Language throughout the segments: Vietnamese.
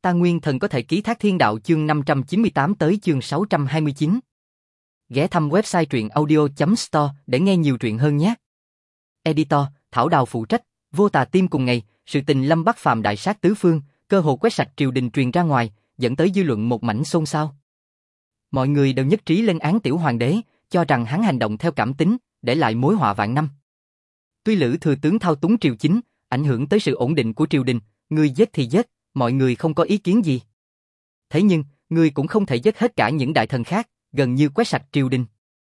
Ta nguyên thần có thể ký thác thiên đạo chương 598 tới chương 629. Ghé thăm website truyện audio.store để nghe nhiều truyện hơn nhé. Editor, Thảo Đào phụ trách, vô tà tim cùng ngày, sự tình Lâm Bắc Phàm đại sát tứ phương, cơ hồ quét sạch triều đình truyền ra ngoài, dẫn tới dư luận một mảnh xôn xao. Mọi người đều nhất trí lên án tiểu hoàng đế, cho rằng hắn hành động theo cảm tính, để lại mối họa vạn năm. Tuy Lữ thừa tướng thao túng triều chính, ảnh hưởng tới sự ổn định của triều đình, người giết thì giết, mọi người không có ý kiến gì. Thế nhưng, người cũng không thể giết hết cả những đại thần khác, gần như quét sạch triều đình.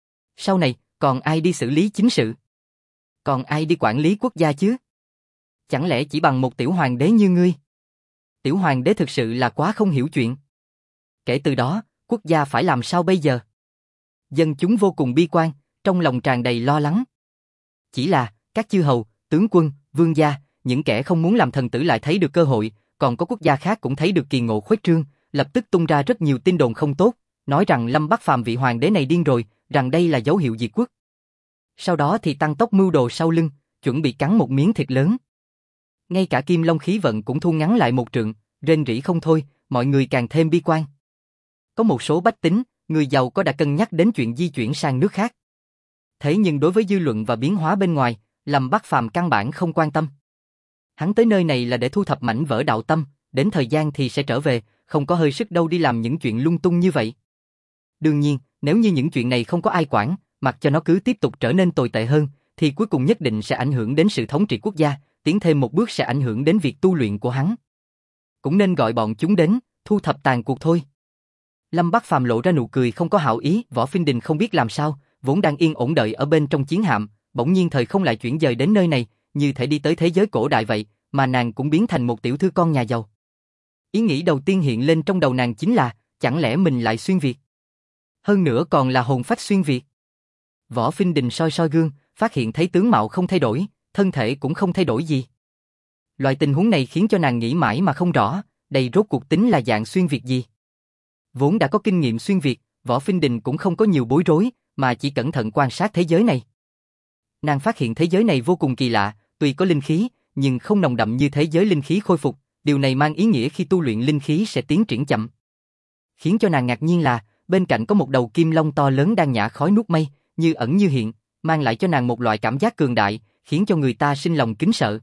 Sau này, còn ai đi xử lý chính sự? Còn ai đi quản lý quốc gia chứ? Chẳng lẽ chỉ bằng một tiểu hoàng đế như ngươi? Tiểu hoàng đế thực sự là quá không hiểu chuyện. Kể từ đó, quốc gia phải làm sao bây giờ? Dân chúng vô cùng bi quan, trong lòng tràn đầy lo lắng. Chỉ là, các chư hầu, tướng quân, vương gia, những kẻ không muốn làm thần tử lại thấy được cơ hội, còn có quốc gia khác cũng thấy được kỳ ngộ khuếch trương, lập tức tung ra rất nhiều tin đồn không tốt, nói rằng Lâm Bắc Phàm vị hoàng đế này điên rồi, rằng đây là dấu hiệu diệt quốc. Sau đó thì tăng tốc mưu đồ sau lưng, chuẩn bị cắn một miếng thịt lớn. Ngay cả Kim Long khí vận cũng thu ngắn lại một trượng, rên rỉ không thôi, mọi người càng thêm bi quan. Có một số bách tính, người giàu có đã cân nhắc đến chuyện di chuyển sang nước khác. Thế nhưng đối với dư luận và biến hóa bên ngoài, Lâm Bắc Phàm căn bản không quan tâm. Hắn tới nơi này là để thu thập mảnh vỡ đạo tâm, đến thời gian thì sẽ trở về, không có hơi sức đâu đi làm những chuyện lung tung như vậy. Đương nhiên, nếu như những chuyện này không có ai quản, mặc cho nó cứ tiếp tục trở nên tồi tệ hơn, thì cuối cùng nhất định sẽ ảnh hưởng đến sự thống trị quốc gia, tiến thêm một bước sẽ ảnh hưởng đến việc tu luyện của hắn. Cũng nên gọi bọn chúng đến, thu thập tàn cuộc thôi. Lâm Bắc Phàm lộ ra nụ cười không có hảo ý, Võ Phiên Đình không biết làm sao, vốn đang yên ổn đợi ở bên trong chiến hạm, bỗng nhiên thời không lại chuyển dời đến nơi này, như thể đi tới thế giới cổ đại vậy, mà nàng cũng biến thành một tiểu thư con nhà giàu. Ý nghĩ đầu tiên hiện lên trong đầu nàng chính là, chẳng lẽ mình lại xuyên Việt? Hơn nữa còn là hồn phách xuyên Việt. Võ Phiên Đình soi soi gương, phát hiện thấy tướng mạo không thay đổi, thân thể cũng không thay đổi gì. Loại tình huống này khiến cho nàng nghĩ mãi mà không rõ, đây rốt cuộc tính là dạng xuyên Việt gì? Vốn đã có kinh nghiệm xuyên Việt, Võ Phiên Đình cũng không có nhiều bối rối, mà chỉ cẩn thận quan sát thế giới này. Nàng phát hiện thế giới này vô cùng kỳ lạ, tuy có linh khí, nhưng không nồng đậm như thế giới linh khí khôi phục, điều này mang ý nghĩa khi tu luyện linh khí sẽ tiến triển chậm. Khiến cho nàng ngạc nhiên là, bên cạnh có một đầu kim long to lớn đang nhả khói nuốt mây, như ẩn như hiện, mang lại cho nàng một loại cảm giác cường đại, khiến cho người ta sinh lòng kính sợ.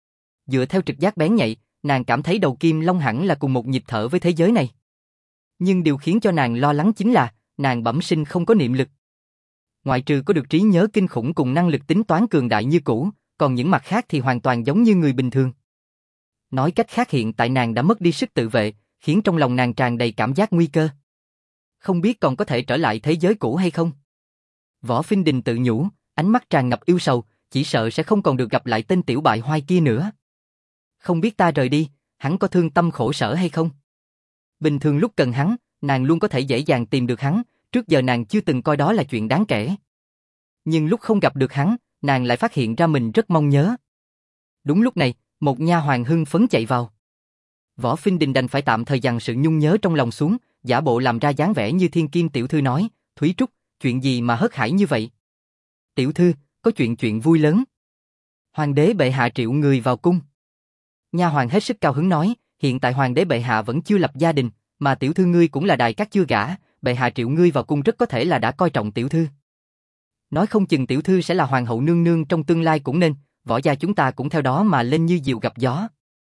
Dựa theo trực giác bén nhạy, nàng cảm thấy đầu kim long hẳn là cùng một nhịp thở với thế giới này. Nhưng điều khiến cho nàng lo lắng chính là, nàng bẩm sinh không có niệm lực. Ngoại trừ có được trí nhớ kinh khủng cùng năng lực tính toán cường đại như cũ, còn những mặt khác thì hoàn toàn giống như người bình thường. Nói cách khác hiện tại nàng đã mất đi sức tự vệ, khiến trong lòng nàng tràn đầy cảm giác nguy cơ. Không biết còn có thể trở lại thế giới cũ hay không? Võ Phiên Đình tự nhủ, ánh mắt tràn ngập yêu sầu, chỉ sợ sẽ không còn được gặp lại tên tiểu bại hoai kia nữa. Không biết ta rời đi, hắn có thương tâm khổ sở hay không? Bình thường lúc cần hắn, nàng luôn có thể dễ dàng tìm được hắn, trước giờ nàng chưa từng coi đó là chuyện đáng kể. Nhưng lúc không gặp được hắn, nàng lại phát hiện ra mình rất mong nhớ. Đúng lúc này, một nha hoàn hưng phấn chạy vào. Võ Phiên Đình đành phải tạm thời dằn sự nhung nhớ trong lòng xuống, giả bộ làm ra dáng vẻ như thiên kim tiểu thư nói, Thúy Trúc, chuyện gì mà hớt hải như vậy? Tiểu thư, có chuyện vui lớn. Hoàng đế bệ hạ triệu người vào cung. Nha hoàn hết sức cao hứng nói, hiện tại hoàng đế bệ hạ vẫn chưa lập gia đình, mà tiểu thư ngươi cũng là đài cát chưa gả, bệ hạ triệu ngươi vào cung rất có thể là đã coi trọng tiểu thư. Nói không chừng tiểu thư sẽ là hoàng hậu nương nương trong tương lai cũng nên, võ gia chúng ta cũng theo đó mà lên như diều gặp gió.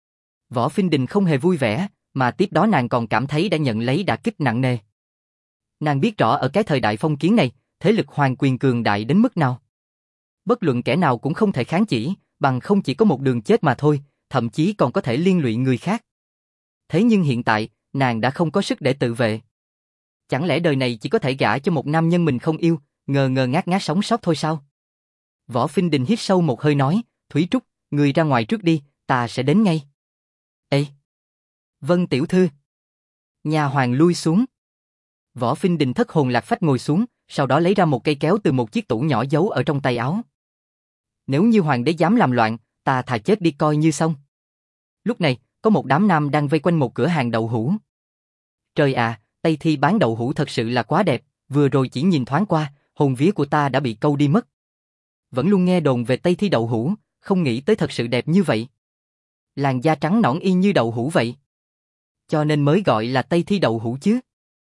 Võ Phiên Đình không hề vui vẻ, mà tiếp đó nàng còn cảm thấy đã nhận lấy đả kích nặng nề. Nàng biết rõ ở cái thời đại phong kiến này, thế lực hoàng quyền cường đại đến mức nào. Bất luận kẻ nào cũng không thể kháng chỉ, bằng không chỉ có một đường chết mà thôi, thậm chí còn có thể liên lụy người khác. Thế nhưng hiện tại, nàng đã không có sức để tự vệ. Chẳng lẽ đời này chỉ có thể gả cho một nam nhân mình không yêu, ngờ ngác ngác sống sót thôi sao? Võ Phiên Đình hít sâu một hơi nói, Thúy Trúc, người ra ngoài trước đi, ta sẽ đến ngay. Ê! Vâng tiểu thư. Nhà hoàng lui xuống. Võ Phiên Đình thất hồn lạc phách ngồi xuống, sau đó lấy ra một cây kéo từ một chiếc tủ nhỏ giấu ở trong tay áo. Nếu như hoàng đế dám làm loạn, ta thà chết đi coi như xong. Lúc này, có một đám nam đang vây quanh một cửa hàng đậu hũ. Trời à, Tây Thi bán đậu hũ thật sự là quá đẹp, vừa rồi chỉ nhìn thoáng qua, hồn vía của ta đã bị câu đi mất. Vẫn luôn nghe đồn về Tây Thi đậu hũ, không nghĩ tới thật sự đẹp như vậy. Làn da trắng nõn y như đậu hũ vậy. cho nên mới gọi là Tây Thi Đậu Hũ chứ.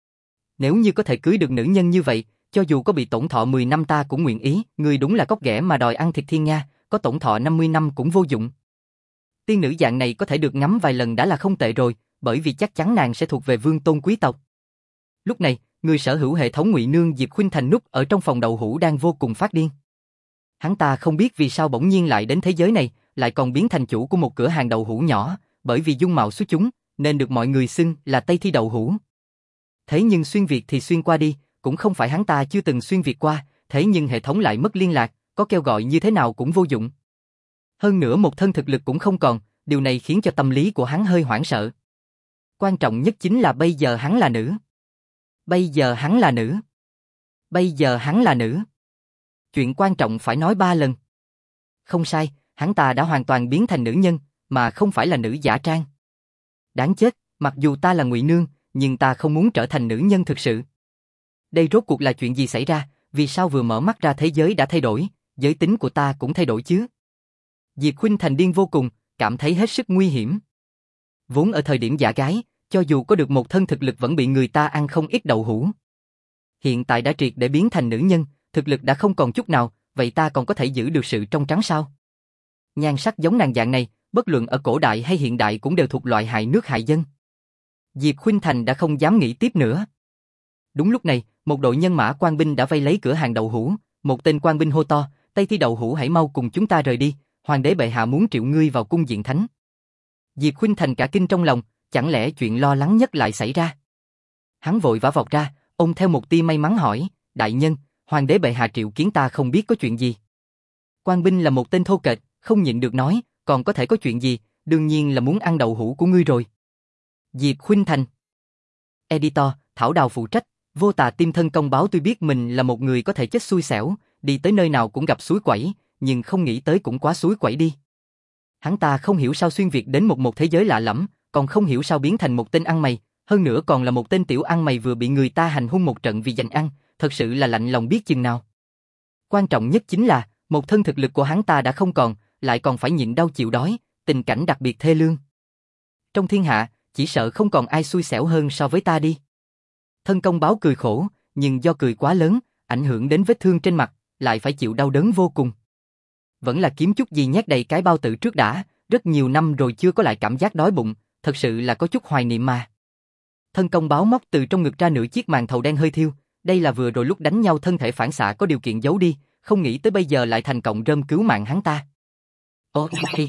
Nếu như có thể cưới được nữ nhân như vậy, cho dù có bị tổn thọ 10 năm ta cũng nguyện ý, ngươi đúng là cóc ghẻ mà đòi ăn thịt thiên nga, có tổn thọ 50 năm cũng vô dụng. Tiên nữ dạng này có thể được ngắm vài lần đã là không tệ rồi, bởi vì chắc chắn nàng sẽ thuộc về vương tôn quý tộc. Lúc này, người sở hữu hệ thống ngụy nương Diệp Khuynh Thành núp ở trong phòng đậu hũ đang vô cùng phát điên. Hắn ta không biết vì sao bỗng nhiên lại đến thế giới này, lại còn biến thành chủ của một cửa hàng đậu hũ nhỏ, bởi vì dung mạo xuất chúng, nên được mọi người xưng là Tây Thi Đậu Hũ. Thế nhưng xuyên Việt thì xuyên qua đi, cũng không phải hắn ta chưa từng xuyên Việt qua, thế nhưng hệ thống lại mất liên lạc, có kêu gọi như thế nào cũng vô dụng. Hơn nữa một thân thực lực cũng không còn, điều này khiến cho tâm lý của hắn hơi hoảng sợ. Quan trọng nhất chính là bây giờ hắn là nữ. Bây giờ hắn là nữ. Bây giờ hắn là nữ. Chuyện quan trọng phải nói 3 lần. Không sai, hắn ta đã hoàn toàn biến thành nữ nhân, mà không phải là nữ giả trang. Đáng chết, mặc dù ta là ngụy nương, nhưng ta không muốn trở thành nữ nhân thực sự. Đây rốt cuộc là chuyện gì xảy ra, vì sao vừa mở mắt ra thế giới đã thay đổi, giới tính của ta cũng thay đổi chứ? Diệp Khuynh Thành điên vô cùng, cảm thấy hết sức nguy hiểm. Vốn ở thời điểm giả gái, cho dù có được một thân thực lực vẫn bị người ta ăn không ít đậu hũ. Hiện tại đã triệt để biến thành nữ nhân, thực lực đã không còn chút nào, vậy ta còn có thể giữ được sự trong trắng sao? Nhan sắc giống nàng dạng này, bất luận ở cổ đại hay hiện đại cũng đều thuộc loại hại nước hại dân. Diệp Khuynh Thành đã không dám nghĩ tiếp nữa. Đúng lúc này, một đội nhân mã quan binh đã vây lấy cửa hàng đậu hũ, một tên quan binh hô to, Tây Thi Đậu Hũ hãy mau cùng chúng ta rời đi, hoàng đế bệ hạ muốn triệu ngươi vào cung diện thánh. Diệp Khuynh Thành cả kinh trong lòng, chẳng lẽ chuyện lo lắng nhất lại xảy ra? Hắn vội vã vọt ra, ôm theo một tia may mắn hỏi, đại nhân, hoàng đế bệ hạ triệu kiến ta không biết có chuyện gì. Quan binh là một tên thô kệch, không nhịn được nói, còn có thể có chuyện gì, đương nhiên là muốn ăn đậu hũ của ngươi rồi. Diệp Khuynh Thành. Editor, Thảo Đào phụ trách, Vô Tà Tim Thân công báo tuy biết mình là một người có thể chết xui xẻo, đi tới nơi nào cũng gặp suối quẩy, nhưng không nghĩ tới cũng quá suối quẩy đi. Hắn ta không hiểu sao xuyên việt đến một thế giới lạ lẫm, còn không hiểu sao biến thành một tên ăn mày, hơn nữa còn là một tên tiểu ăn mày vừa bị người ta hành hung một trận vì giành ăn, thật sự là lạnh lòng biết chừng nào. Quan trọng nhất chính là, một thân thực lực của hắn ta đã không còn, lại còn phải nhịn đau chịu đói, tình cảnh đặc biệt thê lương. Trong thiên hạ, chỉ sợ không còn ai xui xẻo hơn so với ta đi. Thân công báo cười khổ, nhưng do cười quá lớn, ảnh hưởng đến vết thương trên mặt, lại phải chịu đau đớn vô cùng. Vẫn là kiếm chút gì nhét đầy cái bao tử trước đã, rất nhiều năm rồi chưa có lại cảm giác đói bụng, thật sự là có chút hoài niệm mà. Thân công báo móc từ trong ngực ra nửa chiếc màn thầu đen hơi thiêu, đây là vừa rồi lúc đánh nhau thân thể phản xạ có điều kiện giấu đi, không nghĩ tới bây giờ lại thành cọng rơm cứu mạng hắn ta. Ok,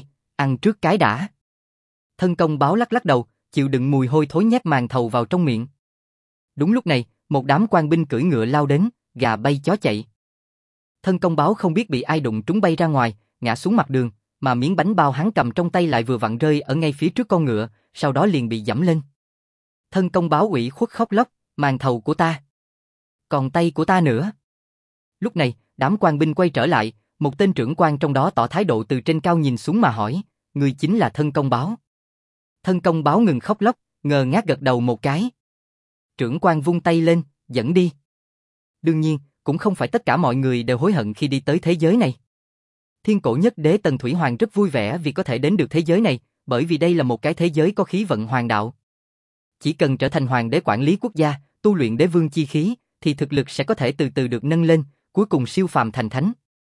ăn trước cái đã. Thân công báo lắc lắc đầu, chịu đựng mùi hôi thối nhét màn thầu vào trong miệng. Đúng lúc này, một đám quan binh cưỡi ngựa lao đến, gà bay chó chạy. Thân công báo không biết bị ai đụng trúng bay ra ngoài, ngã xuống mặt đường, mà miếng bánh bao hắn cầm trong tay lại vừa vặn rơi ở ngay phía trước con ngựa, sau đó liền bị giẫm lên. Thân công báo ủy khuất khóc lóc, màn thầu của ta. Còn tay của ta nữa. Lúc này, đám quan binh quay trở lại, một tên trưởng quan trong đó tỏ thái độ từ trên cao nhìn xuống mà hỏi, người chính là thân công báo. Thân công báo ngừng khóc lóc, ngơ ngác gật đầu một cái. Trưởng quan vung tay lên, dẫn đi. Đương nhiên, cũng không phải tất cả mọi người đều hối hận khi đi tới thế giới này. Thiên cổ nhất đế Tần Thủy Hoàng rất vui vẻ vì có thể đến được thế giới này, bởi vì đây là một cái thế giới có khí vận hoàng đạo. Chỉ cần trở thành hoàng đế quản lý quốc gia, tu luyện đế vương chi khí, thì thực lực sẽ có thể từ từ được nâng lên, cuối cùng siêu phàm thành thánh.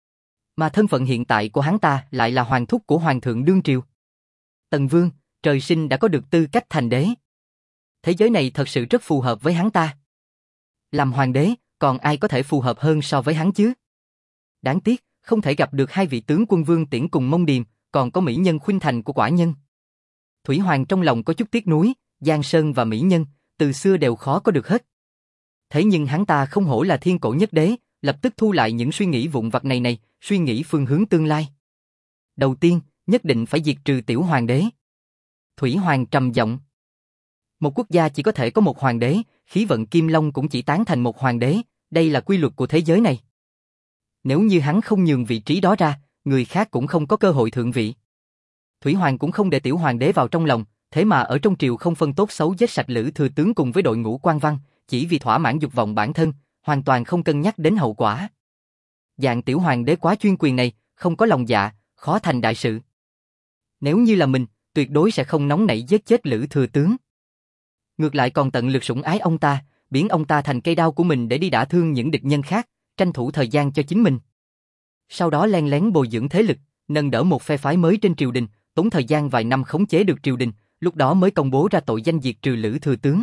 Mà thân phận hiện tại của hắn ta lại là hoàng thúc của hoàng thượng đương triều. Tần Vương, trời sinh đã có được tư cách thành đế. Thế giới này thật sự rất phù hợp với hắn ta. Làm hoàng đế, còn ai có thể phù hợp hơn so với hắn chứ? Đáng tiếc, không thể gặp được hai vị tướng quân Vương Tiễn cùng Mông Điềm, còn có mỹ nhân Khuynh Thành của quả nhân. Thủy Hoàng trong lòng có chút tiếc nuối, Giang Sơn và mỹ nhân, từ xưa đều khó có được hết. Thế nhưng hắn ta không hổ là thiên cổ nhất đế, lập tức thu lại những suy nghĩ vụn vặt này, suy nghĩ phương hướng tương lai. Đầu tiên, nhất định phải diệt trừ tiểu hoàng đế. Thủy Hoàng trầm giọng. Một quốc gia chỉ có thể có một hoàng đế, khí vận Kim Long cũng chỉ tán thành một hoàng đế, đây là quy luật của thế giới này. Nếu như hắn không nhường vị trí đó ra, người khác cũng không có cơ hội thượng vị. Thủy Hoàng cũng không để tiểu hoàng đế vào trong lòng, thế mà ở trong triều không phân tốt xấu giết sạch Lữ thừa tướng cùng với đội ngũ quan văn, chỉ vì thỏa mãn dục vọng bản thân, hoàn toàn không cân nhắc đến hậu quả. Dạng tiểu hoàng đế quá chuyên quyền này, không có lòng dạ, khó thành đại sự. Nếu như là mình, tuyệt đối sẽ không nóng nảy giết chết Lữ thừa tướng. Ngược lại còn tận lực sủng ái ông ta, biến ông ta thành cây đao của mình để đi đả thương những địch nhân khác, tranh thủ thời gian cho chính mình. Sau đó len lén bồi dưỡng thế lực, nâng đỡ một phe phái mới trên triều đình, tốn thời gian vài năm khống chế được triều đình, lúc đó mới công bố ra tội danh diệt trừ Lữ thừa tướng.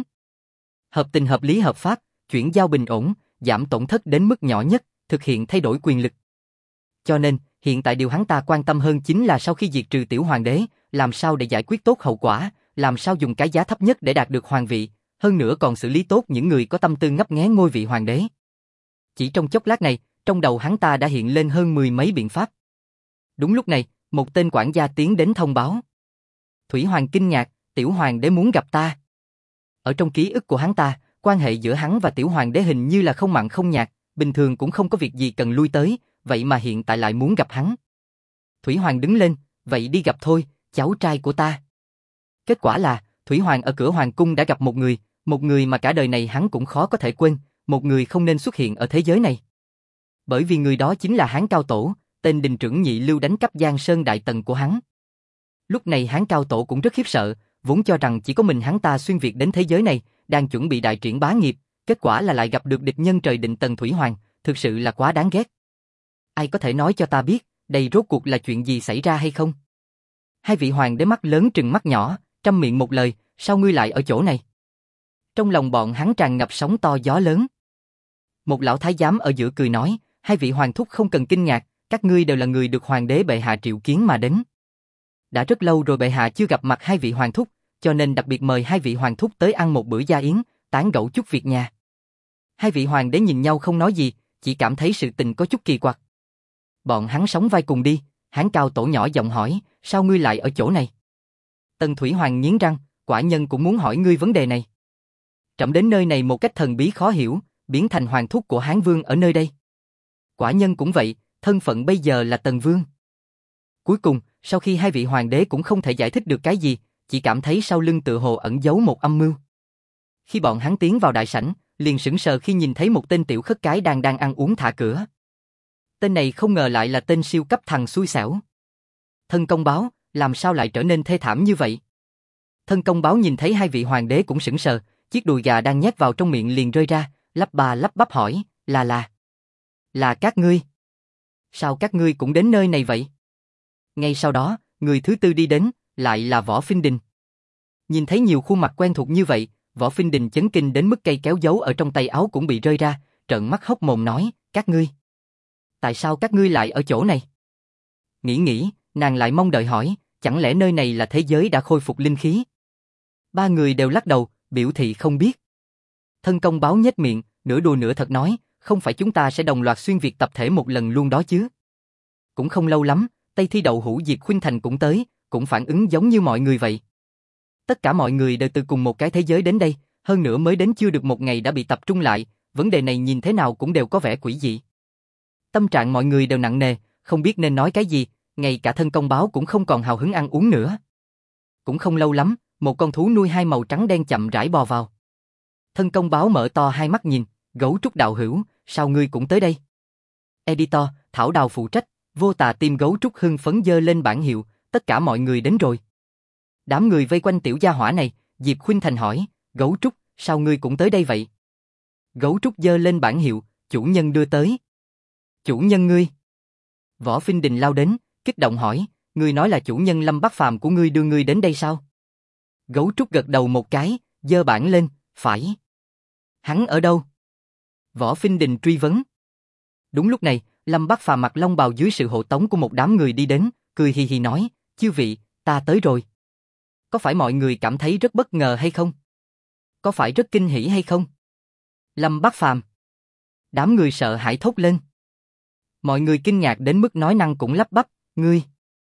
Hợp tình hợp lý hợp pháp, chuyển giao bình ổn, giảm tổn thất đến mức nhỏ nhất, thực hiện thay đổi quyền lực. Cho nên, hiện tại điều hắn ta quan tâm hơn chính là sau khi diệt trừ tiểu hoàng đế, làm sao để giải quyết tốt hậu quả, làm sao dùng cái giá thấp nhất để đạt được hoàng vị, hơn nữa còn xử lý tốt những người có tâm tư ngấp nghé ngôi vị hoàng đế. Chỉ trong chốc lát này, trong đầu hắn ta đã hiện lên hơn 10 mấy biện pháp. Đúng lúc này, một tên quản gia tiến đến thông báo. Thủy Hoàng kinh ngạc, tiểu hoàng đế muốn gặp ta. Ở trong ký ức của hắn ta, quan hệ giữa hắn và tiểu hoàng đế hình như là không mặn không nhạt, bình thường cũng không có việc gì cần lui tới, vậy mà hiện tại lại muốn gặp hắn. Thủy Hoàng đứng lên, vậy đi gặp thôi, cháu trai của ta. Kết quả là, Thủy Hoàng ở cửa hoàng cung đã gặp một người mà cả đời này hắn cũng khó có thể quên, một người không nên xuất hiện ở thế giới này. Bởi vì người đó chính là Hán Cao Tổ, tên đình trưởng nhị lưu đánh cắp Giang Sơn Đại Tần của hắn. Lúc này Hán Cao Tổ cũng rất khiếp sợ, vốn cho rằng chỉ có mình hắn ta xuyên việt đến thế giới này, đang chuẩn bị đại triển bá nghiệp, kết quả là lại gặp được địch nhân trời định Tần Thủy Hoàng, thực sự là quá đáng ghét. Ai có thể nói cho ta biết, đây rốt cuộc là chuyện gì xảy ra hay không? Hai vị hoàng đế mắt lớn trừng mắt nhỏ, trăm miệng một lời, sao ngươi lại ở chỗ này? Trong lòng bọn hắn tràn ngập sóng to gió lớn. Một lão thái giám ở giữa cười nói, hai vị hoàng thúc không cần kinh ngạc, các ngươi đều là người được hoàng đế bệ hạ triệu kiến mà đến. Đã rất lâu rồi bệ hạ chưa gặp mặt hai vị hoàng thúc, cho nên đặc biệt mời hai vị hoàng thúc tới ăn một bữa gia yến, tán gẫu chút việc nhà. Hai vị hoàng đế nhìn nhau không nói gì, chỉ cảm thấy sự tình có chút kỳ quặc. Bọn hắn sóng vai cùng đi, Hán Cao Tổ nhỏ giọng hỏi, sao ngươi lại ở chỗ này? Tần Thủy Hoàng nghiến răng, quả nhân cũng muốn hỏi ngươi vấn đề này. Trẫm đến nơi này một cách thần bí khó hiểu, biến thành hoàng thúc của Hán Vương ở nơi đây. Quả nhân cũng vậy, thân phận bây giờ là Tần Vương. Cuối cùng, sau khi hai vị hoàng đế cũng không thể giải thích được cái gì, chỉ cảm thấy sau lưng tựa hồ ẩn giấu một âm mưu. Khi bọn hắn tiến vào đại sảnh, liền sững sờ khi nhìn thấy một tên tiểu khất cái đang ăn uống thả cửa. Tên này không ngờ lại là tên siêu cấp thằng xui xẻo. Thân công báo, làm sao lại trở nên thê thảm như vậy? Thân công báo nhìn thấy hai vị hoàng đế cũng sững sờ, chiếc đùi gà đang nhét vào trong miệng liền rơi ra, lắp ba lắp bắp hỏi, là các ngươi? Sao các ngươi cũng đến nơi này vậy? Ngay sau đó, người thứ tư đi đến, lại là Võ Phinh Đình. Nhìn thấy nhiều khuôn mặt quen thuộc như vậy, Võ Phinh Đình chấn kinh đến mức cây kéo dấu ở trong tay áo cũng bị rơi ra, trợn mắt hốc mồm nói, các ngươi. Tại sao các ngươi lại ở chỗ này? Nghĩ, nàng lại mong đợi hỏi, chẳng lẽ nơi này là thế giới đã khôi phục linh khí? Ba người đều lắc đầu, biểu thị không biết. Thân công báo nhếch miệng, nửa đùa nửa thật nói, không phải chúng ta sẽ đồng loạt xuyên việt tập thể một lần luôn đó chứ? Cũng không lâu lắm, Tây Thi Đậu Hữu Diệp Khuynh Thành cũng tới, cũng phản ứng giống như mọi người vậy. Tất cả mọi người đều từ cùng một cái thế giới đến đây, hơn nữa mới đến chưa được một ngày đã bị tập trung lại, vấn đề này nhìn thế nào cũng đều có vẻ quỷ dị. Tâm trạng mọi người đều nặng nề, không biết nên nói cái gì, ngay cả thân công báo cũng không còn hào hứng ăn uống nữa. Cũng không lâu lắm, một con thú nuôi hai màu trắng đen chậm rãi bò vào. Thân công báo mở to hai mắt nhìn, Gấu Trúc đạo hữu, sao ngươi cũng tới đây? Editor, Thảo Đào phụ trách, Vô Tà Tim Gấu Trúc hưng phấn giơ lên bảng hiệu, tất cả mọi người đến rồi. Đám người vây quanh tiểu gia hỏa này, Diệp Khuynh Thành hỏi, Gấu Trúc, sao ngươi cũng tới đây vậy? Gấu Trúc giơ lên bảng hiệu, chủ nhân đưa tới. Chủ nhân ngươi? Võ Phinh Đình lao đến, kích động hỏi, ngươi nói là chủ nhân Lâm Bắc Phàm của ngươi đưa ngươi đến đây sao? Gấu Trúc gật đầu một cái, giơ bảng lên, phải. Hắn ở đâu? Võ Phinh Đình truy vấn. Đúng lúc này, Lâm Bắc Phàm mặc long bào dưới sự hộ tống của một đám người đi đến, cười hì hì nói, chư vị, ta tới rồi. Có phải mọi người cảm thấy rất bất ngờ hay không? Có phải rất kinh hỉ hay không? Lâm Bắc Phàm. Đám người sợ hãi thốt lên. Mọi người kinh ngạc đến mức nói năng cũng lắp bắp, ngươi.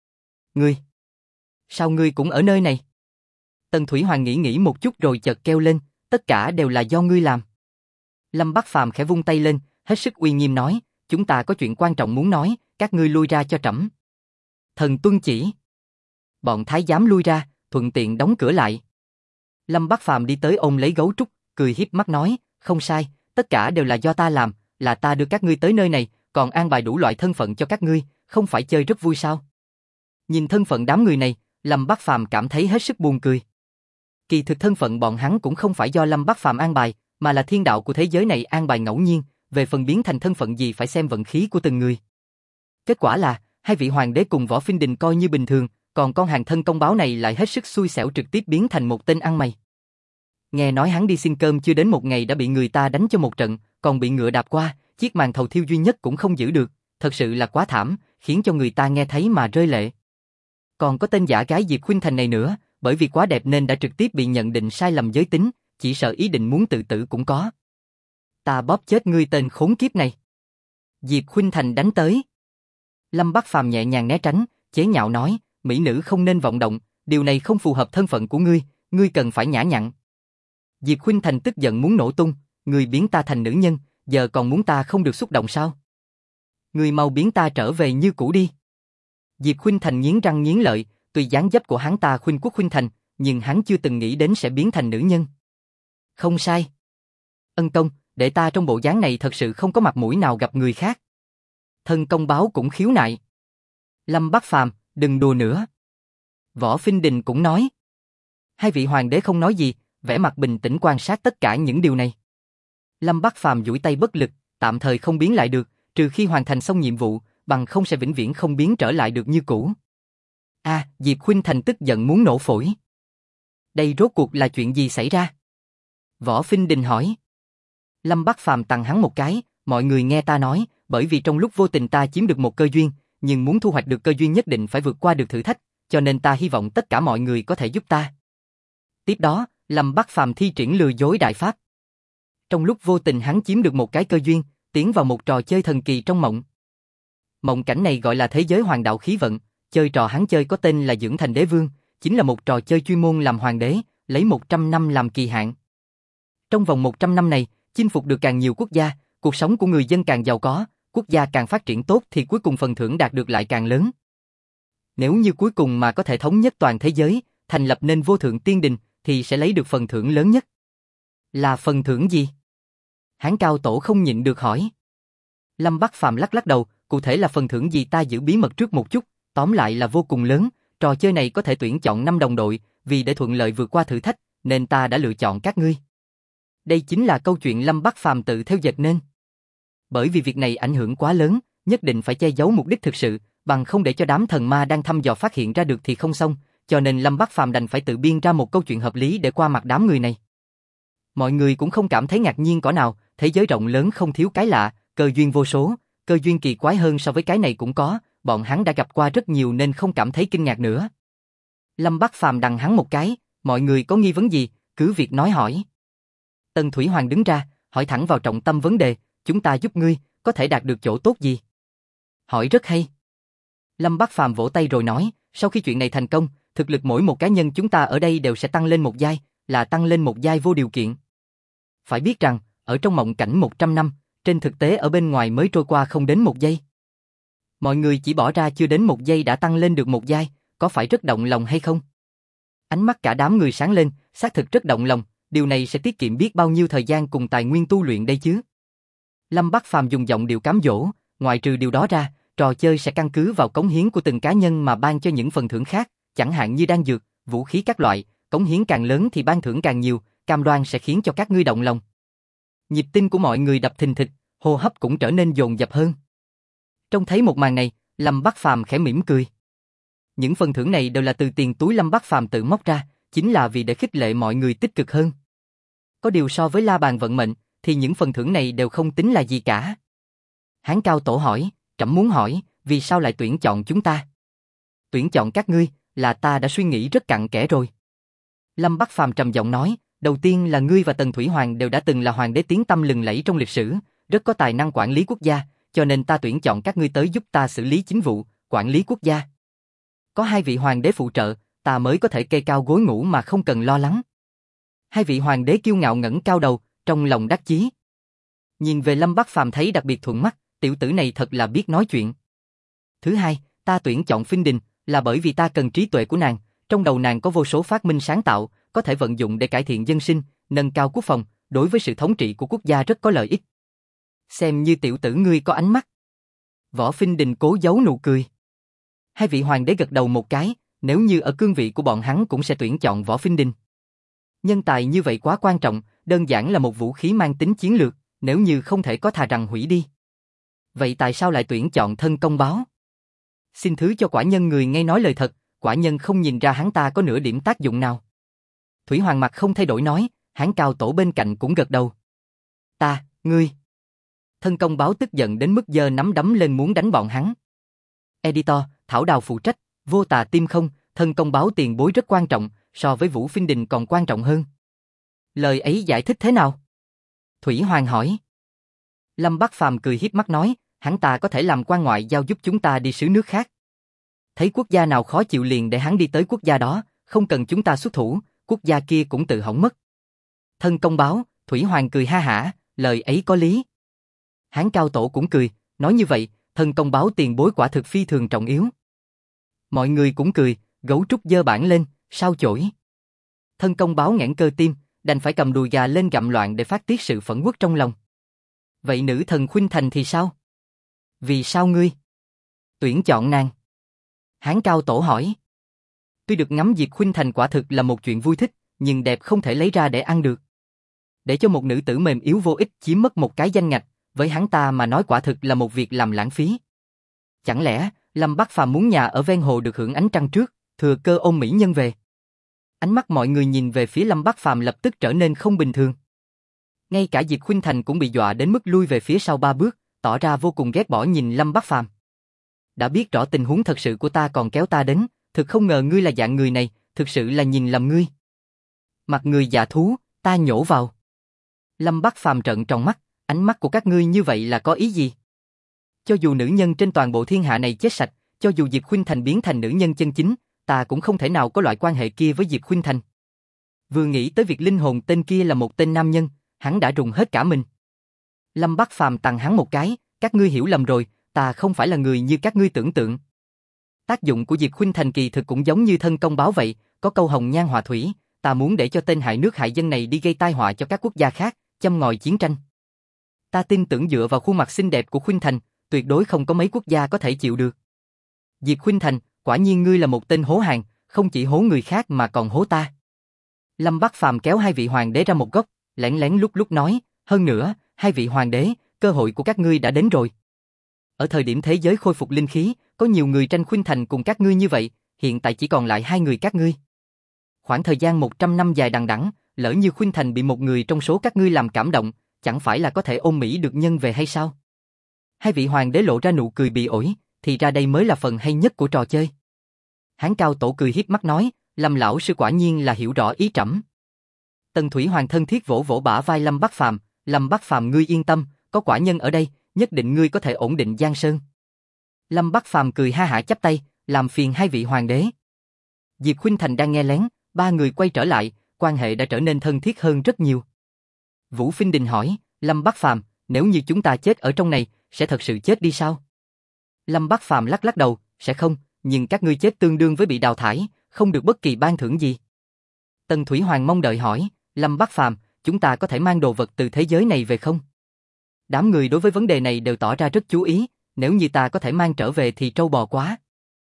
Sao ngươi cũng ở nơi này? Tần Thủy Hoàng nghĩ một chút rồi chợt kêu lên, tất cả đều là do ngươi làm. Lâm Bắc Phàm khẽ vung tay lên, hết sức uy nghiêm nói, chúng ta có chuyện quan trọng muốn nói, các ngươi lui ra cho trẫm. Thần tuân chỉ. Bọn thái giám lui ra, thuận tiện đóng cửa lại. Lâm Bắc Phàm đi tới ôm lấy Gấu Trúc, cười hiếp mắt nói, không sai, tất cả đều là do ta làm, là ta đưa các ngươi tới nơi này, còn an bài đủ loại thân phận cho các ngươi, không phải chơi rất vui sao? Nhìn thân phận đám người này, Lâm Bắc Phàm cảm thấy hết sức buồn cười. Kỳ thực thân phận bọn hắn cũng không phải do Lâm Bắc Phàm an bài, mà là thiên đạo của thế giới này an bài ngẫu nhiên, về phần biến thành thân phận gì phải xem vận khí của từng người. Kết quả là, hai vị hoàng đế cùng Võ Phinh Đình coi như bình thường, còn con hàng thân công báo này lại hết sức xui xẻo trực tiếp biến thành một tên ăn mày. Nghe nói hắn đi xin cơm chưa đến một ngày đã bị người ta đánh cho một trận, còn bị ngựa đạp qua, chiếc màn thầu thiêu duy nhất cũng không giữ được, thật sự là quá thảm, khiến cho người ta nghe thấy mà rơi lệ. Còn có tên giả gái Diệp Khuynh Thành này nữa, bởi vì quá đẹp nên đã trực tiếp bị nhận định sai lầm giới tính, chỉ sợ ý định muốn tự tử cũng có. Ta bóp chết ngươi tên khốn kiếp này. Diệp Khuynh Thành đánh tới. Lâm Bắc Phàm nhẹ nhàng né tránh, chế nhạo nói, mỹ nữ không nên vọng động, điều này không phù hợp thân phận của ngươi, ngươi cần phải nhã nhặn. Diệp Khuynh Thành tức giận muốn nổ tung, ngươi biến ta thành nữ nhân, giờ còn muốn ta không được xúc động sao? Ngươi mau biến ta trở về như cũ đi. Diệp Khuynh Thành nghiến răng nghiến lợi, tuy dáng dấp của hắn ta khuynh quốc khuynh thành, nhưng hắn chưa từng nghĩ đến sẽ biến thành nữ nhân. Không sai. Ân công, để ta trong bộ dáng này thật sự không có mặt mũi nào gặp người khác. Thân công báo cũng khiếu nại. Lâm Bắc Phàm, đừng đùa nữa. Võ Phinh Đình cũng nói. Hai vị hoàng đế không nói gì, vẻ mặt bình tĩnh quan sát tất cả những điều này. Lâm Bắc Phàm duỗi tay bất lực, tạm thời không biến lại được, trừ khi hoàn thành xong nhiệm vụ, bằng không sẽ vĩnh viễn không biến trở lại được như cũ. Diệp Khuynh Thành tức giận muốn nổ phổi. Đây rốt cuộc là chuyện gì xảy ra? Võ Phinh Đình hỏi. Lâm Bắc Phàm tặng hắn một cái, mọi người nghe ta nói, bởi vì trong lúc vô tình ta chiếm được một cơ duyên, nhưng muốn thu hoạch được cơ duyên nhất định phải vượt qua được thử thách, cho nên ta hy vọng tất cả mọi người có thể giúp ta. Tiếp đó, Lâm Bắc Phàm thi triển lừa dối đại pháp. Trong lúc vô tình hắn chiếm được một cái cơ duyên, tiến vào một trò chơi thần kỳ trong mộng. Mộng cảnh này gọi là thế giới hoàng đạo khí vận, chơi trò hắn chơi có tên là Dưỡng Thành Đế Vương, chính là một trò chơi chuyên môn làm hoàng đế, lấy 100 năm làm kỳ hạn. Trong vòng 100 năm này, chinh phục được càng nhiều quốc gia, cuộc sống của người dân càng giàu có, quốc gia càng phát triển tốt thì cuối cùng phần thưởng đạt được lại càng lớn. Nếu như cuối cùng mà có thể thống nhất toàn thế giới, thành lập nên vô thượng tiên đình, thì sẽ lấy được phần thưởng lớn nhất. Là phần thưởng gì? Hán Cao Tổ không nhịn được hỏi. Lâm Bắc Phàm lắc lắc đầu, cụ thể là phần thưởng gì ta giữ bí mật trước một chút, tóm lại là vô cùng lớn, trò chơi này có thể tuyển chọn 5 đồng đội, vì để thuận lợi vượt qua thử thách, nên ta đã lựa chọn các ngươi. Đây chính là câu chuyện Lâm Bắc Phàm tự theo dệt nên. Bởi vì việc này ảnh hưởng quá lớn, nhất định phải che giấu mục đích thực sự, bằng không để cho đám thần ma đang thăm dò phát hiện ra được thì không xong, cho nên Lâm Bắc Phàm đành phải tự biên ra một câu chuyện hợp lý để qua mặt đám người này. Mọi người cũng không cảm thấy ngạc nhiên cỡ nào, thế giới rộng lớn không thiếu cái lạ, cơ duyên vô số, cơ duyên kỳ quái hơn so với cái này cũng có, bọn hắn đã gặp qua rất nhiều nên không cảm thấy kinh ngạc nữa. Lâm Bắc Phàm đằng hắn một cái, mọi người có nghi vấn gì, cứ việc nói hỏi. Tần Thủy Hoàng đứng ra, hỏi thẳng vào trọng tâm vấn đề, chúng ta giúp ngươi, có thể đạt được chỗ tốt gì? Hỏi rất hay. Lâm Bắc Phàm vỗ tay rồi nói, sau khi chuyện này thành công, thực lực mỗi một cá nhân chúng ta ở đây đều sẽ tăng lên một giai, là tăng lên một giai vô điều kiện. Phải biết rằng, ở trong mộng cảnh 100 năm, trên thực tế ở bên ngoài mới trôi qua không đến một giây. Mọi người chỉ bỏ ra chưa đến một giây đã tăng lên được một giai, có phải rất động lòng hay không? Ánh mắt cả đám người sáng lên, xác thực rất động lòng, điều này sẽ tiết kiệm biết bao nhiêu thời gian cùng tài nguyên tu luyện đây chứ. Lâm Bắc Phàm dùng giọng điệu cám dỗ, ngoại trừ điều đó ra, trò chơi sẽ căn cứ vào cống hiến của từng cá nhân mà ban cho những phần thưởng khác, chẳng hạn như đan dược, vũ khí các loại, cống hiến càng lớn thì ban thưởng càng nhiều, cam đoan sẽ khiến cho các ngươi động lòng. Nhịp tim của mọi người đập thình thịch, hô hấp cũng trở nên dồn dập hơn. Trông thấy một màn này, Lâm Bắc Phàm khẽ mỉm cười. Những phần thưởng này đều là từ tiền túi Lâm Bắc Phàm tự móc ra, chính là vì để khích lệ mọi người tích cực hơn. Có điều so với la bàn vận mệnh, thì những phần thưởng này đều không tính là gì cả. Hán Cao Tổ hỏi, trẫm muốn hỏi, vì sao lại tuyển chọn chúng ta? Tuyển chọn các ngươi, là ta đã suy nghĩ rất cặn kẽ rồi. Lâm Bắc Phàm trầm giọng nói, đầu tiên là ngươi và Tần Thủy Hoàng đều đã từng là hoàng đế tiếng tăm lừng lẫy trong lịch sử, rất có tài năng quản lý quốc gia, cho nên ta tuyển chọn các ngươi tới giúp ta xử lý chính vụ, quản lý quốc gia. Có hai vị hoàng đế phụ trợ, ta mới có thể kê cao gối ngủ mà không cần lo lắng. Hai vị hoàng đế kiêu ngạo ngẩng cao đầu, trong lòng đắc chí. Nhìn về Lâm Bắc Phàm thấy đặc biệt thuận mắt, tiểu tử này thật là biết nói chuyện. Thứ hai, ta tuyển chọn Phinh Đình, là bởi vì ta cần trí tuệ của nàng, trong đầu nàng có vô số phát minh sáng tạo, có thể vận dụng để cải thiện dân sinh, nâng cao quốc phòng, đối với sự thống trị của quốc gia rất có lợi ích. Xem như tiểu tử ngươi có ánh mắt. Võ Phinh Đình cố giấu nụ cười. Hai vị hoàng đế gật đầu một cái, nếu như ở cương vị của bọn hắn cũng sẽ tuyển chọn Võ Phinh Đình. Nhân tài như vậy quá quan trọng, đơn giản là một vũ khí mang tính chiến lược, nếu như không thể có thà rằng hủy đi. Vậy tại sao lại tuyển chọn thân công báo? Xin thứ cho quả nhân người ngay nói lời thật, quả nhân không nhìn ra hắn ta có nửa điểm tác dụng nào. Thủy Hoàng mặt không thay đổi nói, Hán Cao Tổ bên cạnh cũng gật đầu. Ngươi. Thân công báo tức giận đến mức giơ nắm đấm lên muốn đánh bọn hắn. Editor, Thảo Đào phụ trách, vô tà tim không, thân công báo tiền bối rất quan trọng, so với Vũ Phiên Đình còn quan trọng hơn. Lời ấy giải thích thế nào? Thủy Hoàng hỏi. Lâm Bắc Phàm cười hiếp mắt nói, hắn ta có thể làm quan ngoại giao giúp chúng ta đi xứ nước khác. Thấy quốc gia nào khó chịu liền để hắn đi tới quốc gia đó, không cần chúng ta xuất thủ, quốc gia kia cũng tự hỏng mất. Thân công báo, Thủy Hoàng cười ha hả, lời ấy có lý. Hán Cao Tổ cũng cười, nói như vậy, thân công báo tiền bối quả thực phi thường trọng yếu. Mọi người cũng cười, gấu trúc giơ bản lên, sao chổi. Thân công báo nghẽn cơ tim, đành phải cầm đùi gà lên gặm loạn để phát tiết sự phẫn uất trong lòng. Vậy nữ thần Khuynh Thành thì sao? Vì sao ngươi tuyển chọn nàng? Hán Cao Tổ hỏi. Tuy được ngắm Diệt Khuynh Thành quả thực là một chuyện vui thích, nhưng đẹp không thể lấy ra để ăn được. Để cho một nữ tử mềm yếu vô ích chiếm mất một cái danh ngạch, với hắn ta mà nói quả thực là một việc làm lãng phí. Chẳng lẽ, Lâm Bắc Phàm muốn nhà ở ven hồ được hưởng ánh trăng trước, thừa cơ ôm mỹ nhân về? Ánh mắt mọi người nhìn về phía Lâm Bắc Phàm lập tức trở nên không bình thường. Ngay cả Diệt Khuynh Thành cũng bị dọa đến mức lui về phía sau 3 bước, tỏ ra vô cùng ghét bỏ nhìn Lâm Bắc Phàm. Đã biết rõ tình huống thật sự của ta còn kéo ta đến, thực không ngờ ngươi là dạng người này, thực sự là nhìn lầm ngươi. Mặt người dạ thú, ta nhổ vào. Lâm Bắc Phàm trợn tròn mắt, ánh mắt của các ngươi như vậy là có ý gì? Cho dù nữ nhân trên toàn bộ thiên hạ này chết sạch, cho dù Diệp Khuynh Thành biến thành nữ nhân chân chính, ta cũng không thể nào có loại quan hệ kia với Diệp Khuynh Thành. Vừa nghĩ tới việc linh hồn tên kia là một tên nam nhân, hắn đã rùng hết cả mình. Lâm Bắc Phàm tằng hắn một cái, các ngươi hiểu lầm rồi, ta không phải là người như các ngươi tưởng tượng. Tác dụng của Diệp Khuynh Thành kỳ thực cũng giống như thân công báo vậy, có câu hồng nhan họa thủy, ta muốn để cho tên hại nước hại dân này đi gây tai họa cho các quốc gia khác, châm ngòi chiến tranh. Ta tin tưởng dựa vào khuôn mặt xinh đẹp của Khuynh Thành, tuyệt đối không có mấy quốc gia có thể chịu được. Diệp Khuynh Thành, quả nhiên ngươi là một tên hố hàng, không chỉ hố người khác mà còn hố ta. Lâm Bắc Phàm kéo hai vị hoàng đế ra một góc, lén lén lúc lúc nói, hơn nữa, hai vị hoàng đế, cơ hội của các ngươi đã đến rồi. Ở thời điểm thế giới khôi phục linh khí, có nhiều người tranh Khuynh Thành cùng các ngươi như vậy, hiện tại chỉ còn lại hai người các ngươi. Khoảng thời gian 100 năm dài đằng đẵng, lỡ như Khuynh Thành bị một người trong số các ngươi làm cảm động, chẳng phải là có thể ôm mỹ được nhân về hay sao? Hai vị hoàng đế lộ ra nụ cười bị ổi, thì ra đây mới là phần hay nhất của trò chơi. Hán Cao Tổ cười hiếp mắt nói, Lâm lão sư quả nhiên là hiểu rõ ý trẫm. Tần Thủy Hoàng thân thiết vỗ vỗ bả vai Lâm Bắc Phàm, Lâm Bắc Phàm ngươi yên tâm, có quả nhân ở đây, nhất định ngươi có thể ổn định Giang Sơn. Lâm Bắc Phàm cười ha hả chắp tay, làm phiền hai vị hoàng đế. Diệp Khuynh Thành đang nghe lén, ba người quay trở lại, quan hệ đã trở nên thân thiết hơn rất nhiều. Vũ Phiên Đình hỏi, Lâm Bắc Phàm, nếu như chúng ta chết ở trong này, sẽ thật sự chết đi sao? Lâm Bắc Phàm lắc lắc đầu, sẽ không, nhưng các ngươi chết tương đương với bị đào thải, không được bất kỳ ban thưởng gì. Tần Thủy Hoàng mong đợi hỏi, Lâm Bắc Phàm, chúng ta có thể mang đồ vật từ thế giới này về không? Đám người đối với vấn đề này đều tỏ ra rất chú ý, nếu như ta có thể mang trở về thì trâu bò quá.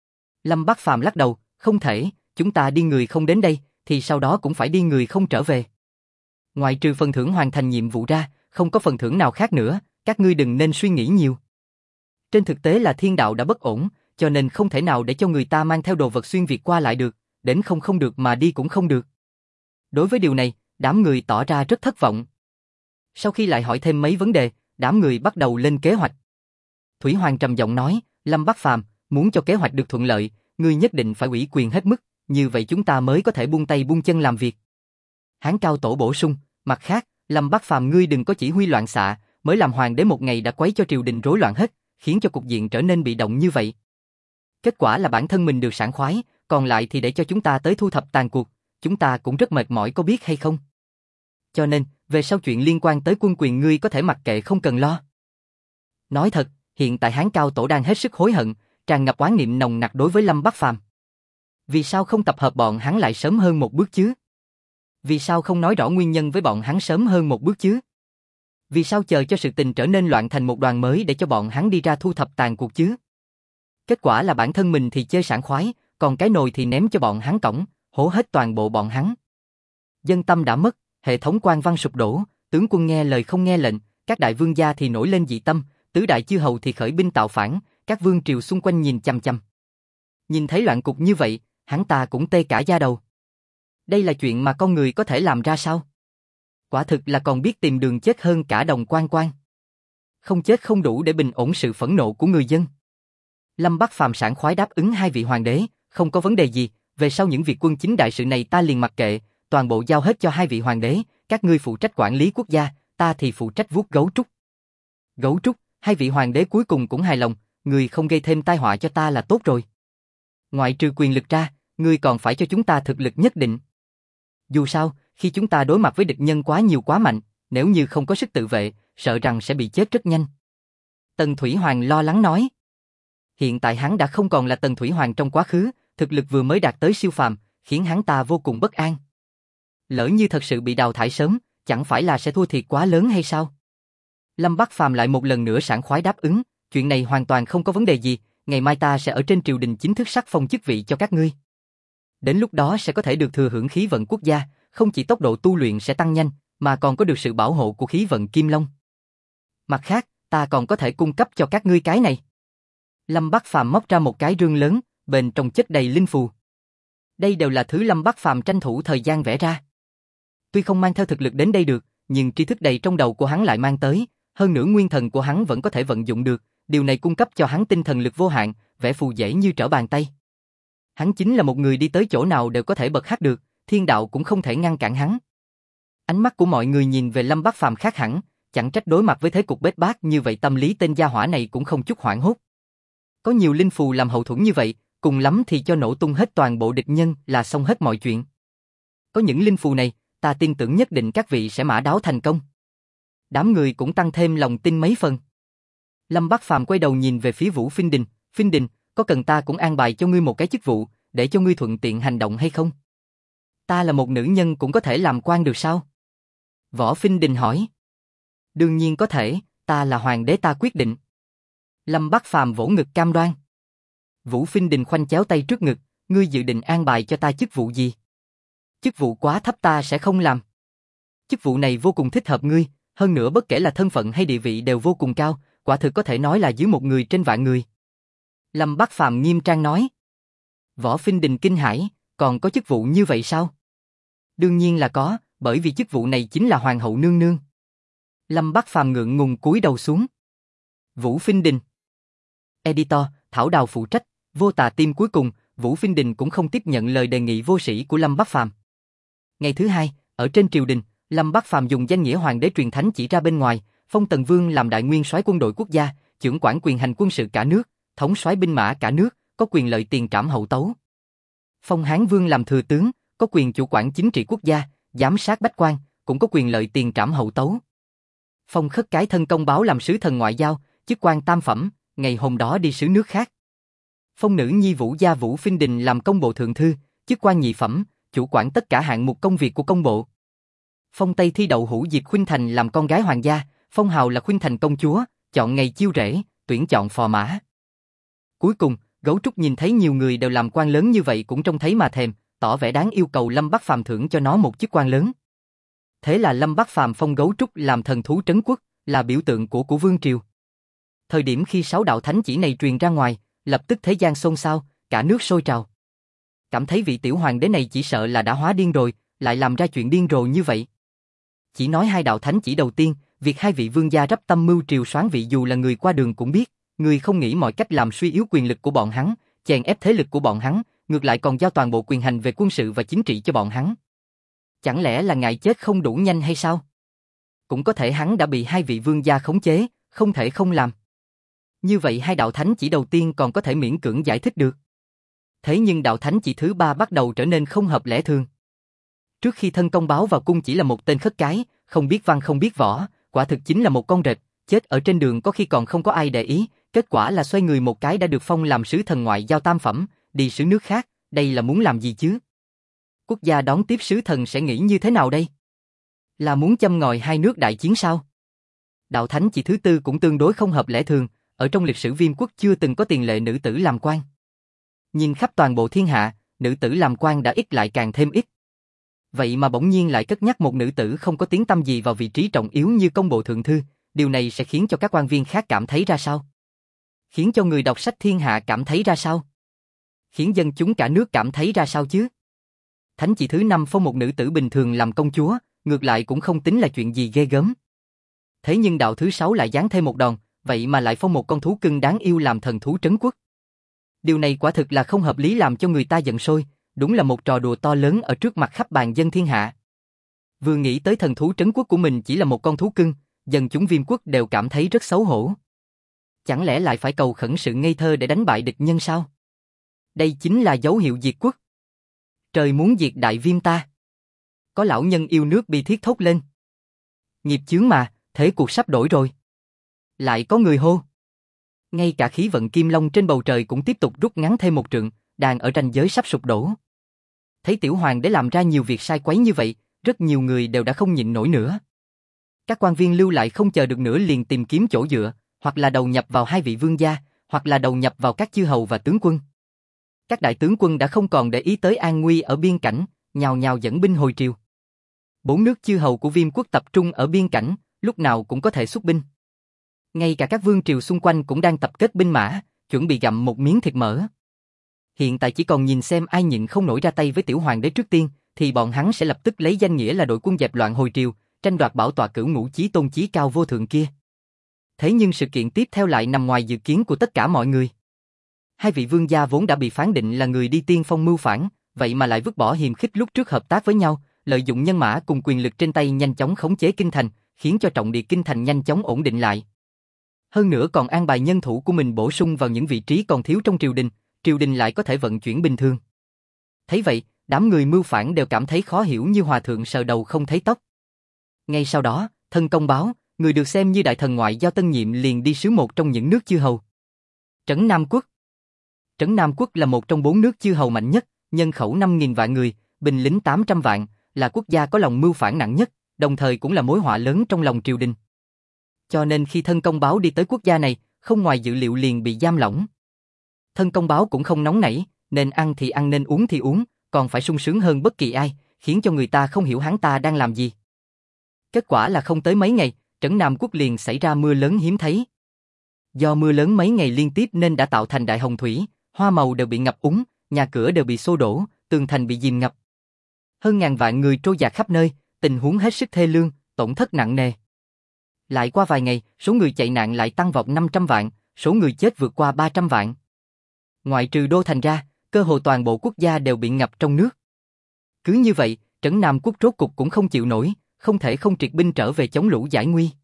Lâm Bắc Phàm lắc đầu, không thể, chúng ta đi người không đến đây, thì sau đó cũng phải đi người không trở về. Ngoại trừ phần thưởng hoàn thành nhiệm vụ ra, không có phần thưởng nào khác nữa, các ngươi đừng nên suy nghĩ nhiều. Trên thực tế là thiên đạo đã bất ổn, cho nên không thể nào để cho người ta mang theo đồ vật xuyên việt qua lại được, đến không được mà đi cũng không được. Đối với điều này, đám người tỏ ra rất thất vọng. Sau khi lại hỏi thêm mấy vấn đề, đám người bắt đầu lên kế hoạch. Thủy Hoàng trầm giọng nói, Lâm Bắc Phàm, muốn cho kế hoạch được thuận lợi, ngươi nhất định phải ủy quyền hết mức, như vậy chúng ta mới có thể buông tay buông chân làm việc. Hán Cao Tổ bổ sung, mặt khác, Lâm Bắc Phàm ngươi đừng có chỉ huy loạn xạ, mới làm hoàng đế một ngày đã quấy cho triều đình rối loạn hết, khiến cho cục diện trở nên bị động như vậy. Kết quả là bản thân mình được sảng khoái, còn lại thì để cho chúng ta tới thu thập tàn cuộc, chúng ta cũng rất mệt mỏi có biết hay không? Cho nên, về sau chuyện liên quan tới quân quyền ngươi có thể mặc kệ không cần lo. Nói thật, hiện tại Hán Cao Tổ đang hết sức hối hận, tràn ngập oán niệm nồng nặc đối với Lâm Bắc Phàm. Vì sao không tập hợp bọn hắn lại sớm hơn một bước chứ? Vì sao không nói rõ nguyên nhân với bọn hắn sớm hơn một bước chứ? Vì sao chờ cho sự tình trở nên loạn thành một đoàn mới để cho bọn hắn đi ra thu thập tàn cuộc chứ? Kết quả là bản thân mình thì chơi sảng khoái, còn cái nồi thì ném cho bọn hắn cõng, hố hết toàn bộ bọn hắn. Dân tâm đã mất, hệ thống quan văn sụp đổ, tướng quân nghe lời không nghe lệnh, các đại vương gia thì nổi lên dị tâm, tứ đại chư hầu thì khởi binh tạo phản, các vương triều xung quanh nhìn chằm chằm. Nhìn thấy loạn cục như vậy, hắn ta cũng tê cả da đầu. Đây là chuyện mà con người có thể làm ra sao? Quả thực là còn biết tìm đường chết hơn cả Đồng Quan Quan. Không chết không đủ để bình ổn sự phẫn nộ của người dân. Lâm Bắc Phàm sảng khoái đáp ứng hai vị hoàng đế, không có vấn đề gì, về sau những việc quân chính đại sự này ta liền mặc kệ, toàn bộ giao hết cho hai vị hoàng đế, các ngươi phụ trách quản lý quốc gia, ta thì phụ trách vuốt gấu trúc. Gấu trúc, hai vị hoàng đế cuối cùng cũng hài lòng, người không gây thêm tai họa cho ta là tốt rồi. Ngoại trừ quyền lực ra, ngươi còn phải cho chúng ta thực lực nhất định. Dù sao, khi chúng ta đối mặt với địch nhân quá nhiều quá mạnh, nếu như không có sức tự vệ, sợ rằng sẽ bị chết rất nhanh. Tần Thủy Hoàng lo lắng nói. Hiện tại hắn đã không còn là Tần Thủy Hoàng trong quá khứ, thực lực vừa mới đạt tới siêu phàm, khiến hắn ta vô cùng bất an. Lỡ như thật sự bị đào thải sớm, chẳng phải là sẽ thua thiệt quá lớn hay sao? Lâm Bắc Phàm lại một lần nữa sảng khoái đáp ứng, chuyện này hoàn toàn không có vấn đề gì, ngày mai ta sẽ ở trên triều đình chính thức sắc phong chức vị cho các ngươi. Đến lúc đó sẽ có thể được thừa hưởng khí vận quốc gia, không chỉ tốc độ tu luyện sẽ tăng nhanh, mà còn có được sự bảo hộ của khí vận Kim Long. Mặt khác, ta còn có thể cung cấp cho các ngươi cái này. Lâm Bắc Phàm móc ra một cái rương lớn, bên trong chất đầy linh phù. Đây đều là thứ Lâm Bắc Phàm tranh thủ thời gian vẽ ra. Tuy không mang theo thực lực đến đây được, nhưng tri thức đầy trong đầu của hắn lại mang tới, hơn nữa nguyên thần của hắn vẫn có thể vận dụng được, điều này cung cấp cho hắn tinh thần lực vô hạn, vẽ phù dễ như trở bàn tay. Hắn chính là một người đi tới chỗ nào đều có thể bật hắc được, thiên đạo cũng không thể ngăn cản hắn. Ánh mắt của mọi người nhìn về Lâm Bắc Phàm khác hẳn, chẳng trách đối mặt với thế cục bết bát như vậy tâm lý tên gia hỏa này cũng không chút hoảng hốt. Có nhiều linh phù làm hậu thuẫn như vậy, cùng lắm thì cho nổ tung hết toàn bộ địch nhân là xong hết mọi chuyện. Có những linh phù này, ta tin tưởng nhất định các vị sẽ mã đáo thành công. Đám người cũng tăng thêm lòng tin mấy phần. Lâm Bắc Phàm quay đầu nhìn về phía Vũ Phinh Đình, có cần ta cũng an bài cho ngươi một cái chức vụ, để cho ngươi thuận tiện hành động hay không? Ta là một nữ nhân cũng có thể làm quan được sao? Võ Phinh Đình hỏi. Đương nhiên có thể, ta là hoàng đế ta quyết định. Lâm Bắc Phàm vỗ ngực cam đoan. Vũ Phinh Đình khoanh chéo tay trước ngực, ngươi dự định an bài cho ta chức vụ gì? Chức vụ quá thấp ta sẽ không làm. Chức vụ này vô cùng thích hợp ngươi, hơn nữa bất kể là thân phận hay địa vị đều vô cùng cao, quả thực có thể nói là dưới một người trên vạn người. Lâm Bắc Phàm nghiêm trang nói. Võ Phinh Đình kinh hãi, còn có chức vụ như vậy sao? Đương nhiên là có, bởi vì chức vụ này chính là hoàng hậu nương nương. Lâm Bắc Phàm ngượng ngùng cúi đầu xuống. Vũ Phinh Đình. Editor, Thảo Đào phụ trách, vô tà tim cuối cùng, Vũ Phinh Đình cũng không tiếp nhận lời đề nghị vô sĩ của Lâm Bắc Phàm. Ngày thứ hai, ở trên triều đình, Lâm Bắc Phàm dùng danh nghĩa hoàng đế truyền thánh chỉ ra bên ngoài, phong Tần Vương làm đại nguyên soái quân đội quốc gia, trưởng quản quyền hành quân sự cả nước, thống soái binh mã cả nước, có quyền lợi tiền trảm hậu tấu. Phong Hán Vương làm thừa tướng, có quyền chủ quản chính trị quốc gia, giám sát bách quan, cũng có quyền lợi tiền trảm hậu tấu. Phong Khất Cái thân công báo làm sứ thần ngoại giao, chức quan tam phẩm, ngày hôm đó đi sứ nước khác. Phong nữ nhi Vũ gia Vũ Phinh Đình làm công bộ thượng thư, chức quan nhị phẩm, chủ quản tất cả hạng mục công việc của công bộ. Phong Tây Thi đậu Hữu Diệp Khuynh Thành làm con gái hoàng gia, phong hào là Khuynh Thành công chúa, chọn ngày chiêu rể, tuyển chọn phò mã. Cuối cùng, Gấu Trúc nhìn thấy nhiều người đều làm quan lớn như vậy cũng trông thấy mà thèm, tỏ vẻ đáng yêu cầu Lâm Bắc Phàm thưởng cho nó một chức quan lớn. Thế là Lâm Bắc Phàm phong Gấu Trúc làm thần thú trấn quốc, là biểu tượng của vương triều. Thời điểm khi 6 đạo thánh chỉ này truyền ra ngoài, lập tức thế gian xôn xao, cả nước sôi trào. Cảm thấy vị tiểu hoàng đế này chỉ sợ là đã hóa điên rồi, lại làm ra chuyện điên rồ như vậy. Chỉ nói 2 đạo thánh chỉ đầu tiên, việc 2 vị vương gia rắp tâm mưu triều soán vị dù là người qua đường cũng biết, người không nghĩ mọi cách làm suy yếu quyền lực của bọn hắn, chèn ép thế lực của bọn hắn, ngược lại còn giao toàn bộ quyền hành về quân sự và chính trị cho bọn hắn. Chẳng lẽ là ngại chết không đủ nhanh hay sao? Cũng có thể hắn đã bị 2 vị vương gia khống chế, không thể không làm. Như vậy 2 đạo thánh chỉ đầu tiên còn có thể miễn cưỡng giải thích được. Thế nhưng đạo thánh chỉ thứ 3 bắt đầu trở nên không hợp lẽ thường. Trước khi thân công báo vào cung chỉ là một tên khất cái, không biết văn không biết võ, quả thực chính là một con rệp, chết ở trên đường có khi còn không có ai để ý, kết quả là xoay người một cái đã được phong làm sứ thần ngoại giao tam phẩm, đi sứ nước khác, đây là muốn làm gì chứ? Quốc gia đón tiếp sứ thần sẽ nghĩ như thế nào đây? Là muốn châm ngòi 2 nước đại chiến sao? Đạo thánh chỉ thứ 4 cũng tương đối không hợp lẽ thường, ở trong lịch sử Viêm quốc chưa từng có tiền lệ nữ tử làm quan. Nhìn khắp toàn bộ thiên hạ, nữ tử làm quan đã ít lại càng thêm ít. vậy mà bỗng nhiên lại cất nhắc một nữ tử không có tiếng tăm gì vào vị trí trọng yếu như công bộ thượng thư, điều này sẽ khiến cho các quan viên khác cảm thấy ra sao? Khiến cho người đọc sách thiên hạ cảm thấy ra sao? Khiến dân chúng cả nước cảm thấy ra sao chứ? Thánh chỉ thứ 5 phong một nữ tử bình thường làm công chúa, ngược lại cũng không tính là chuyện gì ghê gớm. Thế nhưng đạo thứ 6 lại giáng thêm một đòn, vậy mà lại phong một con thú cưng đáng yêu làm thần thú trấn quốc. Điều này quả thực là không hợp lý, làm cho người ta giận sôi, đúng là một trò đùa to lớn ở trước mặt khắp bàn dân thiên hạ. Vừa nghĩ tới thần thú trấn quốc của mình chỉ là một con thú cưng, dân chúng Viêm quốc đều cảm thấy rất xấu hổ. Chẳng lẽ lại phải cầu khẩn sự ngây thơ để đánh bại địch nhân sao? Đây chính là dấu hiệu diệt quốc. Trời muốn diệt đại Viêm ta. Có lão nhân yêu nước bi thiết thốt lên. Nghiệp chướng mà, thế cuộc sắp đổi rồi. Lại có người hô. Ngay cả khí vận kim long trên bầu trời cũng tiếp tục rút ngắn thêm một trượng, đang ở ranh giới sắp sụp đổ. Thấy tiểu hoàng đế làm ra nhiều việc sai quấy như vậy, rất nhiều người đều đã không nhịn nổi nữa. Các quan viên lưu lại không chờ được nữa liền tìm kiếm chỗ dựa, hoặc là đầu nhập vào hai vị vương gia, hoặc là đầu nhập vào các chư hầu và tướng quân. Các đại tướng quân đã không còn để ý tới an nguy ở biên cảnh, nhào nhào dẫn binh hồi triều. 4 nước chư hầu của Viêm quốc tập trung ở biên cảnh, lúc nào cũng có thể xuất binh. Ngay cả các vương triều xung quanh cũng đang tập kết binh mã, chuẩn bị gặm một miếng thịt mỡ. Hiện tại chỉ còn nhìn xem ai nhịn không nổi ra tay với tiểu hoàng đế trước tiên, thì bọn hắn sẽ lập tức lấy danh nghĩa là đội quân dẹp loạn hồi triều, tranh đoạt bảo tọa cửu ngũ chí tôn chí cao vô thượng kia. Thế nhưng sự kiện tiếp theo lại nằm ngoài dự kiến của tất cả mọi người. Hai vị vương gia vốn đã bị phán định là người đi tiên phong mưu phản, vậy mà lại vứt bỏ hiềm khích lúc trước hợp tác với nhau, lợi dụng nhân mã cùng quyền lực trên tay nhanh chóng khống chế kinh thành, khiến cho trọng địa kinh thành nhanh chóng ổn định lại. Hơn nữa còn an bài nhân thủ của mình bổ sung vào những vị trí còn thiếu trong triều đình lại có thể vận chuyển bình thường. Thấy vậy, đám người mưu phản đều cảm thấy khó hiểu như hòa thượng sờ đầu không thấy tóc. Ngay sau đó, thân công báo, người được xem như đại thần ngoại giao tân nhiệm liền đi sứ một trong những nước chư hầu. Trấn Nam Quốc. Trấn Nam Quốc là một trong 4 nước chư hầu mạnh nhất, nhân khẩu 5.000 vạn người, binh lính 800 vạn, là quốc gia có lòng mưu phản nặng nhất, đồng thời cũng là mối họa lớn trong lòng triều đình. Cho nên khi thân công báo đi tới quốc gia này, không ngoài dự liệu liền bị giam lỏng. Thân công báo cũng không nóng nảy, nên ăn thì ăn nên uống thì uống, còn phải sung sướng hơn bất kỳ ai, khiến cho người ta không hiểu hắn ta đang làm gì. Kết quả là không tới mấy ngày, Trấn Nam Quốc liền xảy ra mưa lớn hiếm thấy. Do mưa lớn mấy ngày liên tiếp nên đã tạo thành đại hồng thủy, hoa màu đều bị ngập úng, nhà cửa đều bị xô đổ, tường thành bị dìm ngập. Hơn ngàn vạn người trôi dạt khắp nơi, tình huống hết sức thê lương, tổn thất nặng nề. Lại qua vài ngày, số người chạy nạn lại tăng vọt 500 vạn, số người chết vượt qua 300 vạn. Ngoại trừ đô thành ra, cơ hồ toàn bộ quốc gia đều bị ngập trong nước. Cứ như vậy, Trấn Nam Quốc rốt cục cũng không chịu nổi, không thể không triệt binh trở về chống lũ giải nguy.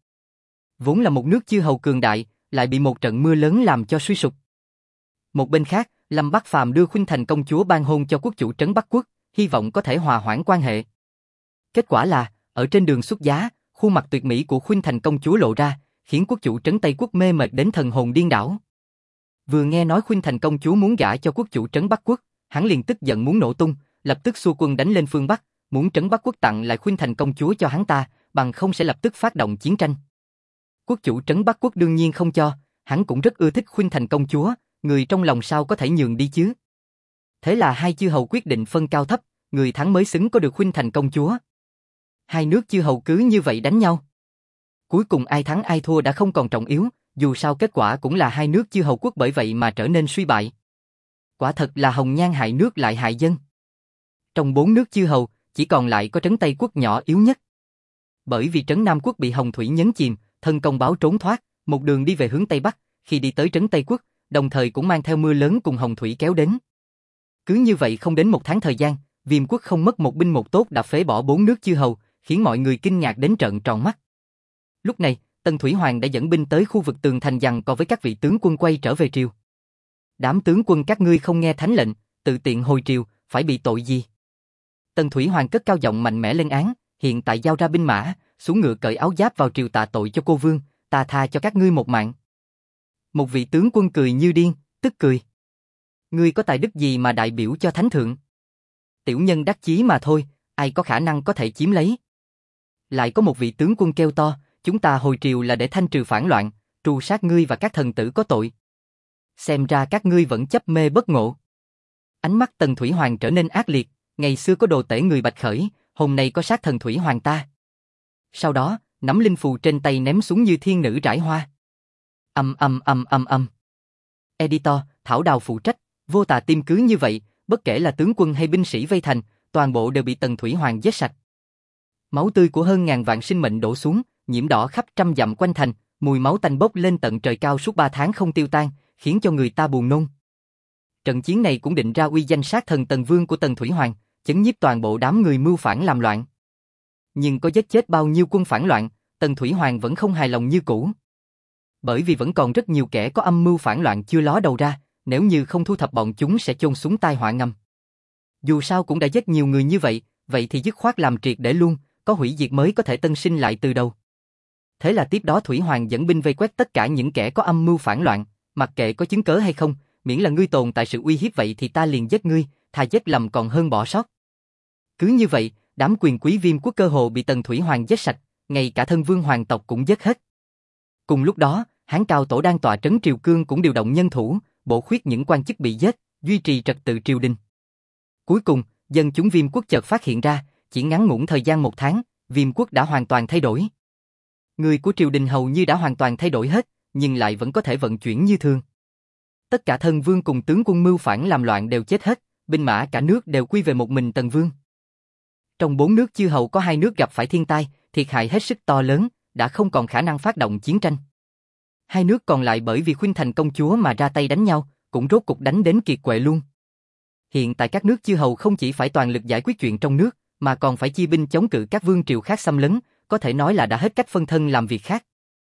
Vốn là một nước chư hầu cường đại, lại bị một trận mưa lớn làm cho suy sụp. Một bên khác, Lâm Bắc Phàm đưa Khuynh Thành công chúa ban hôn cho quốc chủ Trấn Bắc Quốc, hy vọng có thể hòa hoãn quan hệ. Kết quả là, ở trên đường xuất giá, khuôn mặt tuyệt mỹ của Khuynh Thành công chúa lộ ra, khiến quốc chủ Trấn Tây Quốc mê mệt đến thần hồn điên đảo. Vừa nghe nói Khuynh Thành công chúa muốn gả cho quốc chủ Trấn Bắc Quốc, hắn liền tức giận muốn nổ tung, lập tức xua quân đánh lên phương Bắc, muốn Trấn Bắc Quốc tặng lại Khuynh Thành công chúa cho hắn ta, bằng không sẽ lập tức phát động chiến tranh. Quốc chủ Trấn Bắc Quốc đương nhiên không cho, hắn cũng rất ưa thích Khuynh Thành công chúa, người trong lòng sao có thể nhường đi chứ. Thế là hai chư hầu quyết định phân cao thấp, người thắng mới xứng có được Khuynh Thành công chúa. Hai nước chư hầu cứ như vậy đánh nhau. Cuối cùng ai thắng ai thua đã không còn trọng yếu, dù sao kết quả cũng là hai nước chư hầu quốc bởi vậy mà trở nên suy bại. Quả thật là hồng nhan hại nước lại hại dân. Trong 4 nước chư hầu, chỉ còn lại có Trấn Tây Quốc nhỏ yếu nhất. Bởi vì Trấn Nam Quốc bị hồng thủy nhấn chìm, thân công báo trốn thoát, một đường đi về hướng Tây Bắc, khi đi tới Trấn Tây Quốc, đồng thời cũng mang theo mưa lớn cùng hồng thủy kéo đến. Cứ như vậy không đến một tháng thời gian, Viêm quốc không mất một binh một tốt đã phế bỏ 4 nước chư hầu, khiến mọi người kinh ngạc đến trợn tròn mắt. Lúc này, Tần Thủy Hoàng đã dẫn binh tới khu vực tường thành giằng co với các vị tướng quân quay trở về triều. Đám tướng quân các ngươi không nghe thánh lệnh, tự tiện hồi triều, phải bị tội gì? Tần Thủy Hoàng cất cao giọng mạnh mẽ lên án, hiện tại giao ra binh mã, xuống ngựa cởi áo giáp vào triều tạ tội cho cô vương, ta tha cho các ngươi một mạng. Một vị tướng quân cười như điên, tức cười. Ngươi có tài đức gì mà đại biểu cho thánh thượng? Tiểu nhân đắc chí mà thôi, ai có khả năng có thể chiếm lấy. Lại có một vị tướng quân kêu to, chúng ta hồi triều là để thanh trừ phản loạn, tru sát ngươi và các thần tử có tội. Xem ra các ngươi vẫn chấp mê bất ngộ. Ánh mắt Tần Thủy Hoàng trở nên ác liệt, ngày xưa có đồ tể người Bạch Khởi, hôm nay có sát thần thủy hoàng ta. Sau đó, nắm linh phù trên tay ném xuống như thiên nữ rải hoa. Editor, Thảo Đào phụ trách, vô tà tim cứ như vậy, bất kể là tướng quân hay binh sĩ vây thành, toàn bộ đều bị Tần Thủy Hoàng giết sạch. Máu tươi của hơn ngàn vạn sinh mệnh đổ xuống, nhiễm đỏ khắp trăm dặm quanh thành, mùi máu tanh bốc lên tận trời cao suốt 3 tháng không tiêu tan, khiến cho người ta buồn nôn. Trận chiến này cũng định ra uy danh sát thần Tần Vương của Tần Thủy Hoàng, chấn nhiếp toàn bộ đám người mưu phản làm loạn. Nhưng có giết chết bao nhiêu quân phản loạn, Tần Thủy Hoàng vẫn không hài lòng như cũ. Bởi vì vẫn còn rất nhiều kẻ có âm mưu phản loạn chưa ló đầu ra, nếu như không thu thập bọn chúng sẽ chôn xuống tai họa ngầm. Dù sao cũng đã giết nhiều người như vậy, vậy thì dứt khoát làm triệt để luôn, có hủy diệt mới có thể tân sinh lại từ đầu. Thế là tiếp đó Thủy Hoàng dẫn binh vây quét tất cả những kẻ có âm mưu phản loạn, mặc kệ có chứng cớ hay không, miễn là ngươi tồn tại sự uy hiếp vậy thì ta liền giết ngươi, thà giết lầm còn hơn bỏ sót. Cứ như vậy, đám quyền quý Viêm quốc cơ hồ bị Tần Thủy Hoàng giết sạch, ngay cả thân vương hoàng tộc cũng giết hết. Cùng lúc đó, Hán Cao Tổ đang tọa trấn triều cương cũng điều động nhân thủ, bổ khuyết những quan chức bị giết, duy trì trật tự triều đình. Cuối cùng, dân chúng Viêm quốc chợt phát hiện ra, chỉ ngắn ngủn thời gian 1 tháng, Viêm quốc đã hoàn toàn thay đổi. Người của triều đình hầu như đã hoàn toàn thay đổi hết, nhưng lại vẫn có thể vận chuyển như thường. Tất cả thân vương cùng tướng quân mưu phản làm loạn đều chết hết, binh mã cả nước đều quy về một mình Tần Vương. Trong 4 nước chư hầu có 2 nước gặp phải thiên tai, thiệt hại hết sức to lớn, đã không còn khả năng phát động chiến tranh. 2 nước còn lại bởi vì khuynh thành công chúa mà ra tay đánh nhau, cũng rốt cục đánh đến kiệt quệ luôn. Hiện tại các nước chư hầu không chỉ phải toàn lực giải quyết chuyện trong nước, mà còn phải chia binh chống cự các vương triều khác xâm lấn, có thể nói là đã hết cách phân thân làm việc khác.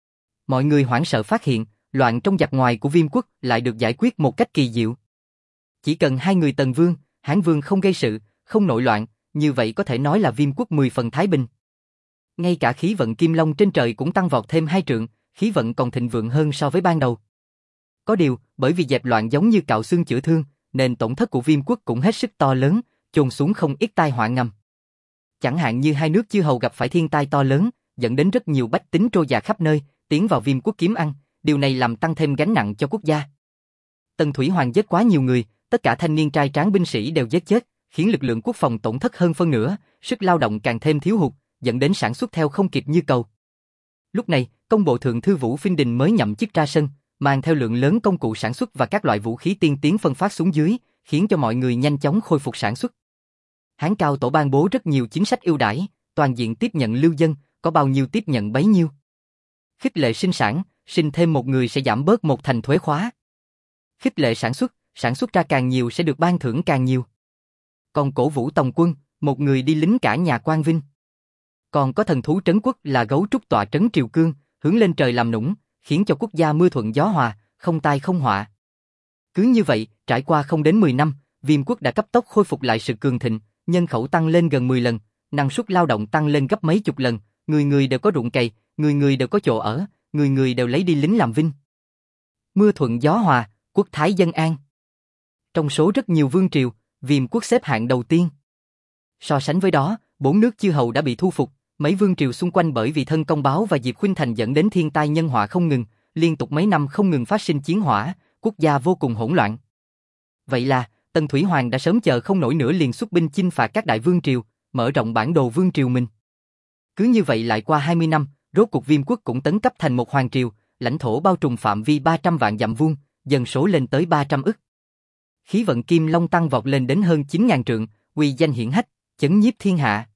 Mọi người hoảng sợ phát hiện, loạn trong giặc ngoài của Viêm quốc lại được giải quyết một cách kỳ diệu. Chỉ cần 2 người Tần Vương, Hán Vương không gây sự, không nội loạn, như vậy có thể nói là Viêm quốc 10 phần thái bình. Ngay cả khí vận Kim Long trên trời cũng tăng vọt thêm 2 trượng, khí vận còn thịnh vượng hơn so với ban đầu. Có điều, bởi vì dẹp loạn giống như cạo xương chữa thương, nên tổn thất của Viêm quốc cũng hết sức to lớn, chôn xuống không ít tai họa ngầm. Chẳng hạn như 2 nước chư hầu gặp phải thiên tai to lớn, dẫn đến rất nhiều bách tính trôi dạt khắp nơi, tiến vào Viêm quốc kiếm ăn, điều này làm tăng thêm gánh nặng cho quốc gia. Tần Thủy Hoàng giết quá nhiều người, tất cả thanh niên trai tráng binh sĩ đều giết chết, khiến lực lượng quốc phòng tổn thất hơn phân nửa, sức lao động càng thêm thiếu hụt, dẫn đến sản xuất theo không kịp như cầu. Lúc này, công bộ thượng thư Vũ Phiên Đình mới nhậm chức ra sân, mang theo lượng lớn công cụ sản xuất và các loại vũ khí tiên tiến phân phát xuống dưới, khiến cho mọi người nhanh chóng khôi phục sản xuất. Hán Cao Tổ ban bố rất nhiều chính sách ưu đãi, toàn diện tiếp nhận lưu dân, có bao nhiêu tiếp nhận bấy nhiêu. Khích lệ sinh sản, sinh thêm một người sẽ giảm bớt 1 thành thuế khóa. Khích lệ sản xuất ra càng nhiều sẽ được ban thưởng càng nhiều. Còn cổ vũ tòng quân, một người đi lính cả nhà quan vinh. Còn có thần thú trấn quốc là gấu trúc tọa trấn triều cương, hướng lên trời làm nũng, khiến cho quốc gia mưa thuận gió hòa, không tai không họa. Cứ như vậy, trải qua không đến 10 năm, Viêm quốc đã cấp tốc khôi phục lại sự cường thịnh, nhân khẩu tăng lên gần 10 lần, năng suất lao động tăng lên gấp mấy chục lần, người người đều có ruộng cày, người người đều có chỗ ở, người người đều lấy đi lính làm vinh. Mưa thuận gió hòa, quốc thái dân an. Trong số rất nhiều vương triều, Viêm quốc xếp hạng đầu tiên. So sánh với đó, 4 nước chư hầu đã bị thu phục, mấy vương triều xung quanh bởi vì thân công báo và Diệp Khuynh Thành dẫn đến thiên tai nhân họa không ngừng, liên tục mấy năm không ngừng phát sinh chiến hỏa, quốc gia vô cùng hỗn loạn. Vậy là, Tần Thủy Hoàng đã sớm chờ không nổi nữa liền xuất binh chinh phạt các đại vương triều, mở rộng bản đồ vương triều mình. Cứ như vậy lại qua 20 năm, rốt cuộc Viêm quốc cũng tấn cấp thành một hoàng triều, lãnh thổ bao trùm phạm vi 300 vạn dặm vuông, dân số lên tới 300 ức. Khí vận Kim Long tăng vọt lên đến hơn 9.000 trượng, uy danh hiển hách, chấn nhiếp thiên hạ.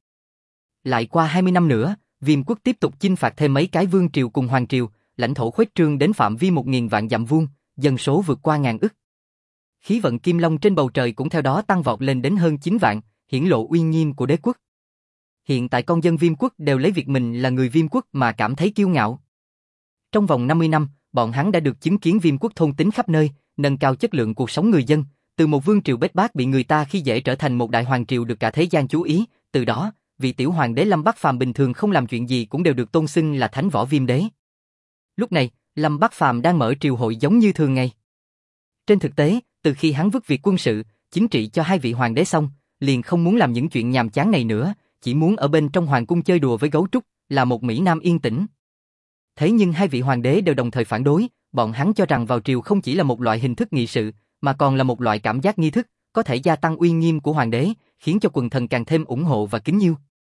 Lại qua 20 năm nữa, Viêm quốc tiếp tục chinh phạt thêm mấy cái vương triều cùng hoàng triều, lãnh thổ khuếch trương đến phạm vi 1.000 vạn dặm vuông, dân số vượt qua 1.000 ức. Khí vận Kim Long trên bầu trời cũng theo đó tăng vọt lên đến hơn 9 vạn, hiển lộ uy nghiêm của đế quốc. Hiện tại con dân Viêm quốc đều lấy việc mình là người Viêm quốc mà cảm thấy kiêu ngạo. Trong vòng 50 năm, bọn hắn đã được chứng kiến Viêm quốc thôn tính khắp nơi, nâng cao chất lượng cuộc sống người dân, từ một vương triều bết bát bị người ta khi dễ trở thành một đại hoàng triều được cả thế gian chú ý, từ đó, vị tiểu hoàng đế Lâm Bắc Phàm bình thường không làm chuyện gì cũng đều được tôn xưng là Thánh Võ Viêm Đế. Lúc này, Lâm Bắc Phàm đang mở triều hội giống như thường ngày. Trên thực tế, từ khi hắn vứt việc quân sự, chính trị cho 2 vị hoàng đế xong, liền không muốn làm những chuyện nhàm chán này nữa, chỉ muốn ở bên trong hoàng cung chơi đùa với gấu trúc, là một Mỹ Nam yên tĩnh. Thế nhưng 2 vị hoàng đế đều đồng thời phản đối, bọn hắn cho rằng vào triều không chỉ là một loại hình thức nghị sự, mà còn là một loại cảm giác nghi thức, có thể gia tăng uy nghiêm của hoàng đế, khiến cho quần thần càng thêm ủng hộ và kính yêu.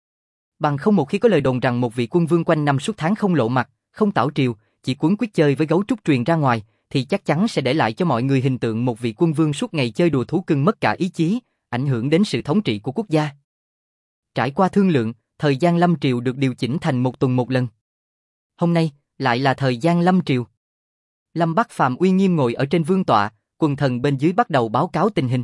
Bằng không một khi có lời đồn rằng một vị quân vương quanh năm suốt tháng không lộ mặt, không tảo triều, chỉ cuốn quýt chơi với gấu trúc truyền ra ngoài, thì chắc chắn sẽ để lại cho mọi người hình tượng một vị quân vương suốt ngày chơi đùa thú cưng mất cả ý chí, ảnh hưởng đến sự thống trị của quốc gia. Trải qua thương lượng, thời gian lâm triều được điều chỉnh thành 1 tuần một lần. Hôm nay, lại là thời gian lâm triều. Lâm Bắc Phàm uy nghiêm ngồi ở trên vương tọa, quần thần bên dưới bắt đầu báo cáo tình hình.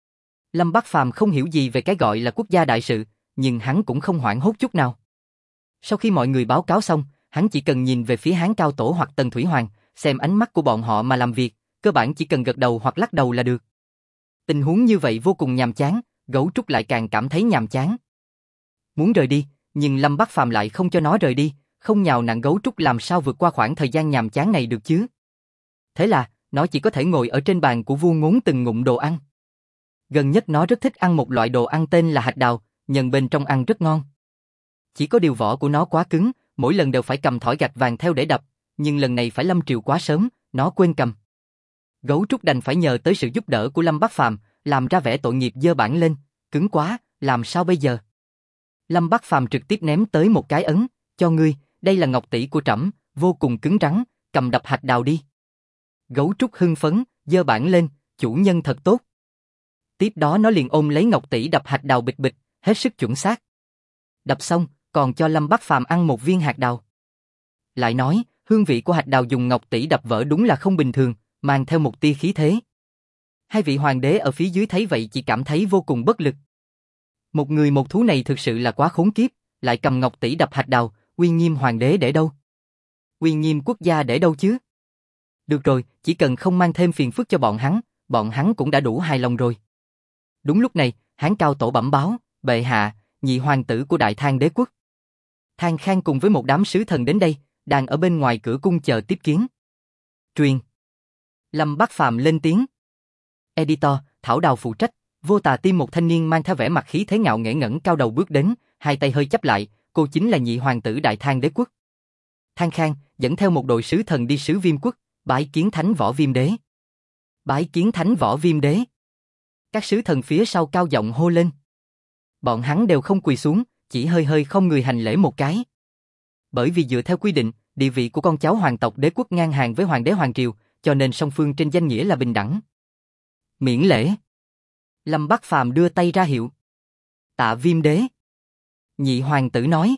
Lâm Bắc Phàm không hiểu gì về cái gọi là quốc gia đại sự, nhưng hắn cũng không hoảng hốt chút nào. Sau khi mọi người báo cáo xong, hắn chỉ cần nhìn về phía Hán Cao Tổ hoặc Tần Thủy Hoàng, xem ánh mắt của bọn họ mà làm việc, cơ bản chỉ cần gật đầu hoặc lắc đầu là được. Tình huống như vậy vô cùng nhàm chán, gấu trúc lại càng cảm thấy nhàm chán. Muốn rời đi, nhưng Lâm Bắc Phàm lại không cho nó rời đi, không nhào nặn gấu trúc làm sao vượt qua khoảng thời gian nhàm chán này được chứ. Thế là, nó chỉ có thể ngồi ở trên bàn của vua ngốn từng ngụm đồ ăn. Gần nhất nó rất thích ăn một loại đồ ăn tên là hạch đào, nhân bên trong ăn rất ngon. Chỉ có điều vỏ của nó quá cứng, mỗi lần đều phải cầm thỏi gạch vàng theo để đập, nhưng lần này phải lâm triều quá sớm, nó quên cầm. Gấu trúc đành phải nhờ tới sự giúp đỡ của Lâm Bắc Phàm, làm ra vẻ tội nghiệp giơ bản lên, cứng quá, làm sao bây giờ? Lâm Bắc Phàm trực tiếp ném tới một cái ấn, cho ngươi, đây là ngọc tỷ của trẫm, vô cùng cứng rắn, cầm đập hạch đào đi. Gấu trúc hưng phấn, giơ bản lên, chủ nhân thật tốt. Tiếp đó nó liền ôm lấy ngọc tỷ đập hạch đào bịch bịch, hết sức chuẩn xác. Đập xong, còn cho Lâm Bắc Phàm ăn một viên hạt đào. Lại nói, hương vị của hạt đào dùng ngọc tỷ đập vỡ đúng là không bình thường, mang theo một tia khí thế. Hai vị hoàng đế ở phía dưới thấy vậy chỉ cảm thấy vô cùng bất lực. Một người một thú này thực sự là quá khốn kiếp, lại cầm ngọc tỷ đập hạt đào, uy nghiêm hoàng đế để đâu? Uy nghiêm quốc gia để đâu chứ? Được rồi, chỉ cần không mang thêm phiền phức cho bọn hắn cũng đã đủ hài lòng rồi. Đúng lúc này, Hán Cao Tổ bẩm báo, bệ hạ, nhị hoàng tử của Đại Thang đế quốc Thang Khang cùng với một đám sứ thần đến đây, đang ở bên ngoài cửa cung chờ tiếp kiến. Truyền. Lâm Bắc Phàm lên tiếng. Editor, Thảo Đào phụ trách, Vô Tà Tim một thanh niên mang theo vẻ mặt khí thế ngạo nghễ ngẩng cao đầu bước đến, hai tay hơi chắp lại, cô chính là nhị hoàng tử Đại Thang đế quốc. Thang Khang dẫn theo một đội sứ thần đi sứ Viêm quốc, bái kiến Thánh Võ Viêm đế. Bái kiến Thánh Võ Viêm đế. Các sứ thần phía sau cao giọng hô lên. Bọn hắn đều không quỳ xuống, chỉ hơi hơi không người hành lễ một cái. Bởi vì dựa theo quy định, địa vị của con cháu hoàng tộc đế quốc ngang hàng với hoàng đế hoàng triều, cho nên song phương trên danh nghĩa là bình đẳng. Miễn lễ. Lâm Bắc Phàm đưa tay ra hiệu. Tạ Viêm đế. Nhị hoàng tử nói.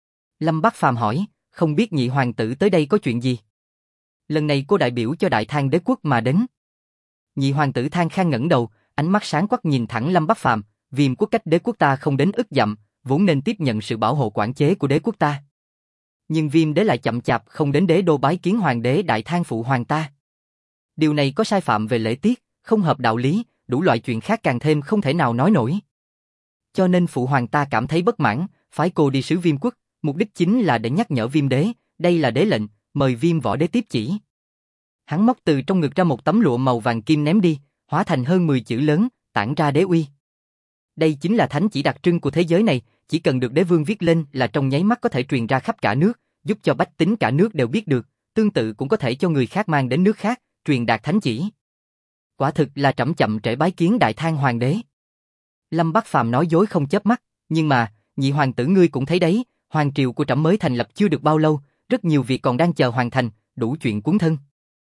Lâm Bắc Phàm hỏi, không biết nhị hoàng tử tới đây có chuyện gì? Lần này cô đại biểu cho Đại Thang đế quốc mà đến. Nhị hoàng tử Thang Khang ngẩng đầu, ánh mắt sáng quắc nhìn thẳng Lâm Bắc Phàm, Viêm quốc cách đế quốc ta không đến ức dặm, vốn nên tiếp nhận sự bảo hộ quản chế của đế quốc ta. Nhưng Viêm đế lại chậm chạp không đến đế đô bái kiến hoàng đế Đại Thang phụ hoàng ta. Điều này có sai phạm về lễ tiết, không hợp đạo lý, đủ loại chuyện khác càng thêm không thể nào nói nổi. Cho nên phụ hoàng ta cảm thấy bất mãn, phái cô đi sứ Viêm quốc, mục đích chính là để nhắc nhở Viêm đế, đây là đế lệnh, mời Viêm võ đế tiếp chỉ. Hắn móc từ trong ngực ra một tấm lụa màu vàng kim ném đi, hóa thành hơn 10 chữ lớn, tản ra đế uy. Đây chính là thánh chỉ đặc trưng của thế giới này, chỉ cần được đế vương viết lên là trong nháy mắt có thể truyền ra khắp cả nước, giúp cho bách tính cả nước đều biết được, tương tự cũng có thể cho người khác mang đến nước khác, truyền đạt thánh chỉ. Quả thực là trẫm chậm trễ bái kiến Đại Thang hoàng đế. Lâm Bắc Phàm nói dối không chớp mắt, nhưng mà, nhị hoàng tử ngươi cũng thấy đấy, hoàng triều của trẫm mới thành lập chưa được bao lâu, rất nhiều việc còn đang chờ hoàn thành, đủ chuyện cuốn thân.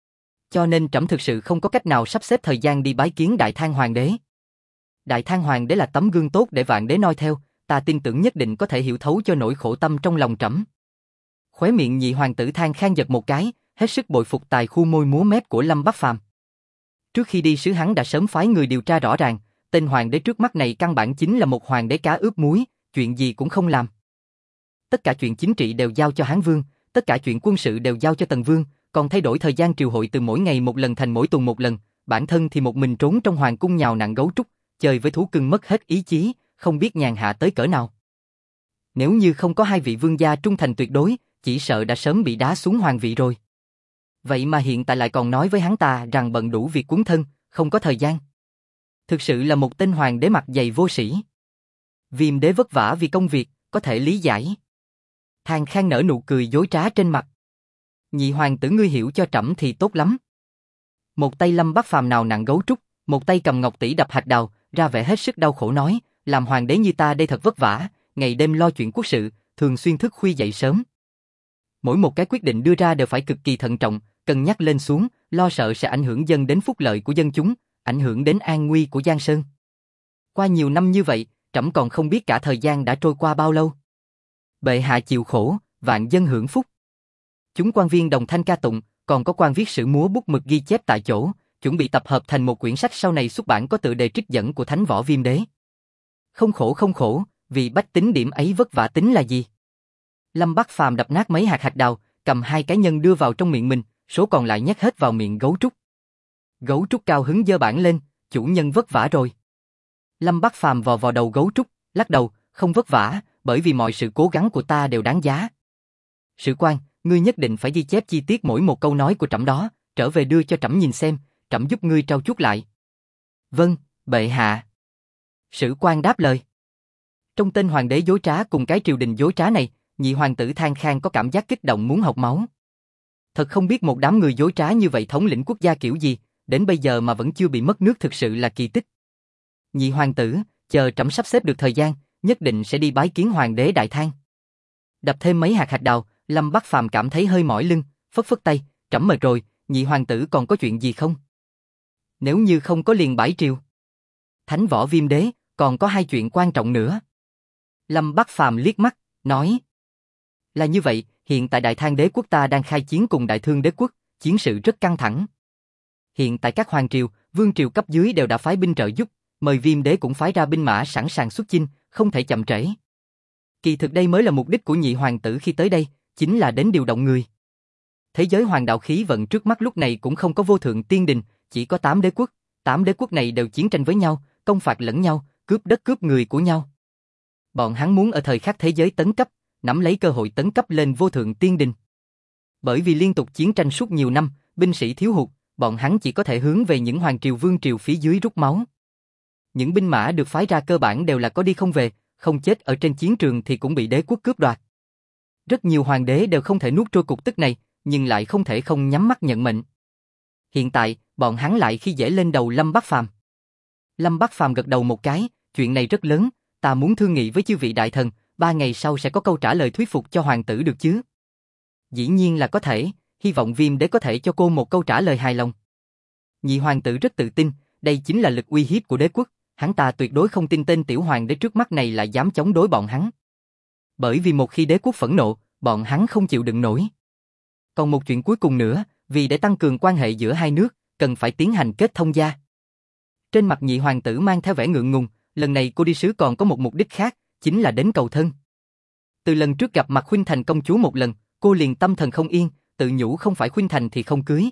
Cho nên trẫm thực sự không có cách nào sắp xếp thời gian đi bái kiến Đại Thang hoàng đế. Đại Thang hoàng đế là tấm gương tốt để vạn đế noi theo, ta tin tưởng nhất định có thể hiểu thấu cho nỗi khổ tâm trong lòng trẫm. Khóe miệng nhị hoàng tử Thang Khang giật một cái, hết sức bội phục tài khu môi múa mép của Lâm Bắc Phàm. Trước khi đi sứ hắn đã sớm phái người điều tra rõ ràng, tên hoàng đế trước mắt này căn bản chính là một hoàng đế cá ướp muối, chuyện gì cũng không làm. Tất cả chuyện chính trị đều giao cho Hán vương, tất cả chuyện quân sự đều giao cho Tần vương, còn thay đổi thời gian triều hội từ mỗi ngày một lần thành mỗi tuần một lần, bản thân thì một mình trốn trong hoàng cung nhào nặn gấu trúc, chơi với thú cưng mất hết ý chí, không biết nhàn hạ tới cỡ nào. Nếu như không có hai vị vương gia trung thành tuyệt đối, chỉ sợ đã sớm bị đá xuống hoàng vị rồi. Vậy mà hiện tại lại còn nói với hắn ta rằng bận đủ việc cuốn thân, không có thời gian. Thực sự là một tên hoàng đế mặt dày vô sĩ. Viêm đế vất vả vì công việc, có thể lý giải. Thang Khang nở nụ cười dối trá trên mặt. Nhị hoàng tử ngươi hiểu cho trẫm thì tốt lắm. Một tay Lâm Bắc Phàm nào nặn gấu trúc, một tay cầm ngọc tỷ đập hạch đào, ra vẻ hết sức đau khổ nói, làm hoàng đế như ta đây thật vất vả, ngày đêm lo chuyện quốc sự, thường xuyên thức khuya dậy sớm. Mỗi một cái quyết định đưa ra đều phải cực kỳ thận trọng, cân nhắc lên xuống, lo sợ sẽ ảnh hưởng dần đến phúc lợi của dân chúng, ảnh hưởng đến an nguy của Giang Sơn. Qua nhiều năm như vậy, trẫm còn không biết cả thời gian đã trôi qua bao lâu. Bệ hạ chịu khổ, vạn dân hưởng phúc. Chúng quan viên đồng thanh ca tụng, còn có quan viết sử múa bút mực ghi chép tại chỗ, chuẩn bị tập hợp thành một quyển sách sau này xuất bản có tựa đề trích dẫn của Thánh Võ Viêm Đế. Không khổ, vì bách tính điểm ấy vất vả tính là gì? Lâm Bắc Phàm đập nát mấy hạt đào, cầm 2 cái nhân đưa vào trong miệng mình, số còn lại nhét hết vào miệng gấu trúc. Gấu trúc cao hứng giơ bản lên, chủ nhân vất vả rồi. Lâm Bắc Phàm vò vò đầu gấu trúc, lắc đầu, không vất vả, bởi vì mọi sự cố gắng của ta đều đáng giá. Sử quan, ngươi nhất định phải ghi chép chi tiết mỗi một câu nói của trẫm đó, trở về đưa cho trẫm nhìn xem, trẫm giúp ngươi trau chuốt lại. Vâng, bệ hạ. Sử quan đáp lời. Trong tên hoàng đế dối trá cùng cái triều đình dối trá này, nhị hoàng tử Thang Khang có cảm giác kích động muốn học máu. Thật không biết một đám người dối trá như vậy thống lĩnh quốc gia kiểu gì, đến bây giờ mà vẫn chưa bị mất nước thực sự là kỳ tích. Nhị hoàng tử, chờ trẫm sắp xếp được thời gian, nhất định sẽ đi bái kiến hoàng đế Đại Thang. Đập thêm mấy hạt đào, Lâm Bắc Phàm cảm thấy hơi mỏi lưng, phất phất tay, trẫm mệt rồi, nhị hoàng tử còn có chuyện gì không? Nếu như không có liền bãi triều. Thánh Võ Viêm Đế, còn có 2 chuyện quan trọng nữa. Lâm Bắc Phàm liếc mắt, nói. Là như vậy, hiện tại Đại Thang đế quốc ta đang khai chiến cùng Đại Thương đế quốc, chiến sự rất căng thẳng. Hiện tại các hoàng triều, vương triều cấp dưới đều đã phái binh trợ giúp, mời Viêm Đế cũng phái ra binh mã sẵn sàng xuất chinh, không thể chậm trễ. Kỳ thực đây mới là mục đích của nhị hoàng tử khi tới đây, chính là đến điều động người. Thế giới hoàng đạo khí vận trước mắt lúc này cũng không có vô thượng tiên đình, chỉ có 8 đế quốc, 8 đế quốc này đều chiến tranh với nhau, công phạt lẫn nhau, cướp đất cướp người của nhau. Bọn hắn muốn ở thời khắc thế giới tấn cấp, nắm lấy cơ hội tấn cấp lên vô thượng tiên đình. Bởi vì liên tục chiến tranh suốt nhiều năm, binh sĩ thiếu hụt, bọn hắn chỉ có thể hướng về những hoàng triều vương triều phía dưới rút máu. Những binh mã được phái ra cơ bản đều là có đi không về, không chết ở trên chiến trường thì cũng bị đế quốc cướp đoạt. Rất nhiều hoàng đế đều không thể nuốt trôi cục tức này, nhưng lại không thể không nhắm mắt nhận mệnh. Hiện tại, bọn hắn lại khi dễ lên đầu Lâm Bắc Phàm. Lâm Bắc Phàm gật đầu một cái, chuyện này rất lớn, ta muốn thương nghị với chư vị đại thần, 3 ngày sau sẽ có câu trả lời thuyết phục cho hoàng tử được chứ? Dĩ nhiên là có thể, hy vọng Viêm Đế có thể cho cô một câu trả lời hài lòng. Nhị hoàng tử rất tự tin, đây chính là lực uy hiếp của đế quốc, hắn ta tuyệt đối không tin tên tiểu hoàng đế trước mắt này lại dám chống đối bọn hắn. Bởi vì một khi đế quốc phẫn nộ, bọn hắn không chịu đựng nổi. Còn một chuyện cuối cùng nữa, vì để tăng cường quan hệ giữa hai nước, cần phải tiến hành kết thông gia. Trên mặt nhị hoàng tử mang theo vẻ ngượng ngùng, lần này cô đi sứ còn có một mục đích khác, chính là đến cầu thân. Từ lần trước gặp mặt Khuynh Thành công chúa một lần, cô liền tâm thần không yên, tự nhủ không phải Khuynh Thành thì không cưới.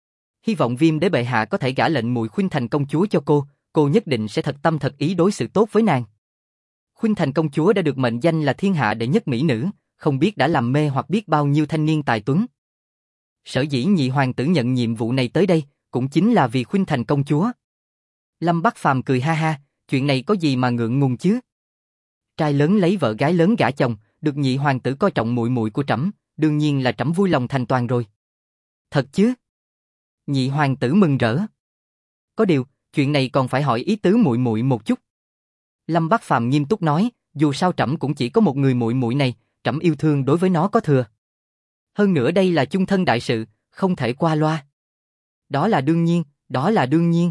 Hy vọng Viêm Đế bệ hạ có thể gả lệnh muội Khuynh Thành công chúa cho cô nhất định sẽ thật tâm thật ý đối xử tốt với nàng. Khuynh Thành công chúa đã được mệnh danh là thiên hạ đệ nhất mỹ nữ, không biết đã làm mê hoặc biết bao nhiêu thanh niên tài tuấn. Sở dĩ nhị hoàng tử nhận nhiệm vụ này tới đây, cũng chính là vì Khuynh Thành công chúa. Lâm Bắc Phàm cười ha ha, chuyện này có gì mà ngượng ngùng chứ? Trai lớn lấy vợ gái lớn gả chồng, được nhị hoàng tử coi trọng muội muội của trẫm, đương nhiên là trẫm vui lòng thành toàn rồi. Thật chứ? Nhị hoàng tử mừng rỡ. Có điều, chuyện này còn phải hỏi ý tứ muội muội một chút. Lâm Bắc Phàm nghiêm túc nói, dù sao trẫm cũng chỉ có một người muội muội này, trẫm yêu thương đối với nó có thừa. Hơn nữa đây là chung thân đại sự, không thể qua loa. Đó là đương nhiên, đó là đương nhiên.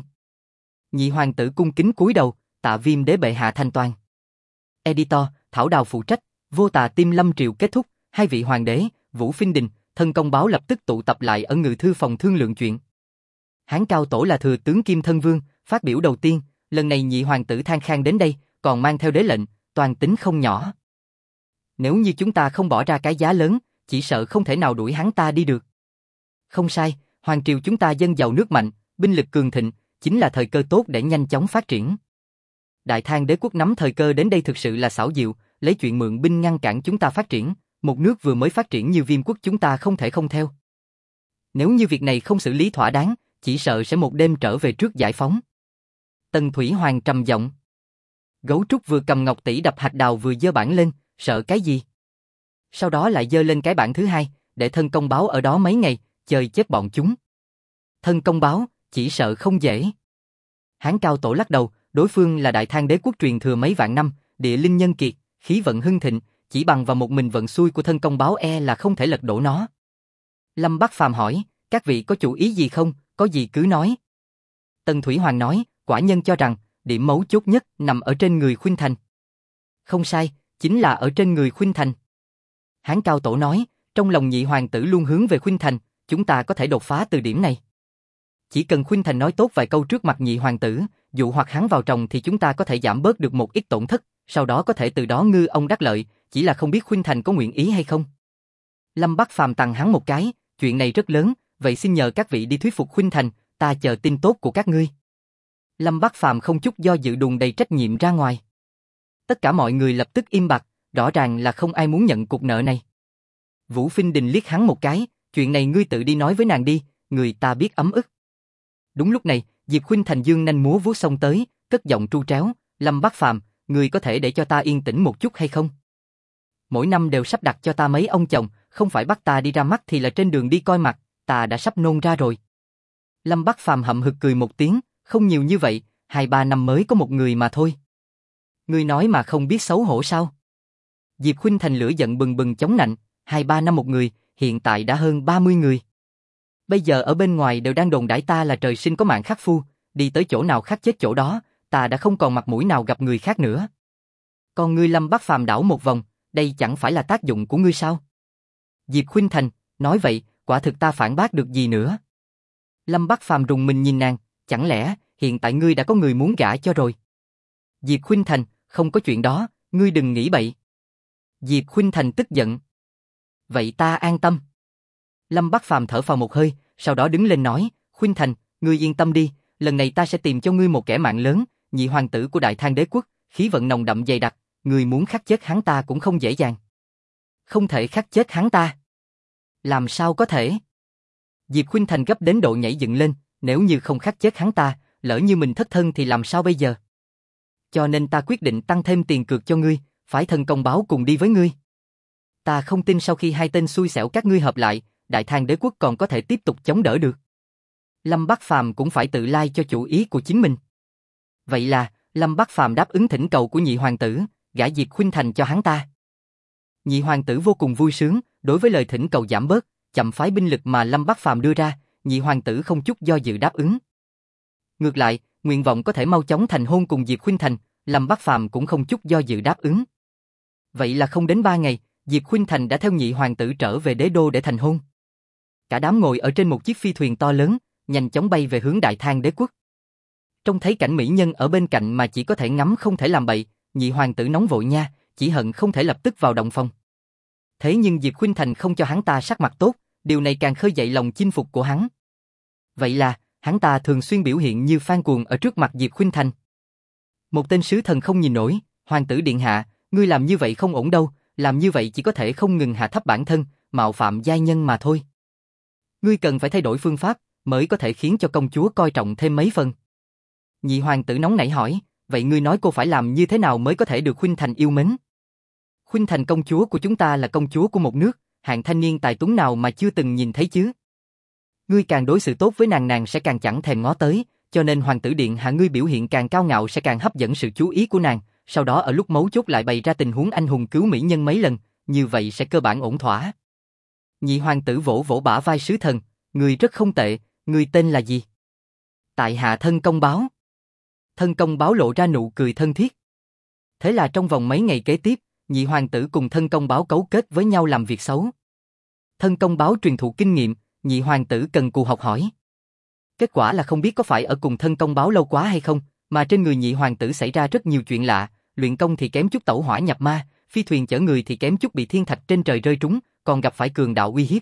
Nhị hoàng tử cung kính cúi đầu, tạ Viêm Đế bệ hạ thanh toàn. Editor, Thảo Đào phụ trách, Vô Tà Tim Lâm Triều kết thúc, 2 vị hoàng đế, Vũ Phiên Đình, Thân Công Báo lập tức tụ tập lại ở ngự thư phòng thương lượng chuyện. Hán Cao Tổ là thừa tướng Kim Thân Vương, phát biểu đầu tiên, lần này nhị hoàng tử Thang Khang đến đây, còn mang theo đế lệnh, toàn tính không nhỏ. Nếu như chúng ta không bỏ ra cái giá lớn, chỉ sợ không thể nào đuổi hắn ta đi được. Không sai, hoàng triều chúng ta dân giàu nước mạnh, binh lực cường thịnh, chính là thời cơ tốt để nhanh chóng phát triển. Đại Thang đế quốc nắm thời cơ đến đây thực sự là xảo diệu, lấy chuyện mượn binh ngăn cản chúng ta phát triển, một nước vừa mới phát triển như Viêm quốc chúng ta không thể không theo. Nếu như việc này không xử lý thỏa đáng, chỉ sợ sẽ một đêm trở về trước giải phóng. Tần Thủy Hoàng trầm giọng. Gấu trúc vừa cầm ngọc tỷ đập hạt đào vừa giơ bản lên, sợ cái gì? Sau đó lại giơ lên cái bản thứ hai, để Thân Công Báo ở đó mấy ngày, chơi chết bọn chúng. Thân Công Báo, chỉ sợ không dễ. Hán Cao Tổ lắc đầu, đối phương là Đại Thang đế quốc truyền thừa mấy vạn năm, địa linh nhân kiệt, khí vận hưng thịnh, chỉ bằng vào một mình vận xui của thân công báo là không thể lật đổ nó. Lâm Bắc Phàm hỏi, các vị có chủ ý gì không, có gì cứ nói. Tần Thủy Hoàng nói, quả nhân cho rằng, điểm mấu chốt nhất nằm ở trên người Khuynh Thành. Không sai, chính là ở trên người Khuynh Thành. Hán Cao Tổ nói, trong lòng nhị hoàng tử luôn hướng về Khuynh Thành, chúng ta có thể đột phá từ điểm này. Chỉ cần Khuynh Thành nói tốt vài câu trước mặt nhị hoàng tử, dụ hoặc hắn vào trong thì chúng ta có thể giảm bớt được một ít tổn thất, sau đó có thể từ đó ngư ông đắc lợi, chỉ là không biết Khuynh Thành có nguyện ý hay không. Lâm Bắc Phàm tằng hắn một cái, chuyện này rất lớn, vậy xin nhờ các vị đi thuyết phục Khuynh Thành, ta chờ tin tốt của các ngươi. Lâm Bắc Phàm không chút do dự đùn đầy trách nhiệm ra ngoài. Tất cả mọi người lập tức im bặt, rõ ràng là không ai muốn nhận cục nợ này. Vũ Phinh Đình liếc hắn một cái, chuyện này ngươi tự đi nói với nàng đi, người ta biết ấm ức. Đúng lúc này, Diệp Khuynh Thành dương nanh múa vuốt xông tới, cất giọng tru tréo, Lâm Bắc Phàm, ngươi có thể để cho ta yên tĩnh một chút hay không? Mỗi năm đều sắp đặt cho ta mấy ông chồng, không phải bắt ta đi ra mắt thì là trên đường đi coi mặt, ta đã sắp nôn ra rồi. Lâm Bắc Phàm hậm hực cười một tiếng, không nhiều như vậy, 2-3 năm mới có một người mà thôi. Ngươi nói mà không biết xấu hổ sao? Diệp Khuynh Thành lửa giận bừng bừng chống nạnh, 2-3 năm một người, hiện tại đã hơn 30 người. Bây giờ ở bên ngoài đều đang đồn đãi ta là trời sinh có mạng khắc phu, đi tới chỗ nào khắc chết chỗ đó, ta đã không còn mặt mũi nào gặp người khác nữa. Còn ngươi Lâm Bắc Phàm đảo một vòng, đây chẳng phải là tác dụng của ngươi sao? Diệp Khuynh Thành, nói vậy, quả thực ta phản bác được gì nữa? Lâm Bắc Phàm rùng mình nhìn nàng, chẳng lẽ hiện tại ngươi đã có người muốn gả cho rồi? Diệp Khuynh Thành, không có chuyện đó, ngươi đừng nghĩ bậy. Diệp Khuynh Thành tức giận. Vậy ta an tâm. Lâm Bắc Phàm thở phào một hơi, sau đó đứng lên nói, Khuynh Thành, ngươi yên tâm đi, lần này ta sẽ tìm cho ngươi một kẻ mạng lớn, nhị hoàng tử của Đại Thang Đế quốc, khí vận nồng đậm dày đặc, ngươi muốn khắc chết hắn ta cũng không dễ dàng. Không thể khắc chết hắn ta. Làm sao có thể? Diệp Khuynh Thành gấp đến độ nhảy dựng lên, nếu như không khắc chết hắn ta, lỡ như mình thất thân thì làm sao bây giờ? Cho nên ta quyết định tăng thêm tiền cược cho ngươi, phái thân công báo cùng đi với ngươi. Ta không tin sau khi hai tên xui xẻo các ngươi hợp lại, Đại Thang Đế quốc còn có thể tiếp tục chống đỡ được. Lâm Bắc Phàm cũng phải tự lai cho chủ ý của chính mình. Vậy là, Lâm Bắc Phàm đáp ứng thỉnh cầu của nhị hoàng tử, gả Diệp Khuynh Thành cho hắn ta. Nhị hoàng tử vô cùng vui sướng, đối với lời thỉnh cầu giảm bớt, chậm phái binh lực mà Lâm Bắc Phàm đưa ra, nhị hoàng tử không chút do dự đáp ứng. Ngược lại, nguyện vọng có thể mau chóng thành hôn cùng Diệp Khuynh Thành, Lâm Bắc Phàm cũng không chút do dự đáp ứng. Vậy là không đến 3 ngày, Diệp Khuynh Thành đã theo nhị hoàng tử trở về đế đô để thành hôn. Cả đám ngồi ở trên một chiếc phi thuyền to lớn, nhanh chóng bay về hướng Đại Thang Đế quốc. Trông thấy cảnh mỹ nhân ở bên cạnh mà chỉ có thể ngắm không thể làm bậy, nhị hoàng tử nóng vội nha, chỉ hận không thể lập tức vào động phòng. Thế nhưng Diệp Khuynh Thành không cho hắn ta sắc mặt tốt, điều này càng khơi dậy lòng chinh phục của hắn. Vậy là, hắn ta thường xuyên biểu hiện như fan cuồng ở trước mặt Diệp Khuynh Thành. Một tên sứ thần không nhìn nổi, hoàng tử điện hạ, ngươi làm như vậy không ổn đâu, làm như vậy chỉ có thể không ngừng hạ thấp bản thân, mạo phạm giai nhân mà thôi. Ngươi cần phải thay đổi phương pháp, mới có thể khiến cho công chúa coi trọng thêm mấy phần. Nhị hoàng tử nóng nảy hỏi, vậy ngươi nói cô phải làm như thế nào mới có thể được Khuynh Thành yêu mến? Khuynh Thành công chúa của chúng ta là công chúa của một nước, hạng thanh niên tài tuấn nào mà chưa từng nhìn thấy chứ? Ngươi càng đối xử tốt với nàng, nàng sẽ càng chẳng thèm ngó tới, cho nên hoàng tử điện hạ ngươi biểu hiện càng cao ngạo sẽ càng hấp dẫn sự chú ý của nàng, sau đó ở lúc mấu chốt lại bày ra tình huống anh hùng cứu mỹ nhân mấy lần, như vậy sẽ cơ bản ổn thỏa. Nhị hoàng tử vỗ vỗ bả vai sứ thần, ngươi rất không tệ, ngươi tên là gì? Tại hạ thân công báo. Thân công báo lộ ra nụ cười thân thiết. Thế là trong vòng mấy ngày kế tiếp, nhị hoàng tử cùng thân công báo cấu kết với nhau làm việc xấu. Thân công báo truyền thụ kinh nghiệm, nhị hoàng tử cần cù học hỏi. Kết quả là không biết có phải ở cùng thân công báo lâu quá hay không, mà trên người nhị hoàng tử xảy ra rất nhiều chuyện lạ, luyện công thì kém chút tẩu hỏa nhập ma, phi thuyền chở người thì kém chút bị thiên thạch trên trời rơi trúng, còn gặp phải cường đạo uy hiếp.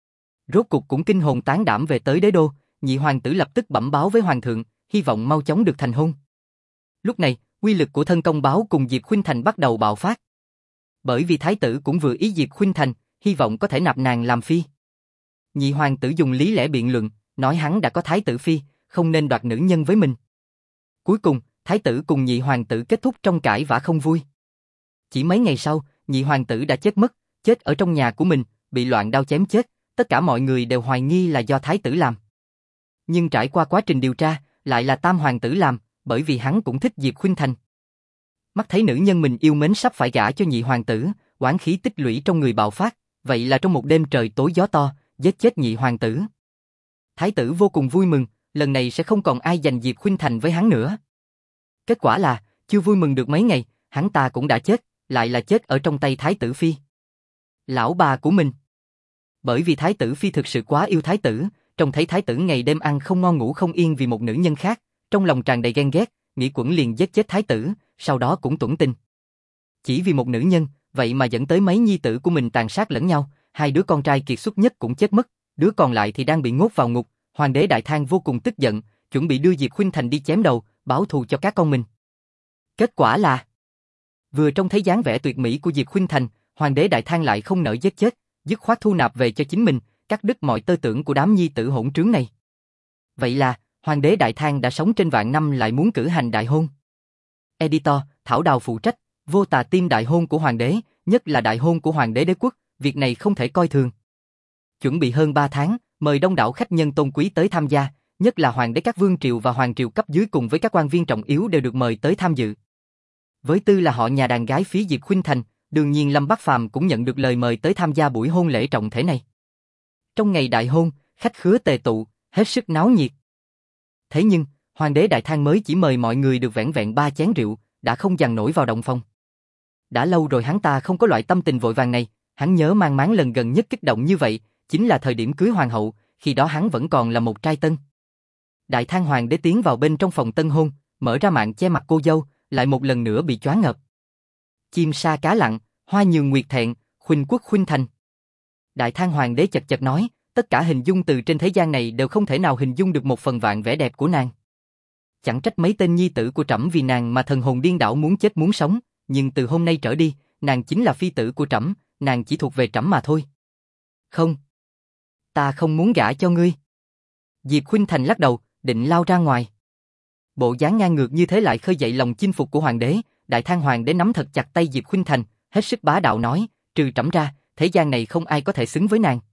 Rốt cục cũng kinh hồn tán đảm về tới đế đô, nhị hoàng tử lập tức bẩm báo với hoàng thượng, hy vọng mau chóng được thành hôn. Lúc này, uy lực của thân công báo cùng Diệp Khuynh Thành bắt đầu bạo phát. Bởi vì thái tử cũng vừa ý Diệp Khuynh Thành, hy vọng có thể nạp nàng làm phi. Nhị hoàng tử dùng lý lẽ biện luận, nói hắn đã có thái tử phi, không nên đoạt nữ nhân với mình. Cuối cùng, thái tử cùng nhị hoàng tử kết thúc trong cãi vã không vui. Chỉ mấy ngày sau, nhị hoàng tử đã chết mất, chết ở trong nhà của mình, bị loạn đao chém chết, tất cả mọi người đều hoài nghi là do thái tử làm. Nhưng trải qua quá trình điều tra, lại là tam hoàng tử làm, bởi vì hắn cũng thích Diệp Khuynh Thành. Mắt thấy nữ nhân mình yêu mến sắp phải gả cho nhị hoàng tử, oán khí tích lũy trong người bạo phát, vậy là trong một đêm trời tối gió to, giết chết nhị hoàng tử. Thái tử vô cùng vui mừng, lần này sẽ không còn ai giành Diệp Khuynh Thành với hắn nữa. Kết quả là, chưa vui mừng được mấy ngày, hắn ta cũng đã chết, lại là chết ở trong tay Thái tử Phi. Lão bà của mình. Bởi vì Thái tử Phi thực sự quá yêu Thái tử, trông thấy Thái tử ngày đêm ăn không ngon ngủ không yên vì một nữ nhân khác, trong lòng tràn đầy ghen ghét, nghĩ quẩn liền giết chết Thái tử, sau đó cũng tuẫn tình. Chỉ vì một nữ nhân, vậy mà dẫn tới mấy nhi tử của mình tàn sát lẫn nhau, hai đứa con trai kiệt xuất nhất cũng chết mất, đứa còn lại thì đang bị nhốt vào ngục. Hoàng đế Đại Thang vô cùng tức giận, chuẩn bị đưa Diệp Khuynh Thành đi chém đầu, báo thù cho các con mình. Kết quả là, vừa trông thấy dáng vẻ tuyệt mỹ của Diệp Khuynh Thành, Hoàng đế Đại Thang lại không nỡ giết chết, dứt khoát thu nạp về cho chính mình, cắt đứt mọi tơ tưởng của đám nhi tử hỗn trướng này. Vậy là, Hoàng đế Đại Thang đã sống trên vạn năm lại muốn cử hành đại hôn. Editor, Thảo Đào phụ trách, vô tà tim đại hôn của Hoàng đế, nhất là đại hôn của Hoàng đế đế quốc, việc này không thể coi thường. Chuẩn bị hơn 3 tháng, mời đông đảo khách nhân tôn quý tới tham gia, nhất là hoàng đế các vương triều và hoàng triều cấp dưới cùng với các quan viên trọng yếu đều được mời tới tham dự. Với tư là họ nhà đàn gái phía Diệp Khuynh Thành, đương nhiên Lâm Bắc Phàm cũng nhận được lời mời tới tham gia buổi hôn lễ trọng thể này. Trong ngày đại hôn, khách khứa tề tụ, hết sức náo nhiệt. Thế nhưng, Hoàng đế Đại Thang mới chỉ mời mọi người được vẻn vẹn 3 chén rượu, đã không dằn nổi vào động phòng. Đã lâu rồi hắn ta không có loại tâm tình vội vàng này, hắn nhớ mang máng lần gần nhất kích động như vậy, chính là thời điểm cưới hoàng hậu, khi đó hắn vẫn còn là một trai tân. Đại Thang Hoàng đế tiến vào bên trong phòng tân hôn, mở ra màn che mặt cô dâu, lại một lần nữa bị choáng ngợp. Chim sa cá lặng, hoa nhường nguyệt thẹn, khuynh quốc khuynh thành. Đại Thang Hoàng đế chật chật nói, tất cả hình dung từ trên thế gian này đều không thể nào hình dung được một phần vạn vẻ đẹp của nàng. Chẳng trách mấy tên nhi tử của trẫm vì nàng mà thần hồn điên đảo muốn chết muốn sống, nhưng từ hôm nay trở đi, nàng chính là phi tử của trẫm, nàng chỉ thuộc về trẫm mà thôi. Không. Ta không muốn gả cho ngươi. Diệp Khuynh Thành lắc đầu, định lao ra ngoài. Bộ dáng ngang ngược như thế lại khơi dậy lòng chinh phục của hoàng đế. Đại Thang Hoàng đế nắm thật chặt tay Diệp Khuynh Thành, hết sức bá đạo nói, trừ trẫm ra, thế gian này không ai có thể xứng với nàng.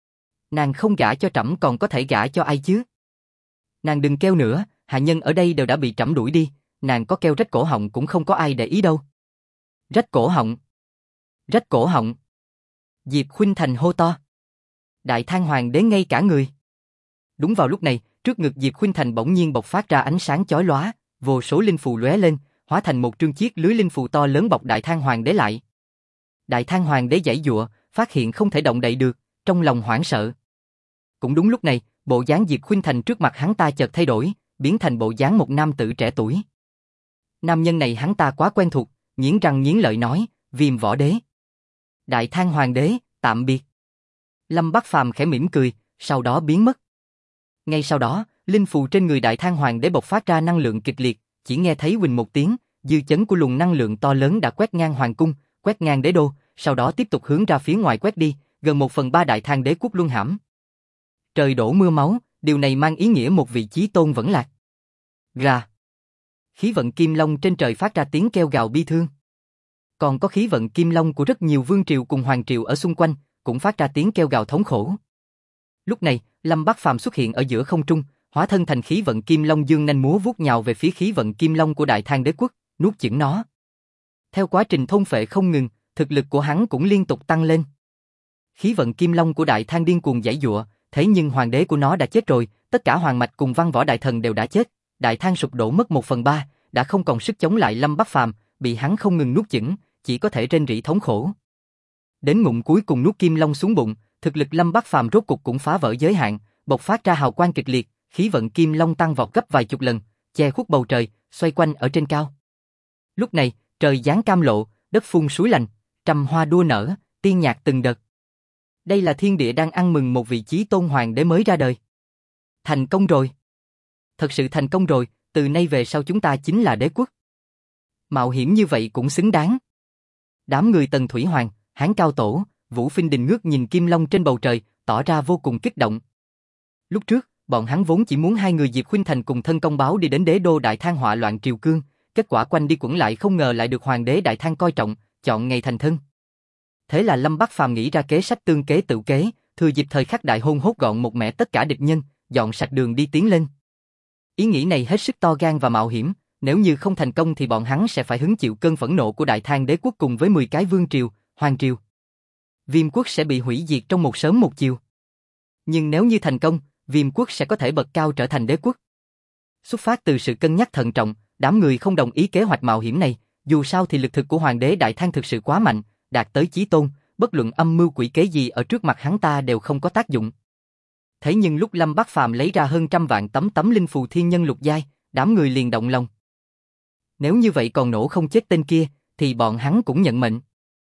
Nàng không gả cho trẫm còn có thể gả cho ai chứ? Nàng đừng kêu nữa, hạ nhân ở đây đều đã bị trẫm đuổi đi, nàng có kêu rách cổ họng cũng không có ai để ý đâu. Rách cổ họng. Rách cổ họng. Diệp Khuynh Thành hô to. Đại Thang Hoàng đế ngây cả người. Đúng vào lúc này, trước ngực Diệp Khuynh Thành bỗng nhiên bộc phát ra ánh sáng chói lóa, vô số linh phù lóe lên, hóa thành một trương chiếc lưới linh phù to lớn bọc Đại Thang Hoàng đế lại. Đại Thang Hoàng đế giãy giụa, phát hiện không thể động đậy được, trong lòng hoảng sợ. Cũng đúng lúc này, bộ dáng Diệp Khuynh Thành trước mặt hắn ta chợt thay đổi, biến thành bộ dáng một nam tử trẻ tuổi. Nam nhân này hắn ta quá quen thuộc, nghiến răng nghiến lợi nói, Viêm Võ Đế. Đại Thang Hoàng đế, tạm biệt. Lâm Bắc Phàm khẽ mỉm cười, sau đó biến mất. Ngay sau đó, linh phù trên người Đại Thang Hoàng đế bộc phát ra năng lượng kịch liệt, chỉ nghe thấy huỳnh một tiếng, dư chấn của luồng năng lượng to lớn đã quét ngang hoàng cung, quét ngang đế đô, sau đó tiếp tục hướng ra phía ngoài quét đi, gần 1/3 Đại Thang đế quốc luân hãm. Trời đổ mưa máu, điều này mang ý nghĩa một vị chí tôn vẫn lạc. Ra. Khí vận kim long trên trời phát ra tiếng kêu gào bi thương. Còn có khí vận kim long của rất nhiều vương triều cùng hoàng triều ở xung quanh, cũng phát ra tiếng kêu gào thống khổ. Lúc này, Lâm Bắc Phàm xuất hiện ở giữa không trung, hóa thân thành khí vận kim long dương nanh múa vuốt nhào về phía khí vận kim long của Đại Thang đế quốc, nuốt chửng nó. Theo quá trình thôn phệ không ngừng, thực lực của hắn cũng liên tục tăng lên. Khí vận kim long của Đại Thang điên cuồng giãy giụa, thế nhưng hoàng đế của nó đã chết rồi, tất cả hoàng mạch cùng văn võ đại thần đều đã chết, Đại Thang sụp đổ mất 1/3, đã không còn sức chống lại Lâm Bắc Phàm, bị hắn không ngừng nuốt chửng, chỉ có thể rên rỉ thống khổ. Đến ngụm cuối cùng nuốt kim long xuống bụng, thực lực Lâm Bắc Phàm rốt cục cũng phá vỡ giới hạn, bộc phát ra hào quang kịch liệt, khí vận kim long tăng vọt gấp vài chục lần, che khuất bầu trời, xoay quanh ở trên cao. Lúc này, trời giáng cam lộ, đất phun suối lành, trăm hoa đua nở, tiên nhạc từng đợt. Đây là thiên địa đang ăn mừng một vị chí tôn hoàng đế mới ra đời. Thành công rồi. Thật sự thành công rồi, từ nay về sau chúng ta chính là đế quốc. Mạo hiểm như vậy cũng xứng đáng. Đám người Tần Thủy Hoàng, Hán Cao Tổ, Vũ Phinh Đình ngước nhìn kim long trên bầu trời, tỏ ra vô cùng kích động. Lúc trước, bọn hắn vốn chỉ muốn hai người Diệp Khuynh Thành cùng thân công báo đi đến đế đô Đại Thang họa loạn triều cương, kết quả quanh đi quẩn lại không ngờ lại được hoàng đế Đại Thang coi trọng, chọn ngày thành thân. Thế là Lâm Bắc Phàm nghĩ ra kế sách tương kế tự kế, thừa dịp thời khắc đại hôn hốt gọn một mẻ tất cả địch nhân, dọn sạch đường đi tiến lên. Ý nghĩ này hết sức to gan và mạo hiểm, Nếu như không thành công thì bọn hắn sẽ phải hứng chịu cơn phẫn nộ của Đại Thang Đế quốc cùng với 10 cái vương triều, hoàng triều. Viêm quốc sẽ bị hủy diệt trong một sớm một chiều. Nhưng nếu như thành công, Viêm quốc sẽ có thể bật cao trở thành đế quốc. Xuất phát từ sự cân nhắc thận trọng, đám người không đồng ý kế hoạch mạo hiểm này, dù sao thì lực thực của Hoàng đế Đại Thang thực sự quá mạnh, đạt tới chí tôn, bất luận âm mưu quỷ kế gì ở trước mặt hắn ta đều không có tác dụng. Thế nhưng lúc Lâm Bát Phàm lấy ra hơn 100 vạn tấm linh phù thiên nhân lục giai, đám người liền động lòng. Nếu như vậy còn nổ không chết tên kia, thì bọn hắn cũng nhận mệnh.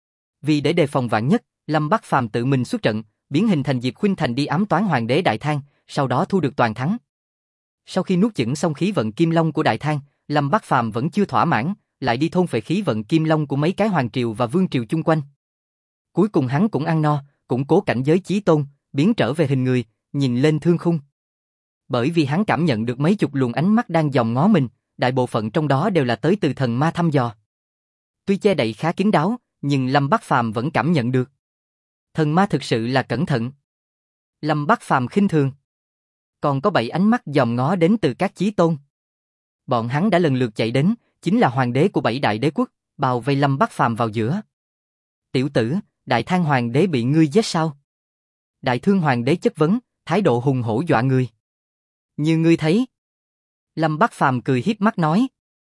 Vì để đề phòng vạn nhất, Lâm Bát Phàm tự mình xuất trận, biến hình thành Diệp Khuynh Thành đi ám toán Hoàng đế Đại Thang, sau đó thu được toàn thắng. Sau khi nuốt chửng xong khí vận kim long của Đại Thang, Lâm Bát Phàm vẫn chưa thỏa mãn, lại đi thôn phệ khí vận kim long của mấy cái hoàng triều và vương triều chung quanh. Cuối cùng hắn cũng ăn no, củng cố cảnh giới chí tôn, biến trở về hình người, nhìn lên thương khung. Bởi vì hắn cảm nhận được mấy chục luồng ánh mắt đang dòm ngó mình, đại bộ phận trong đó đều là tới từ thần ma thăm dò. Tuy che đậy khá kín đáo, nhưng Lâm Bát Phàm vẫn cảm nhận được. Thần ma thực sự là cẩn thận. Lâm Bát Phàm khinh thường. Còn có 7 ánh mắt dòm ngó đến từ các chí tôn. Bọn hắn đã lần lượt chạy đến, chính là hoàng đế của 7 đại đế quốc, bao vây Lâm Bát Phàm vào giữa. Tiểu tử, Đại Thang hoàng đế bị ngươi giết sao? Đại Thương hoàng đế chất vấn, thái độ hùng hổ dọa người. Như ngươi thấy. Lâm Bát Phàm cười hiếp mắt nói.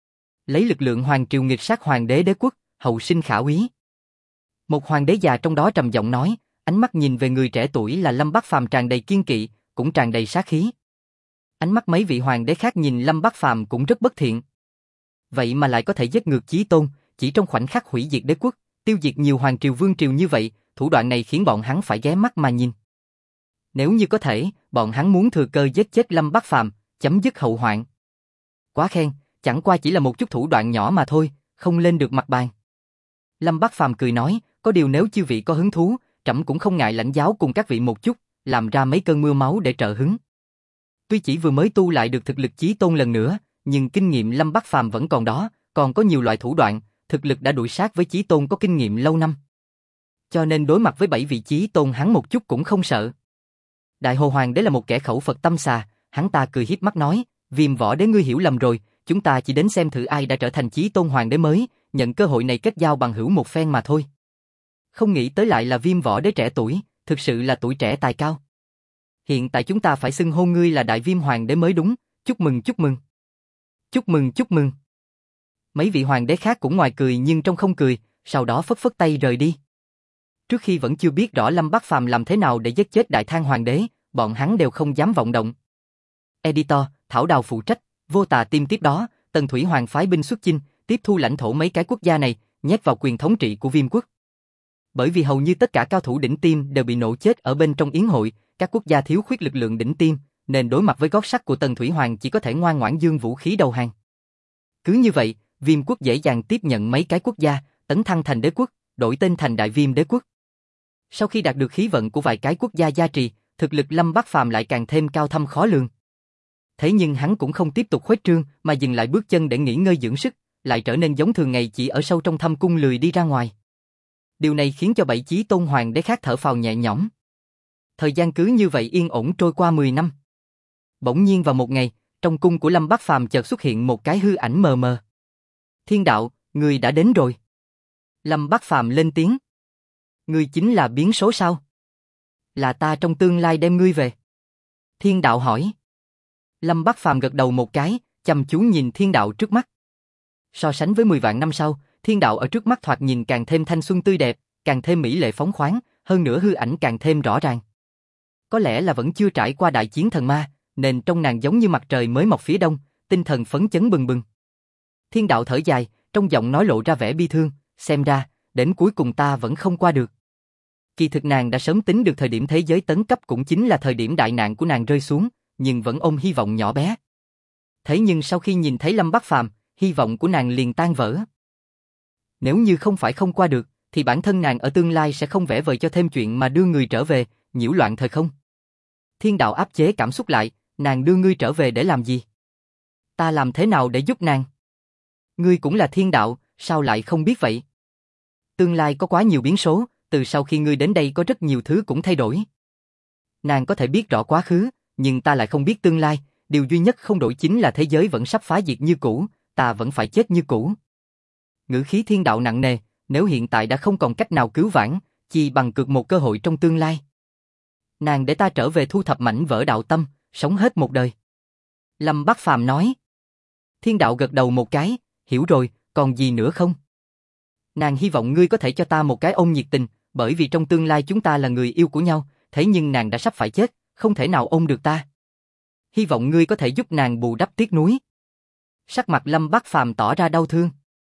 Lấy lực lượng hoàng triều nghịch sát hoàng đế đế quốc, hậu sinh khả úy. Một hoàng đế già trong đó trầm giọng nói, ánh mắt nhìn về người trẻ tuổi là Lâm Bát Phàm tràn đầy kiên kỵ, cũng tràn đầy sát khí. Ánh mắt mấy vị hoàng đế khác nhìn Lâm Bát Phàm cũng rất bất thiện. Vậy mà lại có thể giết ngược chí tôn, chỉ trong khoảnh khắc hủy diệt đế quốc, tiêu diệt nhiều hoàng triều vương triều như vậy, thủ đoạn này khiến bọn hắn phải ghé mắt mà nhìn. Nếu như có thể, bọn hắn muốn thừa cơ giết chết Lâm Bát Phàm, chấm dứt hậu hoạn. Quá khen, chẳng qua chỉ là một chút thủ đoạn nhỏ mà thôi, không lên được mặt bàn. Lâm Bát Phàm cười nói, có điều nếu chư vị có hứng thú, trẫm cũng không ngại lãnh giáo cùng các vị một chút, làm ra mấy cơn mưa máu để trợ hứng. Tuy chỉ vừa mới tu lại được thực lực chí tôn lần nữa, nhưng kinh nghiệm Lâm Bát Phàm vẫn còn đó, còn có nhiều loại thủ đoạn, thực lực đã đuổi sát với chí tôn có kinh nghiệm lâu năm. Cho nên đối mặt với 7 vị chí tôn hắn một chút cũng không sợ. Đại Hồ Hoàng đế là một kẻ khẩu Phật tâm xà, hắn ta cười hiếp mắt nói, Viêm Võ Đế ngươi hiểu lầm rồi, chúng ta chỉ đến xem thử ai đã trở thành chí tôn hoàng đế mới, nhận cơ hội này kết giao bằng hữu một phen mà thôi. Không nghĩ tới lại là Viêm Võ Đế trẻ tuổi, thực sự là tuổi trẻ tài cao. Hiện tại chúng ta phải xưng hô ngươi là Đại Viêm Hoàng đế mới đúng, chúc mừng chúc mừng. Chúc mừng chúc mừng. Mấy vị hoàng đế khác cũng ngoài cười nhưng trong không cười, sau đó phất phất tay rời đi. Trước khi vẫn chưa biết rõ Lâm Bát Phàm làm thế nào để giết chết Đại Thang hoàng đế, bọn hắn đều không dám vọng động. Editor, Thảo Đào phụ trách, Vô Tà Team tiếp đó, Tần Thủy Hoàng phái binh xuất chinh, tiếp thu lãnh thổ mấy cái quốc gia này, nhét vào quyền thống trị của Viêm quốc. Bởi vì hầu như tất cả cao thủ đỉnh tiêm đều bị nổ chết ở bên trong yến hội, các quốc gia thiếu khuyết lực lượng đỉnh tiêm, nên đối mặt với gót sắt của Tần Thủy Hoàng chỉ có thể ngoan ngoãn giương vũ khí đầu hàng. Cứ như vậy, Viêm quốc dễ dàng tiếp nhận mấy cái quốc gia, tấn thăng thành đế quốc, đổi tên thành Đại Viêm đế quốc. Sau khi đạt được khí vận của vài cái quốc gia gia trì, thực lực Lâm Bát Phàm lại càng thêm cao thâm khó lường. Thế nhưng hắn cũng không tiếp tục khuếch trương, mà dừng lại bước chân để nghỉ ngơi dưỡng sức, lại trở nên giống thường ngày chỉ ở sâu trong thâm cung lười đi ra ngoài. Điều này khiến cho 7 chí tôn hoàng đế khác thở phào nhẹ nhõm. Thời gian cứ như vậy yên ổn trôi qua 10 năm. Bỗng nhiên vào một ngày, trong cung của Lâm Bát Phàm chợt xuất hiện một cái hư ảnh mờ mờ. Thiên đạo, người đã đến rồi. Lâm Bát Phàm lên tiếng. Ngươi chính là biến số sao? Là ta trong tương lai đem ngươi về. Thiên đạo hỏi. Lâm Bát Phàm gật đầu một cái, chăm chú nhìn thiên đạo trước mắt. So sánh với 10 vạn năm sau, thiên đạo ở trước mắt thoạt nhìn càng thêm thanh xuân tươi đẹp, càng thêm mỹ lệ phóng khoáng, hơn nữa hư ảnh càng thêm rõ ràng. Có lẽ là vẫn chưa trải qua đại chiến thần ma, nên trong nàng giống như mặt trời mới mọc phía đông, tinh thần phấn chấn bừng bừng. Thiên đạo thở dài, trong giọng nói lộ ra vẻ bi thương, xem ra, đến cuối cùng ta vẫn không qua được. Kỳ thực nàng đã sớm tính được thời điểm thế giới tấn cấp cũng chính là thời điểm đại nạn của nàng rơi xuống, nhưng vẫn ôm hy vọng nhỏ bé. Thế nhưng sau khi nhìn thấy Lâm Bát Phàm, hy vọng của nàng liền tan vỡ. Nếu như không phải không qua được, thì bản thân nàng ở tương lai sẽ không vẽ vời cho thêm chuyện mà đưa người trở về, nhiễu loạn thời không. Thiên đạo áp chế cảm xúc lại, nàng đưa ngươi trở về để làm gì? Ta làm thế nào để giúp nàng? Ngươi cũng là thiên đạo, sao lại không biết vậy? Tương lai có quá nhiều biến số, từ sau khi ngươi đến đây có rất nhiều thứ cũng thay đổi. Nàng có thể biết rõ quá khứ, nhưng ta lại không biết tương lai, điều duy nhất không đổi chính là thế giới vẫn sắp phá diệt như cũ, ta vẫn phải chết như cũ. Ngữ khí thiên đạo nặng nề, nếu hiện tại đã không còn cách nào cứu vãn, chi bằng cược một cơ hội trong tương lai. Nàng để ta trở về thu thập mảnh vỡ đạo tâm, sống hết một đời. Lâm Bắc Phàm nói. Thiên đạo gật đầu một cái, hiểu rồi, còn gì nữa không? Nàng hy vọng ngươi có thể cho ta một cái ôm nhiệt tình, bởi vì trong tương lai chúng ta là người yêu của nhau, thế nhưng nàng đã sắp phải chết, không thể nào ôm được ta. Hy vọng ngươi có thể giúp nàng bù đắp tiếc nuối. Sắc mặt Lâm Bắc Phàm tỏ ra đau thương.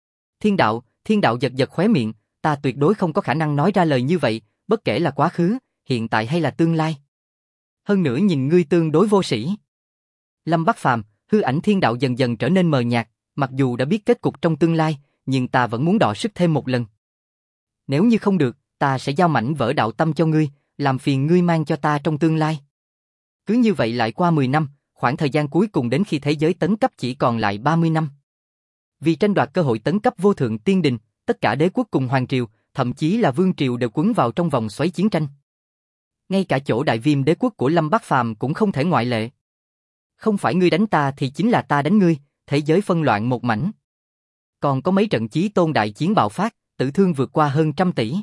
Thiên đạo giật giật khóe miệng, ta tuyệt đối không có khả năng nói ra lời như vậy, bất kể là quá khứ, hiện tại hay là tương lai. Hơn nữa nhìn ngươi tương đối vô sĩ. Lâm Bắc Phàm, hư ảnh thiên đạo dần dần trở nên mờ nhạt, mặc dù đã biết kết cục trong tương lai, nhưng ta vẫn muốn đọ sức thêm một lần. Nếu như không được, ta sẽ giao mảnh vỡ đạo tâm cho ngươi, làm phiền ngươi mang cho ta trong tương lai. Cứ như vậy lại qua 10 năm, khoảng thời gian cuối cùng đến khi thế giới tấn cấp chỉ còn lại 30 năm. Vì tranh đoạt cơ hội tấn cấp vô thượng tiên đình, tất cả đế quốc cùng hoàng triều, thậm chí là vương triều đều quấn vào trong vòng xoáy chiến tranh. Ngay cả chỗ đại viêm đế quốc của Lâm Bắc Phàm cũng không thể ngoại lệ. Không phải ngươi đánh ta thì chính là ta đánh ngươi, thế giới phân loạn một mảnh. Còn có mấy trận chí tôn đại chiến bạo phát, tử thương vượt qua hơn 100 tỷ.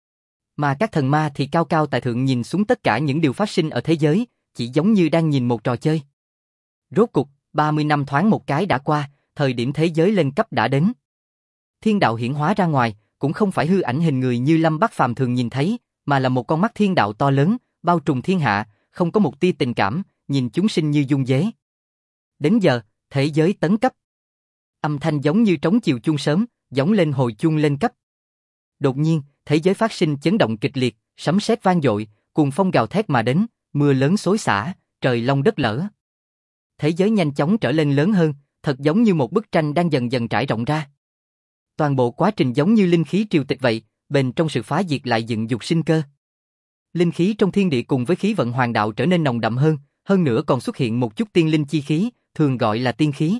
Mà các thần ma thì cao cao tại thượng nhìn xuống tất cả những điều phát sinh ở thế giới, chỉ giống như đang nhìn một trò chơi. Rốt cục, 30 năm thoáng một cái đã qua, thời điểm thế giới lên cấp đã đến. Thiên đạo hiển hóa ra ngoài, cũng không phải hư ảnh hình người như Lâm Bắc Phàm thường nhìn thấy, mà là một con mắt thiên đạo to lớn, bao trùm thiên hạ, không có một tia tình cảm, nhìn chúng sinh như dung dế. Đến giờ, thế giới tấn cấp. Âm thanh giống như trống chiều chuông sớm, giống lên hồi chuông lên cấp. Đột nhiên, thế giới phát sinh chấn động kịch liệt, sấm sét vang dội, cuồng phong gào thét mà đến, mưa lớn xối xả, trời long đất lở. Thế giới nhanh chóng trở lên lớn hơn, thật giống như một bức tranh đang dần dần trải rộng ra. Toàn bộ quá trình giống như linh khí triều tịch vậy, bên trong sự phá diệt lại dựng dục sinh cơ. Linh khí trong thiên địa cùng với khí vận hoàng đạo trở nên nồng đậm hơn nữa còn xuất hiện một chút tiên linh chi khí, thường gọi là tiên khí.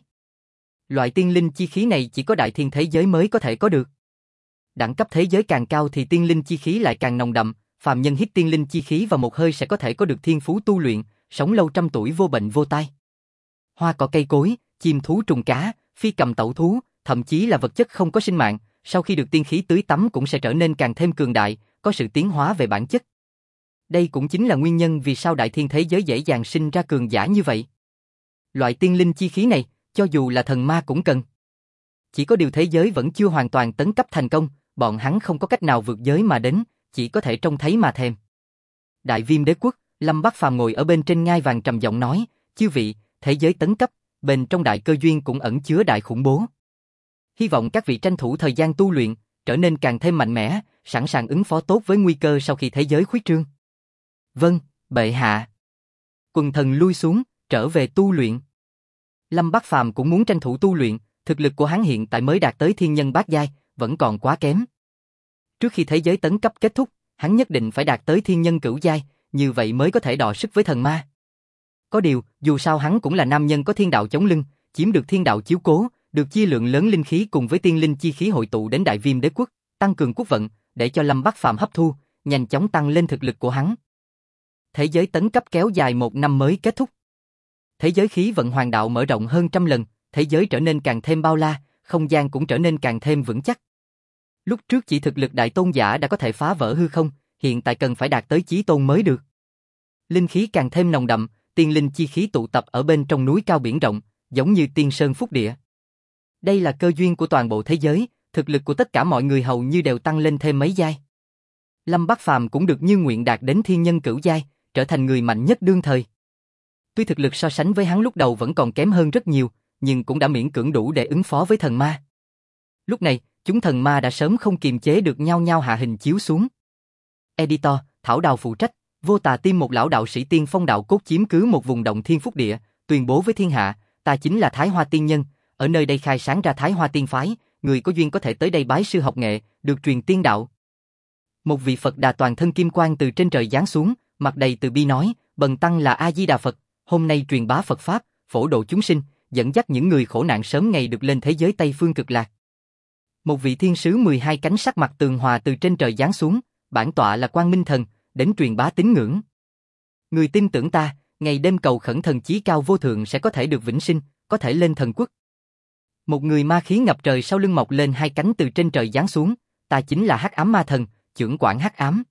Loại tiên linh chi khí này chỉ có đại thiên thế giới mới có thể có được. Đẳng cấp thế giới càng cao thì tiên linh chi khí lại càng nồng đậm, phàm nhân hít tiên linh chi khí vào một hơi sẽ có thể có được thiên phú tu luyện, sống lâu trăm tuổi vô bệnh vô tai. Hoa cỏ cây cối, chim thú trùng cá, phi cầm tẩu thú, thậm chí là vật chất không có sinh mạng, sau khi được tiên khí tưới tắm cũng sẽ trở nên càng thêm cường đại, có sự tiến hóa về bản chất. Đây cũng chính là nguyên nhân vì sao đại thiên thế giới dễ dàng sinh ra cường giả như vậy. Loại tiên linh chi khí này, cho dù là thần ma cũng cần. Chỉ có điều thế giới vẫn chưa hoàn toàn tấn cấp thành công, bọn hắn không có cách nào vượt giới mà đến, chỉ có thể trông thấy mà thèm. Đại viêm đế quốc, Lâm Bắc Phàm ngồi ở bên trên ngai vàng trầm giọng nói, chư vị, thế giới tấn cấp, bên trong đại cơ duyên cũng ẩn chứa đại khủng bố. Hy vọng các vị tranh thủ thời gian tu luyện, trở nên càng thêm mạnh mẽ, sẵn sàng ứng phó tốt với nguy cơ sau khi thế giới khuyết trương. Vâng, bệ hạ. Quần thần lui xuống, trở về tu luyện. Lâm Bắc Phàm cũng muốn tranh thủ tu luyện, thực lực của hắn hiện tại mới đạt tới thiên nhân bát giai, vẫn còn quá kém. Trước khi thế giới tấn cấp kết thúc, hắn nhất định phải đạt tới thiên nhân cửu giai, như vậy mới có thể đọ sức với thần ma. Có điều, dù sao hắn cũng là nam nhân có thiên đạo chống lưng, chiếm được thiên đạo chiếu cố, được chia lượng lớn linh khí cùng với tiên linh chi khí hội tụ đến đại viêm đế quốc, tăng cường quốc vận, để cho Lâm Bắc Phàm hấp thu, nhanh chóng tăng lên thực lực của hắn. Thế giới tấn cấp kéo dài 1 năm mới kết thúc. Thế giới khí vận hoàng đạo mở rộng hơn 100 lần, thế giới trở nên càng thêm bao la, không gian cũng trở nên càng thêm vững chắc. Lúc trước chỉ thực lực đại tôn giả đã có thể phá vỡ hư không, hiện tại cần phải đạt tới chí tôn mới được. Linh khí càng thêm nồng đậm, tiên linh chi khí tụ tập ở bên trong núi cao biển rộng, giống như tiên sơn phúc địa. Đây là cơ duyên của toàn bộ thế giới, thực lực của tất cả mọi người hầu như đều tăng lên thêm mấy giai. Lâm Bắc Phàm cũng được như nguyện đạt đến thiên nhân cửu giai, trở thành người mạnh nhất đương thời. Tuy thực lực so sánh với hắn lúc đầu vẫn còn kém hơn rất nhiều, nhưng cũng đã miễn cưỡng đủ để ứng phó với thần ma. Lúc này, chúng thần ma đã sớm không kiềm chế được nhao nhao hạ hình chiếu xuống. Editor, Thảo Đào phụ trách, Vô Tà Tim một lão đạo sĩ tiên phong đạo cốt chiếm cứ một vùng động thiên phúc địa, tuyên bố với thiên hạ, ta chính là Thái Hoa Tiên Nhân, ở nơi đây khai sáng ra Thái Hoa Tiên Phái, người có duyên có thể tới đây bái sư học nghệ, được truyền tiên đạo. Một vị Phật Đà toàn thân kim quang từ trên trời giáng xuống, mặt đầy từ bi nói, bần tăng là A Di Đà Phật, hôm nay truyền bá Phật pháp, phổ độ chúng sinh, dẫn dắt những người khổ nạn sớm ngày được lên thế giới Tây phương cực lạc. Một vị thiên sứ 12 cánh sắc mặt tường hòa từ trên trời giáng xuống, bản tọa là Quang Minh Thần, đến truyền bá tín ngưỡng. Người tin tưởng ta, ngày đêm cầu khẩn thần chí cao vô thượng sẽ có thể được vĩnh sinh, có thể lên thần quốc. Một người ma khí ngập trời sau lưng mọc lên hai cánh từ trên trời giáng xuống, ta chính là Hắc Ám Ma Thần, chưởng quản hắc ám.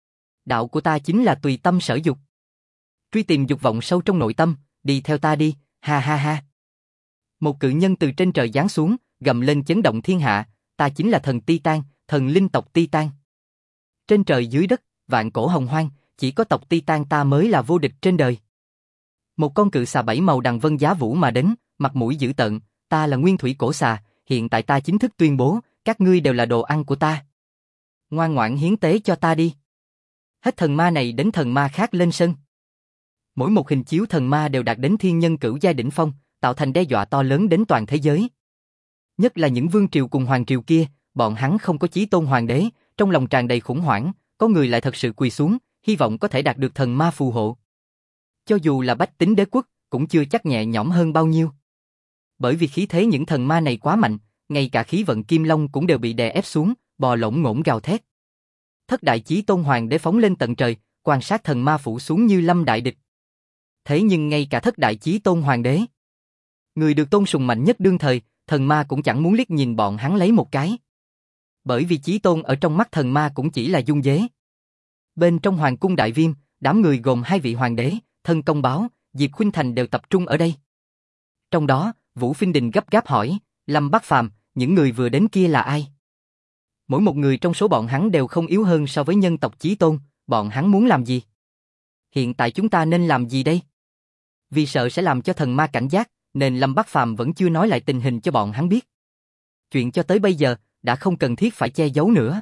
Đạo của ta chính là tùy tâm sở dục. Truy tìm dục vọng sâu trong nội tâm, đi theo ta đi, ha ha ha. Một cự nhân từ trên trời giáng xuống, gầm lên chấn động thiên hạ, ta chính là thần Titan, thần linh tộc Titan. Trên trời dưới đất, vạn cổ hồng hoang, chỉ có tộc Titan ta mới là vô địch trên đời. Một con cự xà bảy màu đằng vân giá vũ mà đến, mặt mũi dữ tợn, ta là nguyên thủy cổ xà, hiện tại ta chính thức tuyên bố, các ngươi đều là đồ ăn của ta. Ngoan ngoãn hiến tế cho ta đi. Hết thần ma này đến thần ma khác lên sân. Mỗi một hình chiếu thần ma đều đạt đến thiên nhân cửu giai đỉnh phong, tạo thành đe dọa to lớn đến toàn thế giới. Nhất là những vương triều cùng hoàng triều kia, bọn hắn không có chí tôn hoàng đế, trong lòng tràn đầy khủng hoảng, có người lại thật sự quỳ xuống, hy vọng có thể đạt được thần ma phù hộ. Cho dù là bách tính đế quốc, cũng chưa chắc nhẹ nhõm hơn bao nhiêu. Bởi vì khí thế những thần ma này quá mạnh, ngay cả khí vận kim long cũng đều bị đè ép xuống, bò lổn ngổn gào thét. Thất đại chí tôn hoàng đế phóng lên tận trời, quan sát thần ma phủ xuống như lâm đại địch. Thế nhưng ngay cả thất đại chí tôn hoàng đế, người được tôn sùng mạnh nhất đương thời, thần ma cũng chẳng muốn liếc nhìn bọn hắn lấy một cái. Bởi vì chí tôn ở trong mắt thần ma cũng chỉ là dung dế. Bên trong hoàng cung đại viêm, đám người gồm hai vị hoàng đế, Thân Công Báo, Diệp Khuynh Thành đều tập trung ở đây. Trong đó, Vũ Phiên Đình gấp gáp hỏi, Lâm Bắc Phàm, những người vừa đến kia là ai? Mỗi một người trong số bọn hắn đều không yếu hơn so với nhân tộc chí tôn, bọn hắn muốn làm gì? Hiện tại chúng ta nên làm gì đây? Vì sợ sẽ làm cho thần ma cảnh giác, nên Lâm Bắc Phàm vẫn chưa nói lại tình hình cho bọn hắn biết. Chuyện cho tới bây giờ, đã không cần thiết phải che giấu nữa.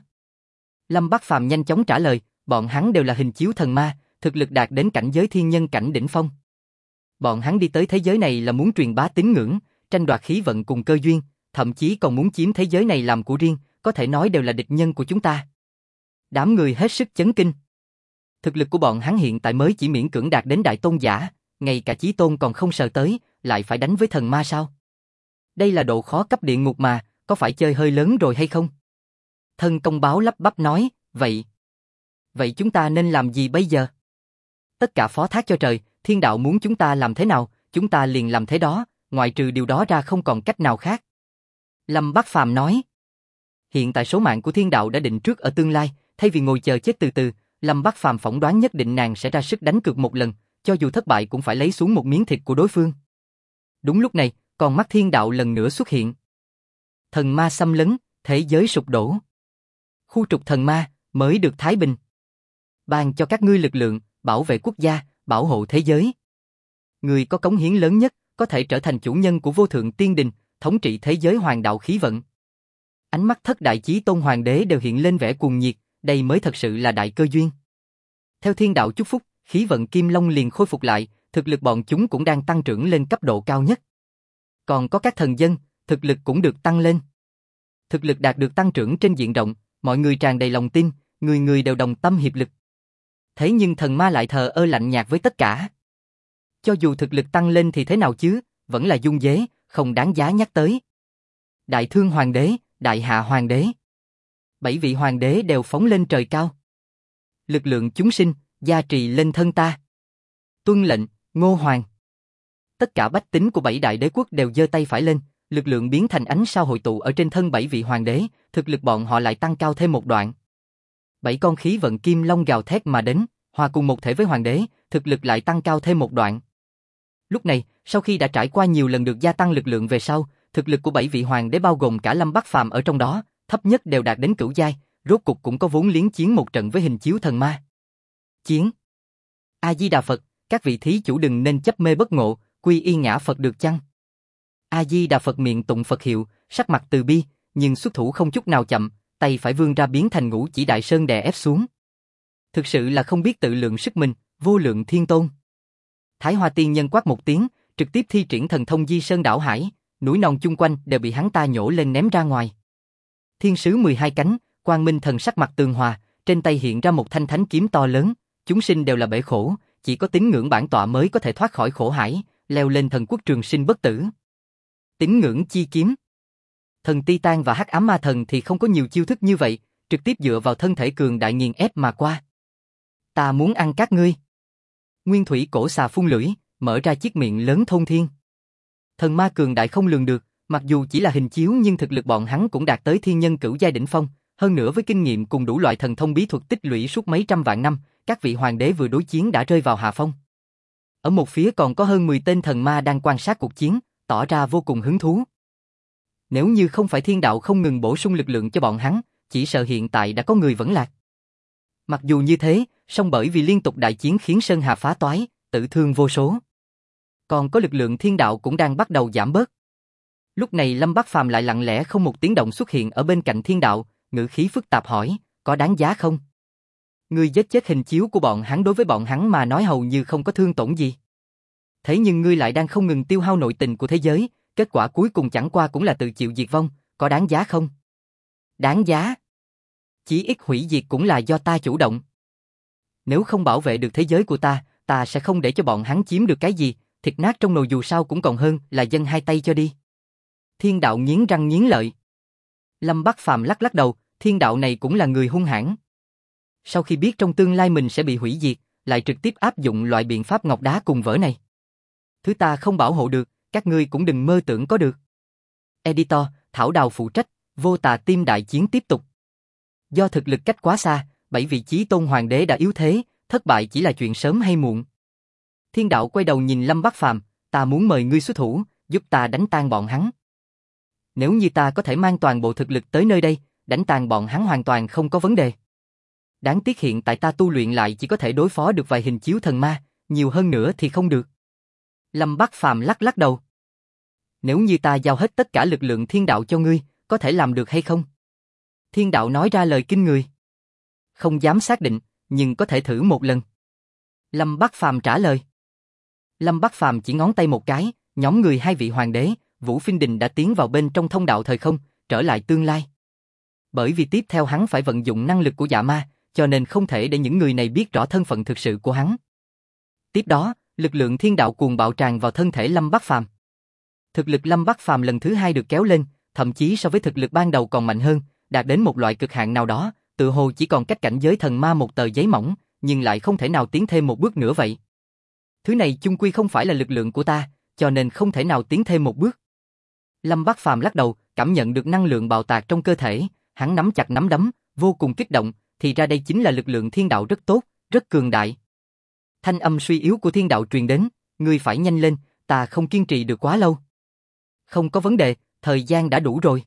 Lâm Bắc Phàm nhanh chóng trả lời, bọn hắn đều là hình chiếu thần ma, thực lực đạt đến cảnh giới thiên nhân cảnh đỉnh phong. Bọn hắn đi tới thế giới này là muốn truyền bá tín ngưỡng, tranh đoạt khí vận cùng cơ duyên, thậm chí còn muốn chiếm thế giới này làm của riêng, có thể nói đều là địch nhân của chúng ta. Đám người hết sức chấn kinh. Thực lực của bọn hắn hiện tại mới chỉ miễn cưỡng đạt đến đại tôn giả, ngay cả chí tôn còn không sờ tới, lại phải đánh với thần ma sao? Đây là độ khó cấp địa ngục mà, có phải chơi hơi lớn rồi hay không? Thân Công Báo lắp bắp nói, vậy chúng ta nên làm gì bây giờ? Tất cả phó thác cho trời, thiên đạo muốn chúng ta làm thế nào, chúng ta liền làm thế đó, ngoại trừ điều đó ra không còn cách nào khác. Lâm Bắc Phàm nói. Hiện tại số mạng của thiên đạo đã định trước ở tương lai, thay vì ngồi chờ chết từ từ, Lâm Bắc Phàm phỏng đoán nhất định nàng sẽ ra sức đánh cược một lần, cho dù thất bại cũng phải lấy xuống một miếng thịt của đối phương. Đúng lúc này, con mắt thiên đạo lần nữa xuất hiện. Thần ma xâm lấn, thế giới sụp đổ. Khu trục thần ma, mới được thái bình. Ban cho các ngươi lực lượng, bảo vệ quốc gia, bảo hộ thế giới. Người có cống hiến lớn nhất, có thể trở thành chủ nhân của vô thượng tiên đình, thống trị thế giới hoàng đạo khí vận. Ánh mắt thất đại chí tôn hoàng đế đều hiện lên vẻ cuồng nhiệt, đây mới thật sự là đại cơ duyên. Theo thiên đạo chúc phúc, khí vận kim long liền khôi phục lại, thực lực bọn chúng cũng đang tăng trưởng lên cấp độ cao nhất. Còn có các thần dân, thực lực cũng được tăng lên. Thực lực đạt được tăng trưởng trên diện rộng, mọi người tràn đầy lòng tin, người người đều đồng tâm hiệp lực. Thế nhưng thần ma lại thờ ơ lạnh nhạt với tất cả. Cho dù thực lực tăng lên thì thế nào chứ, vẫn là dung dế, không đáng giá nhắc tới. Đại Thương Hoàng đế, Đại Hạ Hoàng đế. 7 vị hoàng đế đều phóng lên trời cao. Lực lượng chúng sinh, gia trì lên thân ta. Tuân lệnh, Ngô Hoàng. Tất cả bách tính của 7 đại đế quốc đều giơ tay phải lên, lực lượng biến thành ánh sao hội tụ ở trên thân 7 vị hoàng đế, thực lực bọn họ lại tăng cao thêm một đoạn. 7 con khí vận kim long gào thét mà đến, hòa cùng một thể với hoàng đế, thực lực lại tăng cao thêm một đoạn. Lúc này, sau khi đã trải qua nhiều lần được gia tăng lực lượng về sau, thực lực của 7 vị hoàng đế bao gồm cả Lâm Bắc Phàm ở trong đó, thấp nhất đều đạt đến cửu giai, rốt cục cũng có vốn liếng chiến một trận với hình chiếu thần ma. Chiến. A Di Đà Phật, các vị thí chủ đừng nên chấp mê bất ngộ, quy y ngã Phật được chăng? A Di Đà Phật miệng tụng Phật hiệu, sắc mặt từ bi, nhưng xuất thủ không chút nào chậm, tay phải vươn ra biến thành Ngũ Chỉ Đại Sơn đè ép xuống. Thực sự là không biết tự lượng sức mình, vô lượng thiên tôn. Thái Hoa Tiên Nhân quát một tiếng, trực tiếp thi triển thần thông Di Sơn đảo hải, núi non chung quanh đều bị hắn ta nhổ lên ném ra ngoài. Thiên sứ 12 cánh, Quang Minh Thần sắc mặt tường hòa, trên tay hiện ra một thanh thánh kiếm to lớn, chúng sinh đều là bể khổ, chỉ có tín ngưỡng bản tọa mới có thể thoát khỏi khổ hải, leo lên thần quốc trường sinh bất tử. Tín ngưỡng chi kiếm. Thần Titan và Hắc Ám Ma Thần thì không có nhiều chiêu thức như vậy, trực tiếp dựa vào thân thể cường đại nghiền ép mà qua. Ta muốn ăn các ngươi. Nguyên thủy cổ xà phun lưỡi, mở ra chiếc miệng lớn thôn thiên. Thần ma cường đại không lường được, Mặc dù chỉ là hình chiếu nhưng thực lực bọn hắn cũng đạt tới thiên nhân cửu giai đỉnh phong, hơn nữa với kinh nghiệm cùng đủ loại thần thông bí thuật tích lũy suốt mấy trăm vạn năm, các vị hoàng đế vừa đối chiến đã rơi vào hạ phong. Ở một phía còn có hơn 10 tên thần ma đang quan sát cuộc chiến, tỏ ra vô cùng hứng thú. Nếu như không phải thiên đạo không ngừng bổ sung lực lượng cho bọn hắn, chỉ sợ hiện tại đã có người vẫn lạc. Mặc dù như thế, song bởi vì liên tục đại chiến khiến Sơn Hà phá toái, tử thương vô số. Còn có lực lượng thiên đạo cũng đang bắt đầu giảm bớt. Lúc này Lâm Bắc Phàm lại lặng lẽ không một tiếng động xuất hiện ở bên cạnh thiên đạo, ngữ khí phức tạp hỏi, có đáng giá không? Ngươi giết chết hình chiếu của bọn hắn đối với bọn hắn mà nói hầu như không có thương tổn gì. Thế nhưng ngươi lại đang không ngừng tiêu hao nội tình của thế giới, kết quả cuối cùng chẳng qua cũng là tự chịu diệt vong, có đáng giá không? Đáng giá. Chỉ ít hủy diệt cũng là do ta chủ động. Nếu không bảo vệ được thế giới của ta sẽ không để cho bọn hắn chiếm được cái gì, thịt nát trong nồi dù sao cũng còn hơn là dâng hai tay cho đi. Thiên đạo nghiến răng nghiến lợi. Lâm Bắc Phàm lắc lắc đầu, thiên đạo này cũng là người hung hãn. Sau khi biết trong tương lai mình sẽ bị hủy diệt, lại trực tiếp áp dụng loại biện pháp ngọc đá cùng vỡ này. Thứ ta không bảo hộ được, các ngươi cũng đừng mơ tưởng có được. Editor, Thảo Đào phụ trách, Vô Tà Tim đại chiến tiếp tục. Do thực lực cách quá xa, 7 vị chí tôn hoàng đế đã yếu thế, thất bại chỉ là chuyện sớm hay muộn. Thiên đạo quay đầu nhìn Lâm Bắc Phàm, ta muốn mời ngươi xuất thủ, giúp ta đánh tan bọn hắn. Nếu như ta có thể mang toàn bộ thực lực tới nơi đây, đánh tan bọn hắn hoàn toàn không có vấn đề. Đáng tiếc hiện tại ta tu luyện lại chỉ có thể đối phó được vài hình chiếu thần ma, nhiều hơn nữa thì không được. Lâm Bắc Phàm lắc lắc đầu. Nếu như ta giao hết tất cả lực lượng thiên đạo cho ngươi, có thể làm được hay không? Thiên đạo nói ra lời kinh người. Không dám xác định, nhưng có thể thử một lần. Lâm Bắc Phàm trả lời. Lâm Bắc Phàm chỉ ngón tay một cái, nhóm người hai vị hoàng đế, Vũ Phiên Đình đã tiến vào bên trong thông đạo thời không, trở lại tương lai. Bởi vì tiếp theo hắn phải vận dụng năng lực của dạ ma, cho nên không thể để những người này biết rõ thân phận thực sự của hắn. Tiếp đó, lực lượng thiên đạo cuồng bạo tràn vào thân thể Lâm Bắc Phàm. Thực lực Lâm Bắc Phàm lần thứ hai được kéo lên, thậm chí so với thực lực ban đầu còn mạnh hơn, đạt đến một loại cực hạn nào đó, tự hồ chỉ còn cách cảnh giới thần ma một tờ giấy mỏng, nhưng lại không thể nào tiến thêm một bước nữa vậy. Thứ này chung quy không phải là lực lượng của ta, cho nên không thể nào tiến thêm một bước. Lâm Bắc Phàm lắc đầu, cảm nhận được năng lượng bạo tạc trong cơ thể, hắn nắm chặt nắm đấm, vô cùng kích động, thì ra đây chính là lực lượng thiên đạo rất tốt, rất cường đại. Thanh âm suy yếu của thiên đạo truyền đến, ngươi phải nhanh lên, ta không kiên trì được quá lâu. Không có vấn đề, thời gian đã đủ rồi.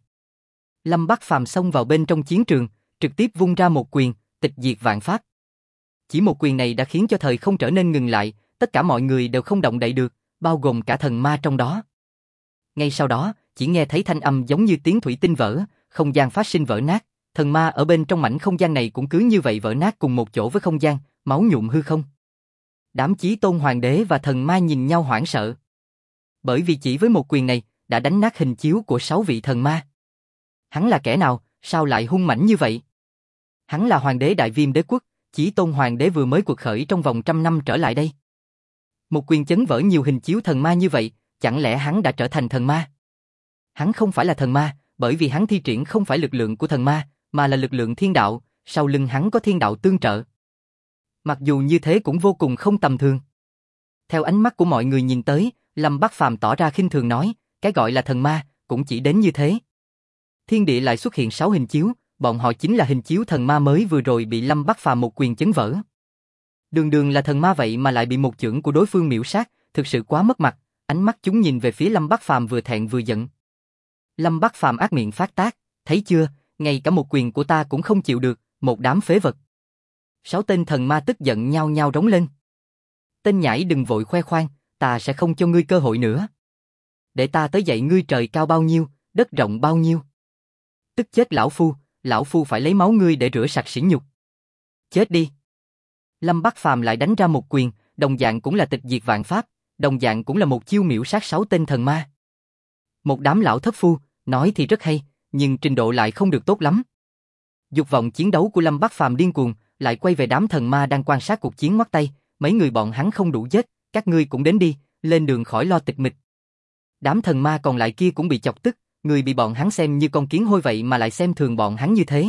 Lâm Bắc Phàm xông vào bên trong chiến trường, trực tiếp vung ra một quyền, tịch diệt vạn pháp. Chỉ một quyền này đã khiến cho thời không trở nên ngừng lại, tất cả mọi người đều không động đậy được, bao gồm cả thần ma trong đó. Ngay sau đó, chỉ nghe thấy thanh âm giống như tiếng thủy tinh vỡ, không gian phát sinh vỡ nát, thần ma ở bên trong mảnh không gian này cũng cứ như vậy vỡ nát cùng một chỗ với không gian, máu nhuộm hư không. Đám chí tôn hoàng đế và thần ma nhìn nhau hoảng sợ. Bởi vì chỉ với một quyền này, đã đánh nát hình chiếu của 6 vị thần ma. Hắn là kẻ nào, sao lại hung mãnh như vậy? Hắn là hoàng đế Đại Viêm đế quốc, chí tôn hoàng đế vừa mới cuộc khởi trong vòng 100 năm trở lại đây. Một quyền chấn vỡ nhiều hình chiếu thần ma như vậy, chẳng lẽ hắn đã trở thành thần ma? Hắn không phải là thần ma, bởi vì hắn thi triển không phải lực lượng của thần ma, mà là lực lượng thiên đạo, sau lưng hắn có thiên đạo tương trợ. Mặc dù như thế cũng vô cùng không tầm thường. Theo ánh mắt của mọi người nhìn tới, Lâm Bắc Phàm tỏ ra khinh thường nói, cái gọi là thần ma, cũng chỉ đến như thế. Thiên địa lại xuất hiện 6 hình chiếu, bọn họ chính là hình chiếu thần ma mới vừa rồi bị Lâm Bắc Phàm một quyền chấn vỡ. Đường đường là thần ma vậy mà lại bị một chưởng của đối phương miểu sát, thực sự quá mất mặt, ánh mắt chúng nhìn về phía Lâm Bắc Phàm vừa thẹn vừa giận. Lâm Bắc Phàm ác miệng phát tác, thấy chưa, ngay cả một quyền của ta cũng không chịu được, một đám phế vật. 6 tên thần ma tức giận nhao nhao rống lên. Tên nhãi đừng vội khoe khoang, ta sẽ không cho ngươi cơ hội nữa. Để ta tới dạy ngươi trời cao bao nhiêu, đất rộng bao nhiêu. Tức chết lão phu phải lấy máu ngươi để rửa sạch sỉ nhục. Chết đi. Lâm Bắc Phàm lại đánh ra một quyền, đồng dạng cũng là tịch diệt vạn pháp, đồng dạng cũng là một chiêu miểu sát 6 tên thần ma. Một đám lão thất phu, nói thì rất hay, nhưng trình độ lại không được tốt lắm. Dục vọng chiến đấu của Lâm Bắc Phàm điên cuồng, lại quay về đám thần ma đang quan sát cuộc chiến ngoắt tay, mấy người bọn hắn không đủ giết, các ngươi cũng đến đi, lên đường khỏi lo tịch mịch. Đám thần ma còn lại kia cũng bị chọc tức, người bị bọn hắn xem như con kiến hôi vậy mà lại xem thường bọn hắn như thế.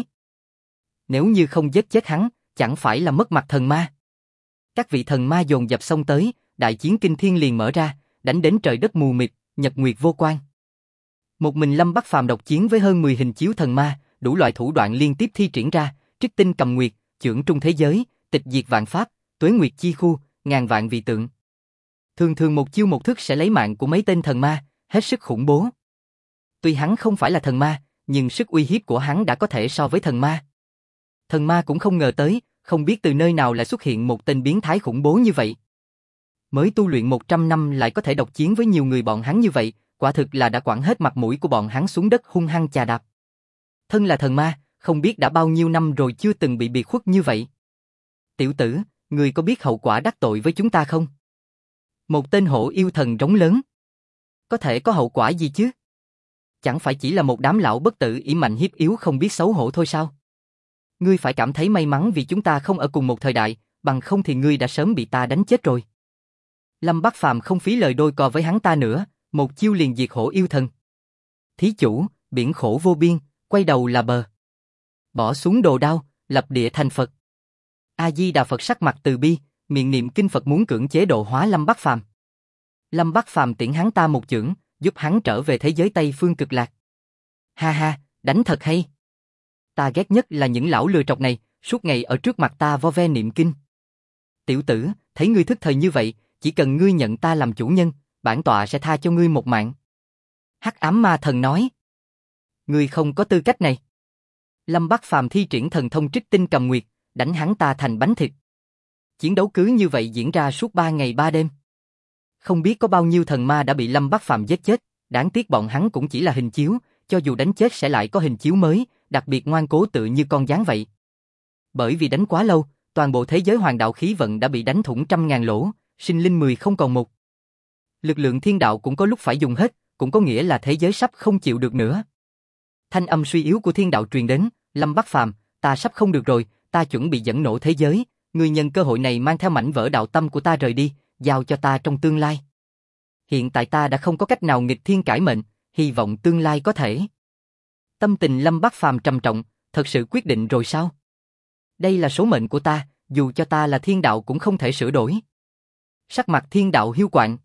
Nếu như không giết chết hắn, chẳng phải là mất mặt thần ma. Các vị thần ma dồn dập xông tới, đại chiến kinh thiên liền mở ra, đánh đến trời đất mù mịt, nhật nguyệt vô quang. Một mình Lâm Bắc Phàm độc chiến với hơn 10 hình chiếu thần ma, đủ loại thủ đoạn liên tiếp thi triển ra, trích tinh cầm nguyệt, chưởng trung thế giới, tịch diệt vạn pháp, tuế nguyệt chi khu, ngàn vạn vị tượng. Thường thường một chiêu một thức sẽ lấy mạng của mấy tên thần ma, hết sức khủng bố. Tuy hắn không phải là thần ma, nhưng sức uy hiếp của hắn đã có thể so với thần ma. Thần ma cũng không ngờ tới, không biết từ nơi nào lại xuất hiện một tên biến thái khủng bố như vậy. Mới tu luyện 100 năm lại có thể độc chiến với nhiều người bọn hắn như vậy, quả thực là đã quẳng hết mặt mũi của bọn hắn xuống đất hung hăng chà đạp. Thân là thần ma, không biết đã bao nhiêu năm rồi chưa từng bị biệt khuất như vậy. Tiểu tử, ngươi có biết hậu quả đắc tội với chúng ta không? Một tên hổ yêu thần rống lớn. Có thể có hậu quả gì chứ? Chẳng phải chỉ là một đám lão bất tử ỷ mạnh hiếp yếu không biết xấu hổ thôi sao? Ngươi phải cảm thấy may mắn vì chúng ta không ở cùng một thời đại, bằng không thì ngươi đã sớm bị ta đánh chết rồi. Lâm Bắc Phàm không phí lời đôi co với hắn ta nữa, một chiêu liền diệt hổ yêu thần. Thí chủ, biển khổ vô biên, quay đầu là bờ. Bỏ xuống đồ đao, lập địa thành Phật. A Di Đà Phật sắc mặt từ bi, miệng niệm kinh Phật muốn cưỡng chế độ hóa Lâm Bắc Phàm. Lâm Bắc Phàm tiễn hắn ta một chưởng, giúp hắn trở về thế giới Tây Phương Cực Lạc. Ha ha, đánh thật hay. Ta ghét nhất là những lão lừa trọc này, suốt ngày ở trước mặt ta vo ve niệm kinh. Tiểu tử, thấy ngươi thức thời như vậy, chỉ cần ngươi nhận ta làm chủ nhân, bản tọa sẽ tha cho ngươi một mạng. Hắc ám ma thần nói. Ngươi không có tư cách này. Lâm Bắc Phàm thi triển thần thông trích tinh cầm nguyệt, đánh hắn ta thành bánh thịt. Chiến đấu cứ như vậy diễn ra suốt 3 ngày 3 đêm. Không biết có bao nhiêu thần ma đã bị Lâm Bắc Phàm giết chết, đáng tiếc bọn hắn cũng chỉ là hình chiếu, cho dù đánh chết sẽ lại có hình chiếu mới, đặc biệt ngoan cố tự như con gián vậy. Bởi vì đánh quá lâu, toàn bộ thế giới hoàng đạo khí vận đã bị đánh thủng trăm ngàn lỗ, sinh linh 10 không còn một. Lực lượng thiên đạo cũng có lúc phải dùng hết, cũng có nghĩa là thế giới sắp không chịu được nữa. Thanh âm suy yếu của thiên đạo truyền đến, Lâm Bắc Phàm, ta sắp không được rồi, ta chuẩn bị dẫn nổ thế giới, ngươi nhân cơ hội này mang theo mảnh vỡ đạo tâm của ta rời đi, giao cho ta trong tương lai. Hiện tại ta đã không có cách nào nghịch thiên cải mệnh, hy vọng tương lai có thể. Tâm tình Lâm Bắc Phàm trầm trọng, thật sự quyết định rồi sao? Đây là số mệnh của ta, dù cho ta là thiên đạo cũng không thể sửa đổi. Sắc mặt thiên đạo hiu quạnh.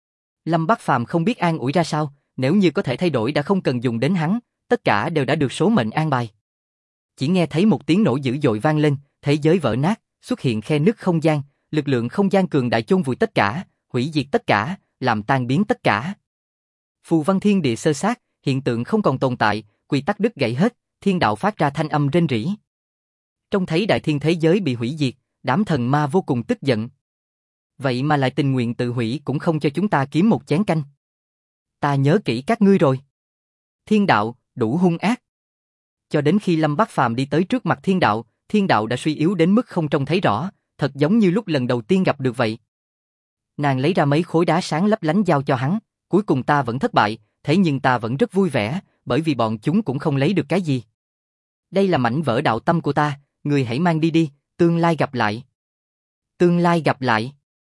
Lâm Bắc Phàm không biết an ủi ra sao, nếu như có thể thay đổi đã không cần dùng đến hắn, tất cả đều đã được số mệnh an bài. Chỉ nghe thấy một tiếng nổ dữ dội vang lên, thế giới vỡ nát, xuất hiện khe nứt không gian, lực lượng không gian cường đại chôn vùi tất cả, hủy diệt tất cả, làm tan biến tất cả. Phù văn thiên địa xơ xác, hiện tượng không còn tồn tại, quy tắc đứt gãy hết, thiên đạo phát ra thanh âm rên rỉ. Trông thấy đại thiên thế giới bị hủy diệt, đám thần ma vô cùng tức giận. Vậy mà lại tình nguyện tự hủy cũng không cho chúng ta kiếm một chén canh. Ta nhớ kỹ các ngươi rồi. Thiên đạo, đủ hung ác. Cho đến khi Lâm Bắc Phàm đi tới trước mặt thiên đạo đã suy yếu đến mức không trông thấy rõ, thật giống như lúc lần đầu tiên gặp được vậy. Nàng lấy ra mấy khối đá sáng lấp lánh giao cho hắn, cuối cùng ta vẫn thất bại, thế nhưng ta vẫn rất vui vẻ, bởi vì bọn chúng cũng không lấy được cái gì. Đây là mảnh vỡ đạo tâm của ta, người hãy mang đi đi, tương lai gặp lại. Tương lai gặp lại.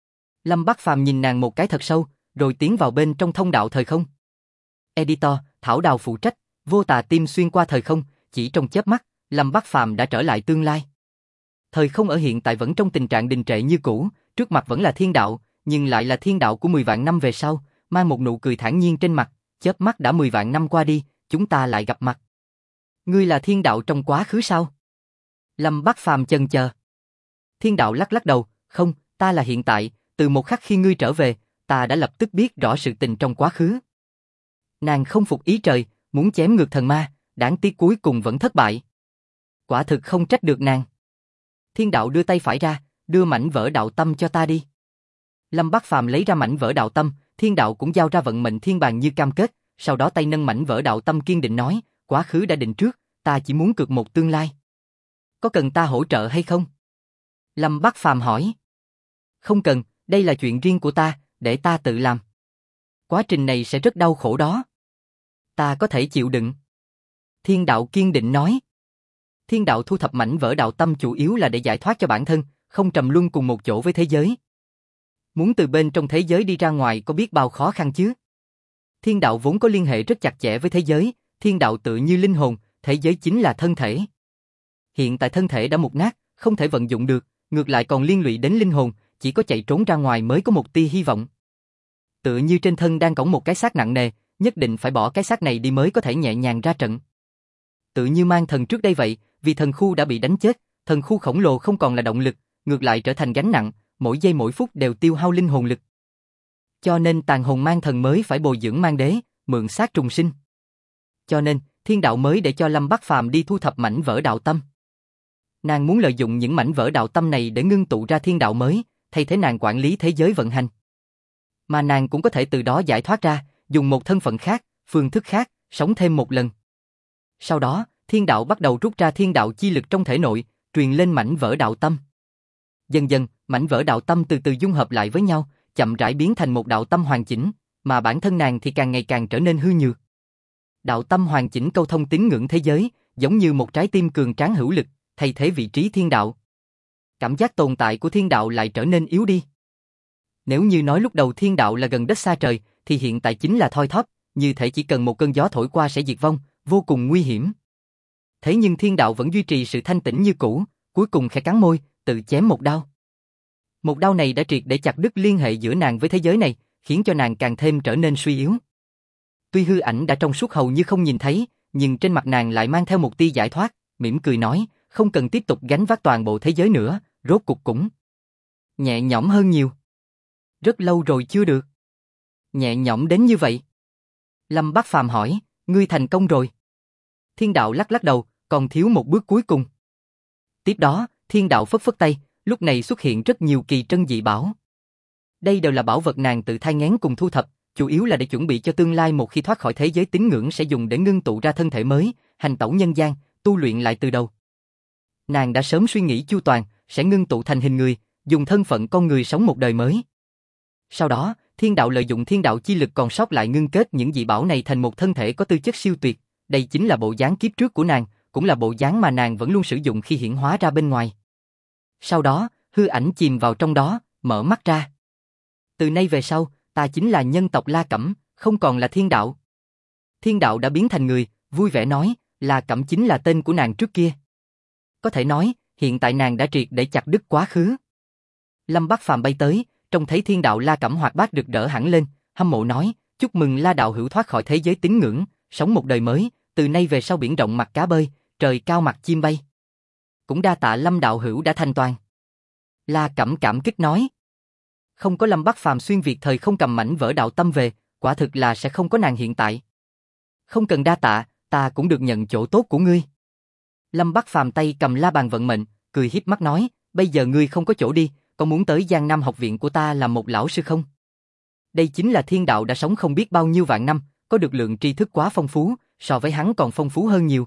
Lâm Bắc Phàm nhìn nàng một cái thật sâu, rồi tiến vào bên trong thông đạo thời không. Editor, Thảo Đào phụ trách, vô tà tim xuyên qua thời không, chỉ trong chớp mắt, Lâm Bắc Phàm đã trở lại tương lai. Thời không ở hiện tại vẫn trong tình trạng đình trệ như cũ, trước mặt vẫn là thiên đạo, nhưng lại là thiên đạo của 10 vạn năm về sau, mang một nụ cười thản nhiên trên mặt, chớp mắt đã 10 vạn năm qua đi, chúng ta lại gặp mặt. Ngươi là thiên đạo trong quá khứ sao? Lâm Bắc Phàm chần chờ. Thiên đạo lắc lắc đầu, không, ta là hiện tại, từ một khắc khi ngươi trở về, ta đã lập tức biết rõ sự tình trong quá khứ. Nàng không phục ý trời, muốn chém ngược thần ma, đáng tiếc cuối cùng vẫn thất bại. Quả thực không trách được nàng. Thiên đạo đưa tay phải ra, đưa mảnh vỡ đạo tâm cho ta đi. Lâm Bắc Phàm lấy ra mảnh vỡ đạo tâm, thiên đạo cũng giao ra vận mệnh thiên bàn như cam kết, sau đó tay nâng mảnh vỡ đạo tâm kiên định nói, quá khứ đã định trước, ta chỉ muốn cược một tương lai. Có cần ta hỗ trợ hay không? Lâm Bắc Phàm hỏi. Không cần, đây là chuyện riêng của ta, để ta tự làm. Quá trình này sẽ rất đau khổ đó. Ta có thể chịu đựng. Thiên đạo kiên định nói. Thiên đạo thu thập mảnh vỡ đạo tâm chủ yếu là để giải thoát cho bản thân, không trầm luân cùng một chỗ với thế giới. Muốn từ bên trong thế giới đi ra ngoài có biết bao khó khăn chứ? Thiên đạo vốn có liên hệ rất chặt chẽ với thế giới, thiên đạo tự như linh hồn, thế giới chính là thân thể. Hiện tại thân thể đã mục nát, không thể vận dụng được, ngược lại còn liên lụy đến linh hồn, chỉ có chạy trốn ra ngoài mới có một tia hy vọng. Tựa như trên thân đang cõng một cái xác nặng nề, nhất định phải bỏ cái xác này đi mới có thể nhẹ nhàng ra trận. Tự như mang thần trước đây vậy, vì thần khu đã bị đánh chết, thần khu khổng lồ không còn là động lực, ngược lại trở thành gánh nặng, mỗi giây mỗi phút đều tiêu hao linh hồn lực. Cho nên tàn hồn mang thần mới phải bồi dưỡng mang đế, mượn xác trùng sinh. Cho nên, thiên đạo mới để cho Lâm Bắc Phàm đi thu thập mảnh vỡ đạo tâm. Nàng muốn lợi dụng những mảnh vỡ đạo tâm này để ngưng tụ ra thiên đạo mới, thay thế nàng quản lý thế giới vận hành. Mà nàng cũng có thể từ đó giải thoát ra, dùng một thân phận khác, phương thức khác, sống thêm một lần. Sau đó, thiên đạo bắt đầu rút ra thiên đạo chi lực trong thể nội, truyền lên mảnh vỡ đạo tâm. Dần dần, mảnh vỡ đạo tâm từ từ dung hợp lại với nhau, chậm rãi biến thành một đạo tâm hoàn chỉnh, mà bản thân nàng thì càng ngày càng trở nên hư nhược. Đạo tâm hoàn chỉnh câu thông tín ngưỡng thế giới, giống như một trái tim cường tráng hữu lực, thay thế vị trí thiên đạo. Cảm giác tồn tại của thiên đạo lại trở nên yếu đi. Nếu như nói lúc đầu thiên đạo là gần đất xa trời, thì hiện tại chính là thoi thóp, như thể chỉ cần một cơn gió thổi qua sẽ diệt vong, vô cùng nguy hiểm. Thế nhưng thiên đạo vẫn duy trì sự thanh tĩnh như cũ, cuối cùng khẽ cắn môi, tự chém một đao. Một đao này đã triệt để chặt đứt liên hệ giữa nàng với thế giới này, khiến cho nàng càng thêm trở nên suy yếu. Tuy hư ảnh đã trong suốt hầu như không nhìn thấy, nhưng trên mặt nàng lại mang theo một tia giải thoát, mỉm cười nói, không cần tiếp tục gánh vác toàn bộ thế giới nữa, rốt cục cũng nhẹ nhõm hơn nhiều. Rất lâu rồi chưa được. Nhẹ nhõm đến như vậy. Lâm Bắc Phàm hỏi, ngươi thành công rồi. Thiên đạo lắc lắc đầu, còn thiếu một bước cuối cùng. Tiếp đó, thiên đạo phất phất tay, lúc này xuất hiện rất nhiều kỳ trân dị bảo. Đây đều là bảo vật nàng tự thai nghén cùng thu thập, chủ yếu là để chuẩn bị cho tương lai một khi thoát khỏi thế giới tín ngưỡng sẽ dùng để ngưng tụ ra thân thể mới, hành tẩu nhân gian, tu luyện lại từ đầu. Nàng đã sớm suy nghĩ chu toàn, sẽ ngưng tụ thành hình người, dùng thân phận con người sống một đời mới. Sau đó, thiên đạo lợi dụng thiên đạo chi lực còn sót lại ngưng kết những dị bảo này thành một thân thể có tư chất siêu tuyệt. Đây chính là bộ dáng kiếp trước của nàng, cũng là bộ dáng mà nàng vẫn luôn sử dụng khi hiển hóa ra bên ngoài. Sau đó, hư ảnh chìm vào trong đó, mở mắt ra. Từ nay về sau, ta chính là nhân tộc La Cẩm, không còn là thiên đạo. Thiên đạo đã biến thành người, vui vẻ nói, La Cẩm chính là tên của nàng trước kia. Có thể nói, hiện tại nàng đã triệt để chặt đứt quá khứ. Lâm Bắc Phàm bay tới, trông thấy thiên đạo La Cẩm hoạt bát được đỡ hẳn lên, hâm mộ nói, chúc mừng La đạo hữu thoát khỏi thế giới tín ngưỡng, sống một đời mới, từ nay về sau biển rộng mặt cá bơi, trời cao mặt chim bay. Cũng đa tạ Lâm đạo hữu đã thành toàn. La Cẩm cảm kích nói. Không có Lâm Bắc Phàm xuyên việt thời không cầm mảnh vỡ đạo tâm về, quả thực là sẽ không có nàng hiện tại. Không cần đa tạ, ta cũng được nhận chỗ tốt của ngươi. Lâm Bắc Phàm tay cầm la bàn vận mệnh, cười híp mắt nói, bây giờ ngươi không có chỗ đi, còn muốn tới Giang Nam học viện của ta làm một lão sư không? Đây chính là thiên đạo đã sống không biết bao nhiêu vạn năm, có được lượng tri thức quá phong phú, so với hắn còn phong phú hơn nhiều.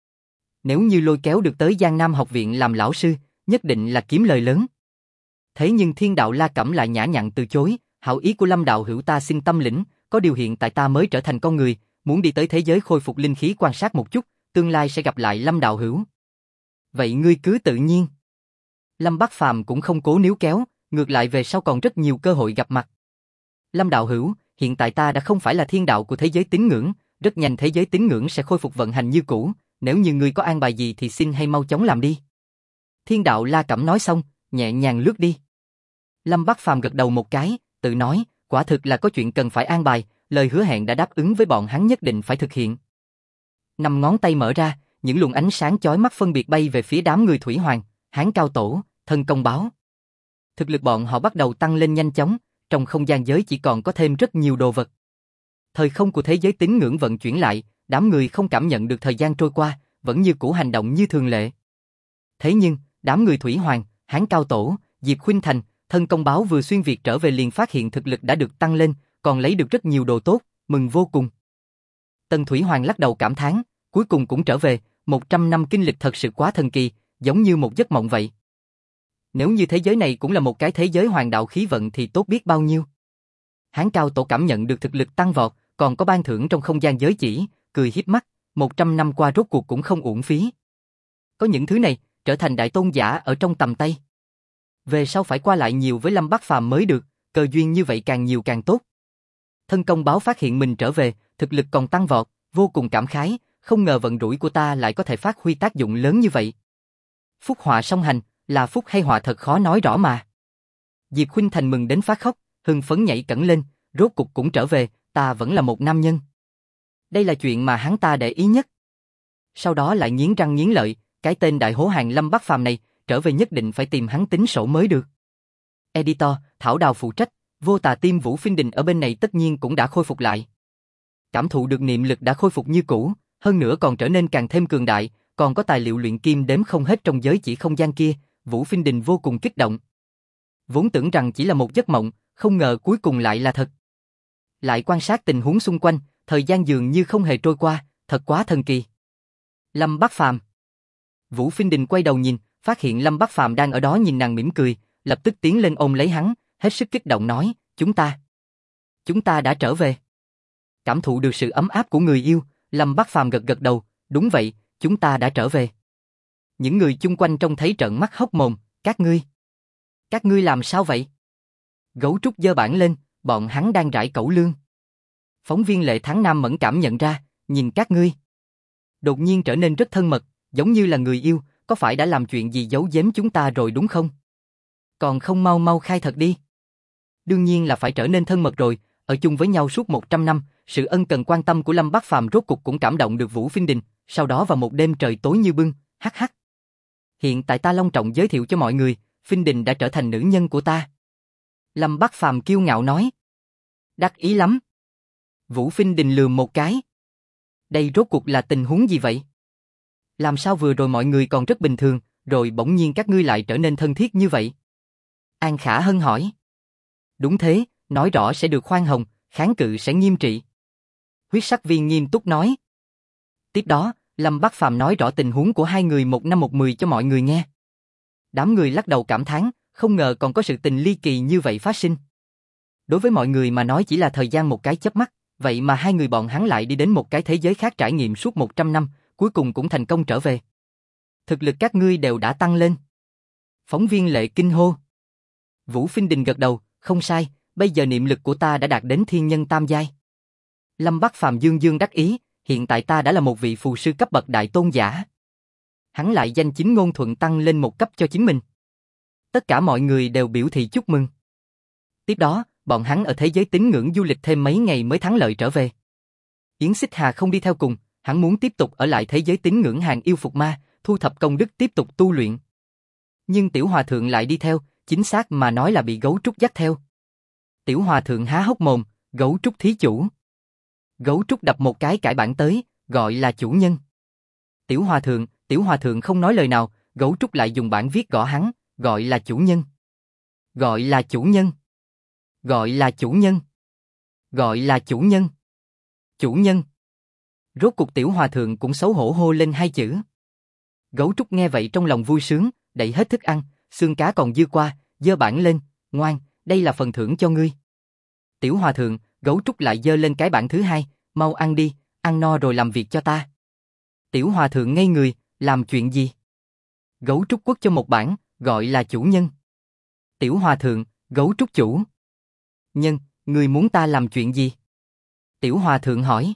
Nếu như lôi kéo được tới Giang Nam học viện làm lão sư, nhất định là kiếm lời lớn. Thế nhưng thiên đạo La Cẩm lại nhã nhặn từ chối, hảo ý của Lâm đạo hữu ta xin tâm lĩnh, có điều hiện tại ta mới trở thành con người, muốn đi tới thế giới khôi phục linh khí quan sát một chút, tương lai sẽ gặp lại Lâm đạo hữu. Vậy ngươi cứ tự nhiên. Lâm Bắc Phàm cũng không cố níu kéo, ngược lại về sau còn rất nhiều cơ hội gặp mặt. Lâm đạo hữu, hiện tại ta đã không phải là thiên đạo của thế giới tín ngưỡng, rất nhanh thế giới tín ngưỡng sẽ khôi phục vận hành như cũ, nếu như ngươi có an bài gì thì xin hay mau chóng làm đi. Thiên đạo La Cẩm nói xong, nhẹ nhàng lướt đi. Lâm Bắc Phàm gật đầu một cái, tự nói, quả thực là có chuyện cần phải an bài, lời hứa hẹn đã đáp ứng với bọn hắn nhất định phải thực hiện. 5 ngón tay mở ra, những luồng ánh sáng chói mắt phân biệt bay về phía đám người Thủy Hoàng, Hán Cao Tổ, Thân Công Báo. Thực lực bọn họ bắt đầu tăng lên nhanh chóng, trong không gian giới chỉ còn có thêm rất nhiều đồ vật. Thời không của thế giới tín ngưỡng vận chuyển lại, đám người không cảm nhận được thời gian trôi qua, vẫn như cũ hành động như thường lệ. Thế nhưng, đám người Thủy Hoàng, Hán Cao Tổ, Diệp Khuynh Thành, Thân Công Báo vừa xuyên việt trở về liền phát hiện thực lực đã được tăng lên, còn lấy được rất nhiều đồ tốt, mừng vô cùng. Tần Thủy Hoàng lắc đầu cảm thán, cuối cùng cũng trở về, 100 năm kinh lịch thật sự quá thần kỳ, giống như một giấc mộng vậy. Nếu như thế giới này cũng là một cái thế giới hoàng đạo khí vận thì tốt biết bao nhiêu. Hán Cao Tổ cảm nhận được thực lực tăng vọt, còn có ban thưởng trong không gian giới chỉ, cười híp mắt, 100 năm qua rốt cuộc cũng không uổng phí. Có những thứ này, trở thành đại tôn giả ở trong tầm tay. Về sau phải qua lại nhiều với Lâm Bắc Phàm mới được, cơ duyên như vậy càng nhiều càng tốt. Thân Công Báo phát hiện mình trở về, thực lực còn tăng vọt, vô cùng cảm khái, không ngờ vận rủi của ta lại có thể phát huy tác dụng lớn như vậy. Phúc họa song hành, là phúc hay họa thật khó nói rõ mà. Diệp Khuynh Thành mừng đến phát khóc, hưng phấn nhảy cẫng lên, rốt cục cũng trở về, ta vẫn là một nam nhân. Đây là chuyện mà hắn ta để ý nhất. Sau đó lại nghiến răng nghiến lợi, cái tên đại hổ hàng Lâm Bắc Phàm này, trở về nhất định phải tìm hắn tính sổ mới được. Editor, Thảo Đào phụ trách, Vô Tà Tim Vũ Phiên Đình ở bên này tất nhiên cũng đã khôi phục lại. Cảm thụ được niệm lực đã khôi phục như cũ, hơn nữa còn trở nên càng thêm cường đại, còn có tài liệu luyện kim đếm không hết trong giới chỉ không gian kia, Vũ Phiên Đình vô cùng kích động. Vốn tưởng rằng chỉ là một giấc mộng, không ngờ cuối cùng lại là thật. Lại quan sát tình huống xung quanh, thời gian dường như không hề trôi qua, thật quá thần kỳ. Lâm Bắc Phàm. Vũ Phiên Đình quay đầu nhìn, phát hiện Lâm Bắc Phàm đang ở đó nhìn nàng mỉm cười, lập tức tiến lên ôm lấy hắn, hết sức kích động nói, chúng ta đã trở về. Cảm thụ được sự ấm áp của người yêu, Lâm Bắc Phàm gật gật đầu, đúng vậy, chúng ta đã trở về. Những người chung quanh trông thấy trợn mắt hốc mồm, các ngươi làm sao vậy? Gấu trúc giơ bảng lên, bọn hắn đang rải cẩu lương. Phóng viên Lệ Thắng Nam mẫn cảm nhận ra, nhìn các ngươi. Đột nhiên trở nên rất thân mật, giống như là người yêu, có phải đã làm chuyện gì giấu giếm chúng ta rồi đúng không? Còn không mau mau khai thật đi. Đương nhiên là phải trở nên thân mật rồi, ở chung với nhau suốt 100 năm, sự ân cần quan tâm của Lâm Bắc Phàm rốt cục cũng cảm động được Vũ Phiên Đình, sau đó vào một đêm trời tối như bưng, hắc hắc. Hiện tại ta long trọng giới thiệu cho mọi người, Phiên Đình đã trở thành nữ nhân của ta. Lâm Bắc Phàm kiêu ngạo nói. Đắc ý lắm. Vũ Phiên Đình lườm một cái. Đây rốt cuộc là tình huống gì vậy? Làm sao vừa rồi mọi người còn rất bình thường, rồi bỗng nhiên các ngươi lại trở nên thân thiết như vậy? An Khả Hân hỏi. Đúng thế, nói rõ sẽ được khoan hồng, kháng cự sẽ nghiêm trị. Huyết sắc viên nghiêm túc nói. Tiếp đó, Lâm Bắc Phàm nói rõ tình huống của hai người 1/10 cho mọi người nghe. Đám người lắc đầu cảm thán, không ngờ còn có sự tình ly kỳ như vậy phát sinh. Đối với mọi người mà nói chỉ là thời gian một cái chớp mắt, vậy mà hai người bọn hắn lại đi đến một cái thế giới khác trải nghiệm suốt 100 năm, cuối cùng cũng thành công trở về. Thực lực các ngươi đều đã tăng lên. Phóng viên Lệ kinh hô. Vũ Phiên Đình gật đầu, không sai, bây giờ niệm lực của ta đã đạt đến thiên nhân tam giai. Lâm Bắc Phàm dương dương đắc ý, hiện tại ta đã là một vị phù sư cấp bậc đại tôn giả. Hắn lại danh chính ngôn thuận tăng lên một cấp cho chính mình. Tất cả mọi người đều biểu thị chúc mừng. Tiếp đó, bọn hắn ở thế giới tín ngưỡng du lịch thêm mấy ngày mới thắng lợi trở về. Yến Xích Hà không đi theo cùng, hắn muốn tiếp tục ở lại thế giới tín ngưỡng hàng yêu phục ma, thu thập công đức tiếp tục tu luyện. Nhưng Tiểu Hòa Thượng lại đi theo, chính xác mà nói là bị Gấu Trúc dắt theo. Tiểu Hòa Thượng há hốc mồm, Gấu Trúc thí chủ. Gấu Trúc đập một cái cải bản tới, gọi là chủ nhân. Tiểu Hòa Thượng không nói lời nào, Gấu Trúc lại dùng bản viết gõ hắn, gọi là chủ nhân. Gọi là chủ nhân. Gọi là chủ nhân. Gọi là chủ nhân. Chủ nhân. Rốt cuộc Tiểu Hòa Thượng cũng xấu hổ hô lên hai chữ. Gấu Trúc nghe vậy trong lòng vui sướng, đẩy hết thức ăn, xương cá còn dư qua, giơ bản lên, ngoan, đây là phần thưởng cho ngươi. Tiểu Hòa Thượng, Gấu Trúc lại giơ lên cái bản thứ hai, mau ăn đi, ăn no rồi làm việc cho ta. Tiểu Hòa Thượng ngây người, làm chuyện gì? Gấu Trúc quất cho một bản, gọi là chủ nhân. Tiểu Hòa Thượng, Gấu Trúc chủ. Nhân, ngươi muốn ta làm chuyện gì? Tiểu Hòa Thượng hỏi.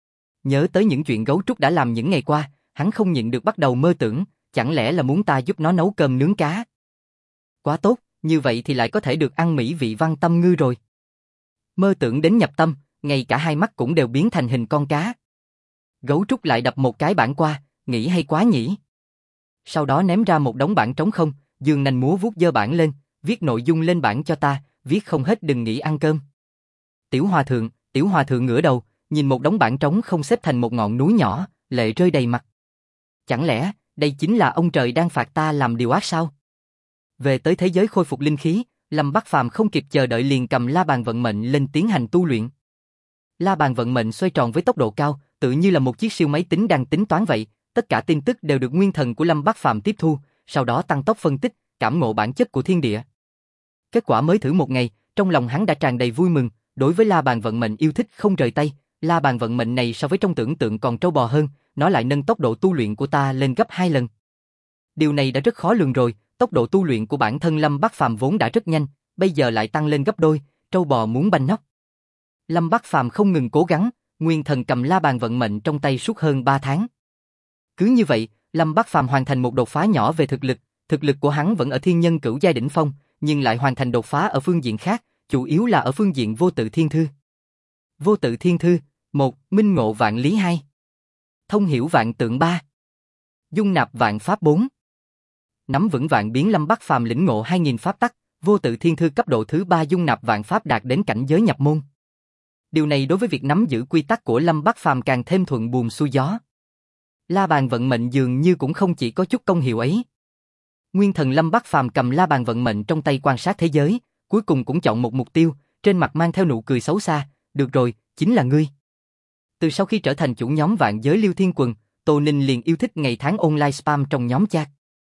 Nhớ tới những chuyện Gấu Trúc đã làm những ngày qua, hắn không nhịn được bắt đầu mơ tưởng, chẳng lẽ là muốn ta giúp nó nấu cơm nướng cá? Quá tốt, như vậy thì lại có thể được ăn mỹ vị văn tâm ngư rồi. Mơ tưởng đến nhập tâm, ngay cả hai mắt cũng đều biến thành hình con cá. Gấu Trúc lại đập một cái bản qua, nghĩ hay quá nhỉ. Sau đó ném ra một đống bản trống không, giương nanh múa vuốt giơ bản lên, viết nội dung lên bản cho ta, viết không hết đừng nghĩ ăn cơm. Tiểu Hòa Thượng ngửa đầu, nhìn một đống bản trống không xếp thành một ngọn núi nhỏ, lệ rơi đầy mặt. Chẳng lẽ, đây chính là ông trời đang phạt ta làm điều ác sao? Về tới thế giới khôi phục linh khí, Lâm Bắc Phàm không kịp chờ đợi liền cầm la bàn vận mệnh lên tiến hành tu luyện. La bàn vận mệnh xoay tròn với tốc độ cao, tự như là một chiếc siêu máy tính đang tính toán vậy, tất cả tin tức đều được nguyên thần của Lâm Bắc Phàm tiếp thu, sau đó tăng tốc phân tích, cảm ngộ bản chất của thiên địa. Kết quả mới thử một ngày, trong lòng hắn đã tràn đầy vui mừng, đối với la bàn vận mệnh yêu thích không rời tay, la bàn vận mệnh này so với trong tưởng tượng còn trâu bò hơn, nó lại nâng tốc độ tu luyện của ta lên gấp 2 lần. Điều này đã rất khó lường rồi, tốc độ tu luyện của bản thân Lâm Bắc Phàm vốn đã rất nhanh, bây giờ lại tăng lên gấp đôi, trâu bò muốn banh nóc. Lâm Bắc Phàm không ngừng cố gắng, nguyên thần cầm la bàn vận mệnh trong tay suốt hơn 3 tháng. Cứ như vậy, Lâm Bắc Phàm hoàn thành một đột phá nhỏ về thực lực của hắn vẫn ở thiên nhân cửu giai đỉnh phong, nhưng lại hoàn thành đột phá ở phương diện khác, chủ yếu là ở phương diện vô tự thiên thư. Vô tự thiên thư, 1. Minh ngộ vạn lý 2. Thông hiểu vạn tượng 3. Dung nạp vạn pháp 4. Nắm vững vạn biến Lâm Bắc Phàm lĩnh ngộ 2000 pháp tắc, vô tự thiên thư cấp độ thứ 3 dung nạp vạn pháp đạt đến cảnh giới nhập môn. Điều này đối với việc nắm giữ quy tắc của Lâm Bắc Phàm càng thêm thuận buồm xuôi gió. La bàn vận mệnh dường như cũng không chỉ có chút công hiệu ấy. Nguyên thần Lâm Bắc Phàm cầm la bàn vận mệnh trong tay quan sát thế giới, cuối cùng cũng chọn một mục tiêu, trên mặt mang theo nụ cười xấu xa, được rồi, chính là ngươi. Từ sau khi trở thành chủ nhóm vạn giới Liêu Thiên Quần, Tô Ninh liền yêu thích ngày tháng online spam trong nhóm chat.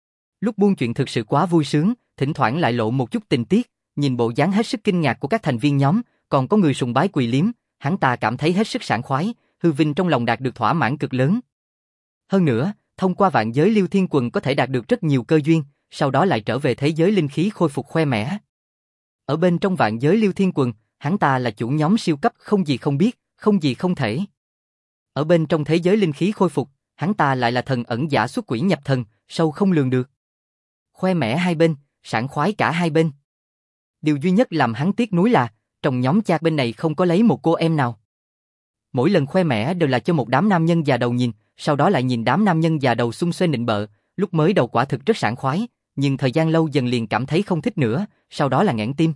Lúc buôn chuyện thực sự quá vui sướng, thỉnh thoảng lại lộ một chút tình tiết, nhìn bộ dáng hết sức kinh ngạc của các thành viên nhóm, còn có người sùng bái quỳ liếm, hắn ta cảm thấy hết sức sảng khoái, hư vinh trong lòng đạt được thỏa mãn cực lớn. Hơn nữa, thông qua vạn giới Liêu Thiên Quần có thể đạt được rất nhiều cơ duyên, sau đó lại trở về thế giới linh khí khôi phục khoe mẽ. Ở bên trong vạn giới Liêu Thiên Quần, hắn ta là chủ nhóm siêu cấp không gì không biết, không gì không thể. Ở bên trong thế giới linh khí khôi phục, hắn ta lại là thần ẩn giả xuất quỷ nhập thần, sâu không lường được. Khoe mẽ hai bên, sảng khoái cả hai bên. Điều duy nhất làm hắn tiếc nuối là, trong nhóm chat bên này không có lấy một cô em nào. Mỗi lần khoe mẽ đều là cho một đám nam nhân già đầu nhìn, sau đó lại nhìn đám nam nhân già đầu xung xoe nịnh bợ, lúc mới đầu quả thực rất sảng khoái, nhưng thời gian lâu dần liền cảm thấy không thích nữa, sau đó là nghẽn tim.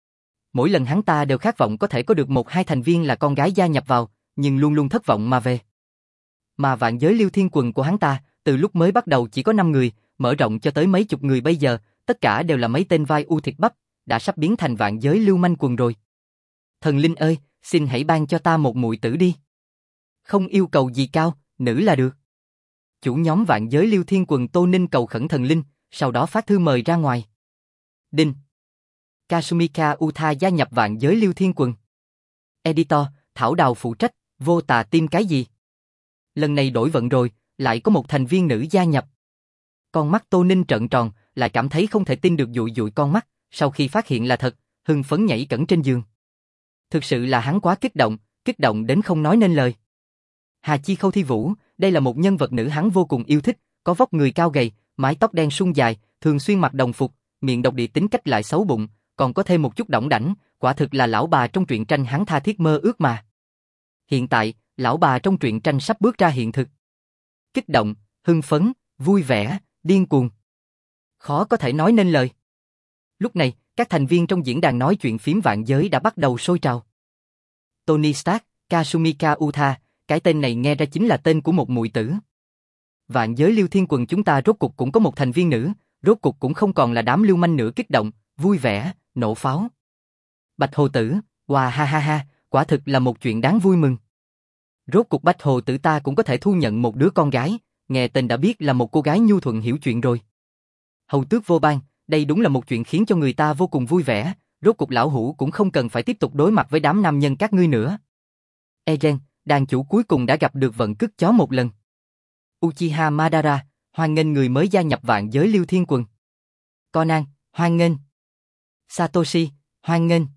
Mỗi lần hắn ta đều khát vọng có thể có được một hai thành viên là con gái gia nhập vào, nhưng luôn luôn thất vọng mà về. Mà vạn giới Liêu Thiên Quần của hắn ta, từ lúc mới bắt đầu chỉ có 5 người, mở rộng cho tới mấy chục người bây giờ, tất cả đều là mấy tên vai u thịt bắp, đã sắp biến thành vạn giới lưu manh quần rồi. Thần linh ơi, xin hãy ban cho ta một muội tử đi. Không yêu cầu gì cao, nữ là được. Chủ nhóm vạn giới Liêu Thiên Quần Tô Ninh cầu khẩn thần linh, sau đó phát thư mời ra ngoài. Đinh. Kasumika Utha gia nhập vạn giới Liêu Thiên Quần. Editor, Thảo Đào phụ trách, vô tà tim cái gì? Lần này đổi vận rồi, lại có một thành viên nữ gia nhập. Con mắt Tô Ninh trợn tròn, lại cảm thấy không thể tin được dụi dụi con mắt, sau khi phát hiện là thật, hưng phấn nhảy cẫng trên giường. Thực sự là hắn quá kích động đến không nói nên lời. Hà Chi Khâu Thi Vũ, đây là một nhân vật nữ hắn vô cùng yêu thích, có vóc người cao gầy, mái tóc đen sung dài, thường xuyên mặc đồng phục, miệng độc địa tính cách lại xấu bụng, còn có thêm một chút đỏng đảnh, quả thực là lão bà trong truyện tranh hắn tha thiết mơ ước mà. Hiện tại, lão bà trong truyện tranh sắp bước ra hiện thực. Kích động, hưng phấn, vui vẻ, điên cuồng. Khó có thể nói nên lời. Lúc này, các thành viên trong diễn đàn nói chuyện phím vạn giới đã bắt đầu sôi trào. Tony Stark, Kasumika Utha, cái tên này nghe ra chính là tên của một muội tử. Vạn giới Liêu Thiên Quần chúng ta rốt cục cũng có một thành viên nữ, rốt cục cũng không còn là đám lưu manh nữa kích động, vui vẻ, nổ pháo. Bạch Hồ Tử, wow ha ha ha, quả thực là một chuyện đáng vui mừng. Rốt cục Bạch Hồ Tử ta cũng có thể thu nhận một đứa con gái, nghe tên đã biết là một cô gái nhu thuận hiểu chuyện rồi. Hầu Tước Vô Ban, đây đúng là một chuyện khiến cho người ta vô cùng vui vẻ, rốt cục lão hủ cũng không cần phải tiếp tục đối mặt với đám nam nhân các ngươi nữa. Eren, đàn chủ cuối cùng đã gặp được vận cứt chó một lần. Uchiha Madara, hoan nghênh người mới gia nhập vạn giới Liêu Thiên Quần. Conan, hoan nghênh. Satoshi, hoan nghênh.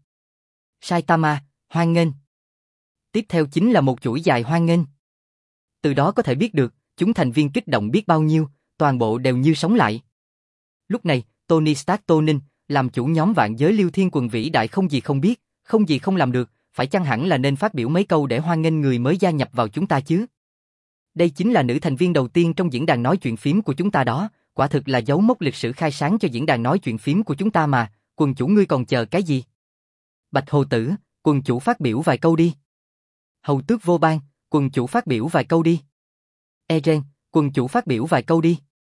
Saitama, hoan nghênh. Tiếp theo chính là một chuỗi dài hoan nghênh. Từ đó có thể biết được, chúng thành viên kích động biết bao nhiêu, toàn bộ đều như sống lại. Lúc này, Tony Stark Tô Ninh, làm chủ nhóm vạn giới Liêu Thiên Quần vĩ đại không gì không biết, không gì không làm được, phải chăng hẳn là nên phát biểu mấy câu để hoan nghênh người mới gia nhập vào chúng ta chứ? Đây chính là nữ thành viên đầu tiên trong diễn đàn nói chuyện phím của chúng ta đó, quả thực là dấu mốc lịch sử khai sáng cho diễn đàn nói chuyện phím của chúng ta mà, quần chủ ngươi còn chờ cái gì? Bạch Hồ Tử, quần chủ phát biểu vài câu đi. Hầu Tước Vô Ban, quần chủ phát biểu vài câu đi. Eren, quần chủ phát biểu vài câu đi.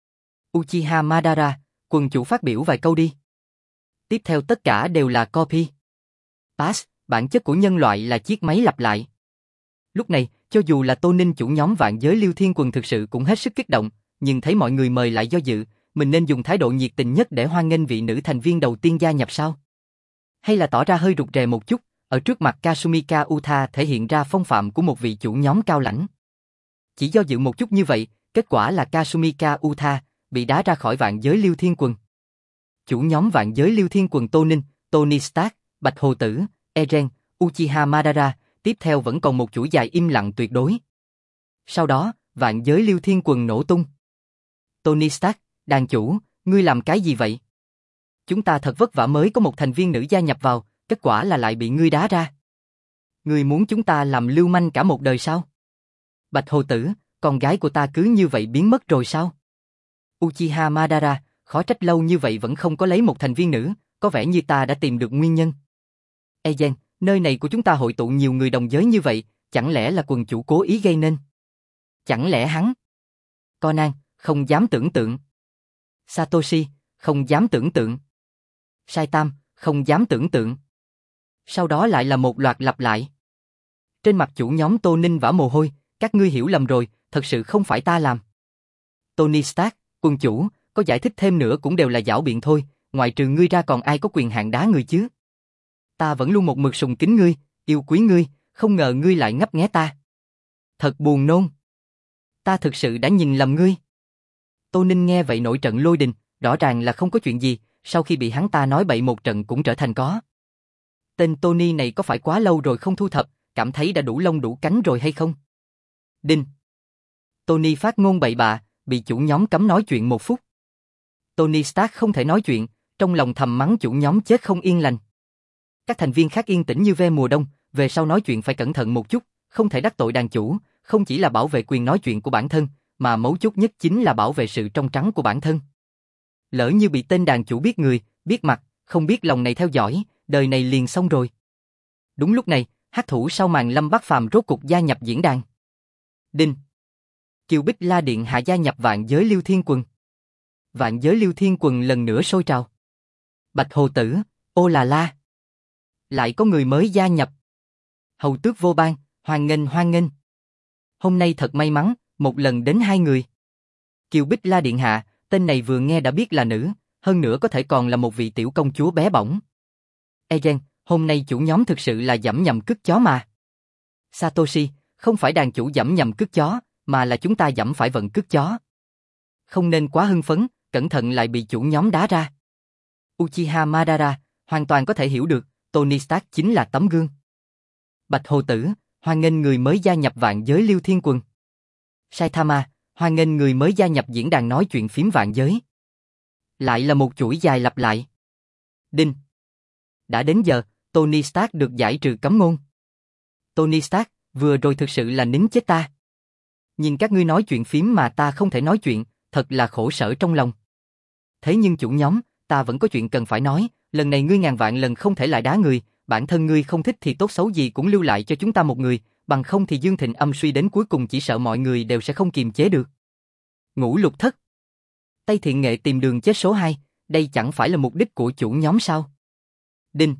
Uchiha Madara, quần chủ phát biểu vài câu đi. Tiếp theo tất cả đều là copy. Paste, bản chất của nhân loại là chiếc máy lặp lại. Lúc này, cho dù là Tô Ninh chủ nhóm vạn giới Liêu Thiên Quần thực sự cũng hết sức kích động, nhưng thấy mọi người mời lại do dự, mình nên dùng thái độ nhiệt tình nhất để hoan nghênh vị nữ thành viên đầu tiên gia nhập sao? Hay là tỏ ra hơi rụt rè một chút, ở trước mặt Kasumika Utha thể hiện ra phong phạm của một vị chủ nhóm cao lãnh. Chỉ do dự một chút như vậy, kết quả là Kasumika Utha bị đá ra khỏi vạn giới Liêu Thiên Quần. Chủ nhóm vạn giới Liêu Thiên Quần Tô Ninh, Tony Stark, Bạch Hồ Tử, Eren, Uchiha Madara, tiếp theo vẫn còn một chuỗi dài im lặng tuyệt đối. Sau đó, vạn giới Liêu Thiên Quần nổ tung. Tony Stark, đàn chủ, ngươi làm cái gì vậy? Chúng ta thật vất vả mới có một thành viên nữ gia nhập vào, kết quả là lại bị ngươi đá ra. Ngươi muốn chúng ta làm lưu manh cả một đời sao? Bạch Hồ Tử, con gái của ta cứ như vậy biến mất rồi sao? Uchiha Madara, khó trách lâu như vậy vẫn không có lấy một thành viên nữ, có vẻ như ta đã tìm được nguyên nhân. Ezen, nơi này của chúng ta hội tụ nhiều người đồng giới như vậy, chẳng lẽ là quần chủ cố ý gây nên? Chẳng lẽ hắn? Conan, không dám tưởng tượng. Satoshi, không dám tưởng tượng. Saitam, không dám tưởng tượng. Sau đó lại là một loạt lặp lại. Trên mặt chủ nhóm Tô Ninh vã mồ hôi, các ngươi hiểu lầm rồi, thật sự không phải ta làm. Tony Stark, quân chủ, có giải thích thêm nữa cũng đều là giảo biện thôi, ngoại trừ ngươi ra còn ai có quyền hạn đá ngươi chứ? Ta vẫn luôn một mực sùng kính ngươi, yêu quý ngươi, không ngờ ngươi lại ngấp nghé ta. Thật buồn nôn. Ta thực sự đã nhìn lầm ngươi. Tô Ninh nghe vậy nổi trận lôi đình, rõ ràng là không có chuyện gì, sau khi bị hắn ta nói bậy một trận cũng trở thành có. Tên Tony này có phải quá lâu rồi không thu thập, cảm thấy đã đủ lông đủ cánh rồi hay không? Đinh. Tony phát ngôn bậy bạ, bị chủ nhóm cấm nói chuyện 1 phút. Tony Stark không thể nói chuyện, trong lòng thầm mắng chủ nhóm chết không yên lành. Các thành viên khác yên tĩnh như ve mùa đông, về sau nói chuyện phải cẩn thận một chút, không thể đắc tội đàn chủ, không chỉ là bảo vệ quyền nói chuyện của bản thân, mà mấu chốt nhất chính là bảo vệ sự trong trắng của bản thân. Lỡ như bị tên đàn chủ biết người, biết mặt, không biết lòng này theo dõi, đời này liền xong rồi. Đúng lúc này, hắc thủ sau màn Lâm Bắc Phàm rốt cục gia nhập diễn đàn. Đinh. Kiều Bích La Điện hạ gia nhập Vạn Giới Lưu Thiên Quần. Vạn Giới Lưu Thiên Quần lần nữa sôi trào. Bạch Hồ Tử, ô là la. Lại có người mới gia nhập. Hầu Tước Vô Ban, hoan nghênh hoan nghênh. Hôm nay thật may mắn, một lần đến 2 người. Kiều Bích La Điện hạ, tên này vừa nghe đã biết là nữ, hơn nữa có thể còn là một vị tiểu công chúa bé bỏng. Ezen, hôm nay chủ nhóm thực sự là dẫm nhầm cứt chó mà. Satoshi, không phải đàn chủ dẫm nhầm cứt chó, mà là chúng ta dẫm phải vận cứt chó. Không nên quá hưng phấn, cẩn thận lại bị chủ nhóm đá ra. Uchiha Madara, hoàn toàn có thể hiểu được, Tony Stark chính là tấm gương. Bạch Hồ Tử, hoan nghênh người mới gia nhập Vạn Giới Lưu Thiên Quần. Saitama, hoan nghênh người mới gia nhập diễn đàn nói chuyện phím Vạn Giới. Lại là một chuỗi dài lặp lại. Đinh. Đã đến giờ, Tony Stark được giải trừ cấm ngôn. Tony Stark, vừa rồi thực sự là nín chết ta. Nhìn các ngươi nói chuyện phím mà ta không thể nói chuyện, thật là khổ sở trong lòng. Thế nhưng chủ nhóm, ta vẫn có chuyện cần phải nói, lần này ngươi ngàn vạn lần không thể lại đá người, bản thân ngươi không thích thì tốt xấu gì cũng lưu lại cho chúng ta một người, bằng không thì Dương Thịnh âm suy đến cuối cùng chỉ sợ mọi người đều sẽ không kiềm chế được. Ngũ Lục Thất. Tây Thiện Nghệ tìm đường chết số 2, đây chẳng phải là mục đích của chủ nhóm sao? Đinh.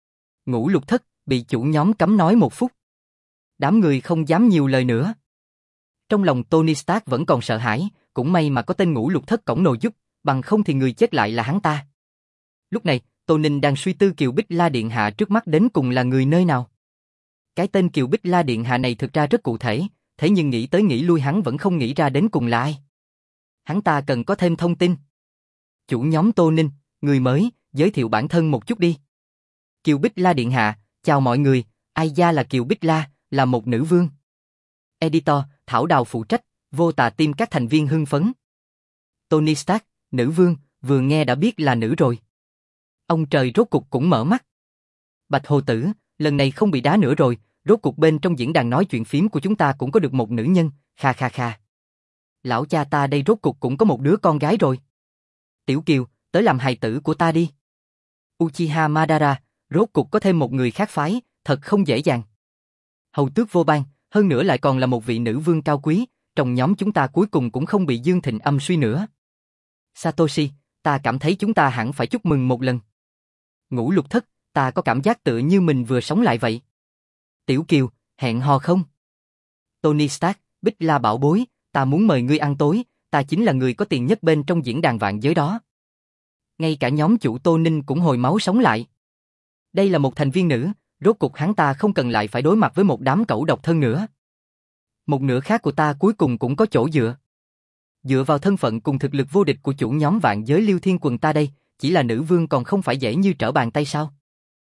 Ngũ Lục Thất, bị chủ nhóm cấm nói 1 phút. Đám người không dám nhiều lời nữa. Trong lòng Tony Stark vẫn còn sợ hãi, cũng may mà có tên Ngũ Lục Thất cổng nồi giúp, bằng không thì người chết lại là hắn ta. Lúc này, Tô Ninh đang suy tư Kiều Bích La Điện hạ trước mắt đến cùng là người nơi nào. Cái tên Kiều Bích La Điện hạ này thực ra rất cụ thể, thế nhưng nghĩ tới nghĩ lui hắn vẫn không nghĩ ra đến cùng là ai. Hắn ta cần có thêm thông tin. Chủ nhóm Tô Ninh, người mới, giới thiệu bản thân một chút đi. Kiều Bích La Điện hạ, chào mọi người, ai gia là Kiều Bích La, là một nữ vương. Editor, Thảo Đào phụ trách, Vô Tà Team các thành viên hưng phấn. Tony Stark, nữ vương, vừa nghe đã biết là nữ rồi. Ông trời rốt cục cũng mở mắt. Bạch Hồ Tử, lần này không bị đá nữa rồi, rốt cục bên trong diễn đàn nói chuyện phím của chúng ta cũng có được một nữ nhân, kha kha kha. Lão cha ta đây rốt cục cũng có một đứa con gái rồi. Tiểu Kiều, tới làm hài tử của ta đi. Uchiha Madara, rốt cục có thêm một người khác phái, thật không dễ dàng. Hầu Tước Vô Ban, hơn nữa lại còn là một vị nữ vương cao quý, trong nhóm chúng ta cuối cùng cũng không bị Dương Thịnh âm suy nữa. Satoshi, ta cảm thấy chúng ta hẳn phải chúc mừng một lần. Ngũ Lục Thất, ta có cảm giác tựa như mình vừa sống lại vậy. Tiểu Kiều, hẹn hò không? Tony Stark, Bích La bảo bối, ta muốn mời ngươi ăn tối, ta chính là người có tiền nhất bên trong diễn đàn Vạn Giới đó. Ngay cả nhóm chủ Tô Ninh cũng hồi máu sống lại. Đây là một thành viên nữ, rốt cục hắn ta không cần lại phải đối mặt với một đám cẩu độc thân nữa. Một nửa khác của ta cuối cùng cũng có chỗ dựa. Dựa vào thân phận cùng thực lực vô địch của chủ nhóm Vạn Giới Lưu Thiên Quần ta đây, chỉ là nữ vương còn không phải dễ như trở bàn tay sao?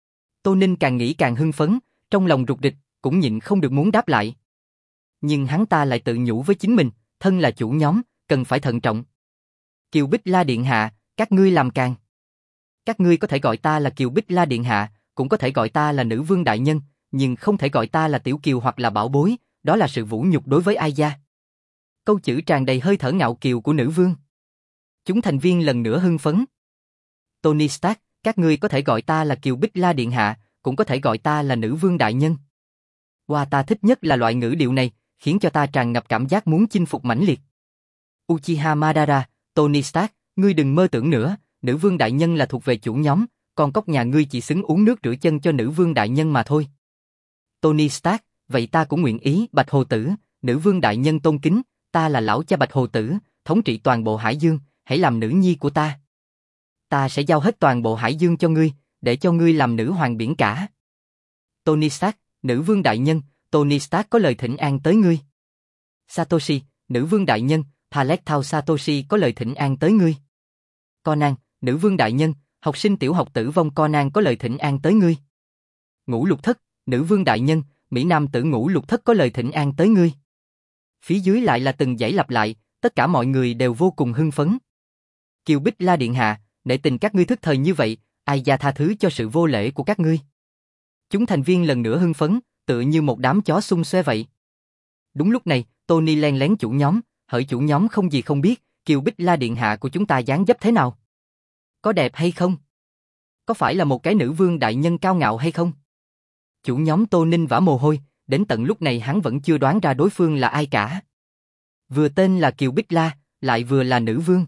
Tô Ninh càng nghĩ càng hưng phấn, trong lòng rục rịch, cũng nhịn không được muốn đáp lại. Nhưng hắn ta lại tự nhủ với chính mình, thân là chủ nhóm, cần phải thận trọng. Kiều Bích La Điện hạ, các ngươi làm càng. Các ngươi có thể gọi ta là Kiều Bích La Điện hạ, cũng có thể gọi ta là nữ vương đại nhân, nhưng không thể gọi ta là Tiểu Kiều hoặc là bảo bối, đó là sự vũ nhục đối với ai gia. Câu chữ tràn đầy hơi thở ngạo kiều của nữ vương. Chúng thành viên lần nữa hưng phấn. Tony Stark, các ngươi có thể gọi ta là Kiều Bích La Điện Hạ, cũng có thể gọi ta là nữ vương đại nhân. Wow, ta thích nhất là loại ngữ điệu này, khiến cho ta tràn ngập cảm giác muốn chinh phục mãnh liệt. Uchiha Madara, Tony Stark, ngươi đừng mơ tưởng nữa, nữ vương đại nhân là thuộc về chủ nhóm, còn cốc nhà ngươi chỉ xứng uống nước rửa chân cho nữ vương đại nhân mà thôi. Tony Stark, vậy ta cũng nguyện ý. Bạch Hồ Tử, nữ vương đại nhân tôn kính, ta là lão cha Bạch Hồ Tử, thống trị toàn bộ Hải Dương, hãy làm nữ nhi của ta. Ta sẽ giao hết toàn bộ Hải Dương cho ngươi, để cho ngươi làm nữ hoàng biển cả. Tony Stark, nữ vương đại nhân, Tony Stark có lời thỉnh an tới ngươi. Satoshi, nữ vương đại nhân, Palette Thao Satoshi có lời thỉnh an tới ngươi. Conan, nữ vương đại nhân, học sinh tiểu học tử vong Conan có lời thỉnh an tới ngươi. Ngũ Lục Thất, nữ vương đại nhân, Mỹ Nam tử Ngũ Lục Thất có lời thỉnh an tới ngươi. Phía dưới lại là từng dãy lặp lại, tất cả mọi người đều vô cùng hưng phấn. Kiều Bích La Điện Hạ, nể tình các ngươi thức thời như vậy, ai gia tha thứ cho sự vô lễ của các ngươi. Chúng thành viên lần nữa hưng phấn, tựa như một đám chó xung xoe vậy. Đúng lúc này, Tony len lén chủ nhóm, hỡi chủ nhóm không gì không biết, Kiều Bích La Điện Hạ của chúng ta dáng dấp thế nào? Có đẹp hay không? Có phải là một cái nữ vương đại nhân cao ngạo hay không? Chủ nhóm Tô Ninh vã mồ hôi, đến tận lúc này hắn vẫn chưa đoán ra đối phương là ai cả. Vừa tên là Kiều Bích La, lại vừa là nữ vương.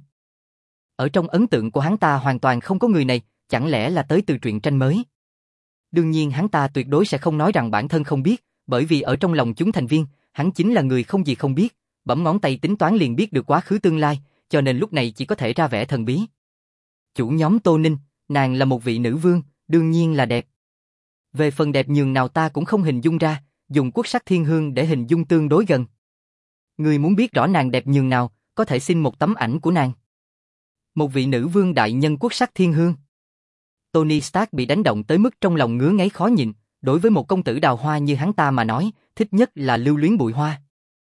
Ở trong ấn tượng của hắn ta hoàn toàn không có người này, chẳng lẽ là tới từ truyện tranh mới? Đương nhiên hắn ta tuyệt đối sẽ không nói rằng bản thân không biết, bởi vì ở trong lòng chúng thành viên, hắn chính là người không gì không biết, bấm ngón tay tính toán liền biết được quá khứ tương lai, cho nên lúc này chỉ có thể ra vẻ thần bí. Chủ nhóm Tô Ninh, nàng là một vị nữ vương, đương nhiên là đẹp. Về phần đẹp nhường nào ta cũng không hình dung ra, dùng quốc sắc thiên hương để hình dung tương đối gần. Người muốn biết rõ nàng đẹp nhường nào, có thể xin một tấm ảnh của nàng. Một vị nữ vương đại nhân quốc sắc thiên hương. Tony Stark bị đánh động tới mức trong lòng ngứa ngáy khó nhịn, đối với một công tử đào hoa như hắn ta mà nói, thích nhất là lưu luyến bụi hoa.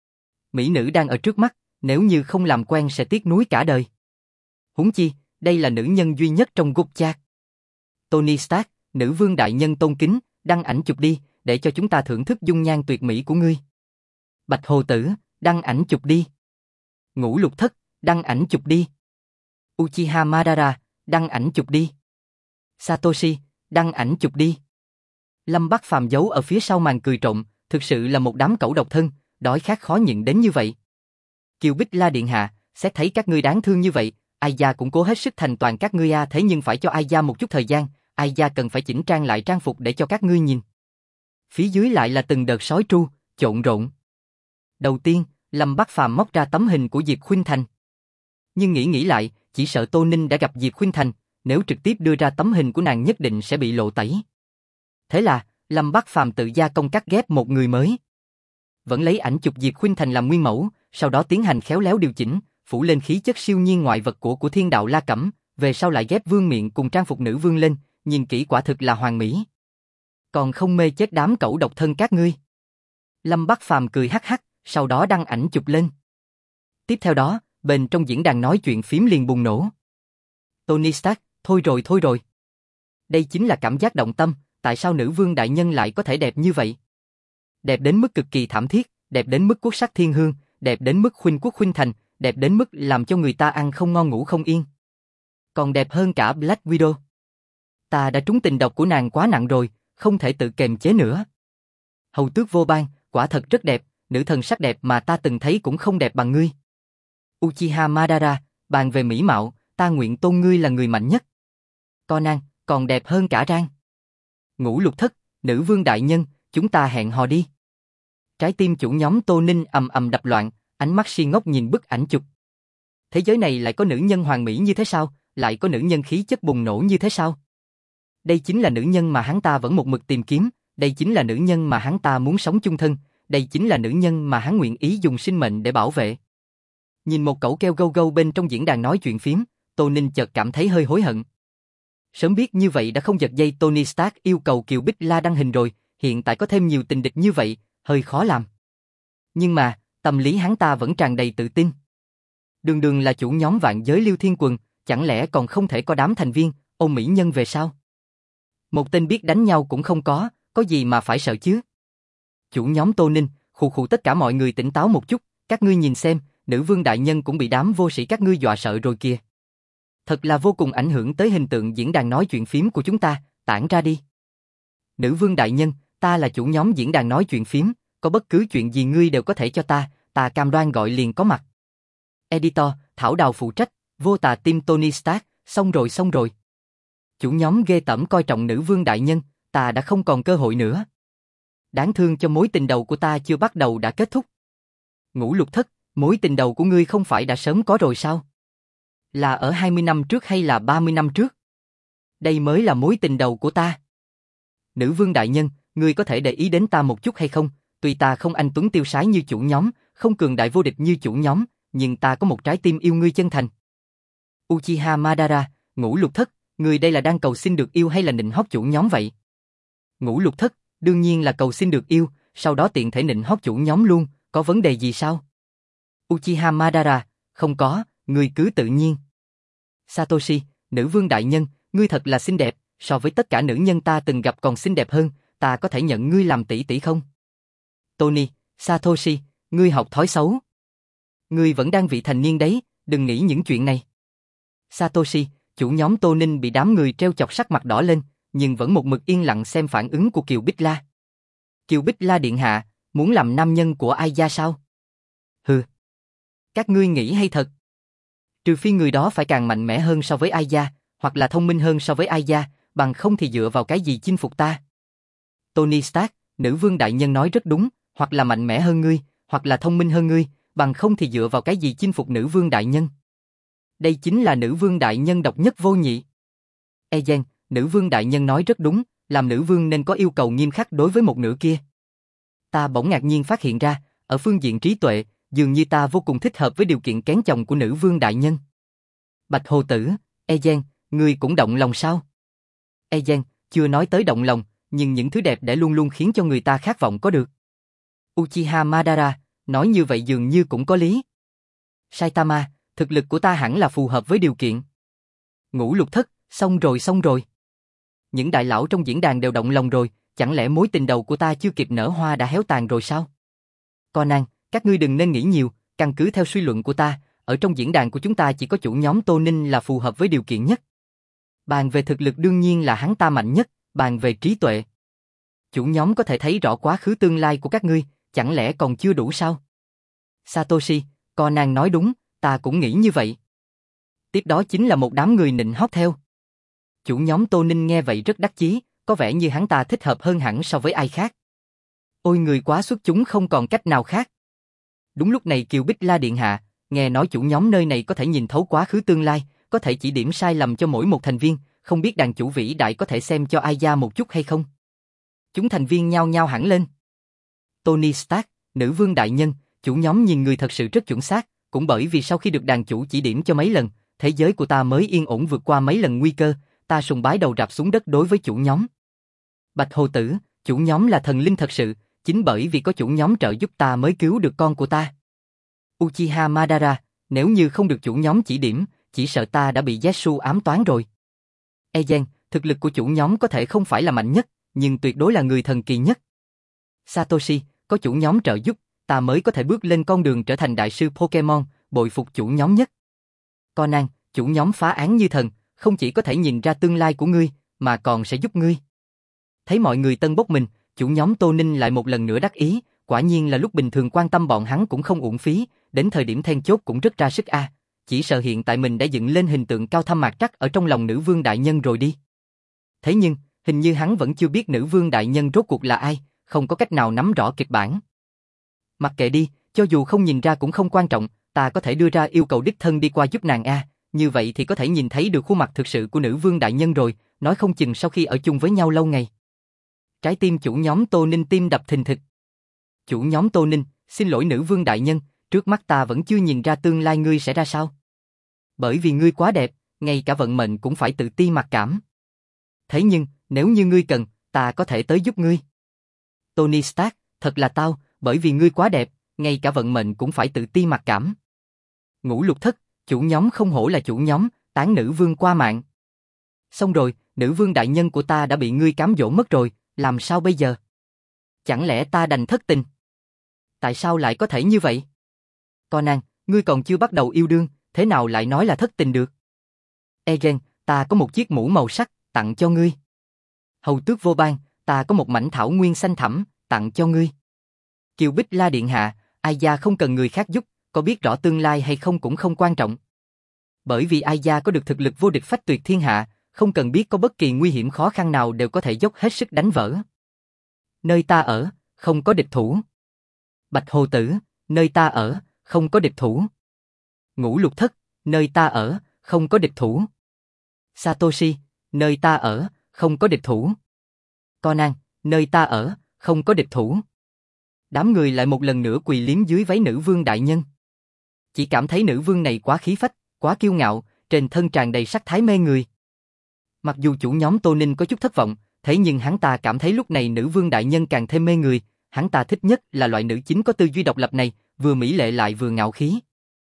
Mỹ nữ đang ở trước mắt, nếu như không làm quen sẽ tiếc nuối cả đời. Huống chi, đây là nữ nhân duy nhất trong group chat. Tony Stark, nữ vương đại nhân tôn kính, đăng ảnh chụp đi, để cho chúng ta thưởng thức dung nhan tuyệt mỹ của ngươi. Bạch Hồ Tử, đăng ảnh chụp đi. Ngũ Lục Thất, đăng ảnh chụp đi. Uchiha Madara, đăng ảnh chụp đi. Satoshi, đăng ảnh chụp đi. Lâm Bắc Phàm giấu ở phía sau màn cười trộm, thực sự là một đám cẩu độc thân, đói khát khó nhịn đến như vậy. Kiều Bích La Điện Hạ, xét thấy các ngươi đáng thương như vậy, Ai Gia cũng cố hết sức thành toàn các ngươi thế nhưng phải cho Ai Gia một chút thời gian, Ai Gia cần phải chỉnh trang lại trang phục để cho các ngươi nhìn. Phía dưới lại là từng đợt sói tru, trộn rộn. Đầu tiên, Lâm Bắc Phàm móc ra tấm hình của Diệp Khuynh Thành. Nhưng nghĩ lại, chỉ sợ Tô Ninh đã gặp Diệp Khuynh Thành, nếu trực tiếp đưa ra tấm hình của nàng nhất định sẽ bị lộ tẩy. Thế là, Lâm Bắc Phàm tự gia công cắt ghép một người mới. Vẫn lấy ảnh chụp Diệp Khuynh Thành làm nguyên mẫu, sau đó tiến hành khéo léo điều chỉnh, phủ lên khí chất siêu nhiên ngoại vật của Thiên Đạo La Cẩm, về sau lại ghép vương miện cùng trang phục nữ vương lên, nhìn kỹ quả thực là hoàn mỹ. Còn không mê chết đám cẩu độc thân các ngươi. Lâm Bắc Phàm cười hắc hắc, sau đó đăng ảnh chụp lên. Tiếp theo đó, bên trong diễn đàn nói chuyện phím liền bùng nổ. Tony Stark, thôi rồi. Đây chính là cảm giác động tâm, tại sao nữ vương đại nhân lại có thể đẹp như vậy? Đẹp đến mức cực kỳ thảm thiết, đẹp đến mức quốc sắc thiên hương, đẹp đến mức khuynh quốc khuynh thành, đẹp đến mức làm cho người ta ăn không ngon ngủ không yên. Còn đẹp hơn cả Black Widow. Ta đã trúng tình độc của nàng quá nặng rồi, không thể tự kiềm chế nữa. Hầu tước vô ban, quả thật rất đẹp, nữ thần sắc đẹp mà ta từng thấy cũng không đẹp bằng ngươi. Uchiha Madara, bàn về mỹ mạo, ta nguyện tôn ngươi là người mạnh nhất. Conan, còn đẹp hơn cả Rang. Ngũ Lục Thất, nữ vương đại nhân, chúng ta hẹn hò đi. Trái tim chủ nhóm Tô Ninh ầm ầm đập loạn, ánh mắt si ngốc nhìn bức ảnh chụp. Thế giới này lại có nữ nhân hoàn mỹ như thế sao, lại có nữ nhân khí chất bùng nổ như thế sao? Đây chính là nữ nhân mà hắn ta vẫn một mực tìm kiếm, đây chính là nữ nhân mà hắn ta muốn sống chung thân, đây chính là nữ nhân mà hắn nguyện ý dùng sinh mệnh để bảo vệ. Nhìn một cẩu keo gâu gâu bên trong diễn đàn nói chuyện phím, Tô Ninh chợt cảm thấy hơi hối hận. Sớm biết như vậy đã không giật dây Tony Stark yêu cầu Kiều Bích La đăng hình rồi, hiện tại có thêm nhiều tình địch như vậy, hơi khó làm. Nhưng mà, tâm lý hắn ta vẫn tràn đầy tự tin. Đường đường là chủ nhóm vạn giới Liêu Thiên Quần, chẳng lẽ còn không thể có đám thành viên, ôm mỹ nhân về sao? Một tên biết đánh nhau cũng không có, có gì mà phải sợ chứ? Chủ nhóm Tô Ninh, khụ khụ tất cả mọi người tỉnh táo một chút, các ngươi nhìn xem, nữ vương đại nhân cũng bị đám vô sĩ các ngươi dọa sợ rồi kìa. Thật là vô cùng ảnh hưởng tới hình tượng diễn đàn nói chuyện phím của chúng ta, tản ra đi. Nữ vương đại nhân, ta là chủ nhóm diễn đàn nói chuyện phím, có bất cứ chuyện gì ngươi đều có thể cho ta cam đoan gọi liền có mặt. Editor, Thảo Đào phụ trách, vô tà team Tony Stark, xong rồi. Chủ nhóm ghê tởm coi trọng nữ vương đại nhân, ta đã không còn cơ hội nữa. Đáng thương cho mối tình đầu của ta chưa bắt đầu đã kết thúc. Ngũ Lục Thất, mối tình đầu của ngươi không phải đã sớm có rồi sao? Là ở 20 năm trước hay là 30 năm trước? Đây mới là mối tình đầu của ta. Nữ vương đại nhân, ngươi có thể để ý đến ta một chút hay không? Tuy ta không anh tuấn tiêu sái như chủ nhóm, không cường đại vô địch như chủ nhóm, nhưng ta có một trái tim yêu ngươi chân thành. Uchiha Madara, Ngũ Lục Thất, ngươi đây là đang cầu xin được yêu hay là nịnh hót chủ nhóm vậy? Ngũ Lục Thất, đương nhiên là cầu xin được yêu, sau đó tiện thể nịnh hót chủ nhóm luôn, có vấn đề gì sao? Uchiha Madara, không có, ngươi cứ tự nhiên. Satoshi, nữ vương đại nhân, ngươi thật là xinh đẹp, so với tất cả nữ nhân ta từng gặp còn xinh đẹp hơn, ta có thể nhận ngươi làm tỷ tỷ không? Tony, Satoshi, ngươi học thói xấu. Ngươi vẫn đang vị thành niên đấy, đừng nghĩ những chuyện này. Satoshi, chủ nhóm Tô Ninh bị đám người treo chọc sắc mặt đỏ lên, nhưng vẫn một mực yên lặng xem phản ứng của Kiều Bích La. Kiều Bích La điện hạ, muốn làm nam nhân của ai gia sao? Hừ. Các ngươi nghĩ hay thật? Trừ phi người đó phải càng mạnh mẽ hơn so với ai gia, hoặc là thông minh hơn so với ai gia, bằng không thì dựa vào cái gì chinh phục ta? Tony Stark, nữ vương đại nhân nói rất đúng, hoặc là mạnh mẽ hơn ngươi, hoặc là thông minh hơn ngươi, bằng không thì dựa vào cái gì chinh phục nữ vương đại nhân? Đây chính là nữ vương đại nhân độc nhất vô nhị. Ezen, nữ vương đại nhân nói rất đúng, làm nữ vương nên có yêu cầu nghiêm khắc đối với một nửa kia. Ta bỗng ngạc nhiên phát hiện ra, ở phương diện trí tuệ, dường như ta vô cùng thích hợp với điều kiện kén chồng của nữ vương đại nhân. Bạch Hồ Tử, Ezen, ngươi cũng động lòng sao? Ezen, chưa nói tới động lòng, nhưng những thứ đẹp để luôn luôn khiến cho người ta khát vọng có được. Uchiha Madara, nói như vậy dường như cũng có lý. Saitama, thực lực của ta hẳn là phù hợp với điều kiện. Ngũ Lục Thất, xong rồi. Những đại lão trong diễn đàn đều động lòng rồi, chẳng lẽ mối tình đầu của ta chưa kịp nở hoa đã héo tàn rồi sao? Conan, các ngươi đừng nên nghĩ nhiều, căn cứ theo suy luận của ta, ở trong diễn đàn của chúng ta chỉ có chủ nhóm Tô Ninh là phù hợp với điều kiện nhất. Bàn về thực lực đương nhiên là hắn ta mạnh nhất, bàn về trí tuệ. Chủ nhóm có thể thấy rõ quá khứ tương lai của các ngươi, chẳng lẽ còn chưa đủ sao? Satoshi, Conan nói đúng, ta cũng nghĩ như vậy. Tiếp đó chính là một đám người nịnh hót theo. Chủ nhóm Tô Ninh nghe vậy rất đắc chí, có vẻ như hắn ta thích hợp hơn hẳn so với ai khác. Ôi người quá xuất chúng không còn cách nào khác. Đúng lúc này Kiều Bích La điện hạ, nghe nói chủ nhóm nơi này có thể nhìn thấu quá khứ tương lai, có thể chỉ điểm sai lầm cho mỗi một thành viên, không biết đàn chủ vĩ đại có thể xem cho ai gia một chút hay không? Chúng thành viên nhao nhao hẳn lên. Tony Stark, nữ vương đại nhân, chủ nhóm nhìn người thật sự rất chuẩn xác, cũng bởi vì sau khi được đàn chủ chỉ điểm cho mấy lần, thế giới của ta mới yên ổn vượt qua mấy lần nguy cơ, ta sùng bái đầu rạp xuống đất đối với chủ nhóm. Bạch Hồ Tử, chủ nhóm là thần linh thật sự, chính bởi vì có chủ nhóm trợ giúp ta mới cứu được con của ta. Uchiha Madara, nếu như không được chủ nhóm chỉ điểm, chỉ sợ ta đã bị Zetsu ám toán rồi. Ezen, thực lực của chủ nhóm có thể không phải là mạnh nhất, nhưng tuyệt đối là người thần kỳ nhất. Satoshi, có chủ nhóm trợ giúp, ta mới có thể bước lên con đường trở thành đại sư Pokemon, bội phục chủ nhóm nhất. Conan, chủ nhóm phá án như thần, không chỉ có thể nhìn ra tương lai của ngươi, mà còn sẽ giúp ngươi. Thấy mọi người tân bốc mình, chủ nhóm Tô Ninh lại một lần nữa đắc ý, quả nhiên là lúc bình thường quan tâm bọn hắn cũng không uổng phí, đến thời điểm then chốt cũng rất ra sức a. Chỉ sợ hiện tại mình đã dựng lên hình tượng cao thâm mạc trắc ở trong lòng nữ vương đại nhân rồi đi. Thế nhưng, hình như hắn vẫn chưa biết nữ vương đại nhân rốt cuộc là ai, không có cách nào nắm rõ kịch bản. Mặc kệ đi, cho dù không nhìn ra cũng không quan trọng, ta có thể đưa ra yêu cầu đích thân đi qua giúp nàng a, như vậy thì có thể nhìn thấy được khuôn mặt thực sự của nữ vương đại nhân rồi, nói không chừng sau khi ở chung với nhau lâu ngày. Trái tim chủ nhóm Tô Ninh tim đập thình thịch. Chủ nhóm Tô Ninh, xin lỗi nữ vương đại nhân, trước mắt ta vẫn chưa nhìn ra tương lai ngươi sẽ ra sao. Bởi vì ngươi quá đẹp, ngay cả vận mệnh cũng phải tự ti mặc cảm. Thế nhưng, nếu như ngươi cần, ta có thể tới giúp ngươi. Tony Stark, thật là tao, bởi vì ngươi quá đẹp, ngay cả vận mệnh cũng phải tự ti mặc cảm. Ngũ Lục Thất, chủ nhóm không hổ là chủ nhóm, tán nữ vương qua mạng. Xong rồi, nữ vương đại nhân của ta đã bị ngươi cám dỗ mất rồi, Làm sao bây giờ? Chẳng lẽ ta đành thất tình? Tại sao lại có thể như vậy? Conan, ngươi còn chưa bắt đầu yêu đương, thế nào lại nói là thất tình được? Egen, ta có một chiếc mũ màu sắc, tặng cho ngươi. Hầu tước vô ban, ta có một mảnh thảo nguyên xanh thẳm, tặng cho ngươi. Kiều Bích La điện hạ, Aya không cần người khác giúp, có biết rõ tương lai hay không cũng không quan trọng. Bởi vì Aya có được thực lực vô địch phách tuyệt thiên hạ, không cần biết có bất kỳ nguy hiểm khó khăn nào đều có thể dốc hết sức đánh vỡ. Nơi ta ở, không có địch thủ. Bạch Hồ Tử, nơi ta ở, không có địch thủ. Ngũ Lục Thất, nơi ta ở, không có địch thủ. Satoshi, nơi ta ở, không có địch thủ. Conan, nơi ta ở, không có địch thủ. Đám người lại một lần nữa quỳ liếm dưới váy nữ vương đại nhân. Chỉ cảm thấy nữ vương này quá khí phách, quá kiêu ngạo, trên thân tràn đầy sắc thái mê người. Mặc dù chủ nhóm Tô Ninh có chút thất vọng, thế nhưng hắn ta cảm thấy lúc này nữ vương đại nhân càng thêm mê người, hắn ta thích nhất là loại nữ chính có tư duy độc lập này, vừa mỹ lệ lại vừa ngạo khí.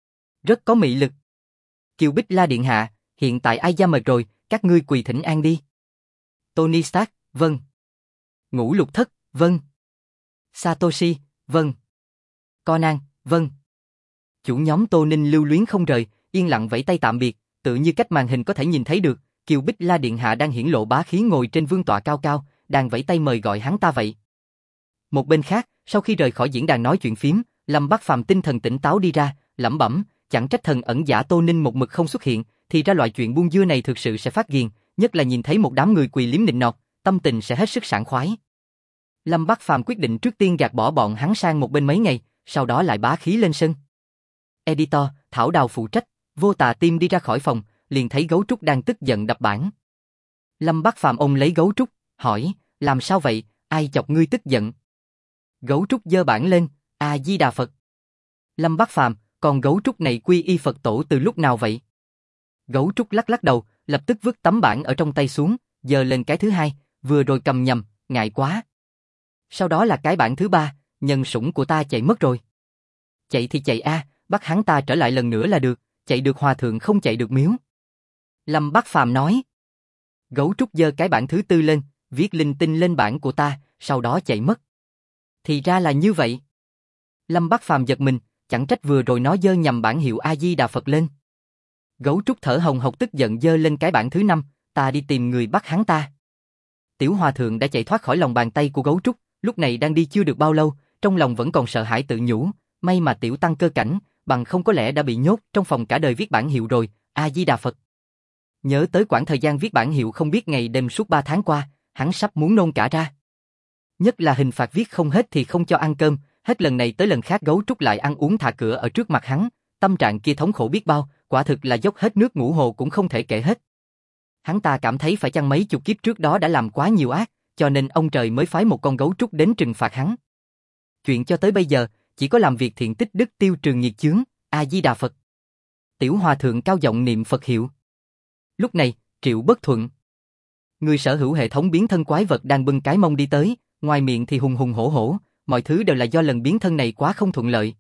Rất có mị lực. Kiều Bích La điện hạ, hiện tại Aya mệt rồi, các ngươi quỳ thỉnh an đi. Tony Stark, vâng. Ngũ Lục Thất, vâng. Satoshi, vâng. Conan, vâng. Chủ nhóm Tô Ninh lưu luyến không rời, yên lặng vẫy tay tạm biệt, tự như cách màn hình có thể nhìn thấy được, Kiều Bích La điện hạ đang hiển lộ bá khí ngồi trên vương tọa cao cao, đang vẫy tay mời gọi hắn ta vậy. Một bên khác, sau khi rời khỏi diễn đàn nói chuyện phiếm, Lâm Bắc Phàm tinh thần tỉnh táo đi ra, lẩm bẩm, chẳng trách thần ẩn giả Tô Ninh một mực không xuất hiện, thì ra loại chuyện buông dưa này thực sự sẽ phát ghiền, nhất là nhìn thấy một đám người quỳ liếm nịnh nọt, tâm tình sẽ hết sức sảng khoái. Lâm Bắc Phàm quyết định trước tiên gạt bỏ bọn hắn sang một bên mấy ngày, sau đó lại bá khí lên sân. Editor, Thảo Đào phụ trách, Vô Tà Tim đi ra khỏi phòng, liền thấy Gấu Trúc đang tức giận đập bảng. Lâm Bắc Phàm ôm lấy Gấu Trúc, hỏi, làm sao vậy, ai chọc ngươi tức giận? Gấu Trúc giơ bảng lên, A Di Đà Phật. Lâm Bắc Phàm, còn Gấu Trúc này quy y Phật tổ từ lúc nào vậy? Gấu Trúc lắc lắc đầu, lập tức vứt tấm bảng ở trong tay xuống, giơ lên cái thứ hai, vừa rồi cầm nhầm, ngại quá. Sau đó là cái bảng thứ ba, nhân sủng của ta chạy mất rồi. Chạy thì chạy a, bắt hắn ta trở lại lần nữa là được, chạy được hòa thượng không chạy được miếu. Lâm Bắc Phàm nói. Gấu Trúc giơ cái bảng thứ tư lên, viết linh tinh lên bảng của ta, sau đó chạy mất. Thì ra là như vậy. Lâm Bắc Phàm giật mình, chẳng trách vừa rồi nó giơ nhầm bảng hiệu A Di Đà Phật lên. Gấu Trúc thở hồng hộc tức giận giơ lên cái bảng thứ năm, ta đi tìm người bắt hắn ta. Tiểu hòa thượng đã chạy thoát khỏi lòng bàn tay của Gấu Trúc, lúc này đang đi chưa được bao lâu, trong lòng vẫn còn sợ hãi tự nhủ, may mà tiểu tăng cơ cảnh, bằng không có lẽ đã bị nhốt trong phòng cả đời viết bảng hiệu rồi, A Di Đà Phật. Nhớ tới quãng thời gian viết bảng hiệu không biết ngày đêm suốt 3 tháng qua, hắn sắp muốn nôn cả ra. Nhất là hình phạt viết không hết thì không cho ăn cơm, hết lần này tới lần khác Gấu Trúc lại ăn uống thả cửa ở trước mặt hắn, tâm trạng kia thống khổ biết bao, quả thực là dốc hết nước ngũ hồ cũng không thể kể hết. Hắn ta cảm thấy phải chăng mấy chục kiếp trước đó đã làm quá nhiều ác, cho nên ông trời mới phái một con Gấu Trúc đến trừng phạt hắn. Chuyện cho tới bây giờ, chỉ có làm việc thiện tích đức tiêu trừ nghiệt chướng, A Di Đà Phật. Tiểu hòa thượng cao giọng niệm Phật hiệu. Lúc này, Triệu Bất Thuận, người sở hữu hệ thống biến thân quái vật đang bưng cái mông đi tới, ngoài miệng thì hùng hùng hổ hổ, mọi thứ đều là do lần biến thân này quá không thuận lợi.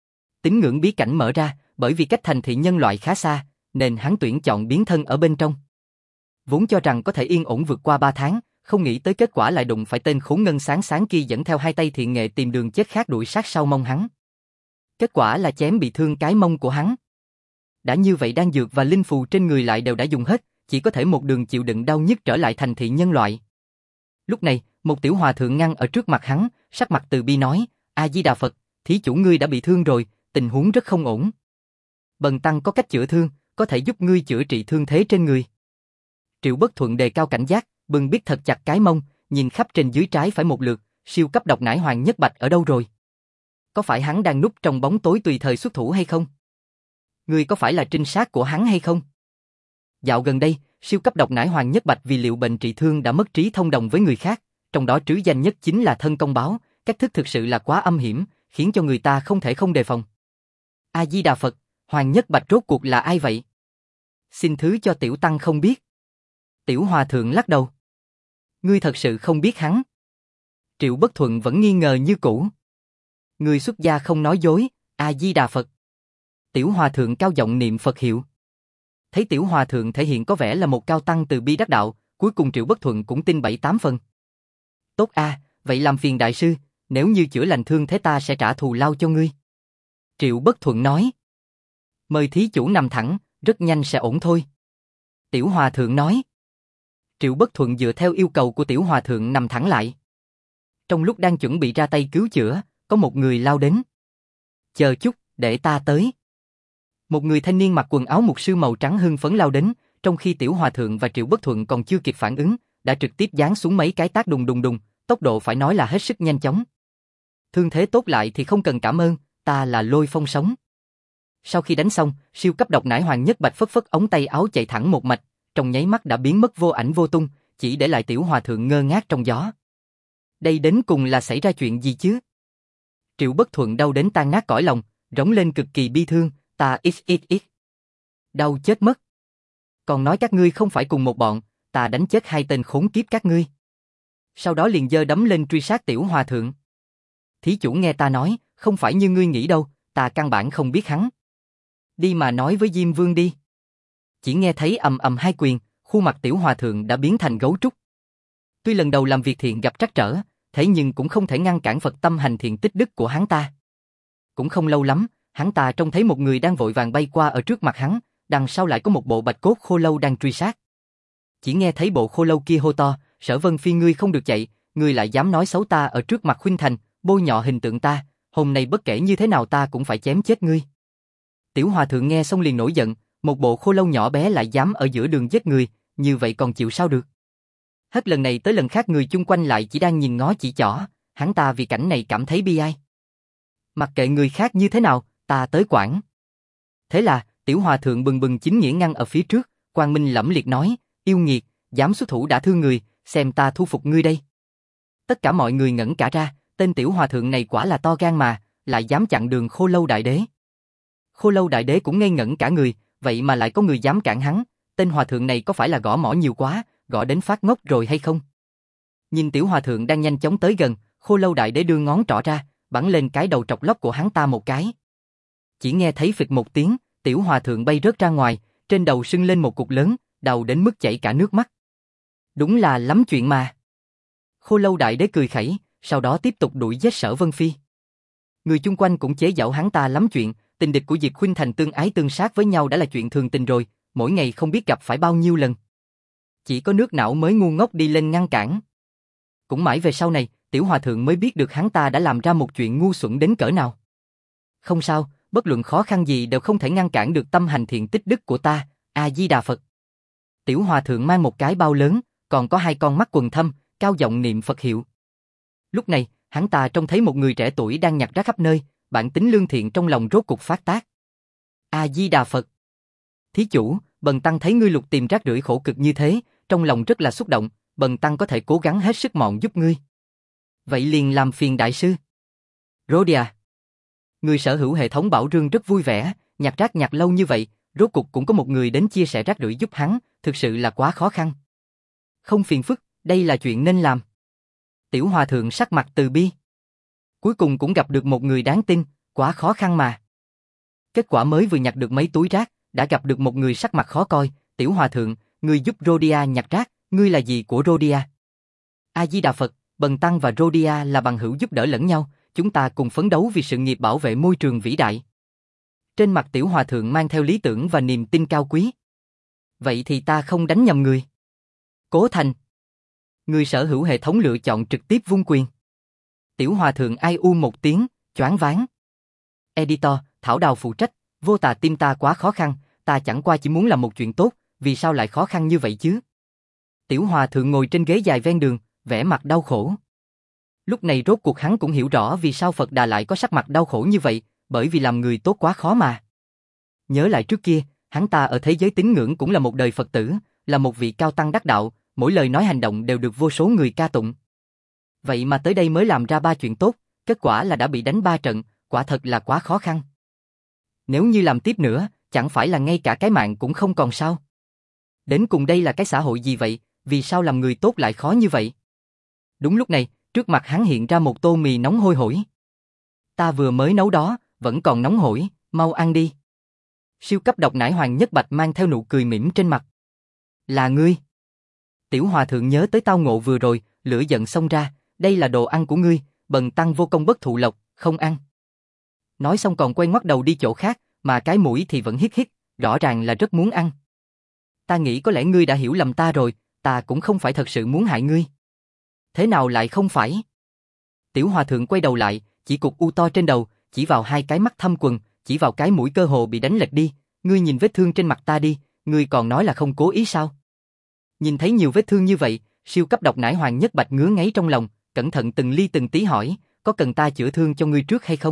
Tín ngưỡng bí cảnh mở ra, bởi vì cách thành thị nhân loại khá xa, nên hắn tuyển chọn biến thân ở bên trong. Vốn cho rằng có thể yên ổn vượt qua 3 tháng, không nghĩ tới kết quả lại đụng phải tên khốn ngân sáng sáng kia dẫn theo hai tay thiện nghệ tìm đường chết khác đuổi sát sau mông hắn. Kết quả là chém bị thương cái mông của hắn. Đã như vậy đan dược và linh phù trên người lại đều đã dùng hết, chỉ có thể một đường chịu đựng đau nhức trở lại thành thị nhân loại. Lúc này, một tiểu hòa thượng ngăn ở trước mặt hắn, sắc mặt từ bi nói, A Di Đà Phật, thí chủ ngươi đã bị thương rồi, tình huống rất không ổn. Bần tăng có cách chữa thương, có thể giúp ngươi chữa trị thương thế trên người. Triệu Bất Thuận đề cao cảnh giác, bưng biết thật chặt cái mông, nhìn khắp trên dưới trái phải một lượt, siêu cấp độc nải hoàng nhất bạch ở đâu rồi? Có phải hắn đang núp trong bóng tối tùy thời xuất thủ hay không? Ngươi có phải là trinh sát của hắn hay không? Dạo gần đây, siêu cấp độc nải hoàng nhất bạch vì liệu bệnh trị thương đã mất trí thông đồng với người khác, trong đó trứ danh nhất chính là thân công báo, cách thức thực sự là quá âm hiểm, khiến cho người ta không thể không đề phòng. A Di Đà Phật, hoàng nhất bạch rốt cuộc là ai vậy? Xin thứ cho tiểu tăng không biết. Tiểu hòa thượng lắc đầu. Ngươi thật sự không biết hắn? Triệu Bất Thuận vẫn nghi ngờ như cũ. Ngươi xuất gia không nói dối, A Di Đà Phật. Tiểu hòa thượng cao giọng niệm Phật hiệu. Thấy tiểu hòa thượng thể hiện có vẻ là một cao tăng từ bi đắc đạo, cuối cùng Triệu Bất Thuận cũng tin 7-8 phần. Tốt a, vậy làm phiền đại sư, nếu như chữa lành thương thế ta sẽ trả thù lao cho ngươi. Triệu Bất Thuận nói. Mời thí chủ nằm thẳng, rất nhanh sẽ ổn thôi. Tiểu Hòa Thượng nói. Triệu Bất Thuận dựa theo yêu cầu của Tiểu Hòa Thượng nằm thẳng lại. Trong lúc đang chuẩn bị ra tay cứu chữa, có một người lao đến. Chờ chút, để ta tới. Một người thanh niên mặc quần áo mục sư màu trắng hưng phấn lao đến, trong khi Tiểu Hòa Thượng và Triệu Bất Thuận còn chưa kịp phản ứng, đã trực tiếp giáng xuống mấy cái tát đùng đùng đùng, tốc độ phải nói là hết sức nhanh chóng. Thương thế tốt lại thì không cần cảm ơn, ta là Lôi Phong sống. Sau khi đánh xong, siêu cấp độc nải Hoàng Nhất Bạch phất phất ống tay áo chạy thẳng một mạch, trong nháy mắt đã biến mất vô ảnh vô tung, chỉ để lại Tiểu Hòa Thượng ngơ ngác trong gió. Đây đến cùng là xảy ra chuyện gì chứ? Triệu Bất Thuận đau đến tan nát cõi lòng, rống lên cực kỳ bi thương, ta xxx. Đau chết mất. Còn nói các ngươi không phải cùng một bọn, ta đánh chết hai tên khốn kiếp các ngươi. Sau đó liền giơ đấm lên truy sát Tiểu Hòa Thượng. Thí chủ nghe ta nói, không phải như ngươi nghĩ đâu, ta căn bản không biết hắn. Đi mà nói với Diêm Vương đi. Chỉ nghe thấy ầm ầm hai quyền, khuôn mặt Tiểu Hòa Thượng đã biến thành gấu trúc. Tuy lần đầu làm việc thiện gặp trắc trở, thế nhưng cũng không thể ngăn cản Phật tâm hành thiện tích đức của hắn ta. Cũng không lâu lắm, hắn ta trông thấy một người đang vội vàng bay qua ở trước mặt hắn, đằng sau lại có một bộ bạch cốt khô lâu đang truy sát. Chỉ nghe thấy bộ khô lâu kia hô to, Sở Vân Phi ngươi không được chạy, ngươi lại dám nói xấu ta ở trước mặt Khuynh Thành, bôi nhọ hình tượng ta, hôm nay bất kể như thế nào ta cũng phải chém chết ngươi. Tiểu Hòa Thượng nghe xong liền nổi giận, một bộ khô lâu nhỏ bé lại dám ở giữa đường giết người, như vậy còn chịu sao được. Hết lần này tới lần khác người chung quanh lại chỉ đang nhìn ngó chỉ trỏ, hắn ta vì cảnh này cảm thấy bi ai. Mặc kệ người khác như thế nào, ta tới quản. Thế là, Tiểu Hòa Thượng bừng bừng chính nghĩa ngăn ở phía trước, quang minh lẫm liệt nói, yêu nghiệt, dám xuất thủ đã thương người, xem ta thu phục ngươi đây. Tất cả mọi người ngẩn cả ra, tên Tiểu Hòa Thượng này quả là to gan mà, lại dám chặn đường Khô Lâu Đại Đế. Khô Lâu Đại Đế cũng ngây ngẩn cả người, vậy mà lại có người dám cản hắn, tên Hòa Thượng này có phải là gõ mỏ nhiều quá, gõ đến phát ngốc rồi hay không? Nhìn Tiểu Hòa Thượng đang nhanh chóng tới gần, Khô Lâu Đại Đế đưa ngón trỏ ra, bắn lên cái đầu trọc lóc của hắn ta một cái. Chỉ nghe thấy phịch một tiếng, Tiểu Hòa Thượng bay rớt ra ngoài, trên đầu sưng lên một cục lớn, đau đến mức chảy cả nước mắt. Đúng là lắm chuyện mà. Khô Lâu Đại Đế cười khẩy, sau đó tiếp tục đuổi giết Sở Vân Phi. Người chung quanh cũng chế giễu hắn ta lắm chuyện, tình địch của Diệp Khuynh Thành tương ái tương sát với nhau đã là chuyện thường tình rồi, mỗi ngày không biết gặp phải bao nhiêu lần. Chỉ có nước não mới ngu ngốc đi lên ngăn cản. Cũng mãi về sau này, Tiểu Hòa Thượng mới biết được hắn ta đã làm ra một chuyện ngu xuẩn đến cỡ nào. Không sao, bất luận khó khăn gì đều không thể ngăn cản được tâm hành thiện tích đức của ta, A-di-đà Phật. Tiểu Hòa Thượng mang một cái bao lớn, còn có hai con mắt quầng thâm, cao giọng niệm Phật hiệu. Lúc này, hắn ta trông thấy một người trẻ tuổi đang nhặt rác khắp nơi, bản tính lương thiện trong lòng rốt cục phát tác. A-di-đà Phật. Thí chủ, Bần Tăng thấy ngươi lục tìm rác rưởi khổ cực như thế, trong lòng rất là xúc động, Bần Tăng có thể cố gắng hết sức mọn giúp ngươi. Vậy liền làm phiền đại sư. Rhodia. Người sở hữu hệ thống bảo rương rất vui vẻ, nhặt rác nhặt lâu như vậy, rốt cục cũng có một người đến chia sẻ rác rưởi giúp hắn, thực sự là quá khó khăn. Không phiền phức, đây là chuyện nên làm. Tiểu Hòa Thượng sắc mặt từ bi. Cuối cùng cũng gặp được một người đáng tin, quá khó khăn mà. Kết quả mới vừa nhặt được mấy túi rác, đã gặp được một người sắc mặt khó coi. Tiểu Hòa Thượng, ngươi giúp Rhodia nhặt rác, ngươi là gì của Rhodia? A-di-đà Phật, Bần Tăng và Rhodia là bằng hữu giúp đỡ lẫn nhau, chúng ta cùng phấn đấu vì sự nghiệp bảo vệ môi trường vĩ đại. Trên mặt Tiểu Hòa Thượng mang theo lý tưởng và niềm tin cao quý. Vậy thì ta không đánh nhầm người. Cố Thành. Người sở hữu hệ thống lựa chọn trực tiếp vung quyền. Tiểu Hòa Thượng ai u một tiếng, choáng váng. Editor, Thảo Đào phụ trách, vô tà tim ta quá khó khăn, ta chẳng qua chỉ muốn làm một chuyện tốt, vì sao lại khó khăn như vậy chứ? Tiểu Hòa Thượng ngồi trên ghế dài ven đường, vẻ mặt đau khổ. Lúc này rốt cuộc hắn cũng hiểu rõ vì sao Phật Đà lại có sắc mặt đau khổ như vậy, bởi vì làm người tốt quá khó mà. Nhớ lại trước kia, hắn ta ở thế giới tín ngưỡng cũng là một đời Phật tử, là một vị cao tăng đắc đạo, mỗi lời nói hành động đều được vô số người ca tụng. Vậy mà tới đây mới làm ra 3 chuyện tốt, kết quả là đã bị đánh 3 trận, quả thật là quá khó khăn. Nếu như làm tiếp nữa, chẳng phải là ngay cả cái mạng cũng không còn sao? Đến cùng đây là cái xã hội gì vậy, vì sao làm người tốt lại khó như vậy? Đúng lúc này, trước mặt hắn hiện ra một tô mì nóng hôi hổi. Ta vừa mới nấu đó, vẫn còn nóng hổi, mau ăn đi. Siêu cấp độc nải Hoàng Nhất Bạch mang theo nụ cười mỉm trên mặt. Là ngươi. Tiểu Hòa Thượng nhớ tới tao ngộ vừa rồi, lửa giận xông ra, Đây là đồ ăn của ngươi, bần tăng vô công bất thụ lộc, không ăn. Nói xong còn quay ngoắt đầu đi chỗ khác, mà cái mũi thì vẫn hít hít, rõ ràng là rất muốn ăn. Ta nghĩ có lẽ ngươi đã hiểu lầm ta rồi, ta cũng không phải thật sự muốn hại ngươi. Thế nào lại không phải? Tiểu hòa thượng quay đầu lại, chỉ cục u to trên đầu, chỉ vào hai cái mắt thâm quầng, chỉ vào cái mũi cơ hồ bị đánh lệch đi. Ngươi nhìn vết thương trên mặt ta đi, ngươi còn nói là không cố ý sao? Nhìn thấy nhiều vết thương như vậy, siêu cấp độc nải Hoàng Nhất Bạch ngứa ngáy trong lòng, cẩn thận từng ly từng tí hỏi, có cần ta chữa thương cho ngươi trước hay không?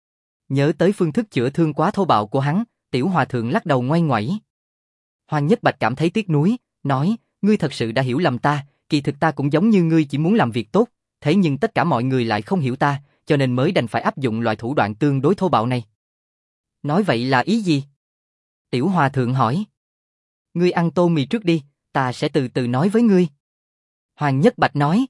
Nhớ tới phương thức chữa thương quá thô bạo của hắn, tiểu hòa thượng lắc đầu ngoay ngoẩy. Hoàng Nhất Bạch cảm thấy tiếc nuối, nói, ngươi thật sự đã hiểu lầm ta, kỳ thực ta cũng giống như ngươi chỉ muốn làm việc tốt, thế nhưng tất cả mọi người lại không hiểu ta, cho nên mới đành phải áp dụng loại thủ đoạn tương đối thô bạo này. Nói vậy là ý gì? Tiểu hòa thượng hỏi. Ngươi ăn tô mì trước đi, ta sẽ từ từ nói với ngươi. Hoàng Nhất Bạch nói.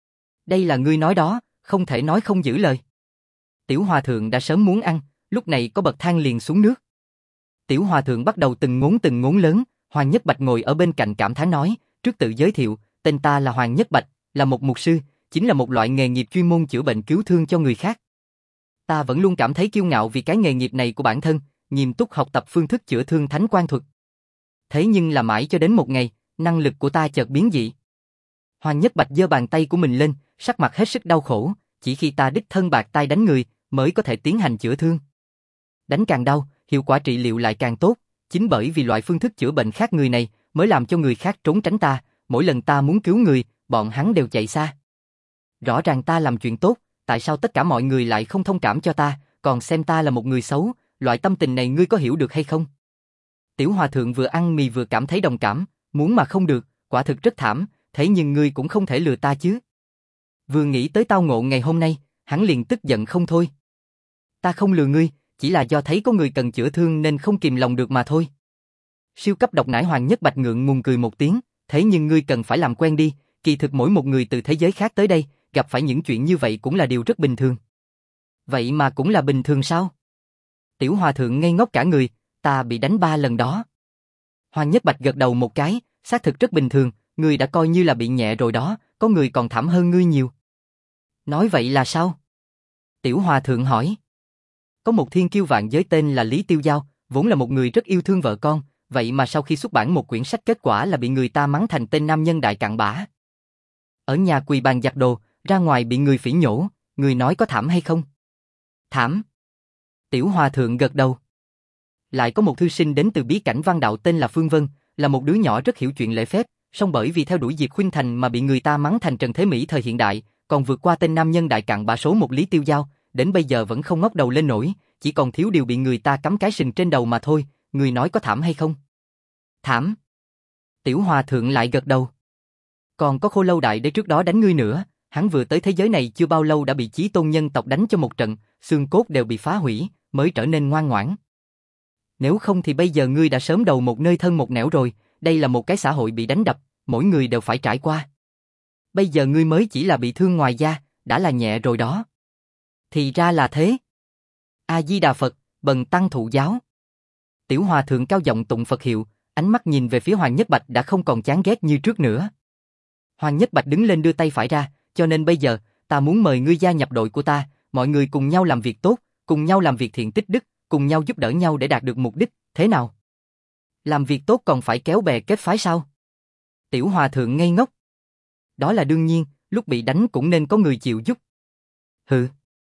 Đây là ngươi nói đó, không thể nói không giữ lời. Tiểu hòa thượng đã sớm muốn ăn, lúc này có bậc thang liền xuống nước. Tiểu hòa thượng bắt đầu từng ngốn lớn, Hoàng Nhất Bạch ngồi ở bên cạnh cảm thán nói, trước tự giới thiệu, tên ta là Hoàng Nhất Bạch, là một mục sư, chính là một loại nghề nghiệp chuyên môn chữa bệnh cứu thương cho người khác. Ta vẫn luôn cảm thấy kiêu ngạo vì cái nghề nghiệp này của bản thân, nghiêm túc học tập phương thức chữa thương thánh quan thuật. Thế nhưng là mãi cho đến một ngày, năng lực của ta chợt biến dị. Hoàng Nhất Bạch giơ bàn tay của mình lên, sắc mặt hết sức đau khổ, chỉ khi ta đích thân bạc tay đánh người, mới có thể tiến hành chữa thương. Đánh càng đau, hiệu quả trị liệu lại càng tốt, chính bởi vì loại phương thức chữa bệnh khác người này, mới làm cho người khác trốn tránh ta, mỗi lần ta muốn cứu người, bọn hắn đều chạy xa. Rõ ràng ta làm chuyện tốt, tại sao tất cả mọi người lại không thông cảm cho ta, còn xem ta là một người xấu, loại tâm tình này ngươi có hiểu được hay không? Tiểu hòa thượng vừa ăn mì vừa cảm thấy đồng cảm, muốn mà không được, quả thực rất thảm, thế nhưng ngươi cũng không thể lừa ta chứ. Vừa nghĩ tới tao ngộ ngày hôm nay, hắn liền tức giận không thôi. Ta không lừa ngươi, chỉ là do thấy có người cần chữa thương nên không kìm lòng được mà thôi. Siêu cấp độc nải Hoàng Nhất Bạch ngượng ngùng cười một tiếng, thế nhưng ngươi cần phải làm quen đi, kỳ thực mỗi một người từ thế giới khác tới đây, gặp phải những chuyện như vậy cũng là điều rất bình thường. Vậy mà cũng là bình thường sao? Tiểu hòa thượng ngây ngốc cả người, ta bị đánh 3 lần đó. Hoàng Nhất Bạch gật đầu một cái, xác thực rất bình thường, ngươi đã coi như là bị nhẹ rồi đó, có người còn thảm hơn ngươi nhiều. Nói vậy là sao? Tiểu hòa thượng hỏi. Có một thiên kiêu vạn giới tên là Lý Tiêu Giao, vốn là một người rất yêu thương vợ con, vậy mà sau khi xuất bản một quyển sách kết quả là bị người ta mắng thành tên nam nhân đại cặn bã. Ở nhà quỳ bàn giặt đồ, ra ngoài bị người phỉ nhổ, người nói có thảm hay không? Thảm. Tiểu hòa thượng gật đầu. Lại có một thư sinh đến từ bí cảnh văn đạo tên là Phương Vân, là một đứa nhỏ rất hiểu chuyện lễ phép, song bởi vì theo đuổi Diệp Khuynh Thành mà bị người ta mắng thành Trần Thế Mỹ thời hiện đại, còn vượt qua tên nam nhân đại cặn bã số một Lý Tiêu Giao, đến bây giờ vẫn không ngóc đầu lên nổi, chỉ còn thiếu điều bị người ta cắm cái sừng trên đầu mà thôi, người nói có thảm hay không? Thảm. Tiểu hòa thượng lại gật đầu. Còn có Khô Lâu Đại Đế trước đó đánh ngươi nữa, hắn vừa tới thế giới này chưa bao lâu đã bị Chí Tôn nhân tộc đánh cho một trận, xương cốt đều bị phá hủy, mới trở nên ngoan ngoãn. Nếu không thì bây giờ ngươi đã sớm đầu một nơi thân một nẻo rồi, đây là một cái xã hội bị đánh đập, mỗi người đều phải trải qua. Bây giờ ngươi mới chỉ là bị thương ngoài da, đã là nhẹ rồi đó. Thì ra là thế. A-di-đà Phật, bần tăng thụ giáo. Tiểu hòa thượng cao giọng tụng Phật hiệu, ánh mắt nhìn về phía Hoàng Nhất Bạch đã không còn chán ghét như trước nữa. Hoàng Nhất Bạch đứng lên đưa tay phải ra, cho nên bây giờ, ta muốn mời ngươi gia nhập đội của ta, mọi người cùng nhau làm việc tốt, cùng nhau làm việc thiện tích đức, cùng nhau giúp đỡ nhau để đạt được mục đích, thế nào? Làm việc tốt còn phải kéo bè kết phái sao? Tiểu hòa thượng ngây ngốc. Đó là đương nhiên, lúc bị đánh cũng nên có người chịu giúp. Hừ.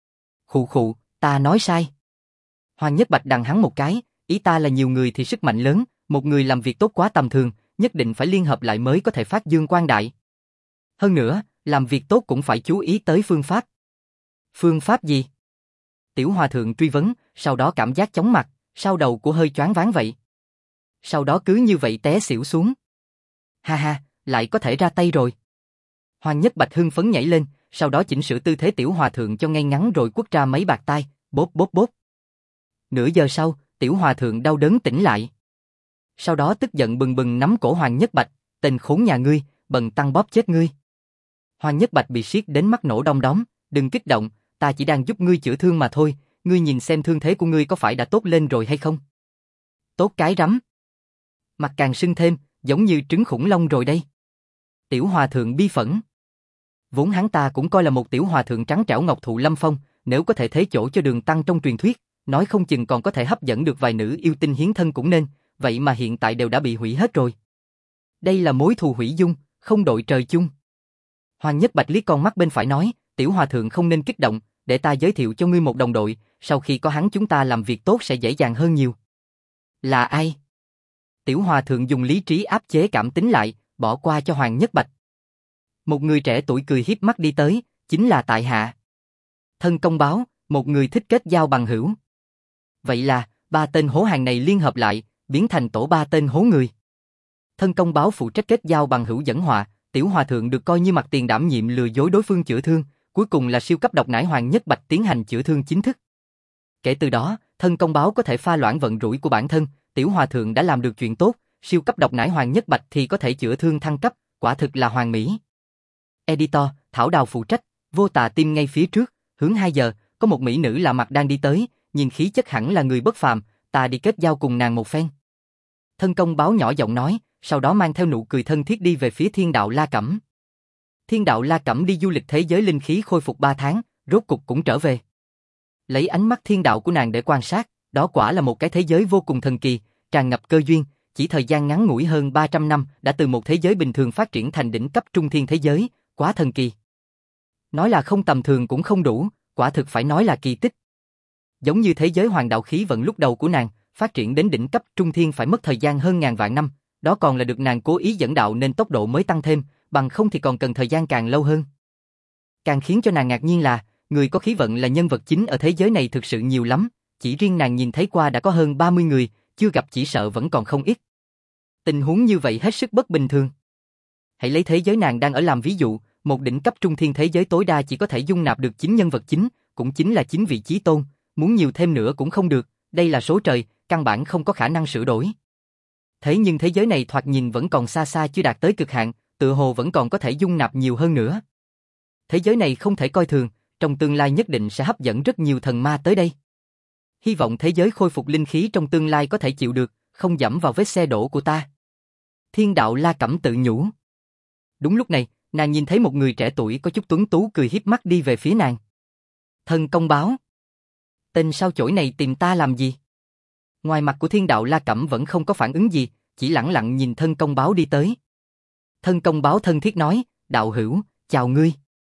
Khụ khụ, ta nói sai. Hoàng Nhất Bạch đằng hắn một cái, ý ta là nhiều người thì sức mạnh lớn, một người làm việc tốt quá tầm thường, nhất định phải liên hợp lại mới có thể phát dương quang đại. Hơn nữa, làm việc tốt cũng phải chú ý tới phương pháp. Phương pháp gì? Tiểu hòa thượng truy vấn, sau đó cảm giác chóng mặt, sau đầu của hơi choáng váng vậy. Sau đó cứ như vậy té xỉu xuống. Ha ha, lại có thể ra tay rồi. Hoàng Nhất Bạch hưng phấn nhảy lên, sau đó chỉnh sửa tư thế tiểu hòa thượng cho ngay ngắn rồi quất ra mấy bạt tai, bốp bốp bốp. Nửa giờ sau, tiểu hòa thượng đau đớn tỉnh lại. Sau đó tức giận bừng bừng nắm cổ Hoàng Nhất Bạch, tên khốn nhà ngươi, bần tăng bóp chết ngươi. Hoàng Nhất Bạch bị siết đến mắt nổ đom đóm, đừng kích động, ta chỉ đang giúp ngươi chữa thương mà thôi, ngươi nhìn xem thương thế của ngươi có phải đã tốt lên rồi hay không? Tốt cái rắm. Mặt càng sưng thêm, giống như trứng khủng long rồi đây. Tiểu hòa thượng bi phẫn. Vốn hắn ta cũng coi là một tiểu hòa thượng trắng trẻo ngọc thụ lâm phong, nếu có thể thế chỗ cho Đường Tăng trong truyền thuyết, nói không chừng còn có thể hấp dẫn được vài nữ yêu tinh hiến thân cũng nên, vậy mà hiện tại đều đã bị hủy hết rồi. Đây là mối thù hủy dung, không đội trời chung. Hoàng Nhất Bạch liếc con mắt bên phải nói, tiểu hòa thượng không nên kích động, để ta giới thiệu cho ngươi một đồng đội, sau khi có hắn chúng ta làm việc tốt sẽ dễ dàng hơn nhiều. Là ai? Tiểu hòa thượng dùng lý trí áp chế cảm tính lại, bỏ qua cho Hoàng Nhất Bạch. Một người trẻ tuổi cười hiếp mắt đi tới, chính là tại hạ. Thân công báo, một người thích kết giao bằng hữu. Vậy là, ba tên hố hàng này liên hợp lại, biến thành tổ ba tên hố người. Thân công báo phụ trách kết giao bằng hữu dẫn họa, tiểu hòa thượng được coi như mặt tiền đảm nhiệm lừa dối đối phương chữa thương, cuối cùng là siêu cấp độc nải Hoàng Nhất Bạch tiến hành chữa thương chính thức. Kể từ đó, thân công báo có thể pha loãng vận rủi của bản thân, tiểu hòa thượng đã làm được chuyện tốt, siêu cấp độc nải Hoàng Nhất Bạch thì có thể chữa thương thăng cấp, quả thực là hoàn mỹ. Editor, Thảo Đào phụ trách, Vô Tà Tim ngay phía trước, hướng 2 giờ, có một mỹ nữ lạ mặt đang đi tới, nhìn khí chất hẳn là người bất phàm, ta đi kết giao cùng nàng một phen. Thân công báo nhỏ giọng nói, sau đó mang theo nụ cười thân thiết đi về phía Thiên Đạo La Cẩm. Thiên Đạo La Cẩm đi du lịch thế giới linh khí khôi phục 3 tháng, rốt cục cũng trở về. Lấy ánh mắt thiên đạo của nàng để quan sát, đó quả là một cái thế giới vô cùng thần kỳ, tràn ngập cơ duyên, chỉ thời gian ngắn ngủi hơn 300 năm đã từ một thế giới bình thường phát triển thành đỉnh cấp trung thiên thế giới, quá thần kỳ. Nói là không tầm thường cũng không đủ, quả thực phải nói là kỳ tích. Giống như thế giới hoàng đạo khí vận lúc đầu của nàng, phát triển đến đỉnh cấp trung thiên phải mất thời gian hơn ngàn vạn năm, đó còn là được nàng cố ý dẫn đạo nên tốc độ mới tăng thêm, bằng không thì còn cần thời gian càng lâu hơn. Càng khiến cho nàng ngạc nhiên là, người có khí vận là nhân vật chính ở thế giới này thực sự nhiều lắm, chỉ riêng nàng nhìn thấy qua đã có hơn 30 người, chưa gặp chỉ sợ vẫn còn không ít. Tình huống như vậy hết sức bất bình thường. Hãy lấy thế giới nàng đang ở làm ví dụ, một đỉnh cấp trung thiên thế giới tối đa chỉ có thể dung nạp được 9 nhân vật chính, cũng chính là 9 vị chí tôn, muốn nhiều thêm nữa cũng không được, đây là số trời, căn bản không có khả năng sửa đổi. Thế nhưng thế giới này thoạt nhìn vẫn còn xa xa chưa đạt tới cực hạn, tựa hồ vẫn còn có thể dung nạp nhiều hơn nữa. Thế giới này không thể coi thường, trong tương lai nhất định sẽ hấp dẫn rất nhiều thần ma tới đây. Hy vọng thế giới khôi phục linh khí trong tương lai có thể chịu được, không dẫm vào vết xe đổ của ta. Thiên Đạo La Cẩm tự nhủ. Đúng lúc này, nàng nhìn thấy một người trẻ tuổi có chút tuấn tú cười hiếp mắt đi về phía nàng. Thân công báo. Tên sao chổi này tìm ta làm gì? Ngoài mặt của Thiên Đạo La Cẩm vẫn không có phản ứng gì, chỉ lẳng lặng nhìn thân công báo đi tới. Thân công báo thân thiết nói, đạo hữu, chào ngươi.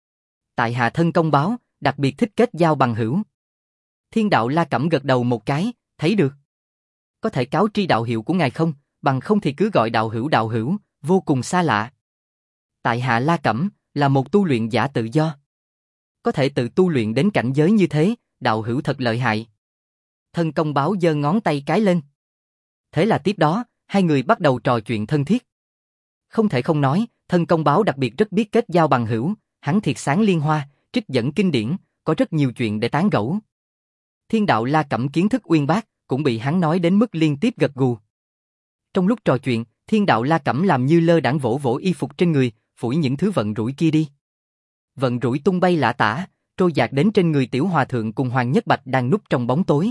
Tại hạ thân công báo, đặc biệt thích kết giao bằng hữu. Thiên Đạo La Cẩm gật đầu một cái, thấy được. Có thể cáo tri đạo hiệu của ngài không, bằng không thì cứ gọi đạo hữu, vô cùng xa lạ. Tại hạ La Cẩm, là một tu luyện giả tự do. Có thể tự tu luyện đến cảnh giới như thế, đạo hữu thật lợi hại. Thân công báo giơ ngón tay cái lên. Thế là tiếp đó, hai người bắt đầu trò chuyện thân thiết. Không thể không nói, thân công báo đặc biệt rất biết kết giao bằng hữu, hắn thiệt sáng liên hoa, trích dẫn kinh điển, có rất nhiều chuyện để tán gẫu. Thiên Đạo La Cẩm kiến thức uyên bác, cũng bị hắn nói đến mức liên tiếp gật gù. Trong lúc trò chuyện, Thiên Đạo La Cẩm làm như lơ đãng vỗ vỗ y phục trên người, phủi những thứ vận rủi kia đi. Vận rủi tung bay lả tả, trôi dạt đến trên người tiểu hòa thượng cùng Hoàng Nhất Bạch đang núp trong bóng tối.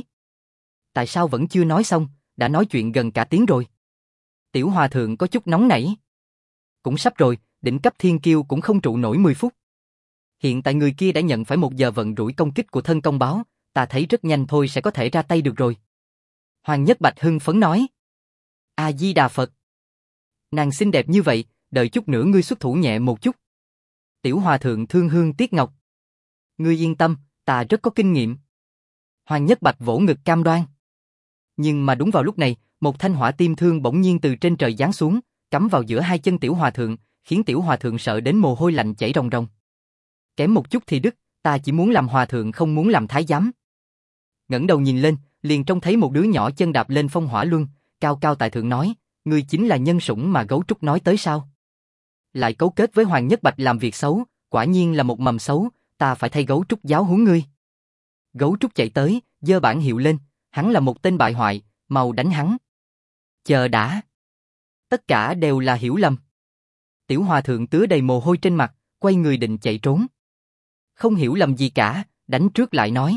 Tại sao vẫn chưa nói xong, đã nói chuyện gần cả tiếng rồi. Tiểu hòa thượng có chút nóng nảy. Cũng sắp rồi, đỉnh cấp thiên kiêu cũng không trụ nổi 10 phút. Hiện tại người kia đã nhận phải 1 giờ vận rủi công kích của thân công báo, ta thấy rất nhanh thôi sẽ có thể ra tay được rồi. Hoàng Nhất Bạch hưng phấn nói. A-di-đà Phật. Nàng xinh đẹp như vậy, đợi chút nữa ngươi xuất thủ nhẹ một chút. Tiểu hòa thượng thương hương tiếc ngọc. Ngươi yên tâm, ta rất có kinh nghiệm. Hoàng Nhất Bạch vỗ ngực cam đoan. Nhưng mà đúng vào lúc này, một thanh hỏa tim thương bỗng nhiên từ trên trời giáng xuống, cắm vào giữa hai chân tiểu hòa thượng, khiến tiểu hòa thượng sợ đến mồ hôi lạnh chảy ròng ròng. Kém một chút thì đứt, ta chỉ muốn làm hòa thượng không muốn làm thái giám. Ngẩng đầu nhìn lên, liền trông thấy một đứa nhỏ chân đạp lên phong hỏa luân, cao cao tại thượng nói, ngươi chính là nhân sủng mà gấu trúc nói tới sao? Lại cấu kết với Hoàng Nhất Bạch làm việc xấu, quả nhiên là một mầm xấu, ta phải thay gấu trúc giáo huấn ngươi. Gấu trúc chạy tới, giơ bản hiệu lên, hắn là một tên bại hoại, mau đánh hắn. Chờ đã. Tất cả đều là hiểu lầm. Tiểu hòa thượng tứa đầy mồ hôi trên mặt, quay người định chạy trốn. Không hiểu lầm gì cả, đánh trước lại nói.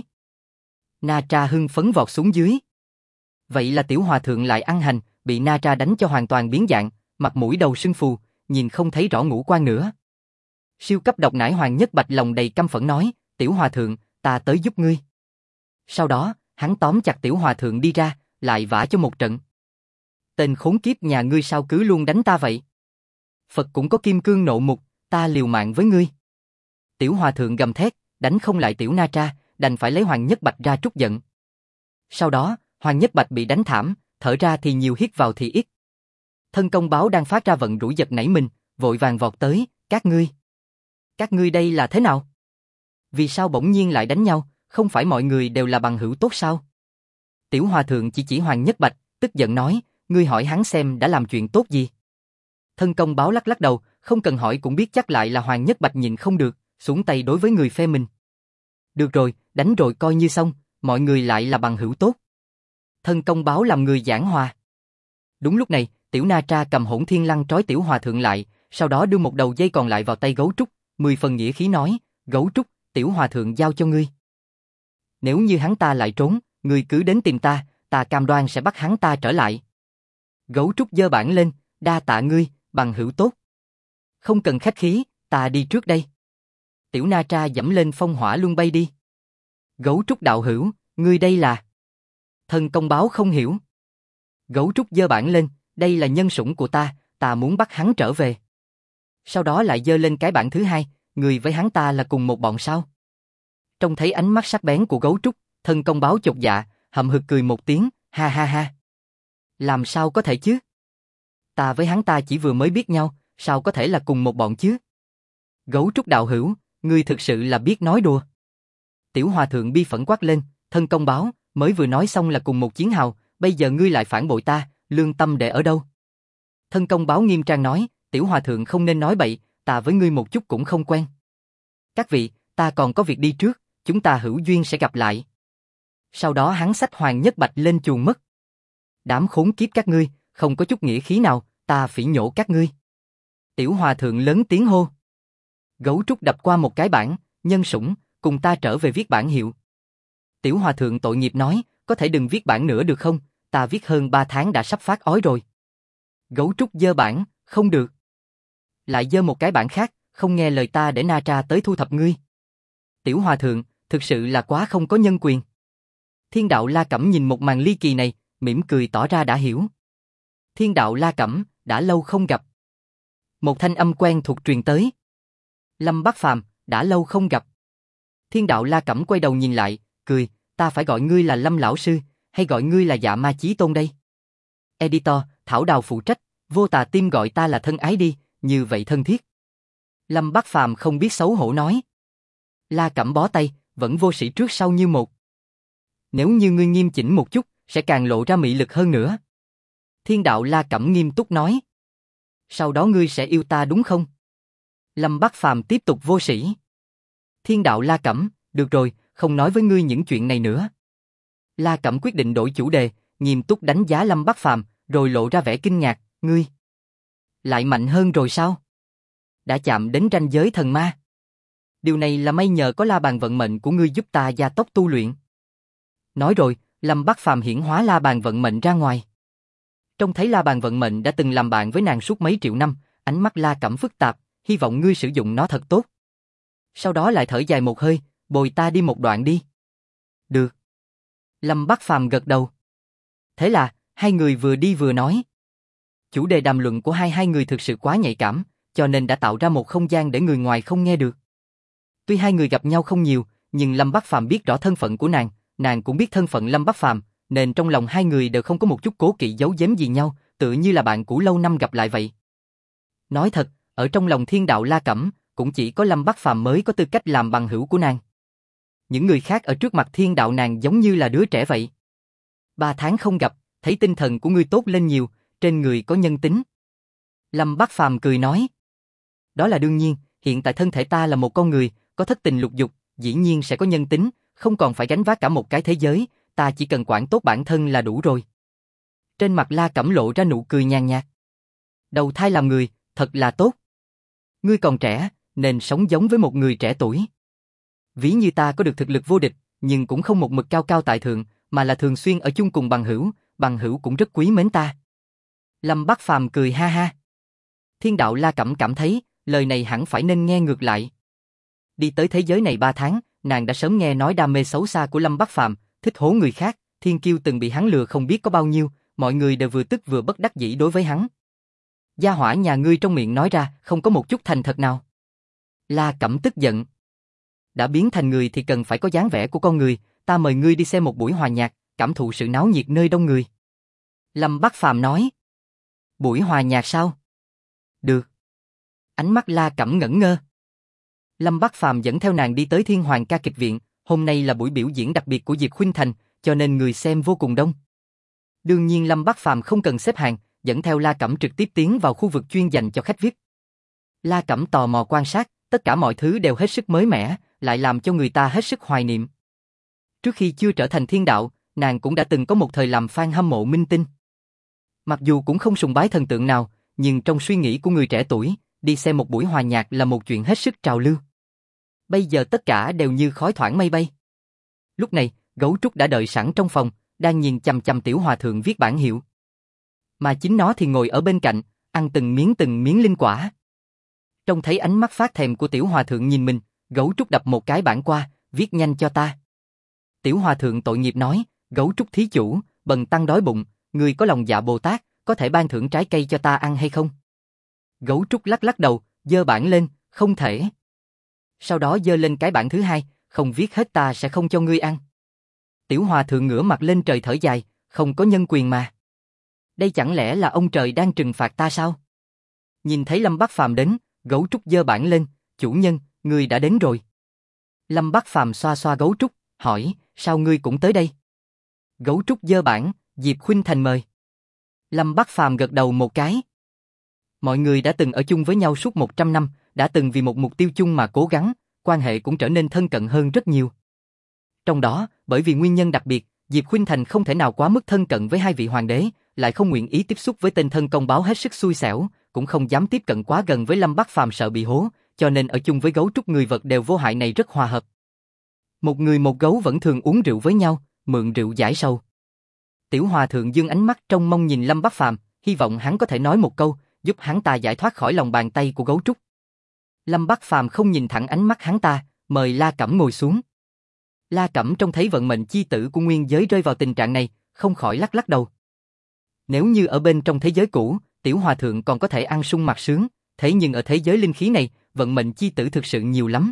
Na Tra hưng phấn vọt xuống dưới. Vậy là tiểu hòa thượng lại ăn hành, bị Na Tra đánh cho hoàn toàn biến dạng, mặt mũi đầu sưng phù, nhìn không thấy rõ ngũ quan nữa. Siêu cấp độc nải Hoàng Nhất Bạch lòng đầy căm phẫn nói, Tiểu Hòa Thượng, ta tới giúp ngươi. Sau đó, hắn tóm chặt Tiểu Hòa Thượng đi ra, lại vả cho một trận. Tên khốn kiếp nhà ngươi sao cứ luôn đánh ta vậy? Phật cũng có kim cương nộ mục, ta liều mạng với ngươi. Tiểu Hòa Thượng gầm thét, đánh không lại Tiểu Na Tra, đành phải lấy Hoàng Nhất Bạch ra trút giận. Sau đó, Hoàng Nhất Bạch bị đánh thảm, thở ra thì nhiều hít vào thì ít. Thân công báo đang phát ra vận rủi giật nảy mình, vội vàng vọt tới, Các ngươi đây là thế nào? Vì sao bỗng nhiên lại đánh nhau, không phải mọi người đều là bằng hữu tốt sao? Tiểu Hòa Thượng chỉ Hoàng Nhất Bạch, tức giận nói, ngươi hỏi hắn xem đã làm chuyện tốt gì. Thân công báo lắc lắc đầu, không cần hỏi cũng biết chắc lại là Hoàng Nhất Bạch nhịn không được, xuống tay đối với người phe mình. Được rồi, đánh rồi coi như xong, mọi người lại là bằng hữu tốt. Thân công báo làm người giảng hòa. Đúng lúc này, Tiểu Na Tra cầm Hỗn Thiên Lăng trói Tiểu Hòa Thượng lại, sau đó đưa một đầu dây còn lại vào tay Gấu Trúc, 10 phần nghĩa khí nói, Gấu Trúc, Tiểu Hòa Thượng giao cho ngươi. Nếu như hắn ta lại trốn, ngươi cứ đến tìm ta, ta cam đoan sẽ bắt hắn ta trở lại. Gấu Trúc giơ bản lên, đa tạ ngươi, bằng hữu tốt. Không cần khách khí, ta đi trước đây. Tiểu Na Tra dẫm lên phong hỏa luân bay đi. Gấu Trúc đạo hữu, ngươi đây là... Thân công báo không hiểu. Gấu Trúc giơ bản lên, đây là nhân sủng của ta muốn bắt hắn trở về. Sau đó lại giơ lên cái bản thứ hai, người với hắn ta là cùng một bọn sao. Trông thấy ánh mắt sắc bén của Gấu Trúc, thân công báo chột dạ, hậm hực cười một tiếng, ha ha ha. Làm sao có thể chứ? Ta với hắn ta chỉ vừa mới biết nhau, sao có thể là cùng một bọn chứ? Gấu Trúc đạo hữu, ngươi thực sự là biết nói đùa. Tiểu Hòa Thượng bi phẫn quát lên, thân công báo, mới vừa nói xong là cùng một chiến hào, bây giờ ngươi lại phản bội ta, lương tâm để ở đâu? Thân công báo nghiêm trang nói, Tiểu Hòa Thượng không nên nói bậy, ta với ngươi một chút cũng không quen. Các vị, ta còn có việc đi trước, chúng ta hữu duyên sẽ gặp lại. Sau đó hắn xách Hoàng Nhất Bạch lên chuồng mất. Đám khốn kiếp các ngươi, không có chút nghĩa khí nào, ta phỉ nhổ các ngươi. Tiểu Hòa Thượng lớn tiếng hô. Gấu Trúc đập qua một cái bảng, nhân sủng, cùng ta trở về viết bản hiệu. Tiểu Hòa Thượng tội nghiệp nói, có thể đừng viết bản nữa được không, ta viết hơn 3 tháng đã sắp phát ói rồi. Gấu Trúc giơ bản, không được. Lại giơ một cái bản khác, không nghe lời ta để Na Tra tới thu thập ngươi. Tiểu Hòa Thượng, thực sự là quá không có nhân quyền. Thiên đạo La Cẩm nhìn một màn ly kỳ này, mỉm cười tỏ ra đã hiểu. Thiên đạo La Cẩm, đã lâu không gặp. Một thanh âm quen thuộc truyền tới. Lâm Bắc Phàm, đã lâu không gặp. Thiên đạo La Cẩm quay đầu nhìn lại, cười, ta phải gọi ngươi là Lâm lão sư, hay gọi ngươi là Dạ Ma Chí Tôn đây? Editor, Thảo Đào phụ trách, Vô Tà Tim gọi ta là thân ái đi, như vậy thân thiết. Lâm Bắc Phàm không biết xấu hổ nói. La Cẩm bó tay, vẫn vô sĩ trước sau như một. Nếu như ngươi nghiêm chỉnh một chút, sẽ càng lộ ra mị lực hơn nữa. Thiên đạo La Cẩm nghiêm túc nói. Sau đó ngươi sẽ yêu ta đúng không? Lâm Bắc Phàm tiếp tục vô sĩ. Thiên đạo La Cẩm, được rồi, không nói với ngươi những chuyện này nữa. La Cẩm quyết định đổi chủ đề, nghiêm túc đánh giá Lâm Bắc Phàm, rồi lộ ra vẻ kinh ngạc, ngươi lại mạnh hơn rồi sao? Đã chạm đến ranh giới thần ma. Điều này là may nhờ có la bàn vận mệnh của ngươi giúp ta gia tốc tu luyện. Nói rồi, Lâm Bắc Phàm hiển hóa la bàn vận mệnh ra ngoài. Trông thấy la bàn vận mệnh đã từng làm bạn với nàng suốt mấy triệu năm, ánh mắt La Cẩm phức tạp, hy vọng ngươi sử dụng nó thật tốt. Sau đó lại thở dài một hơi, bồi ta đi một đoạn đi. Được. Lâm Bắc Phàm gật đầu. Thế là, hai người vừa đi vừa nói. Chủ đề đàm luận của hai người thực sự quá nhạy cảm, cho nên đã tạo ra một không gian để người ngoài không nghe được. Tuy hai người gặp nhau không nhiều, nhưng Lâm Bắc Phàm biết rõ thân phận của nàng cũng biết thân phận Lâm Bắc Phàm, nên trong lòng hai người đều không có một chút cố kỵ giấu giếm gì nhau, tựa như là bạn cũ lâu năm gặp lại vậy. Nói thật, ở trong lòng thiên đạo La Cẩm, cũng chỉ có Lâm Bắc Phàm mới có tư cách làm bằng hữu của nàng. Những người khác ở trước mặt thiên đạo nàng giống như là đứa trẻ vậy. 3 tháng không gặp, thấy tinh thần của ngươi tốt lên nhiều, trên người có nhân tính. Lâm Bắc Phàm cười nói. Đó là đương nhiên, hiện tại thân thể ta là một con người, có thất tình lục dục, dĩ nhiên sẽ có nhân tính, không còn phải gánh vác cả một cái thế giới, ta chỉ cần quản tốt bản thân là đủ rồi. Trên mặt La Cẩm lộ ra nụ cười nhàn nhạt. Đầu thai làm người, thật là tốt. Ngươi còn trẻ, nên sống giống với một người trẻ tuổi. Ví như ta có được thực lực vô địch, nhưng cũng không một mực cao cao tại thượng, mà là thường xuyên ở chung cùng bằng hữu cũng rất quý mến ta. Lâm Bắc Phàm cười ha ha. Thiên đạo La Cẩm cảm thấy, lời này hẳn phải nên nghe ngược lại. Đi tới thế giới này 3 tháng, nàng đã sớm nghe nói đam mê xấu xa của Lâm Bắc Phàm, thích hố người khác, thiên kiêu từng bị hắn lừa không biết có bao nhiêu, mọi người đều vừa tức vừa bất đắc dĩ đối với hắn. Gia hỏa nhà ngươi trong miệng nói ra, không có một chút thành thật nào. La Cẩm tức giận. Đã biến thành người thì cần phải có dáng vẻ của con người, ta mời ngươi đi xem một buổi hòa nhạc, cảm thụ sự náo nhiệt nơi đông người. Lâm Bắc Phàm nói. Buổi hòa nhạc sao? Được. Ánh mắt La Cẩm ngẩn ngơ. Lâm Bắc Phàm dẫn theo nàng đi tới Thiên Hoàng ca kịch viện, hôm nay là buổi biểu diễn đặc biệt của Diệp Khuynh Thành, cho nên người xem vô cùng đông. Đương nhiên Lâm Bắc Phàm không cần xếp hàng, dẫn theo La Cẩm trực tiếp tiến vào khu vực chuyên dành cho khách VIP. La Cẩm tò mò quan sát, tất cả mọi thứ đều hết sức mới mẻ, lại làm cho người ta hết sức hoài niệm. Trước khi chưa trở thành thiên đạo, nàng cũng đã từng có một thời làm fan hâm mộ minh tinh. Mặc dù cũng không sùng bái thần tượng nào, nhưng trong suy nghĩ của người trẻ tuổi, đi xem một buổi hòa nhạc là một chuyện hết sức trào lưu. Bây giờ tất cả đều như khói thoảng mây bay. Lúc này, Gấu Trúc đã đợi sẵn trong phòng, đang nhìn chằm chằm Tiểu Hòa Thượng viết bảng hiệu. Mà chính nó thì ngồi ở bên cạnh, ăn từng miếng linh quả. Trông thấy ánh mắt phát thèm của Tiểu Hòa Thượng nhìn mình, Gấu Trúc đập một cái bảng qua, viết nhanh cho ta. Tiểu Hòa Thượng tội nghiệp nói, Gấu Trúc thí chủ, bần tăng đói bụng, người có lòng dạ Bồ Tát, có thể ban thưởng trái cây cho ta ăn hay không? Gấu Trúc lắc lắc đầu, giơ bảng lên, không thể. Sau đó giơ lên cái bảng thứ hai, không viết hết ta sẽ không cho ngươi ăn. Tiểu Hòa Thượng ngửa mặt lên trời thở dài, không có nhân quyền mà. Đây chẳng lẽ là ông trời đang trừng phạt ta sao? Nhìn thấy Lâm Bắc Phàm đến, Gấu Trúc giơ bảng lên, chủ nhân, ngươi đã đến rồi. Lâm Bắc Phàm xoa xoa Gấu Trúc, hỏi, sao ngươi cũng tới đây? Gấu Trúc giơ bảng, Diệp Khuynh Thành mời. Lâm Bắc Phàm gật đầu một cái. Mọi người đã từng ở chung với nhau suốt 100 năm, đã từng vì một mục tiêu chung mà cố gắng, quan hệ cũng trở nên thân cận hơn rất nhiều. Trong đó, bởi vì nguyên nhân đặc biệt, Diệp Khuynh Thành không thể nào quá mức thân cận với hai vị hoàng đế, lại không nguyện ý tiếp xúc với tên thân công báo hết sức xui xẻo, cũng không dám tiếp cận quá gần với Lâm Bắc Phàm sợ bị hố, cho nên ở chung với Gấu Trúc người vật đều vô hại này rất hòa hợp. Một người một gấu vẫn thường uống rượu với nhau, mượn rượu giải sầu. Tiểu Hòa Thượng dương ánh mắt trông mong nhìn Lâm Bắc Phàm, hy vọng hắn có thể nói một câu, giúp hắn ta giải thoát khỏi lòng bàn tay của Gấu Trúc. Lâm Bắc Phàm không nhìn thẳng ánh mắt hắn ta, mời La Cẩm ngồi xuống. La Cẩm trông thấy vận mệnh chi tử của nguyên giới rơi vào tình trạng này, không khỏi lắc lắc đầu. Nếu như ở bên trong thế giới cũ, Tiểu Hòa Thượng còn có thể ăn sung mặc sướng, thế nhưng ở thế giới linh khí này, vận mệnh chi tử thực sự nhiều lắm.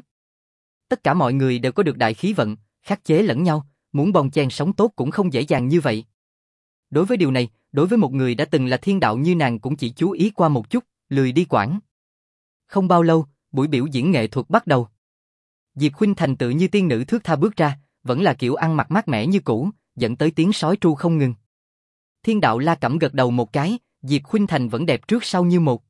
Tất cả mọi người đều có được đại khí vận, khắc chế lẫn nhau, muốn bon chen sống tốt cũng không dễ dàng như vậy. Đối với điều này, đối với một người đã từng là thiên đạo như nàng cũng chỉ chú ý qua một chút, lười đi quản. Không bao lâu, buổi biểu diễn nghệ thuật bắt đầu. Diệp Khuynh Thành tự như tiên nữ thướt tha bước ra, vẫn là kiểu ăn mặc mát mẻ như cũ, dẫn tới tiếng sói tru không ngừng. Thiên đạo La Cẩm gật đầu một cái, Diệp Khuynh Thành vẫn đẹp trước sau như một.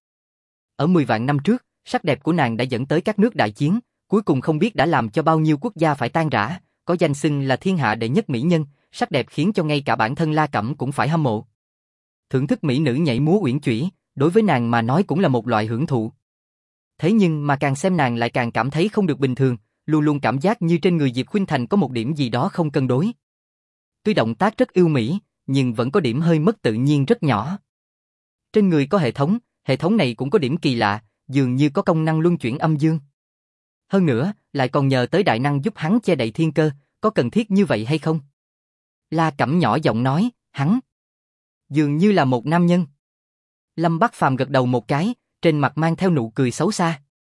Ở 10 vạn năm trước, sắc đẹp của nàng đã dẫn tới các nước đại chiến, cuối cùng không biết đã làm cho bao nhiêu quốc gia phải tan rã, có danh xưng là thiên hạ đệ nhất mỹ nhân, sắc đẹp khiến cho ngay cả bản thân La Cẩm cũng phải hâm mộ. Thưởng thức mỹ nữ nhảy múa uyển chuyển, đối với nàng mà nói cũng là một loại hưởng thụ. Thế nhưng mà càng xem nàng lại càng cảm thấy không được bình thường, luôn luôn cảm giác như trên người Diệp Khuynh Thành có một điểm gì đó không cân đối. Tuy động tác rất yêu mỹ, nhưng vẫn có điểm hơi mất tự nhiên rất nhỏ. Trên người có hệ thống này cũng có điểm kỳ lạ, dường như có công năng luân chuyển âm dương. Hơn nữa, lại còn nhờ tới đại năng giúp hắn che đậy thiên cơ, có cần thiết như vậy hay không? La Cẩm nhỏ giọng nói, hắn dường như là một nam nhân. Lâm Bắc Phàm gật đầu một cái, trên mặt mang theo nụ cười xấu xa.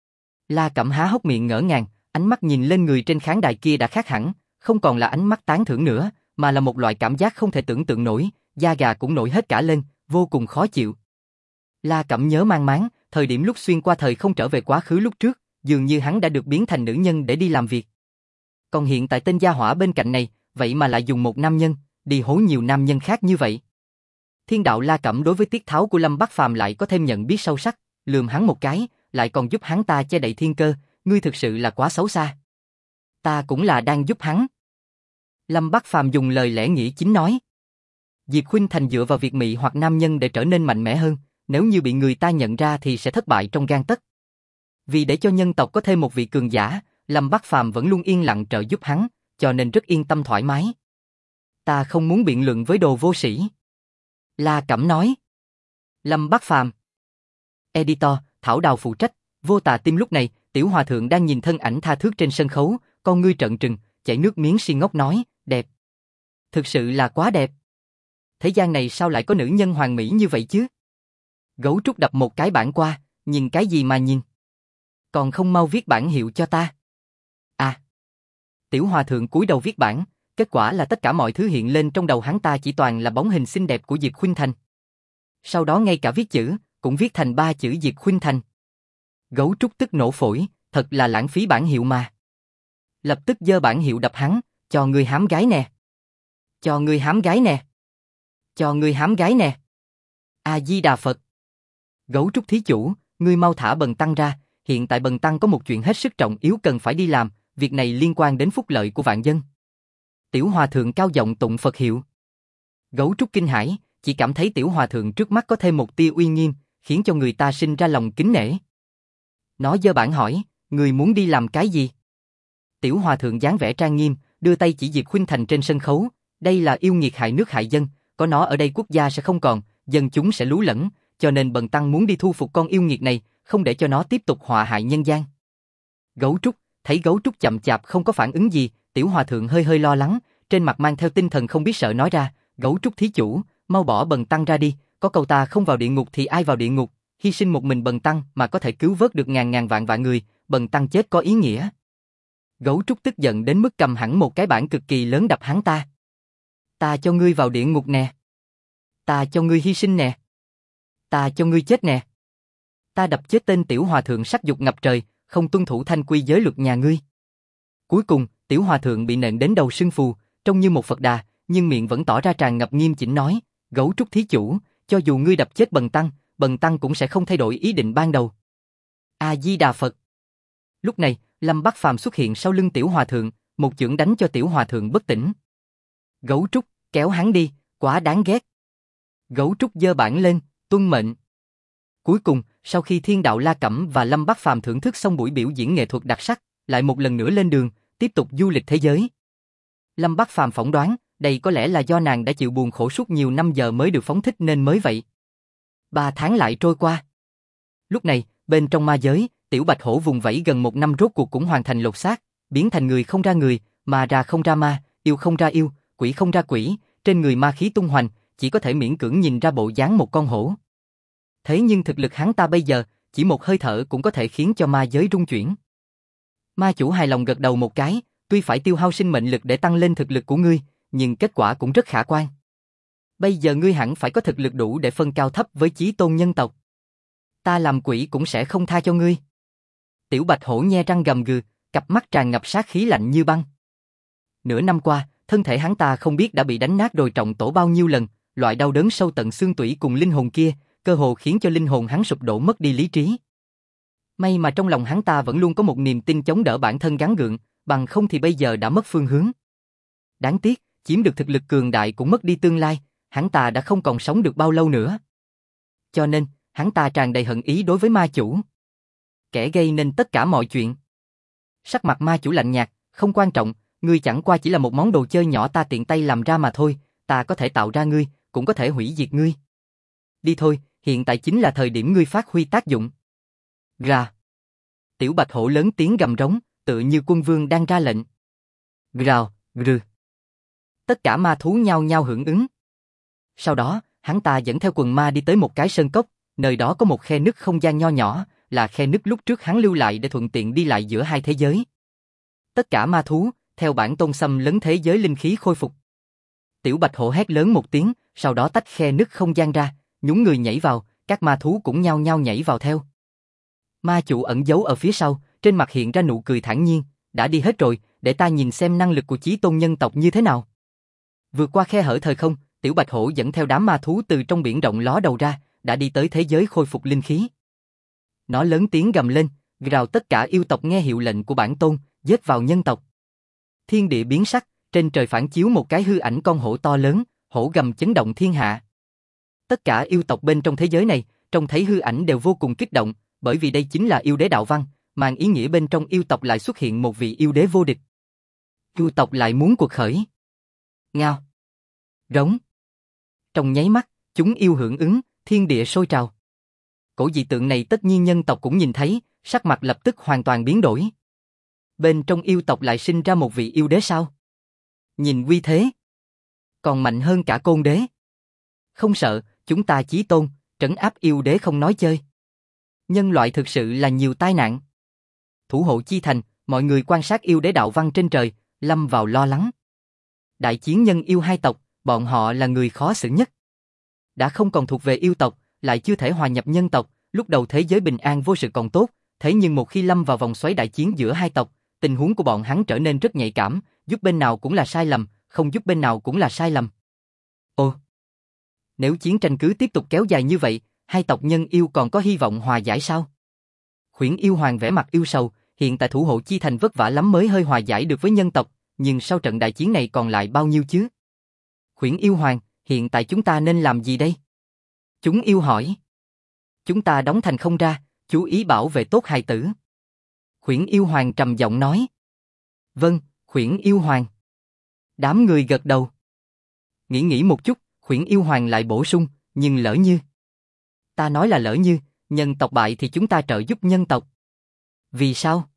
La Cẩm há hốc miệng ngỡ ngàng, ánh mắt nhìn lên người trên khán đài kia đã khác hẳn, không còn là ánh mắt tán thưởng nữa, mà là một loại cảm giác không thể tưởng tượng nổi, da gà cũng nổi hết cả lên, vô cùng khó chịu. La Cẩm nhớ mang máng, thời điểm lúc xuyên qua thời không trở về quá khứ lúc trước, dường như hắn đã được biến thành nữ nhân để đi làm việc. Còn hiện tại tên gia hỏa bên cạnh này, vậy mà lại dùng một nam nhân, đi hố nhiều nam nhân khác như vậy. Thiên đạo La Cẩm đối với tiết tháo của Lâm Bắc Phàm lại có thêm nhận biết sâu sắc, lườm hắn một cái, lại còn giúp hắn ta che đậy thiên cơ, ngươi thực sự là quá xấu xa. Ta cũng là đang giúp hắn. Lâm Bắc Phàm dùng lời lẽ nghĩa chính nói. Diệp Khuynh Thành dựa vào việc mị hoặc nam nhân để trở nên mạnh mẽ hơn, nếu như bị người ta nhận ra thì sẽ thất bại trong gang tấc. Vì để cho nhân tộc có thêm một vị cường giả, Lâm Bắc Phàm vẫn luôn yên lặng trợ giúp hắn, cho nên rất yên tâm thoải mái. Ta không muốn biện luận với đồ vô sĩ. La Cẩm nói. Lâm Bắc Phàm. Editor, Thảo Đào phụ trách, Vô Tà Tim lúc này, Tiểu Hòa Thượng đang nhìn thân ảnh tha thướt trên sân khấu, con ngươi trợn trừng, chảy nước miếng si ngốc nói, đẹp. Thực sự là quá đẹp. Thế gian này sao lại có nữ nhân hoàn mỹ như vậy chứ? Gấu trúc đập một cái bảng qua, nhìn cái gì mà nhìn? Còn không mau viết bản hiệu cho ta. À. Tiểu Hòa Thượng cúi đầu viết bản, kết quả là tất cả mọi thứ hiện lên trong đầu hắn ta chỉ toàn là bóng hình xinh đẹp của Diệp Khuynh Thành. Sau đó ngay cả viết chữ, cũng viết thành 3 chữ Diệp Khuynh Thành. Gấu trúc tức nổ phổi, thật là lãng phí bản hiệu mà. Lập tức giơ bản hiệu đập hắn, cho ngươi hám gái nè. Cho ngươi hám gái nè. Cho ngươi hám gái nè. A-di-đà Phật. Gấu trúc thí chủ, ngươi mau thả Bần Tăng ra, hiện tại Bần Tăng có một chuyện hết sức trọng yếu cần phải đi làm, việc này liên quan đến phúc lợi của vạn dân. Tiểu Hòa Thượng cao giọng tụng Phật hiệu. Gấu trúc kinh hãi, chỉ cảm thấy Tiểu Hòa Thượng trước mắt có thêm một tia uy nghiêm, khiến cho người ta sinh ra lòng kính nể. Nó giơ bản hỏi, người muốn đi làm cái gì? Tiểu Hòa Thượng dáng vẻ trang nghiêm, đưa tay chỉ Diệp Khuynh Thành trên sân khấu, đây là yêu nghiệt hại nước hại dân, có nó ở đây quốc gia sẽ không còn, dân chúng sẽ lú lẫn, cho nên Bần Tăng muốn đi thu phục con yêu nghiệt này, không để cho nó tiếp tục họa hại nhân gian. Gấu trúc, thấy gấu trúc chậm chạp không có phản ứng gì, Tiểu Hòa Thượng hơi hơi lo lắng, trên mặt mang theo tinh thần không biết sợ nói ra, gấu trúc thí chủ, mau bỏ Bần Tăng ra đi, có câu ta không vào địa ngục thì ai vào địa ngục, hy sinh một mình Bần Tăng mà có thể cứu vớt được ngàn ngàn vạn vạn người, Bần Tăng chết có ý nghĩa. Gấu trúc tức giận đến mức cầm hẳn một cái bảng cực kỳ lớn đập hắn ta. Ta cho ngươi vào địa ngục nè. Ta cho ngươi hy sinh nè. Ta cho ngươi chết nè. Ta đập chết tên Tiểu Hòa Thượng sắc dục ngập trời, không tuân thủ thanh quy giới luật nhà ngươi. Cuối cùng, Tiểu Hòa Thượng bị nện đến đầu sưng phù, trông như một Phật Đà, nhưng miệng vẫn tỏ ra tràn ngập nghiêm chỉnh nói, gấu trúc thí chủ, cho dù ngươi đập chết Bần Tăng cũng sẽ không thay đổi ý định ban đầu. A-di-đà Phật. Lúc này, Lâm Bắc Phàm xuất hiện sau lưng Tiểu Hòa Thượng, một chưởng đánh cho Tiểu Hòa Thượng bất tỉnh. Gấu trúc, kéo hắn đi, quá đáng ghét. Gấu trúc giơ bản lên, tuân mệnh. Cuối cùng, sau khi Thiên Đạo La Cẩm và Lâm Bắc Phàm thưởng thức xong buổi biểu diễn nghệ thuật đặc sắc, lại một lần nữa lên đường, tiếp tục du lịch thế giới. Lâm Bắc Phàm phỏng đoán, đây có lẽ là do nàng đã chịu buồn khổ suốt nhiều năm giờ mới được phóng thích nên mới vậy. 3 tháng lại trôi qua. Lúc này, bên trong ma giới, Tiểu Bạch Hổ vùng vẫy gần 1 năm rốt cuộc cũng hoàn thành lột xác, biến thành người không ra người, ma ra không ra ma, yêu không ra yêu, quỷ không ra quỷ, trên người ma khí tung hoành, chỉ có thể miễn cưỡng nhìn ra bộ dáng một con hổ. Thế nhưng thực lực hắn ta bây giờ, chỉ một hơi thở cũng có thể khiến cho ma giới rung chuyển. Ma chủ hài lòng gật đầu một cái, tuy phải tiêu hao sinh mệnh lực để tăng lên thực lực của ngươi, nhưng kết quả cũng rất khả quan. Bây giờ ngươi hẳn phải có thực lực đủ để phân cao thấp với chí tôn nhân tộc. Ta làm quỷ cũng sẽ không tha cho ngươi. Tiểu Bạch Hổ nhe răng gầm gừ, cặp mắt tràn ngập sát khí lạnh như băng. Nửa năm qua, thân thể hắn ta không biết đã bị đánh nát đồi trọng tổ bao nhiêu lần, loại đau đớn sâu tận xương tủy cùng linh hồn kia, cơ hồ khiến cho linh hồn hắn sụp đổ mất đi lý trí. May mà trong lòng hắn ta vẫn luôn có một niềm tin chống đỡ bản thân gắng gượng, bằng không thì bây giờ đã mất phương hướng. Đáng tiếc, chiếm được thực lực cường đại cũng mất đi tương lai, hắn ta đã không còn sống được bao lâu nữa. Cho nên, hắn ta tràn đầy hận ý đối với ma chủ. Kẻ gây nên tất cả mọi chuyện. Sắc mặt ma chủ lạnh nhạt, không quan trọng, ngươi chẳng qua chỉ là một món đồ chơi nhỏ ta tiện tay làm ra mà thôi, ta có thể tạo ra ngươi, cũng có thể hủy diệt ngươi. Đi thôi, hiện tại chính là thời điểm ngươi phát huy tác dụng. Ra. Tiểu Bạch Hổ lớn tiếng gầm rống, tựa như quân vương đang ra lệnh. Rào, rừ. Tất cả ma thú nhao nhao hưởng ứng. Sau đó, hắn ta dẫn theo quần ma đi tới một cái sơn cốc, nơi đó có một khe nứt không gian nho nhỏ, là khe nứt lúc trước hắn lưu lại để thuận tiện đi lại giữa hai thế giới. Tất cả ma thú, theo bản tôn xâm lấn thế giới linh khí khôi phục. Tiểu Bạch Hổ hét lớn một tiếng, sau đó tách khe nứt không gian ra, nhún người nhảy vào, các ma thú cũng nhao nhao nhảy vào theo. Ma chủ ẩn giấu ở phía sau, trên mặt hiện ra nụ cười thản nhiên, đã đi hết rồi, để ta nhìn xem năng lực của chí tôn nhân tộc như thế nào. Vượt qua khe hở thời không, Tiểu Bạch Hổ dẫn theo đám ma thú từ trong biển rộng ló đầu ra, đã đi tới thế giới khôi phục linh khí. Nó lớn tiếng gầm lên, rào tất cả yêu tộc nghe hiệu lệnh của bản tôn, giết vào nhân tộc. Thiên địa biến sắc, trên trời phản chiếu một cái hư ảnh con hổ to lớn, hổ gầm chấn động thiên hạ. Tất cả yêu tộc bên trong thế giới này, trông thấy hư ảnh đều vô cùng kích động, bởi vì đây chính là yêu đế đạo văn, mang ý nghĩa bên trong yêu tộc lại xuất hiện một vị yêu đế vô địch. Yêu tộc lại muốn cuộc khởi. Ngao. Rống. Trong nháy mắt, chúng yêu hưởng ứng, thiên địa sôi trào. Cổ dị tượng này tất nhiên nhân tộc cũng nhìn thấy, sắc mặt lập tức hoàn toàn biến đổi. Bên trong yêu tộc lại sinh ra một vị yêu đế sao? Nhìn uy thế, còn mạnh hơn cả Côn đế. Không sợ, chúng ta chí tôn, trấn áp yêu đế không nói chơi. Nhân loại thực sự là nhiều tai nạn. Thủ hộ chi thành, mọi người quan sát yêu đế đạo văn trên trời, lâm vào lo lắng. Đại chiến nhân yêu hai tộc, bọn họ là người khó xử nhất. Đã không còn thuộc về yêu tộc, lại chưa thể hòa nhập nhân tộc, lúc đầu thế giới bình an vô sự còn tốt, thế nhưng một khi lâm vào vòng xoáy đại chiến giữa hai tộc, tình huống của bọn hắn trở nên rất nhạy cảm, giúp bên nào cũng là sai lầm, không giúp bên nào cũng là sai lầm. Ồ, nếu chiến tranh cứ tiếp tục kéo dài như vậy, hai tộc nhân yêu còn có hy vọng hòa giải sao? Khuyển yêu hoàng vẻ mặt yêu sầu, hiện tại thủ hộ chi thành vất vả lắm mới hơi hòa giải được với nhân tộc, nhưng sau trận đại chiến này còn lại bao nhiêu chứ? Khuyển yêu hoàng, hiện tại chúng ta nên làm gì đây? Chúng yêu hỏi. Chúng ta đóng thành không ra, chú ý bảo vệ tốt hài tử. Khuyển yêu hoàng trầm giọng nói. Vâng, khuyển yêu hoàng. Đám người gật đầu. Nghĩ một chút, khuyển yêu hoàng lại bổ sung, nhưng lỡ như. Ta nói là lỡ như, nhân tộc bại thì chúng ta trợ giúp nhân tộc. Vì sao?